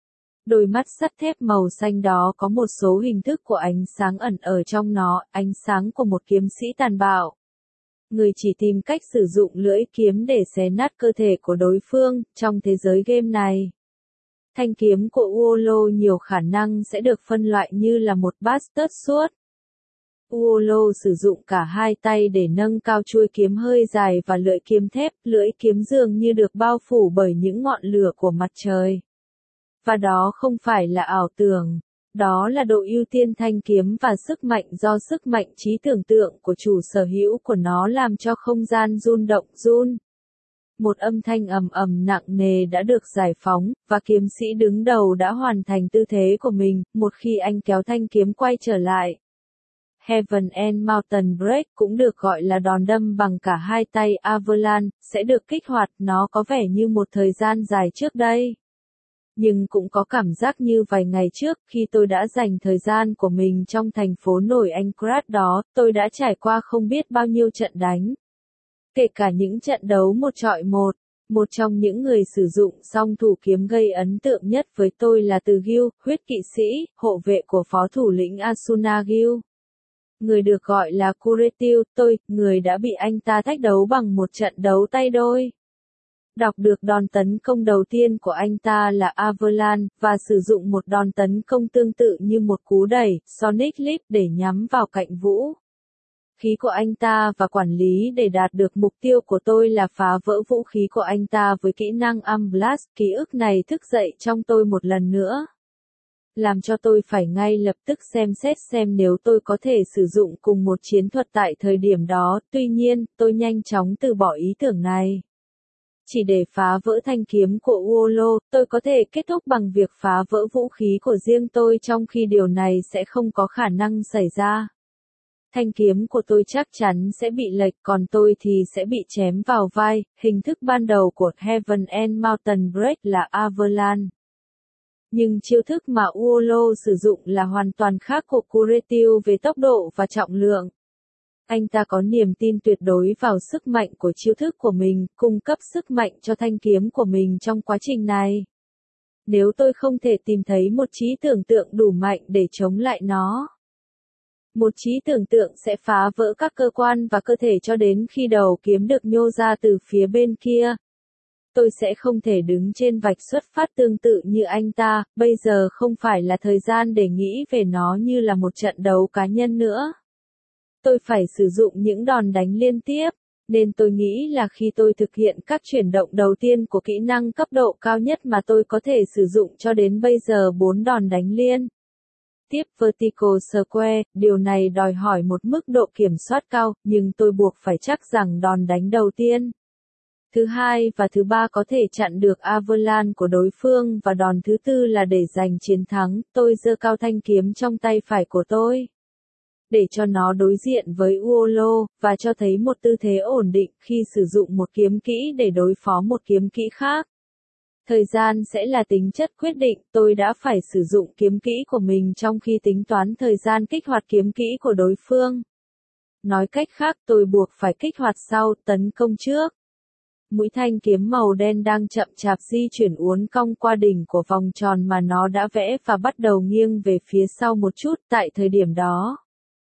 Đôi mắt sắt thép màu xanh đó có một số hình thức của ánh sáng ẩn ở trong nó, ánh sáng của một kiếm sĩ tàn bạo. Người chỉ tìm cách sử dụng lưỡi kiếm để xé nát cơ thể của đối phương, trong thế giới game này. Thanh kiếm của Uolo nhiều khả năng sẽ được phân loại như là một bastard sword. Uolo sử dụng cả hai tay để nâng cao chuôi kiếm hơi dài và lưỡi kiếm thép, lưỡi kiếm dường như được bao phủ bởi những ngọn lửa của mặt trời. Và đó không phải là ảo tưởng, đó là độ ưu tiên thanh kiếm và sức mạnh do sức mạnh trí tưởng tượng của chủ sở hữu của nó làm cho không gian rung động run. Một âm thanh ầm ầm nặng nề đã được giải phóng, và kiếm sĩ đứng đầu đã hoàn thành tư thế của mình, một khi anh kéo thanh kiếm quay trở lại. Heaven and Mountain Break cũng được gọi là đòn đâm bằng cả hai tay Avalan, sẽ được kích hoạt, nó có vẻ như một thời gian dài trước đây. Nhưng cũng có cảm giác như vài ngày trước, khi tôi đã dành thời gian của mình trong thành phố nổi Anchorage đó, tôi đã trải qua không biết bao nhiêu trận đánh. Kể cả những trận đấu một chọi một. Một trong những người sử dụng song thủ kiếm gây ấn tượng nhất với tôi là từ Gil, huyết kỵ sĩ, hộ vệ của phó thủ lĩnh Asuna Gil. Người được gọi là Kuretil, người đã bị anh ta thách đấu bằng một trận đấu tay đôi. Đọc được đòn tấn công đầu tiên của anh ta là Avalan, và sử dụng một đòn tấn công tương tự như một cú đẩy, Sonic Leap để nhắm vào cạnh vũ. Khí của anh ta và quản lý để đạt được mục tiêu của tôi là phá vỡ vũ khí của anh ta với kỹ năng Blast. Ký ức này thức dậy trong tôi một lần nữa. Làm cho tôi phải ngay lập tức xem xét xem nếu tôi có thể sử dụng cùng một chiến thuật tại thời điểm đó, tuy nhiên, tôi nhanh chóng từ bỏ ý tưởng này. Chỉ để phá vỡ thanh kiếm của Uolo, tôi có thể kết thúc bằng việc phá vỡ vũ khí của riêng tôi trong khi điều này sẽ không có khả năng xảy ra. Thanh kiếm của tôi chắc chắn sẽ bị lệch còn tôi thì sẽ bị chém vào vai, hình thức ban đầu của Heaven and Mountain Break là Avalan. Nhưng chiêu thức mà Uolo sử dụng là hoàn toàn khác của Kuretil về tốc độ và trọng lượng. Anh ta có niềm tin tuyệt đối vào sức mạnh của chiêu thức của mình, cung cấp sức mạnh cho thanh kiếm của mình trong quá trình này. Nếu tôi không thể tìm thấy một trí tưởng tượng đủ mạnh để chống lại nó, một trí tưởng tượng sẽ phá vỡ các cơ quan và cơ thể cho đến khi đầu kiếm được nhô ra từ phía bên kia. Tôi sẽ không thể đứng trên vạch xuất phát tương tự như anh ta, bây giờ không phải là thời gian để nghĩ về nó như là một trận đấu cá nhân nữa. Tôi phải sử dụng những đòn đánh liên tiếp, nên tôi nghĩ là khi tôi thực hiện các chuyển động đầu tiên của kỹ năng cấp độ cao nhất mà tôi có thể sử dụng cho đến bây giờ 4 đòn đánh liên tiếp Vertical Square, điều này đòi hỏi một mức độ kiểm soát cao, nhưng tôi buộc phải chắc rằng đòn đánh đầu tiên, thứ hai và thứ ba có thể chặn được Avalanche của đối phương và đòn thứ tư là để giành chiến thắng. Tôi giơ cao thanh kiếm trong tay phải của tôi, để cho nó đối diện với Uolo, và cho thấy một tư thế ổn định khi sử dụng một kiếm kỹ để đối phó một kiếm kỹ khác. Thời gian sẽ là tính chất quyết định, tôi đã phải sử dụng kiếm kỹ của mình trong khi tính toán thời gian kích hoạt kiếm kỹ của đối phương. Nói cách khác, tôi buộc phải kích hoạt sau, tấn công trước. Mũi thanh kiếm màu đen đang chậm chạp di chuyển uốn cong qua đỉnh của vòng tròn mà nó đã vẽ và bắt đầu nghiêng về phía sau một chút tại thời điểm đó.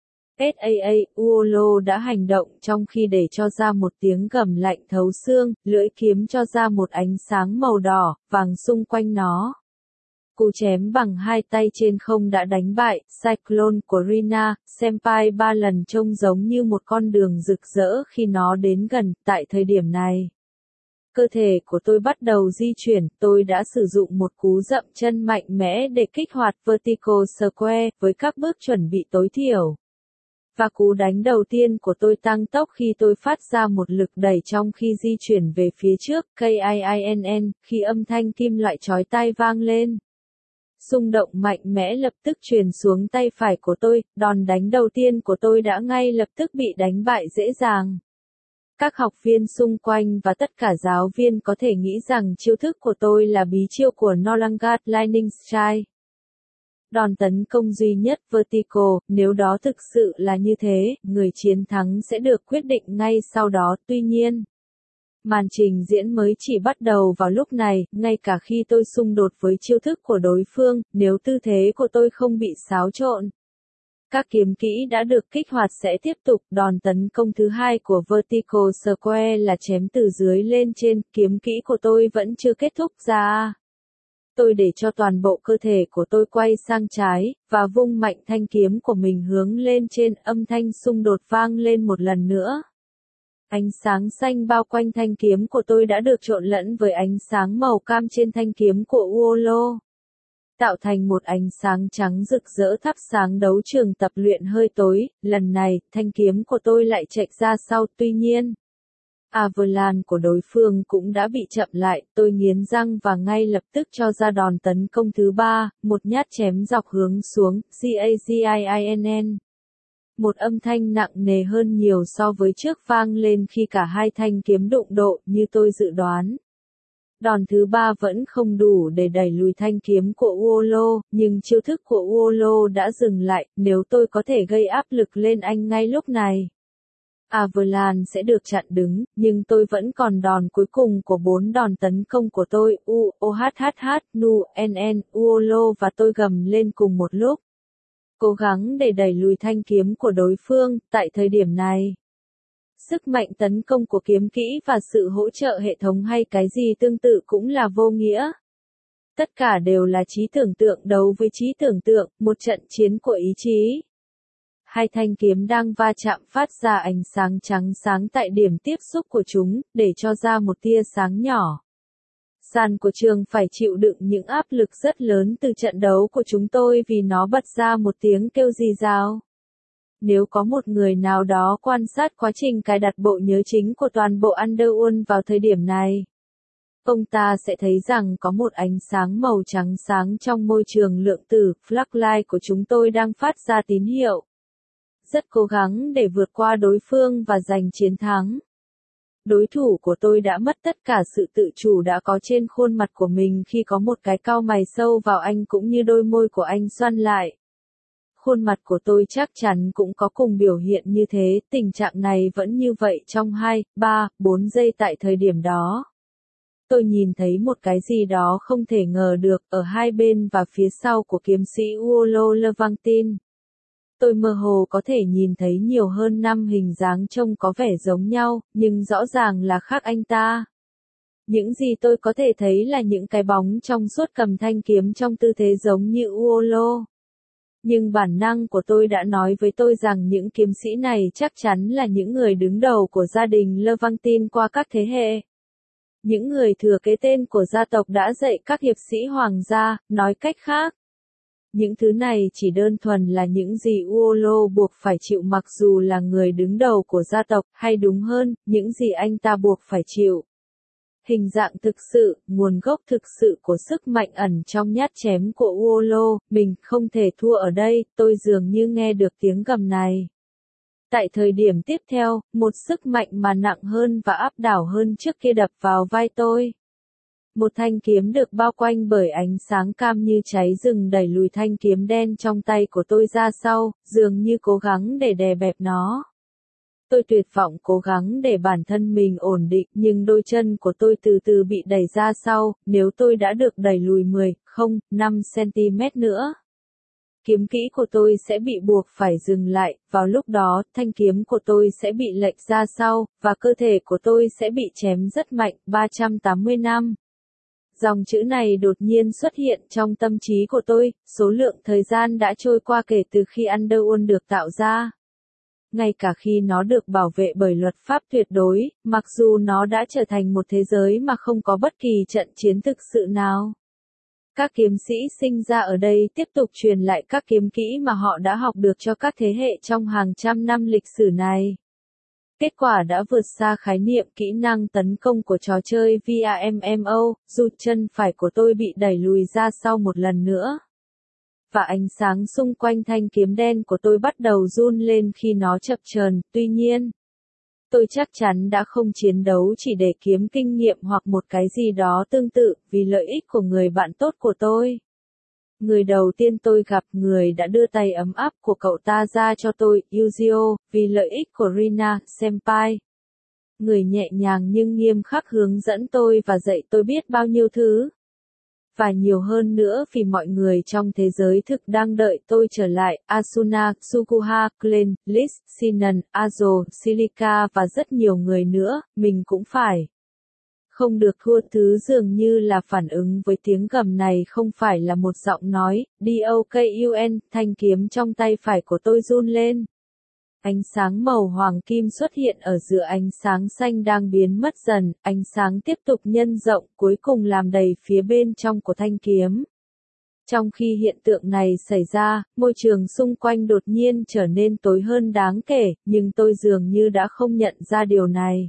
SAA, Uolo đã hành động trong khi để cho ra một tiếng gầm lạnh thấu xương, lưỡi kiếm cho ra một ánh sáng màu đỏ, vàng xung quanh nó. Cú chém bằng hai tay trên không đã đánh bại Cyclone của Rina Senpai 3 lần, trông giống như một con đường rực rỡ khi nó đến gần. Tại thời điểm này, cơ thể của tôi bắt đầu di chuyển, tôi đã sử dụng một cú dậm chân mạnh mẽ để kích hoạt Vertical Square với các bước chuẩn bị tối thiểu. Và cú đánh đầu tiên của tôi tăng tốc khi tôi phát ra một lực đẩy trong khi di chuyển về phía trước, KIINN, khi âm thanh kim loại chói tai vang lên. Xung động mạnh mẽ lập tức truyền xuống tay phải của tôi, đòn đánh đầu tiên của tôi đã ngay lập tức bị đánh bại dễ dàng. Các học viên xung quanh và tất cả giáo viên có thể nghĩ rằng chiêu thức của tôi là bí chiêu của Nolangat Lightning Strike. Đòn tấn công duy nhất Vertical, nếu đó thực sự là như thế, người chiến thắng sẽ được quyết định ngay sau đó. Tuy nhiên, màn trình diễn mới chỉ bắt đầu vào lúc này, ngay cả khi tôi xung đột với chiêu thức của đối phương, nếu tư thế của tôi không bị xáo trộn. Các kiếm kỹ đã được kích hoạt sẽ tiếp tục. Đòn tấn công thứ hai của Vertical Square là chém từ dưới lên trên, kiếm kỹ của tôi vẫn chưa kết thúc ra. Tôi để cho toàn bộ cơ thể của tôi quay sang trái, và vung mạnh thanh kiếm của mình hướng lên trên, âm thanh xung đột vang lên một lần nữa. Ánh sáng xanh bao quanh thanh kiếm của tôi đã được trộn lẫn với ánh sáng màu cam trên thanh kiếm của Uolo, tạo thành một ánh sáng trắng rực rỡ thắp sáng đấu trường tập luyện hơi tối. Lần này, thanh kiếm của tôi lại chệch ra sau, tuy nhiên, Avalanche của đối phương cũng đã bị chậm lại. Tôi nghiến răng và ngay lập tức cho ra đòn tấn công thứ ba, một nhát chém dọc hướng xuống, GAGIINN. Một âm thanh nặng nề hơn nhiều so với trước vang lên khi cả hai thanh kiếm đụng độ, như tôi dự đoán. Đòn thứ ba vẫn không đủ để đẩy lùi thanh kiếm của Uolo, nhưng chiêu thức của Uolo đã dừng lại. Nếu tôi có thể gây áp lực lên anh ngay lúc này, Avalanche sẽ được chặn đứng, nhưng tôi vẫn còn đòn cuối cùng của 4 đòn tấn công của tôi, Nu, NN, Uolo, và tôi gầm lên cùng một lúc, cố gắng để đẩy lùi thanh kiếm của đối phương. Tại thời điểm này, sức mạnh tấn công của kiếm kỹ và sự hỗ trợ hệ thống hay cái gì tương tự cũng là vô nghĩa. Tất cả đều là trí tưởng tượng đấu với trí tưởng tượng, một trận chiến của ý chí. Hai thanh kiếm đang va chạm phát ra ánh sáng trắng sáng tại điểm tiếp xúc của chúng, để cho ra một tia sáng nhỏ. Sàn của trường phải chịu đựng những áp lực rất lớn từ trận đấu của chúng tôi vì nó bật ra một tiếng kêu rì rào. Nếu có một người nào đó quan sát quá trình cài đặt bộ nhớ chính của toàn bộ Underworld vào thời điểm này, ông ta sẽ thấy rằng có một ánh sáng màu trắng sáng trong môi trường lượng tử, Floodlight của chúng tôi đang phát ra tín hiệu. Rất cố gắng để vượt qua đối phương và giành chiến thắng. Đối thủ của tôi đã mất tất cả sự tự chủ đã có trên khuôn mặt của mình khi có một cái cau mày sâu vào anh cũng như đôi môi của anh xoăn lại. Khuôn mặt của tôi chắc chắn cũng có cùng biểu hiện như thế, tình trạng này vẫn như vậy trong 2, 3, 4 giây tại thời điểm đó. Tôi nhìn thấy một cái gì đó không thể ngờ được, ở hai bên và phía sau của kiếm sĩ Uolo Levantin. Tôi mơ hồ có thể nhìn thấy nhiều hơn 5 hình dáng trông có vẻ giống nhau, nhưng rõ ràng là khác anh ta. Những gì tôi có thể thấy là những cái bóng trong suốt cầm thanh kiếm trong tư thế giống như Uolo. Nhưng bản năng của tôi đã nói với tôi rằng những kiếm sĩ này chắc chắn là những người đứng đầu của gia đình Levantin qua các thế hệ. Những người thừa kế tên của gia tộc đã dạy các hiệp sĩ hoàng gia, nói cách khác. Những thứ này chỉ đơn thuần là những gì Uolo buộc phải chịu mặc dù là người đứng đầu của gia tộc, hay đúng hơn, những gì anh ta buộc phải chịu. Hình dạng thực sự, nguồn gốc thực sự của sức mạnh ẩn trong nhát chém của Uolo, mình không thể thua ở đây, tôi dường như nghe được tiếng gầm này. Tại thời điểm tiếp theo, một sức mạnh mà nặng hơn và áp đảo hơn trước kia đập vào vai tôi. Một thanh kiếm được bao quanh bởi ánh sáng cam như cháy rừng đẩy lùi thanh kiếm đen trong tay của tôi ra sau, dường như cố gắng để đè bẹp nó. Tôi tuyệt vọng cố gắng để bản thân mình ổn định nhưng đôi chân của tôi từ từ bị đẩy ra sau, nếu tôi đã được đẩy lùi 5 cm nữa. Kiếm kỹ của tôi sẽ bị buộc phải dừng lại, vào lúc đó, thanh kiếm của tôi sẽ bị lệch ra sau, và cơ thể của tôi sẽ bị chém rất mạnh, 380 năm. Dòng chữ này đột nhiên xuất hiện trong tâm trí của tôi, số lượng thời gian đã trôi qua kể từ khi Underworld được tạo ra. Ngay cả khi nó được bảo vệ bởi luật pháp tuyệt đối, mặc dù nó đã trở thành một thế giới mà không có bất kỳ trận chiến thực sự nào. Các kiếm sĩ sinh ra ở đây tiếp tục truyền lại các kiếm kỹ mà họ đã học được cho các thế hệ trong hàng trăm năm lịch sử này. Kết quả đã vượt xa khái niệm kỹ năng tấn công của trò chơi VRMMO, dù chân phải của tôi bị đẩy lùi ra sau một lần nữa. Và ánh sáng xung quanh thanh kiếm đen của tôi bắt đầu run lên khi nó chập chờn, tuy nhiên. Tôi chắc chắn đã không chiến đấu chỉ để kiếm kinh nghiệm hoặc một cái gì đó tương tự, vì lợi ích của người bạn tốt của tôi. Người đầu tiên tôi gặp, người đã đưa tay ấm áp của cậu ta ra cho tôi, Yuzio, vì lợi ích của Rina, senpai. Người nhẹ nhàng nhưng nghiêm khắc hướng dẫn tôi và dạy tôi biết bao nhiêu thứ. Và nhiều hơn nữa vì mọi người trong thế giới thực đang đợi tôi trở lại, Asuna, Tsukuha, Glenn, Liz, Sinan, Azo, Silica và rất nhiều người nữa, mình cũng phải. Không được thua. Thứ dường như là phản ứng với tiếng gầm này không phải là một giọng nói, DOKUN, thanh kiếm trong tay phải của tôi run lên. Ánh sáng màu hoàng kim xuất hiện ở giữa ánh sáng xanh đang biến mất dần, ánh sáng tiếp tục nhân rộng, cuối cùng làm đầy phía bên trong của thanh kiếm. Trong khi hiện tượng này xảy ra, môi trường xung quanh đột nhiên trở nên tối hơn đáng kể, nhưng tôi dường như đã không nhận ra điều này.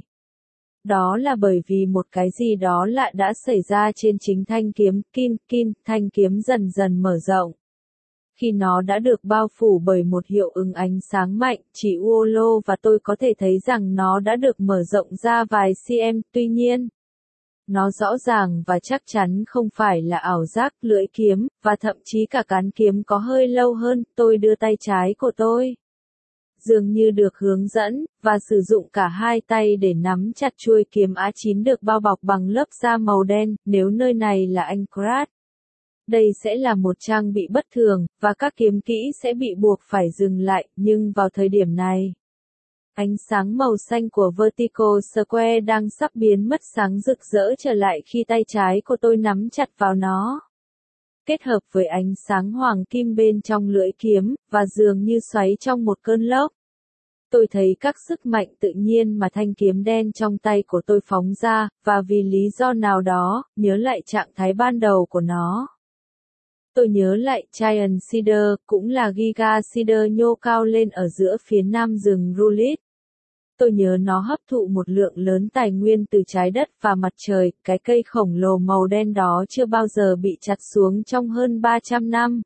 Đó là bởi vì một cái gì đó lạ đã xảy ra trên chính thanh kiếm, thanh kiếm dần dần mở rộng. Khi nó đã được bao phủ bởi một hiệu ứng ánh sáng mạnh, chỉ Uolo và tôi có thể thấy rằng nó đã được mở rộng ra vài cm, tuy nhiên, nó rõ ràng và chắc chắn không phải là ảo giác. Lưỡi kiếm, và thậm chí cả cán kiếm có hơi lâu hơn. Tôi đưa tay trái của tôi, dường như được hướng dẫn, và sử dụng cả hai tay để nắm chặt chuôi kiếm A9 được bao bọc bằng lớp da màu đen. Nếu nơi này là Anchorage, đây sẽ là một trang bị bất thường, và các kiếm kỹ sẽ bị buộc phải dừng lại, nhưng vào thời điểm này, ánh sáng màu xanh của Vertical Square đang sắp biến mất sáng rực rỡ trở lại khi tay trái của tôi nắm chặt vào nó. Kết hợp với ánh sáng hoàng kim bên trong lưỡi kiếm, và dường như xoáy trong một cơn lốc. Tôi thấy các sức mạnh tự nhiên mà thanh kiếm đen trong tay của tôi phóng ra, và vì lý do nào đó, nhớ lại trạng thái ban đầu của nó. Tôi nhớ lại Giant Cedar, cũng là Giga Cedar nhô cao lên ở giữa phía nam rừng Rulit. Tôi nhớ nó hấp thụ một lượng lớn tài nguyên từ trái đất và mặt trời, cái cây khổng lồ màu đen đó chưa bao giờ bị chặt xuống trong hơn 300 năm.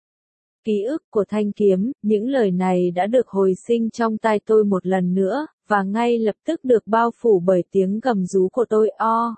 Ký ức của thanh kiếm, những lời này đã được hồi sinh trong tai tôi một lần nữa, và ngay lập tức được bao phủ bởi tiếng gầm rú của tôi.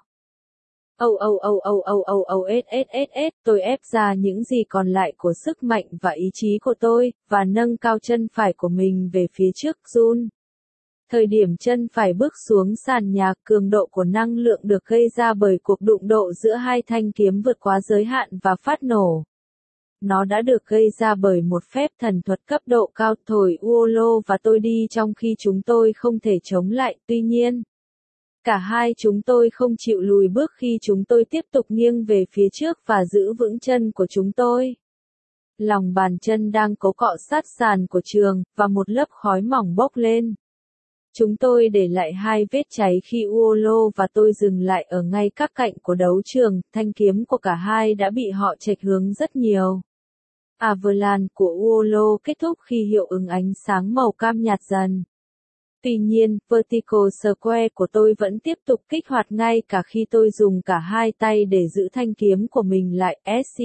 Tôi ép ra những gì còn lại của sức mạnh và ý chí của tôi, và nâng cao chân phải của mình về phía trước. Run. Thời điểm chân phải bước xuống sàn nhà, cường độ của năng lượng được gây ra bởi cuộc đụng độ giữa hai thanh kiếm vượt quá giới hạn và phát nổ. Nó đã được gây ra bởi một phép thần thuật cấp độ cao thổi Uolo và tôi đi trong khi chúng tôi không thể chống lại, tuy nhiên. Cả hai chúng tôi không chịu lùi bước khi chúng tôi tiếp tục nghiêng về phía trước và giữ vững chân của chúng tôi. Lòng bàn chân đang cố cọ sát sàn của trường, và một lớp khói mỏng bốc lên. Chúng tôi để lại 2 vết cháy khi Uolo và tôi dừng lại ở ngay các cạnh của đấu trường, thanh kiếm của cả hai đã bị họ chệch hướng rất nhiều. Avalanche của Uolo kết thúc khi hiệu ứng ánh sáng màu cam nhạt dần. Tuy nhiên, Vertical Square của tôi vẫn tiếp tục kích hoạt ngay cả khi tôi dùng cả hai tay để giữ thanh kiếm của mình lại.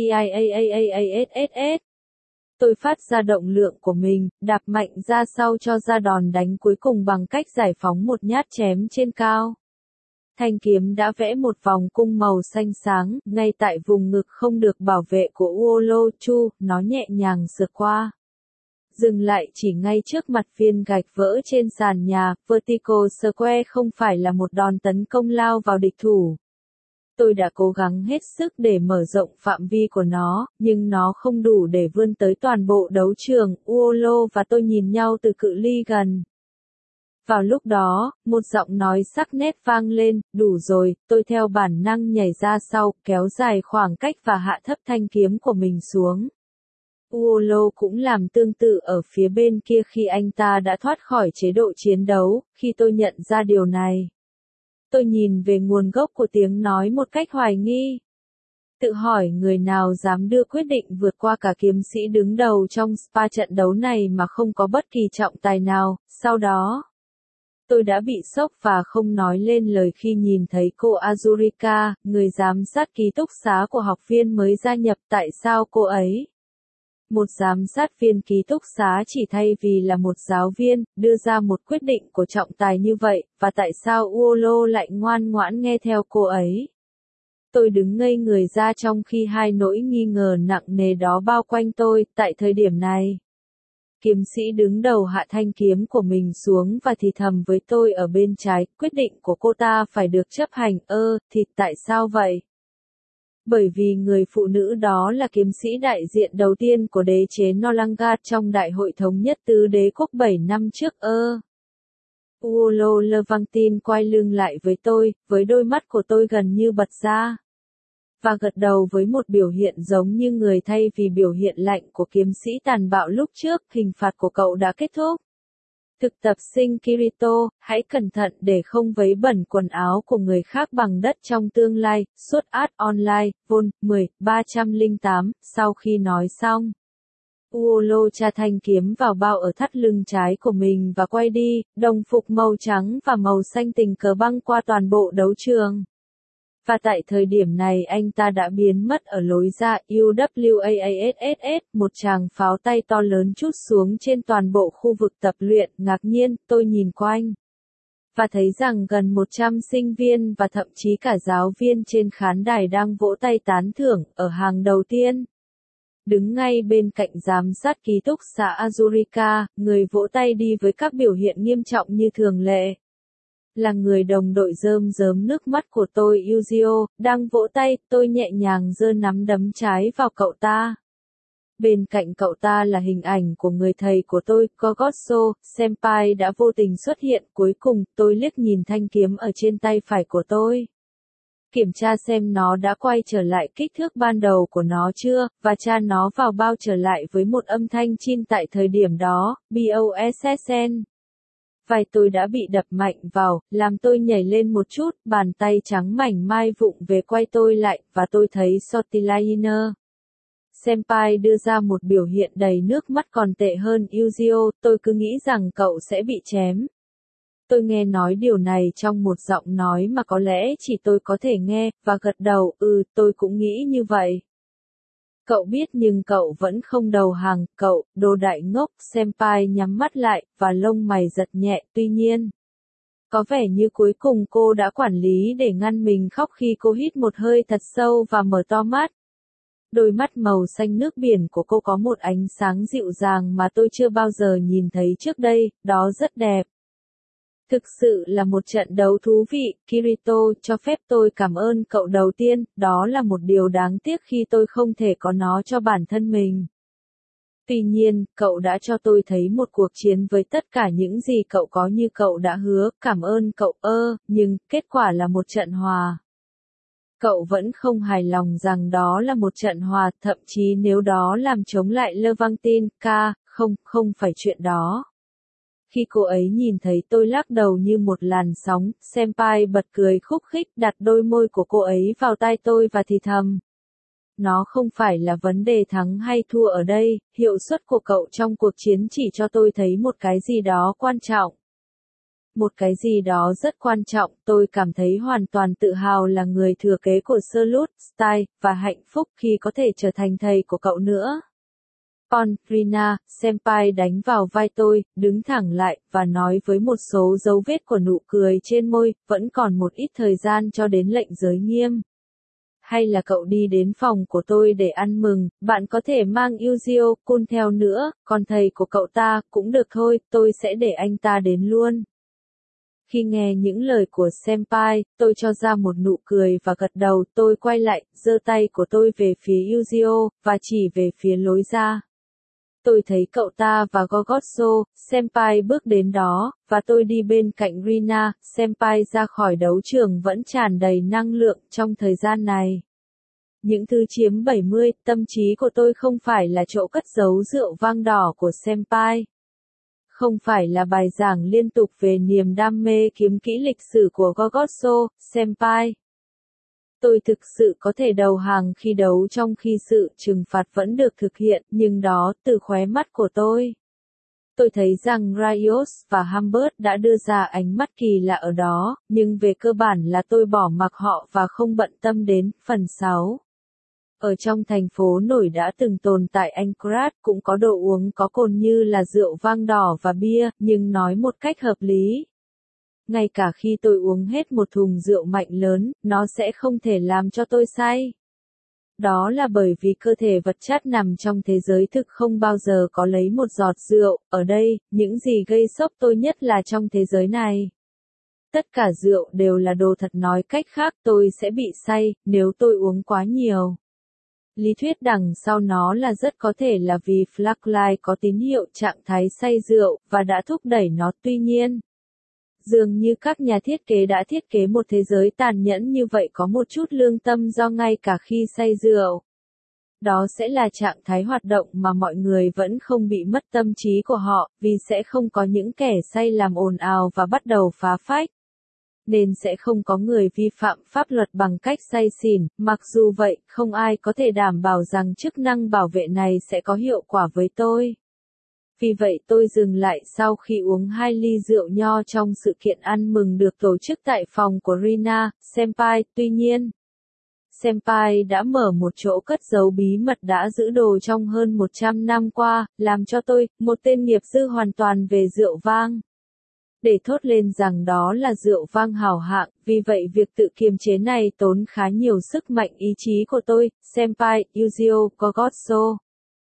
SCIAAAASS. Tôi phát ra động lượng của mình, đạp mạnh ra sau cho ra đòn đánh cuối cùng bằng cách giải phóng một nhát chém trên cao. Thanh kiếm đã vẽ một vòng cung màu xanh sáng, ngay tại vùng ngực không được bảo vệ của Uolo Chu, nó nhẹ nhàng sượt qua. Dừng lại chỉ ngay trước mặt viên gạch vỡ trên sàn nhà, Vertical Square không phải là một đòn tấn công lao vào địch thủ. Tôi đã cố gắng hết sức để mở rộng phạm vi của nó, nhưng nó không đủ để vươn tới toàn bộ đấu trường. Uolo và tôi nhìn nhau từ cự ly gần. Vào lúc đó, một giọng nói sắc nét vang lên, đủ rồi, tôi theo bản năng nhảy ra sau, kéo dài khoảng cách và hạ thấp thanh kiếm của mình xuống. Uolo cũng làm tương tự ở phía bên kia khi anh ta đã thoát khỏi chế độ chiến đấu. Khi tôi nhận ra điều này, tôi nhìn về nguồn gốc của tiếng nói một cách hoài nghi. Tự hỏi người nào dám đưa quyết định vượt qua cả kiếm sĩ đứng đầu trong spa trận đấu này mà không có bất kỳ trọng tài nào. Sau đó, tôi đã bị sốc và không nói lên lời khi nhìn thấy cô Azurika, người giám sát ký túc xá của học viên mới gia nhập. Tại sao cô ấy, một giám sát viên ký túc xá chỉ thay vì là một giáo viên, đưa ra một quyết định của trọng tài như vậy, và tại sao Uolo lại ngoan ngoãn nghe theo cô ấy? Tôi đứng ngây người ra trong khi hai nỗi nghi ngờ nặng nề đó bao quanh tôi. Tại thời điểm này, kiếm sĩ đứng đầu hạ thanh kiếm của mình xuống và thì thầm với tôi ở bên trái, quyết định của cô ta phải được chấp hành. Thì tại sao vậy? Bởi vì người phụ nữ đó là kiếm sĩ đại diện đầu tiên của đế chế Nolangat trong Đại hội Thống nhất Tứ Đế quốc 7 năm trước. Uolo Levantin quay lưng lại với tôi, với đôi mắt của tôi gần như bật ra, và gật đầu với một biểu hiện giống như người thay vì biểu hiện lạnh của kiếm sĩ tàn bạo lúc trước. Hình phạt của cậu đã kết thúc. Thực tập sinh Kirito, hãy cẩn thận để không vấy bẩn quần áo của người khác bằng đất trong tương lai. Sword Art Online, Vol. 10, 308. Sau khi nói xong, Uolo tra thanh kiếm vào bao ở thắt lưng trái của mình và quay đi. Đồng phục màu trắng và màu xanh tình cờ băng qua toàn bộ đấu trường. Và tại thời điểm này anh ta đã biến mất ở lối ra. UWAASS, một tràng pháo tay to lớn trút xuống trên toàn bộ khu vực tập luyện. Ngạc nhiên, tôi nhìn quanh và thấy rằng gần 100 sinh viên và thậm chí cả giáo viên trên khán đài đang vỗ tay tán thưởng. Ở hàng đầu tiên, đứng ngay bên cạnh giám sát ký túc xá Azurika, người vỗ tay đi với các biểu hiện nghiêm trọng như thường lệ, là người đồng đội rơm rớm nước mắt của tôi. Yuzio, đang vỗ tay. Tôi nhẹ nhàng giơ nắm đấm trái vào cậu ta. Bên cạnh cậu ta là hình ảnh của người thầy của tôi, Kogotso. Senpai đã vô tình xuất hiện. Cuối cùng, tôi liếc nhìn thanh kiếm ở trên tay phải của tôi, kiểm tra xem nó đã quay trở lại kích thước ban đầu của nó chưa, và tra nó vào bao trở lại với một âm thanh chin. Tại thời điểm đó, BOSSN, vai tôi đã bị đập mạnh vào, làm tôi nhảy lên một chút. Bàn tay trắng mảnh mai vụng về quay tôi lại, và tôi thấy Sortiliner. Senpai đưa ra một biểu hiện đầy nước mắt. Còn tệ hơn Yuzio, tôi cứ nghĩ rằng cậu sẽ bị chém. Tôi nghe nói điều này trong một giọng nói mà có lẽ chỉ tôi có thể nghe, và gật đầu. Tôi cũng nghĩ như vậy. Cậu biết nhưng cậu vẫn không đầu hàng. Cậu, đồ đại ngốc. Senpai nhắm mắt lại, và lông mày giật nhẹ. Tuy nhiên, có vẻ như cuối cùng cô đã quản lý để ngăn mình khóc khi cô hít một hơi thật sâu và mở to mắt. Đôi mắt màu xanh nước biển của cô có một ánh sáng dịu dàng mà tôi chưa bao giờ nhìn thấy trước đây. Đó rất đẹp. Thực sự là một trận đấu thú vị. Kirito, cho phép tôi cảm ơn cậu đầu tiên. Đó là một điều đáng tiếc khi tôi không thể có nó cho bản thân mình. Tuy nhiên, cậu đã cho tôi thấy một cuộc chiến với tất cả những gì cậu có như cậu đã hứa. Cảm ơn cậu. Nhưng kết quả là một trận hòa. Cậu vẫn không hài lòng rằng đó là một trận hòa, thậm chí nếu đó làm chống lại Levantin, không phải chuyện đó. Khi cô ấy nhìn thấy tôi lắc đầu như một làn sóng, Senpai bật cười khúc khích đặt đôi môi của cô ấy vào tai tôi và thì thầm. Nó không phải là vấn đề thắng hay thua ở đây, hiệu suất của cậu trong cuộc chiến chỉ cho tôi thấy một cái gì đó quan trọng. Một cái gì đó rất quan trọng, tôi cảm thấy hoàn toàn tự hào là người thừa kế của Slut, Style, và hạnh phúc khi có thể trở thành thầy của cậu nữa. Rina, Senpai đánh vào vai tôi, đứng thẳng lại, và nói với một số dấu vết của nụ cười trên môi, vẫn còn một ít thời gian cho đến lệnh giới nghiêm. Hay là cậu đi đến phòng của tôi để ăn mừng, bạn có thể mang Yuzio-kun theo nữa, còn thầy của cậu ta, cũng được thôi, tôi sẽ để anh ta đến luôn. Khi nghe những lời của Senpai, tôi cho ra một nụ cười và gật đầu, tôi quay lại, giơ tay của tôi về phía Yuzio, và chỉ về phía lối ra. Tôi thấy cậu ta và Gogotso, Senpai bước đến đó, và tôi đi bên cạnh Rina, Senpai ra khỏi đấu trường vẫn tràn đầy năng lượng trong thời gian này. Những thứ chiếm 70, tâm trí của tôi không phải là chỗ cất giấu rượu vang đỏ của Senpai. Không phải là bài giảng liên tục về niềm đam mê kiếm kỹ lịch sử của Gogotso, Senpai. Tôi thực sự có thể đầu hàng khi đấu trong khi sự trừng phạt vẫn được thực hiện, nhưng đó, từ khóe mắt của tôi. Tôi thấy rằng Riot và Humbert đã đưa ra ánh mắt kỳ lạ ở đó, nhưng về cơ bản là tôi bỏ mặc họ và không bận tâm đến. Phần 6. Ở trong thành phố nổi đã từng tồn tại Anchorage cũng có đồ uống có cồn như là rượu vang đỏ và bia, nhưng nói một cách hợp lý. Ngay cả khi tôi uống hết một thùng rượu mạnh lớn, nó sẽ không thể làm cho tôi say. Đó là bởi vì cơ thể vật chất nằm trong thế giới thực không bao giờ có lấy một giọt rượu, ở đây, những gì gây sốc tôi nhất là trong thế giới này. Tất cả rượu đều là đồ thật, nói cách khác tôi sẽ bị say, nếu tôi uống quá nhiều. Lý thuyết đằng sau nó là rất có thể là vì Flashlight có tín hiệu trạng thái say rượu, và đã thúc đẩy nó. Tuy nhiên, dường như các nhà thiết kế đã thiết kế một thế giới tàn nhẫn như vậy có một chút lương tâm do ngay cả khi say rượu. Đó sẽ là trạng thái hoạt động mà mọi người vẫn không bị mất tâm trí của họ, vì sẽ không có những kẻ say làm ồn ào và bắt đầu phá phách. Nên sẽ không có người vi phạm pháp luật bằng cách say xỉn, mặc dù vậy, không ai có thể đảm bảo rằng chức năng bảo vệ này sẽ có hiệu quả với tôi. Vì vậy tôi dừng lại sau khi uống 2 ly rượu nho trong sự kiện ăn mừng được tổ chức tại phòng của Rina, Senpai. Tuy nhiên, Senpai đã mở một chỗ cất giấu bí mật đã giữ đồ trong hơn 100 năm qua, làm cho tôi, một tên nghiệp dư hoàn toàn về rượu vang, để thốt lên rằng đó là rượu vang hảo hạng, vì vậy việc tự kiềm chế này tốn khá nhiều sức mạnh ý chí của tôi. Senpai, Yuzio, Gogotso.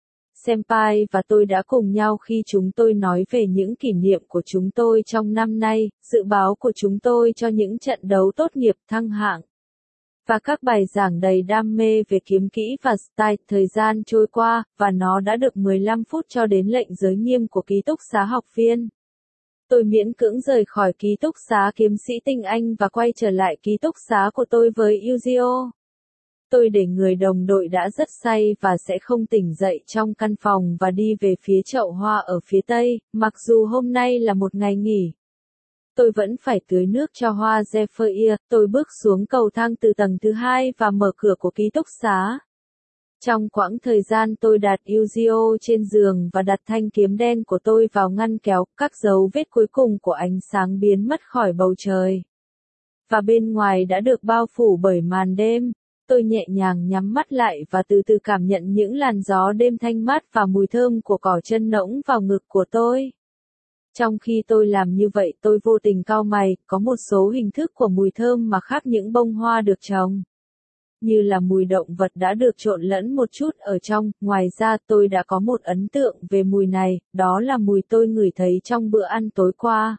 Senpai và tôi đã cùng nhau khi chúng tôi nói về những kỷ niệm của chúng tôi trong năm nay, dự báo của chúng tôi cho những trận đấu tốt nghiệp thăng hạng, và các bài giảng đầy đam mê về kiếm kỹ và style. Thời gian trôi qua, và nó đã được 15 phút cho đến lệnh giới nghiêm của ký túc xá học viên. Tôi miễn cưỡng rời khỏi ký túc xá kiếm sĩ tinh Anh và quay trở lại ký túc xá của tôi với Yuzio. Tôi để người đồng đội đã rất say và sẽ không tỉnh dậy trong căn phòng và đi về phía chậu hoa ở phía tây, mặc dù hôm nay là một ngày nghỉ. Tôi vẫn phải tưới nước cho hoa Zephyr. Tôi bước xuống cầu thang từ tầng thứ 2 và mở cửa của ký túc xá. Trong quãng thời gian tôi đặt Yuzio trên giường và đặt thanh kiếm đen của tôi vào ngăn kéo, các dấu vết cuối cùng của ánh sáng biến mất khỏi bầu trời. Và bên ngoài đã được bao phủ bởi màn đêm. Tôi nhẹ nhàng nhắm mắt lại và từ từ cảm nhận những làn gió đêm thanh mát và mùi thơm của cỏ chân nỗng vào ngực của tôi. Trong khi tôi làm như vậy tôi vô tình cau mày, có một số hình thức của mùi thơm mà khác những bông hoa được trồng. Như là mùi động vật đã được trộn lẫn một chút ở trong. Ngoài ra tôi đã có một ấn tượng về mùi này, đó là mùi tôi ngửi thấy trong bữa ăn tối qua.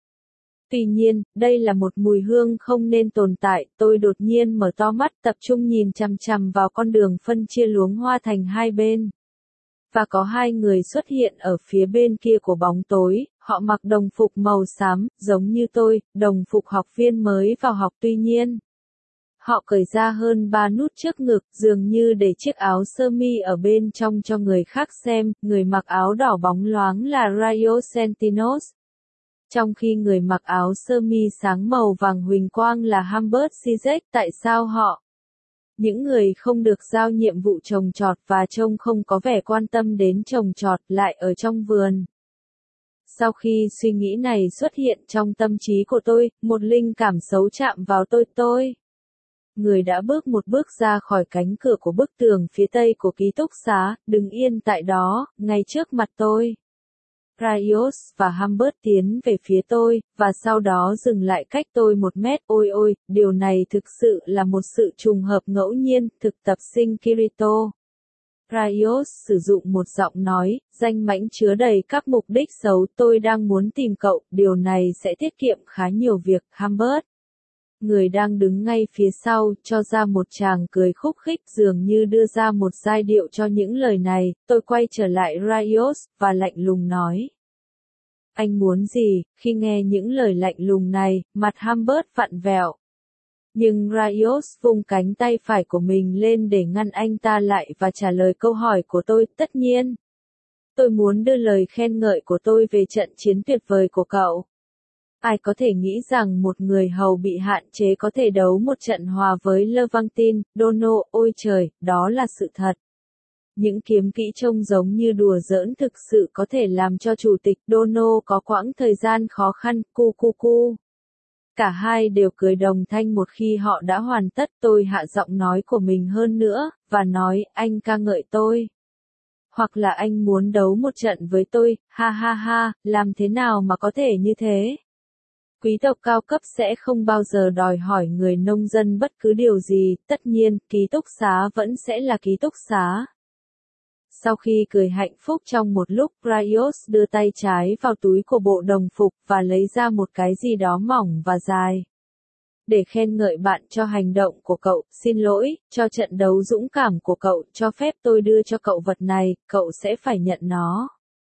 Tuy nhiên, đây là một mùi hương không nên tồn tại. Tôi đột nhiên mở to mắt, tập trung nhìn chằm chằm vào con đường phân chia luống hoa thành hai bên. Và có hai người xuất hiện ở phía bên kia của bóng tối, họ mặc đồng phục màu xám, giống như tôi, đồng phục học viên mới vào học. Tuy nhiên, Họ cởi ra hơn 3 nút trước ngực, dường như để chiếc áo sơ mi ở bên trong cho người khác xem, người mặc áo đỏ bóng loáng là Riot Sentinels. Trong khi người mặc áo sơ mi sáng màu vàng huỳnh quang là Humbert Zizek. Tại sao họ? Những người không được giao nhiệm vụ trồng trọt và trông không có vẻ quan tâm đến trồng trọt lại ở trong vườn. Sau khi suy nghĩ này xuất hiện trong tâm trí của tôi, một linh cảm xấu chạm vào tôi. Người đã bước một bước ra khỏi cánh cửa của bức tường phía tây của ký túc xá, đứng yên tại đó, ngay trước mặt tôi. Riot và Humbert tiến về phía tôi, và sau đó dừng lại cách tôi 1 mét. Ôi, điều này thực sự là một sự trùng hợp ngẫu nhiên, thực tập sinh Kirito. Riot sử dụng một giọng nói, danh mãnh chứa đầy các mục đích xấu. Tôi đang muốn tìm cậu, điều này sẽ tiết kiệm khá nhiều việc, Humbert. Người đang đứng ngay phía sau, cho ra một tràng cười khúc khích dường như đưa ra một giai điệu cho những lời này. Tôi quay trở lại Riot, và lạnh lùng nói. Anh muốn gì? Khi nghe những lời lạnh lùng này, mặt Humbert vặn vẹo. Nhưng Riot vung cánh tay phải của mình lên để ngăn anh ta lại và trả lời câu hỏi của tôi. Tất nhiên. Tôi muốn đưa lời khen ngợi của tôi về trận chiến tuyệt vời của cậu. Ai có thể nghĩ rằng một người hầu bị hạn chế có thể đấu một trận hòa với Levantin, Dono, ôi trời, đó là sự thật. Những kiếm kỹ trông giống như đùa giỡn thực sự có thể làm cho chủ tịch Dono có quãng thời gian khó khăn, cu. Cả hai đều cười đồng thanh một khi họ đã hoàn tất. Tôi hạ giọng nói của mình hơn nữa, và nói, anh ca ngợi tôi. Hoặc là anh muốn đấu một trận với tôi, ha, làm thế nào mà có thể như thế? Quý tộc cao cấp sẽ không bao giờ đòi hỏi người nông dân bất cứ điều gì, tất nhiên, ký túc xá vẫn sẽ là ký túc xá. Sau khi cười hạnh phúc trong một lúc, Riot đưa tay trái vào túi của bộ đồng phục và lấy ra một cái gì đó mỏng và dài. Để khen ngợi bạn cho hành động của cậu, xin lỗi, cho trận đấu dũng cảm của cậu, cho phép tôi đưa cho cậu vật này, cậu sẽ phải nhận nó.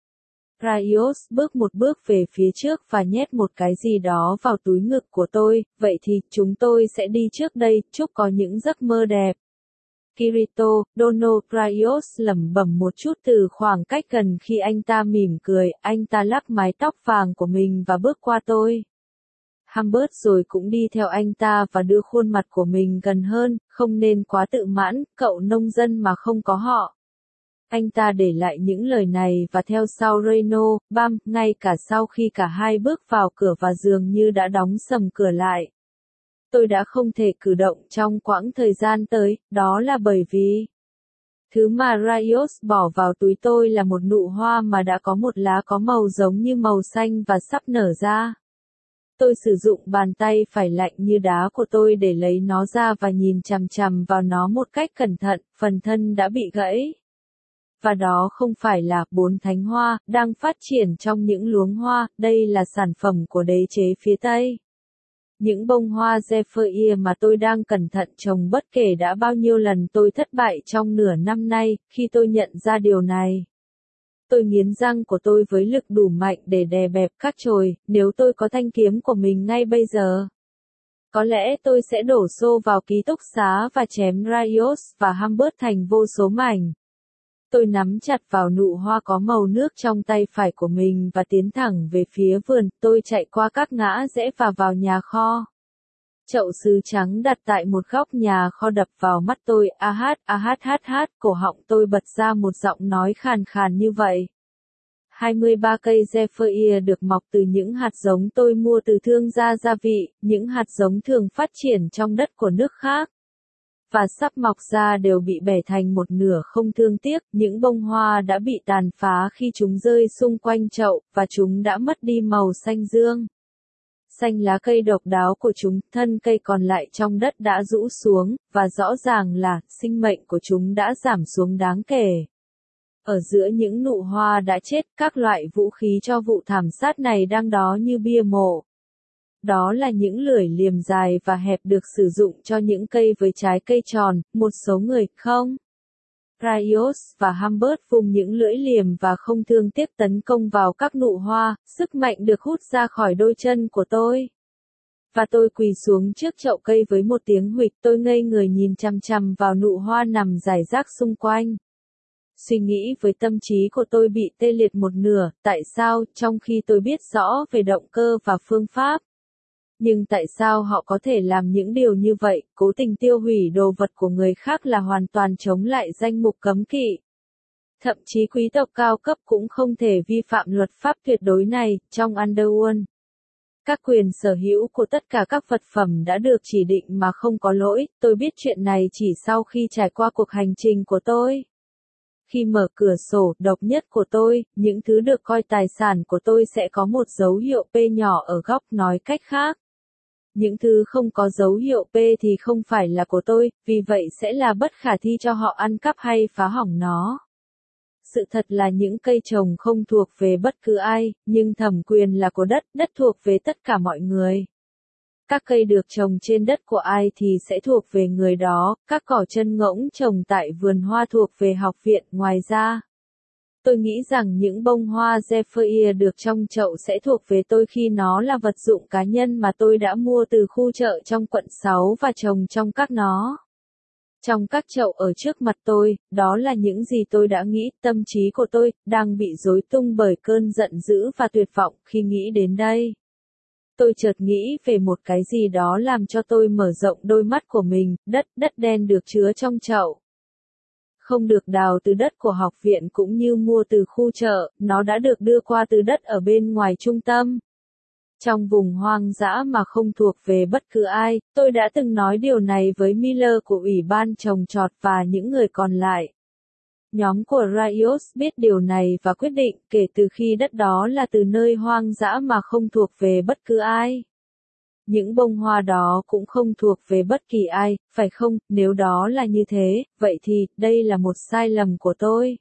Riot bước một bước về phía trước và nhét một cái gì đó vào túi ngực của tôi, vậy thì, chúng tôi sẽ đi trước đây, chúc có những giấc mơ đẹp. Kirito, Dono, Riot lẩm bẩm một chút từ khoảng cách gần khi anh ta mỉm cười, anh ta lắc mái tóc vàng của mình và bước qua tôi. Humbert rồi cũng đi theo anh ta và đưa khuôn mặt của mình gần hơn, không nên quá tự mãn, cậu nông dân mà không có họ. Anh ta để lại những lời này và theo sau Reno, bam, ngay cả sau khi cả hai bước vào cửa và dường như đã đóng sầm cửa lại. Tôi đã không thể cử động trong quãng thời gian tới, đó là bởi vì thứ mà Riot bỏ vào túi tôi là một nụ hoa mà đã có một lá có màu giống như màu xanh và sắp nở ra. Tôi sử dụng bàn tay phải lạnh như đá của tôi để lấy nó ra và nhìn chằm chằm vào nó một cách cẩn thận, phần thân đã bị gãy. Và đó không phải là 4 thánh hoa, đang phát triển trong những luống hoa, đây là sản phẩm của đế chế phía Tây. Những bông hoa Zephyr mà tôi đang cẩn thận trồng bất kể đã bao nhiêu lần tôi thất bại trong nửa năm nay, khi tôi nhận ra điều này. Tôi nghiến răng của tôi với lực đủ mạnh để đè bẹp các chồi, nếu tôi có thanh kiếm của mình ngay bây giờ. Có lẽ tôi sẽ đổ xô vào ký túc xá và chém Riot và Humbert thành vô số mảnh. Tôi nắm chặt vào nụ hoa có màu nước trong tay phải của mình và tiến thẳng về phía vườn. Tôi chạy qua các ngã rẽ và vào nhà kho. Chậu sứ trắng đặt tại một góc nhà kho đập vào mắt tôi. Hát, cổ họng tôi bật ra một giọng nói khàn khàn như vậy. 23 cây Zephyr được mọc từ những hạt giống tôi mua từ thương gia gia vị, những hạt giống thường phát triển trong đất của nước khác. Và sắp mọc ra đều bị bẻ thành một nửa không thương tiếc, những bông hoa đã bị tàn phá khi chúng rơi xung quanh chậu, và chúng đã mất đi màu xanh dương. Xanh lá cây độc đáo của chúng, thân cây còn lại trong đất đã rũ xuống, và rõ ràng là, sinh mệnh của chúng đã giảm xuống đáng kể. Ở giữa những nụ hoa đã chết, các loại vũ khí cho vụ thảm sát này đang đó như bia mộ. Đó là những lưỡi liềm dài và hẹp được sử dụng cho những cây với trái cây tròn, một số người, không. Riot và Humbert vùng những lưỡi liềm và không thương tiếc tấn công vào các nụ hoa, sức mạnh được hút ra khỏi đôi chân của tôi. Và tôi quỳ xuống trước chậu cây với một tiếng huỵch, tôi ngây người nhìn chằm chằm vào nụ hoa nằm rải rác xung quanh. Suy nghĩ với tâm trí của tôi bị tê liệt một nửa, tại sao, trong khi tôi biết rõ về động cơ và phương pháp. Nhưng tại sao họ có thể làm những điều như vậy, cố tình tiêu hủy đồ vật của người khác là hoàn toàn chống lại danh mục cấm kỵ. Thậm chí quý tộc cao cấp cũng không thể vi phạm luật pháp tuyệt đối này, trong Underworld. Các quyền sở hữu của tất cả các vật phẩm đã được chỉ định mà không có lỗi, tôi biết chuyện này chỉ sau khi trải qua cuộc hành trình của tôi. Khi mở cửa sổ độc nhất của tôi, những thứ được coi tài sản của tôi sẽ có một dấu hiệu P nhỏ ở góc, nói cách khác. Những thứ không có dấu hiệu P thì không phải là của tôi, vì vậy sẽ là bất khả thi cho họ ăn cắp hay phá hỏng nó. Sự thật là những cây trồng không thuộc về bất cứ ai, nhưng thẩm quyền là của đất, đất thuộc về tất cả mọi người. Các cây được trồng trên đất của ai thì sẽ thuộc về người đó, các cỏ chân ngỗng trồng tại vườn hoa thuộc về học viện. Ngoài ra, tôi nghĩ rằng những bông hoa Zephyr được trong chậu sẽ thuộc về tôi khi nó là vật dụng cá nhân mà tôi đã mua từ khu chợ trong quận 6 và trồng trong các nó. Trong các chậu ở trước mặt tôi, đó là những gì tôi đã nghĩ, tâm trí của tôi đang bị rối tung bởi cơn giận dữ và tuyệt vọng khi nghĩ đến đây. Tôi chợt nghĩ về một cái gì đó làm cho tôi mở rộng đôi mắt của mình, đất đen được chứa trong chậu. Không được đào từ đất của học viện cũng như mua từ khu chợ, nó đã được đưa qua từ đất ở bên ngoài trung tâm. Trong vùng hoang dã mà không thuộc về bất cứ ai, tôi đã từng nói điều này với Miller của Ủy ban trồng trọt và những người còn lại. Nhóm của Riot biết điều này và quyết định kể từ khi đất đó là từ nơi hoang dã mà không thuộc về bất cứ ai. Những bông hoa đó cũng không thuộc về bất kỳ ai, phải không? Nếu đó là như thế, vậy thì, đây là một sai lầm của tôi.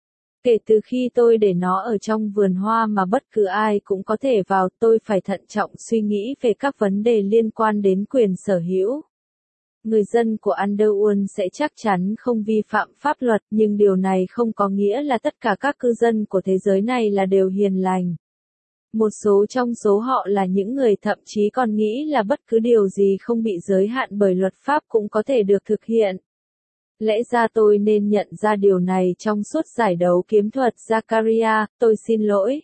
Kể từ khi tôi để nó ở trong vườn hoa mà bất cứ ai cũng có thể vào, tôi phải thận trọng suy nghĩ về các vấn đề liên quan đến quyền sở hữu. Người dân của Underworld sẽ chắc chắn không vi phạm pháp luật, nhưng điều này không có nghĩa là tất cả các cư dân của thế giới này là đều hiền lành. Một số trong số họ là những người thậm chí còn nghĩ là bất cứ điều gì không bị giới hạn bởi luật pháp cũng có thể được thực hiện. Lẽ ra tôi nên nhận ra điều này trong suốt giải đấu kiếm thuật Zakaria, tôi xin lỗi.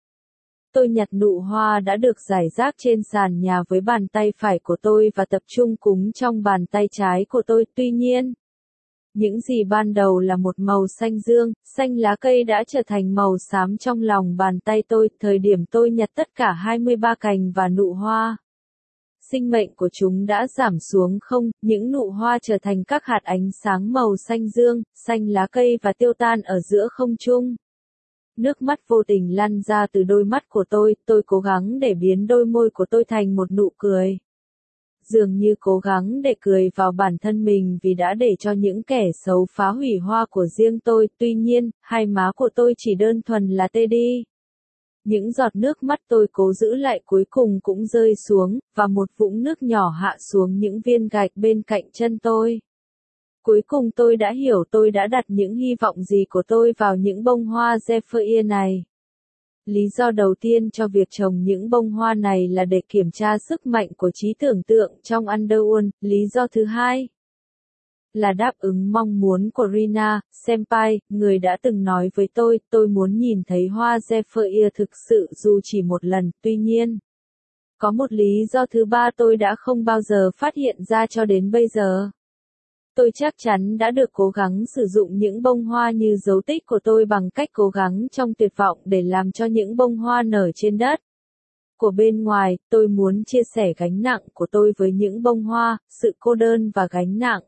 Tôi nhặt nụ hoa đã được rải rác trên sàn nhà với bàn tay phải của tôi và tập trung cúng trong bàn tay trái của tôi. Tuy nhiên, những gì ban đầu là một màu xanh dương, xanh lá cây đã trở thành màu xám trong lòng bàn tay tôi, thời điểm tôi nhặt tất cả 23 cành và nụ hoa. Sinh mệnh của chúng đã giảm xuống không, những nụ hoa trở thành các hạt ánh sáng màu xanh dương, xanh lá cây và tiêu tan ở giữa không trung. Nước mắt vô tình lăn ra từ đôi mắt của tôi cố gắng để biến đôi môi của tôi thành một nụ cười. Dường như cố gắng để cười vào bản thân mình vì đã để cho những kẻ xấu phá hủy hoa của riêng tôi, tuy nhiên, hai má của tôi chỉ đơn thuần là tê đi. Những giọt nước mắt tôi cố giữ lại cuối cùng cũng rơi xuống, và một vũng nước nhỏ hạ xuống những viên gạch bên cạnh chân tôi. Cuối cùng tôi đã hiểu tôi đã đặt những hy vọng gì của tôi vào những bông hoa Zephyr này. Lý do đầu tiên cho việc trồng những bông hoa này là để kiểm tra sức mạnh của trí tưởng tượng trong Underworld. Lý do thứ hai là đáp ứng mong muốn của Rina, senpai, người đã từng nói với tôi muốn nhìn thấy hoa Zephyr thực sự dù chỉ một lần, tuy nhiên. Có một lý do thứ ba tôi đã không bao giờ phát hiện ra cho đến bây giờ. Tôi chắc chắn đã được cố gắng sử dụng những bông hoa như dấu tích của tôi bằng cách cố gắng trong tuyệt vọng để làm cho những bông hoa nở trên đất. Của bên ngoài, tôi muốn chia sẻ gánh nặng của tôi với những bông hoa, sự cô đơn và gánh nặng.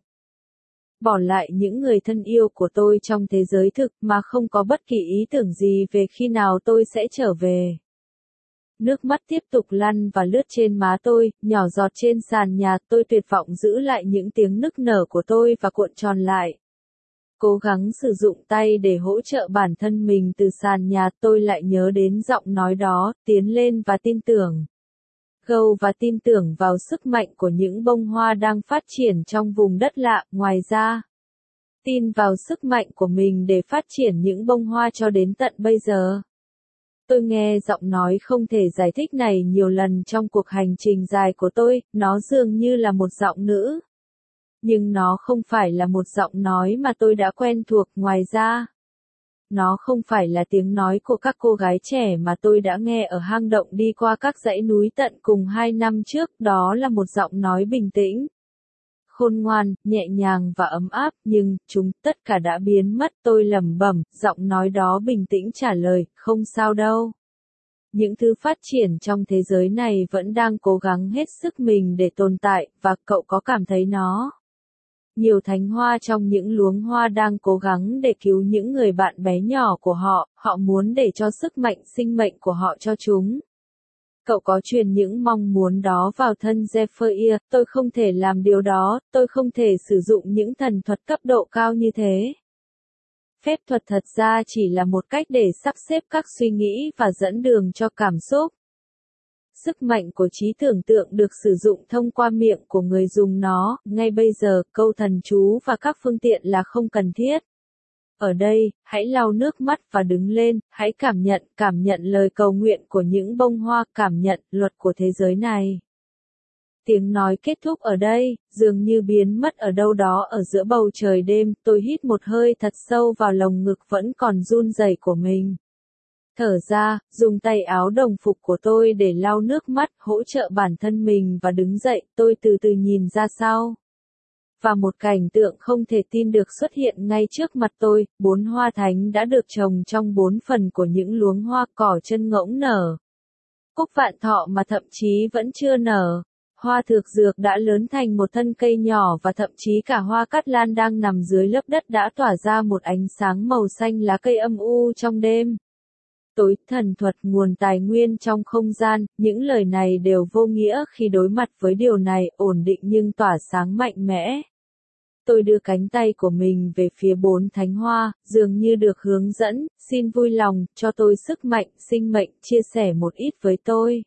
Bỏ lại những người thân yêu của tôi trong thế giới thực mà không có bất kỳ ý tưởng gì về khi nào tôi sẽ trở về. Nước mắt tiếp tục lăn và lướt trên má tôi, nhỏ giọt trên sàn nhà, tôi tuyệt vọng giữ lại những tiếng nức nở của tôi và cuộn tròn lại. Cố gắng sử dụng tay để hỗ trợ bản thân mình từ sàn nhà, tôi lại nhớ đến giọng nói đó, tiến lên và tin tưởng. Go và tin tưởng vào sức mạnh của những bông hoa đang phát triển trong vùng đất lạ, ngoài ra. Tin vào sức mạnh của mình để phát triển những bông hoa cho đến tận bây giờ. Tôi nghe giọng nói không thể giải thích này nhiều lần trong cuộc hành trình dài của tôi, nó dường như là một giọng nữ. Nhưng nó không phải là một giọng nói mà tôi đã quen thuộc, ngoài ra. Nó không phải là tiếng nói của các cô gái trẻ mà tôi đã nghe ở hang động đi qua các dãy núi tận cùng 2 năm trước, đó là một giọng nói bình tĩnh, khôn ngoan, nhẹ nhàng và ấm áp, nhưng chúng tất cả đã biến mất. Tôi lẩm bẩm, giọng nói đó bình tĩnh trả lời, không sao đâu. Những thứ phát triển trong thế giới này vẫn đang cố gắng hết sức mình để tồn tại, và cậu có cảm thấy nó? Nhiều thánh hoa trong những luống hoa đang cố gắng để cứu những người bạn bé nhỏ của họ, họ muốn để cho sức mạnh sinh mệnh của họ cho chúng. Cậu có truyền những mong muốn đó vào thân Zephyr, tôi không thể làm điều đó, tôi không thể sử dụng những thần thuật cấp độ cao như thế. Phép thuật thật ra chỉ là một cách để sắp xếp các suy nghĩ và dẫn đường cho cảm xúc. Sức mạnh của trí tưởng tượng được sử dụng thông qua miệng của người dùng nó, ngay bây giờ, câu thần chú và các phương tiện là không cần thiết. Ở đây, hãy lau nước mắt và đứng lên, hãy cảm nhận lời cầu nguyện của những bông hoa, cảm nhận luật của thế giới này. Tiếng nói kết thúc ở đây, dường như biến mất ở đâu đó ở giữa bầu trời đêm, tôi hít một hơi thật sâu vào lồng ngực vẫn còn run rẩy của mình. Thở ra, dùng tay áo đồng phục của tôi để lau nước mắt, hỗ trợ bản thân mình và đứng dậy, tôi từ từ nhìn ra sau. Và một cảnh tượng không thể tin được xuất hiện ngay trước mặt tôi, 4 hoa thánh đã được trồng trong 4 phần của những luống hoa cỏ chân ngỗng nở. Cúc vạn thọ mà thậm chí vẫn chưa nở. Hoa thược dược đã lớn thành một thân cây nhỏ và thậm chí cả hoa cát lan đang nằm dưới lớp đất đã tỏa ra một ánh sáng màu xanh lá cây âm u trong đêm. Tối, thần thuật, nguồn tài nguyên trong không gian, những lời này đều vô nghĩa khi đối mặt với điều này, ổn định nhưng tỏa sáng mạnh mẽ. Tôi đưa cánh tay của mình về phía 4 thánh hoa, dường như được hướng dẫn, xin vui lòng, cho tôi sức mạnh, sinh mệnh, chia sẻ một ít với tôi.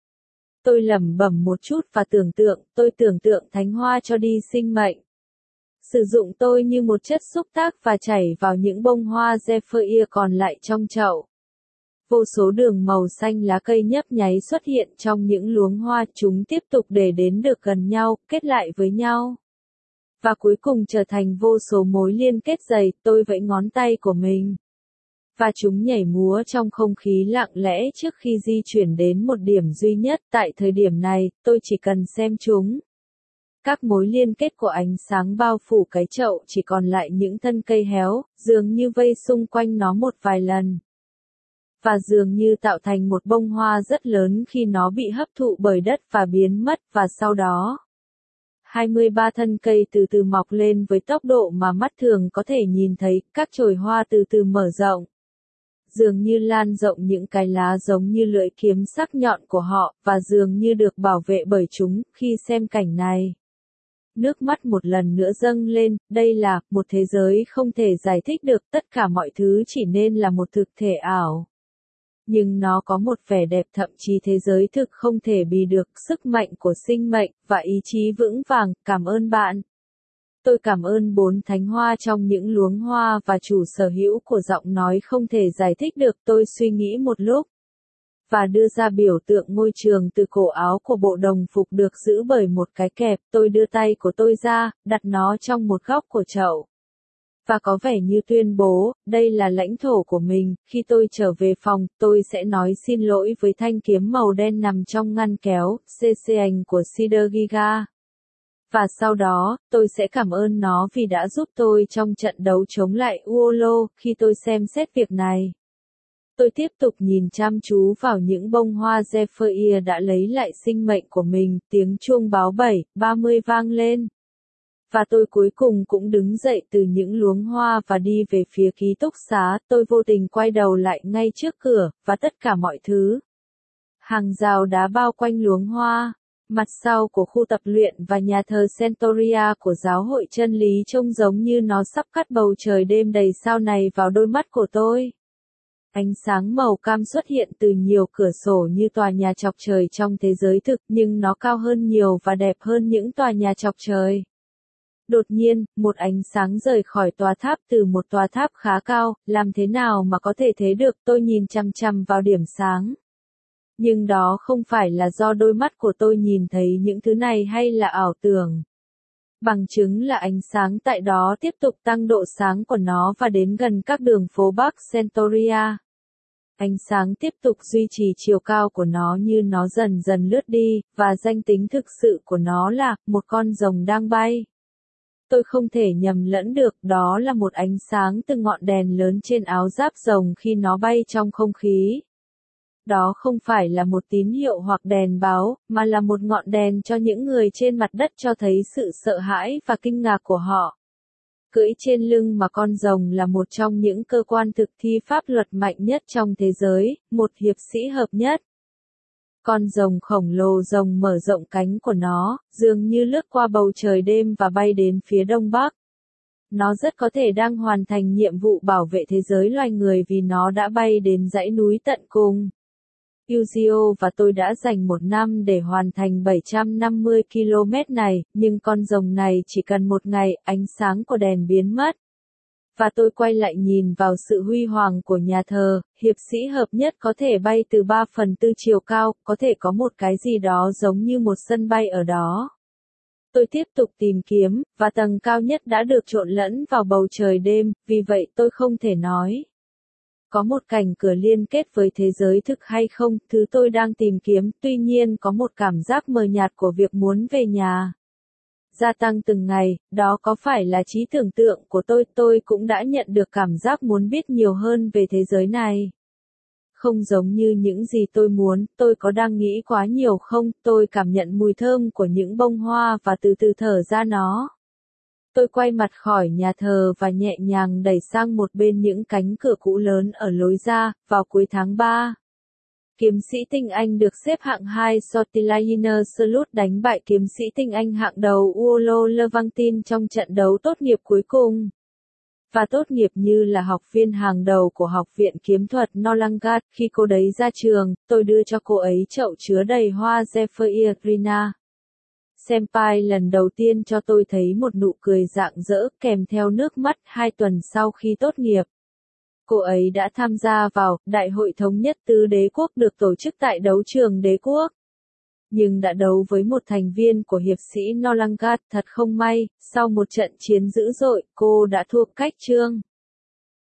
Tôi lẩm bẩm một chút và tôi tưởng tượng thánh hoa cho đi sinh mệnh. Sử dụng tôi như một chất xúc tác và chảy vào những bông hoa Zephyr còn lại trong chậu. Vô số đường màu xanh lá cây nhấp nháy xuất hiện trong những luống hoa, chúng tiếp tục để đến được gần nhau, kết lại với nhau. Và cuối cùng trở thành vô số mối liên kết dày, tôi vẫy ngón tay của mình. Và chúng nhảy múa trong không khí lặng lẽ trước khi di chuyển đến một điểm duy nhất, tại thời điểm này, tôi chỉ cần xem chúng. Các mối liên kết của ánh sáng bao phủ cái chậu chỉ còn lại những thân cây héo, dường như vây xung quanh nó một vài lần. Và dường như tạo thành một bông hoa rất lớn khi nó bị hấp thụ bởi đất và biến mất, và sau đó 23 thân cây từ từ mọc lên với tốc độ mà mắt thường có thể nhìn thấy, các chồi hoa từ từ mở rộng. Dường như lan rộng những cái lá giống như lưỡi kiếm sắc nhọn của họ, và dường như được bảo vệ bởi chúng, khi xem cảnh này. Nước mắt một lần nữa dâng lên, đây là một thế giới không thể giải thích được, tất cả mọi thứ chỉ nên là một thực thể ảo. Nhưng nó có một vẻ đẹp thậm chí thế giới thực không thể bì được, sức mạnh của sinh mệnh, và ý chí vững vàng, cảm ơn bạn. Tôi cảm ơn 4 thánh hoa trong những luống hoa và chủ sở hữu của giọng nói không thể giải thích được, tôi suy nghĩ một lúc. Và đưa ra biểu tượng ngôi trường từ cổ áo của bộ đồng phục được giữ bởi một cái kẹp, tôi đưa tay của tôi ra, đặt nó trong một góc của chậu. Và có vẻ như tuyên bố, đây là lãnh thổ của mình, khi tôi trở về phòng, tôi sẽ nói xin lỗi với thanh kiếm màu đen nằm trong ngăn kéo, CC ảnh của Cedar Giga. Và sau đó, tôi sẽ cảm ơn nó vì đã giúp tôi trong trận đấu chống lại Uolo, khi tôi xem xét việc này. Tôi tiếp tục nhìn chăm chú vào những bông hoa Zephyr đã lấy lại sinh mệnh của mình, tiếng chuông báo 7:30 vang lên. Và tôi cuối cùng cũng đứng dậy từ những luống hoa và đi về phía ký túc xá, tôi vô tình quay đầu lại ngay trước cửa, và tất cả mọi thứ. Hàng rào đá bao quanh luống hoa, mặt sau của khu tập luyện và nhà thờ Centoria của giáo hội chân lý trông giống như nó sắp cắt bầu trời đêm đầy sao này vào đôi mắt của tôi. Ánh sáng màu cam xuất hiện từ nhiều cửa sổ như tòa nhà chọc trời trong thế giới thực, nhưng nó cao hơn nhiều và đẹp hơn những tòa nhà chọc trời. Đột nhiên, một ánh sáng rời khỏi tòa tháp từ một tòa tháp khá cao, làm thế nào mà có thể thấy được, tôi nhìn chằm chằm vào điểm sáng. Nhưng đó không phải là do đôi mắt của tôi nhìn thấy những thứ này hay là ảo tưởng. Bằng chứng là ánh sáng tại đó tiếp tục tăng độ sáng của nó và đến gần các đường phố Bắc Centauria. Ánh sáng tiếp tục duy trì chiều cao của nó như nó dần dần lướt đi, và danh tính thực sự của nó là một con rồng đang bay. Tôi không thể nhầm lẫn được, đó là một ánh sáng từ ngọn đèn lớn trên áo giáp rồng khi nó bay trong không khí. Đó không phải là một tín hiệu hoặc đèn báo, mà là một ngọn đèn cho những người trên mặt đất cho thấy sự sợ hãi và kinh ngạc của họ. Cưỡi trên lưng mà con rồng là một trong những cơ quan thực thi pháp luật mạnh nhất trong thế giới, một hiệp sĩ hợp nhất. Con rồng khổng lồ rồng mở rộng cánh của nó, dường như lướt qua bầu trời đêm và bay đến phía đông bắc. Nó rất có thể đang hoàn thành nhiệm vụ bảo vệ thế giới loài người vì nó đã bay đến dãy núi tận cùng. Yuzio và tôi đã dành một năm để hoàn thành 750 km này, nhưng con rồng này chỉ cần một ngày, ánh sáng của đèn biến mất. Và tôi quay lại nhìn vào sự huy hoàng của nhà thờ, hiệp sĩ hợp nhất có thể bay từ 3/4 chiều cao, có thể có một cái gì đó giống như một sân bay ở đó. Tôi tiếp tục tìm kiếm, và tầng cao nhất đã được trộn lẫn vào bầu trời đêm, vì vậy tôi không thể nói. Có một cánh cửa liên kết với thế giới thực hay không, thứ tôi đang tìm kiếm, tuy nhiên có một cảm giác mờ nhạt của việc muốn về nhà. Gia tăng từng ngày, đó có phải là trí tưởng tượng của tôi cũng đã nhận được cảm giác muốn biết nhiều hơn về thế giới này. Không giống như những gì tôi muốn, tôi có đang nghĩ quá nhiều không, tôi cảm nhận mùi thơm của những bông hoa và từ từ thở ra nó. Tôi quay mặt khỏi nhà thờ và nhẹ nhàng đẩy sang một bên những cánh cửa cũ lớn ở lối ra, vào cuối tháng 3. Kiếm sĩ tinh Anh được xếp hạng 2 Sotilainer Slut đánh bại kiếm sĩ tinh Anh hạng đầu Uolo Levantin trong trận đấu tốt nghiệp cuối cùng. Và tốt nghiệp như là học viên hàng đầu của Học viện Kiếm thuật Nolangat, khi cô đấy ra trường, tôi đưa cho cô ấy chậu chứa đầy hoa Zephyr. Senpai lần đầu tiên cho tôi thấy một nụ cười rạng rỡ kèm theo nước mắt 2 tuần sau khi tốt nghiệp. Cô ấy đã tham gia vào Đại hội Thống nhất Tứ Đế quốc được tổ chức tại đấu trường đế quốc. Nhưng đã đấu với một thành viên của hiệp sĩ Nolangat, thật không may, sau một trận chiến dữ dội, cô đã thua cách chương.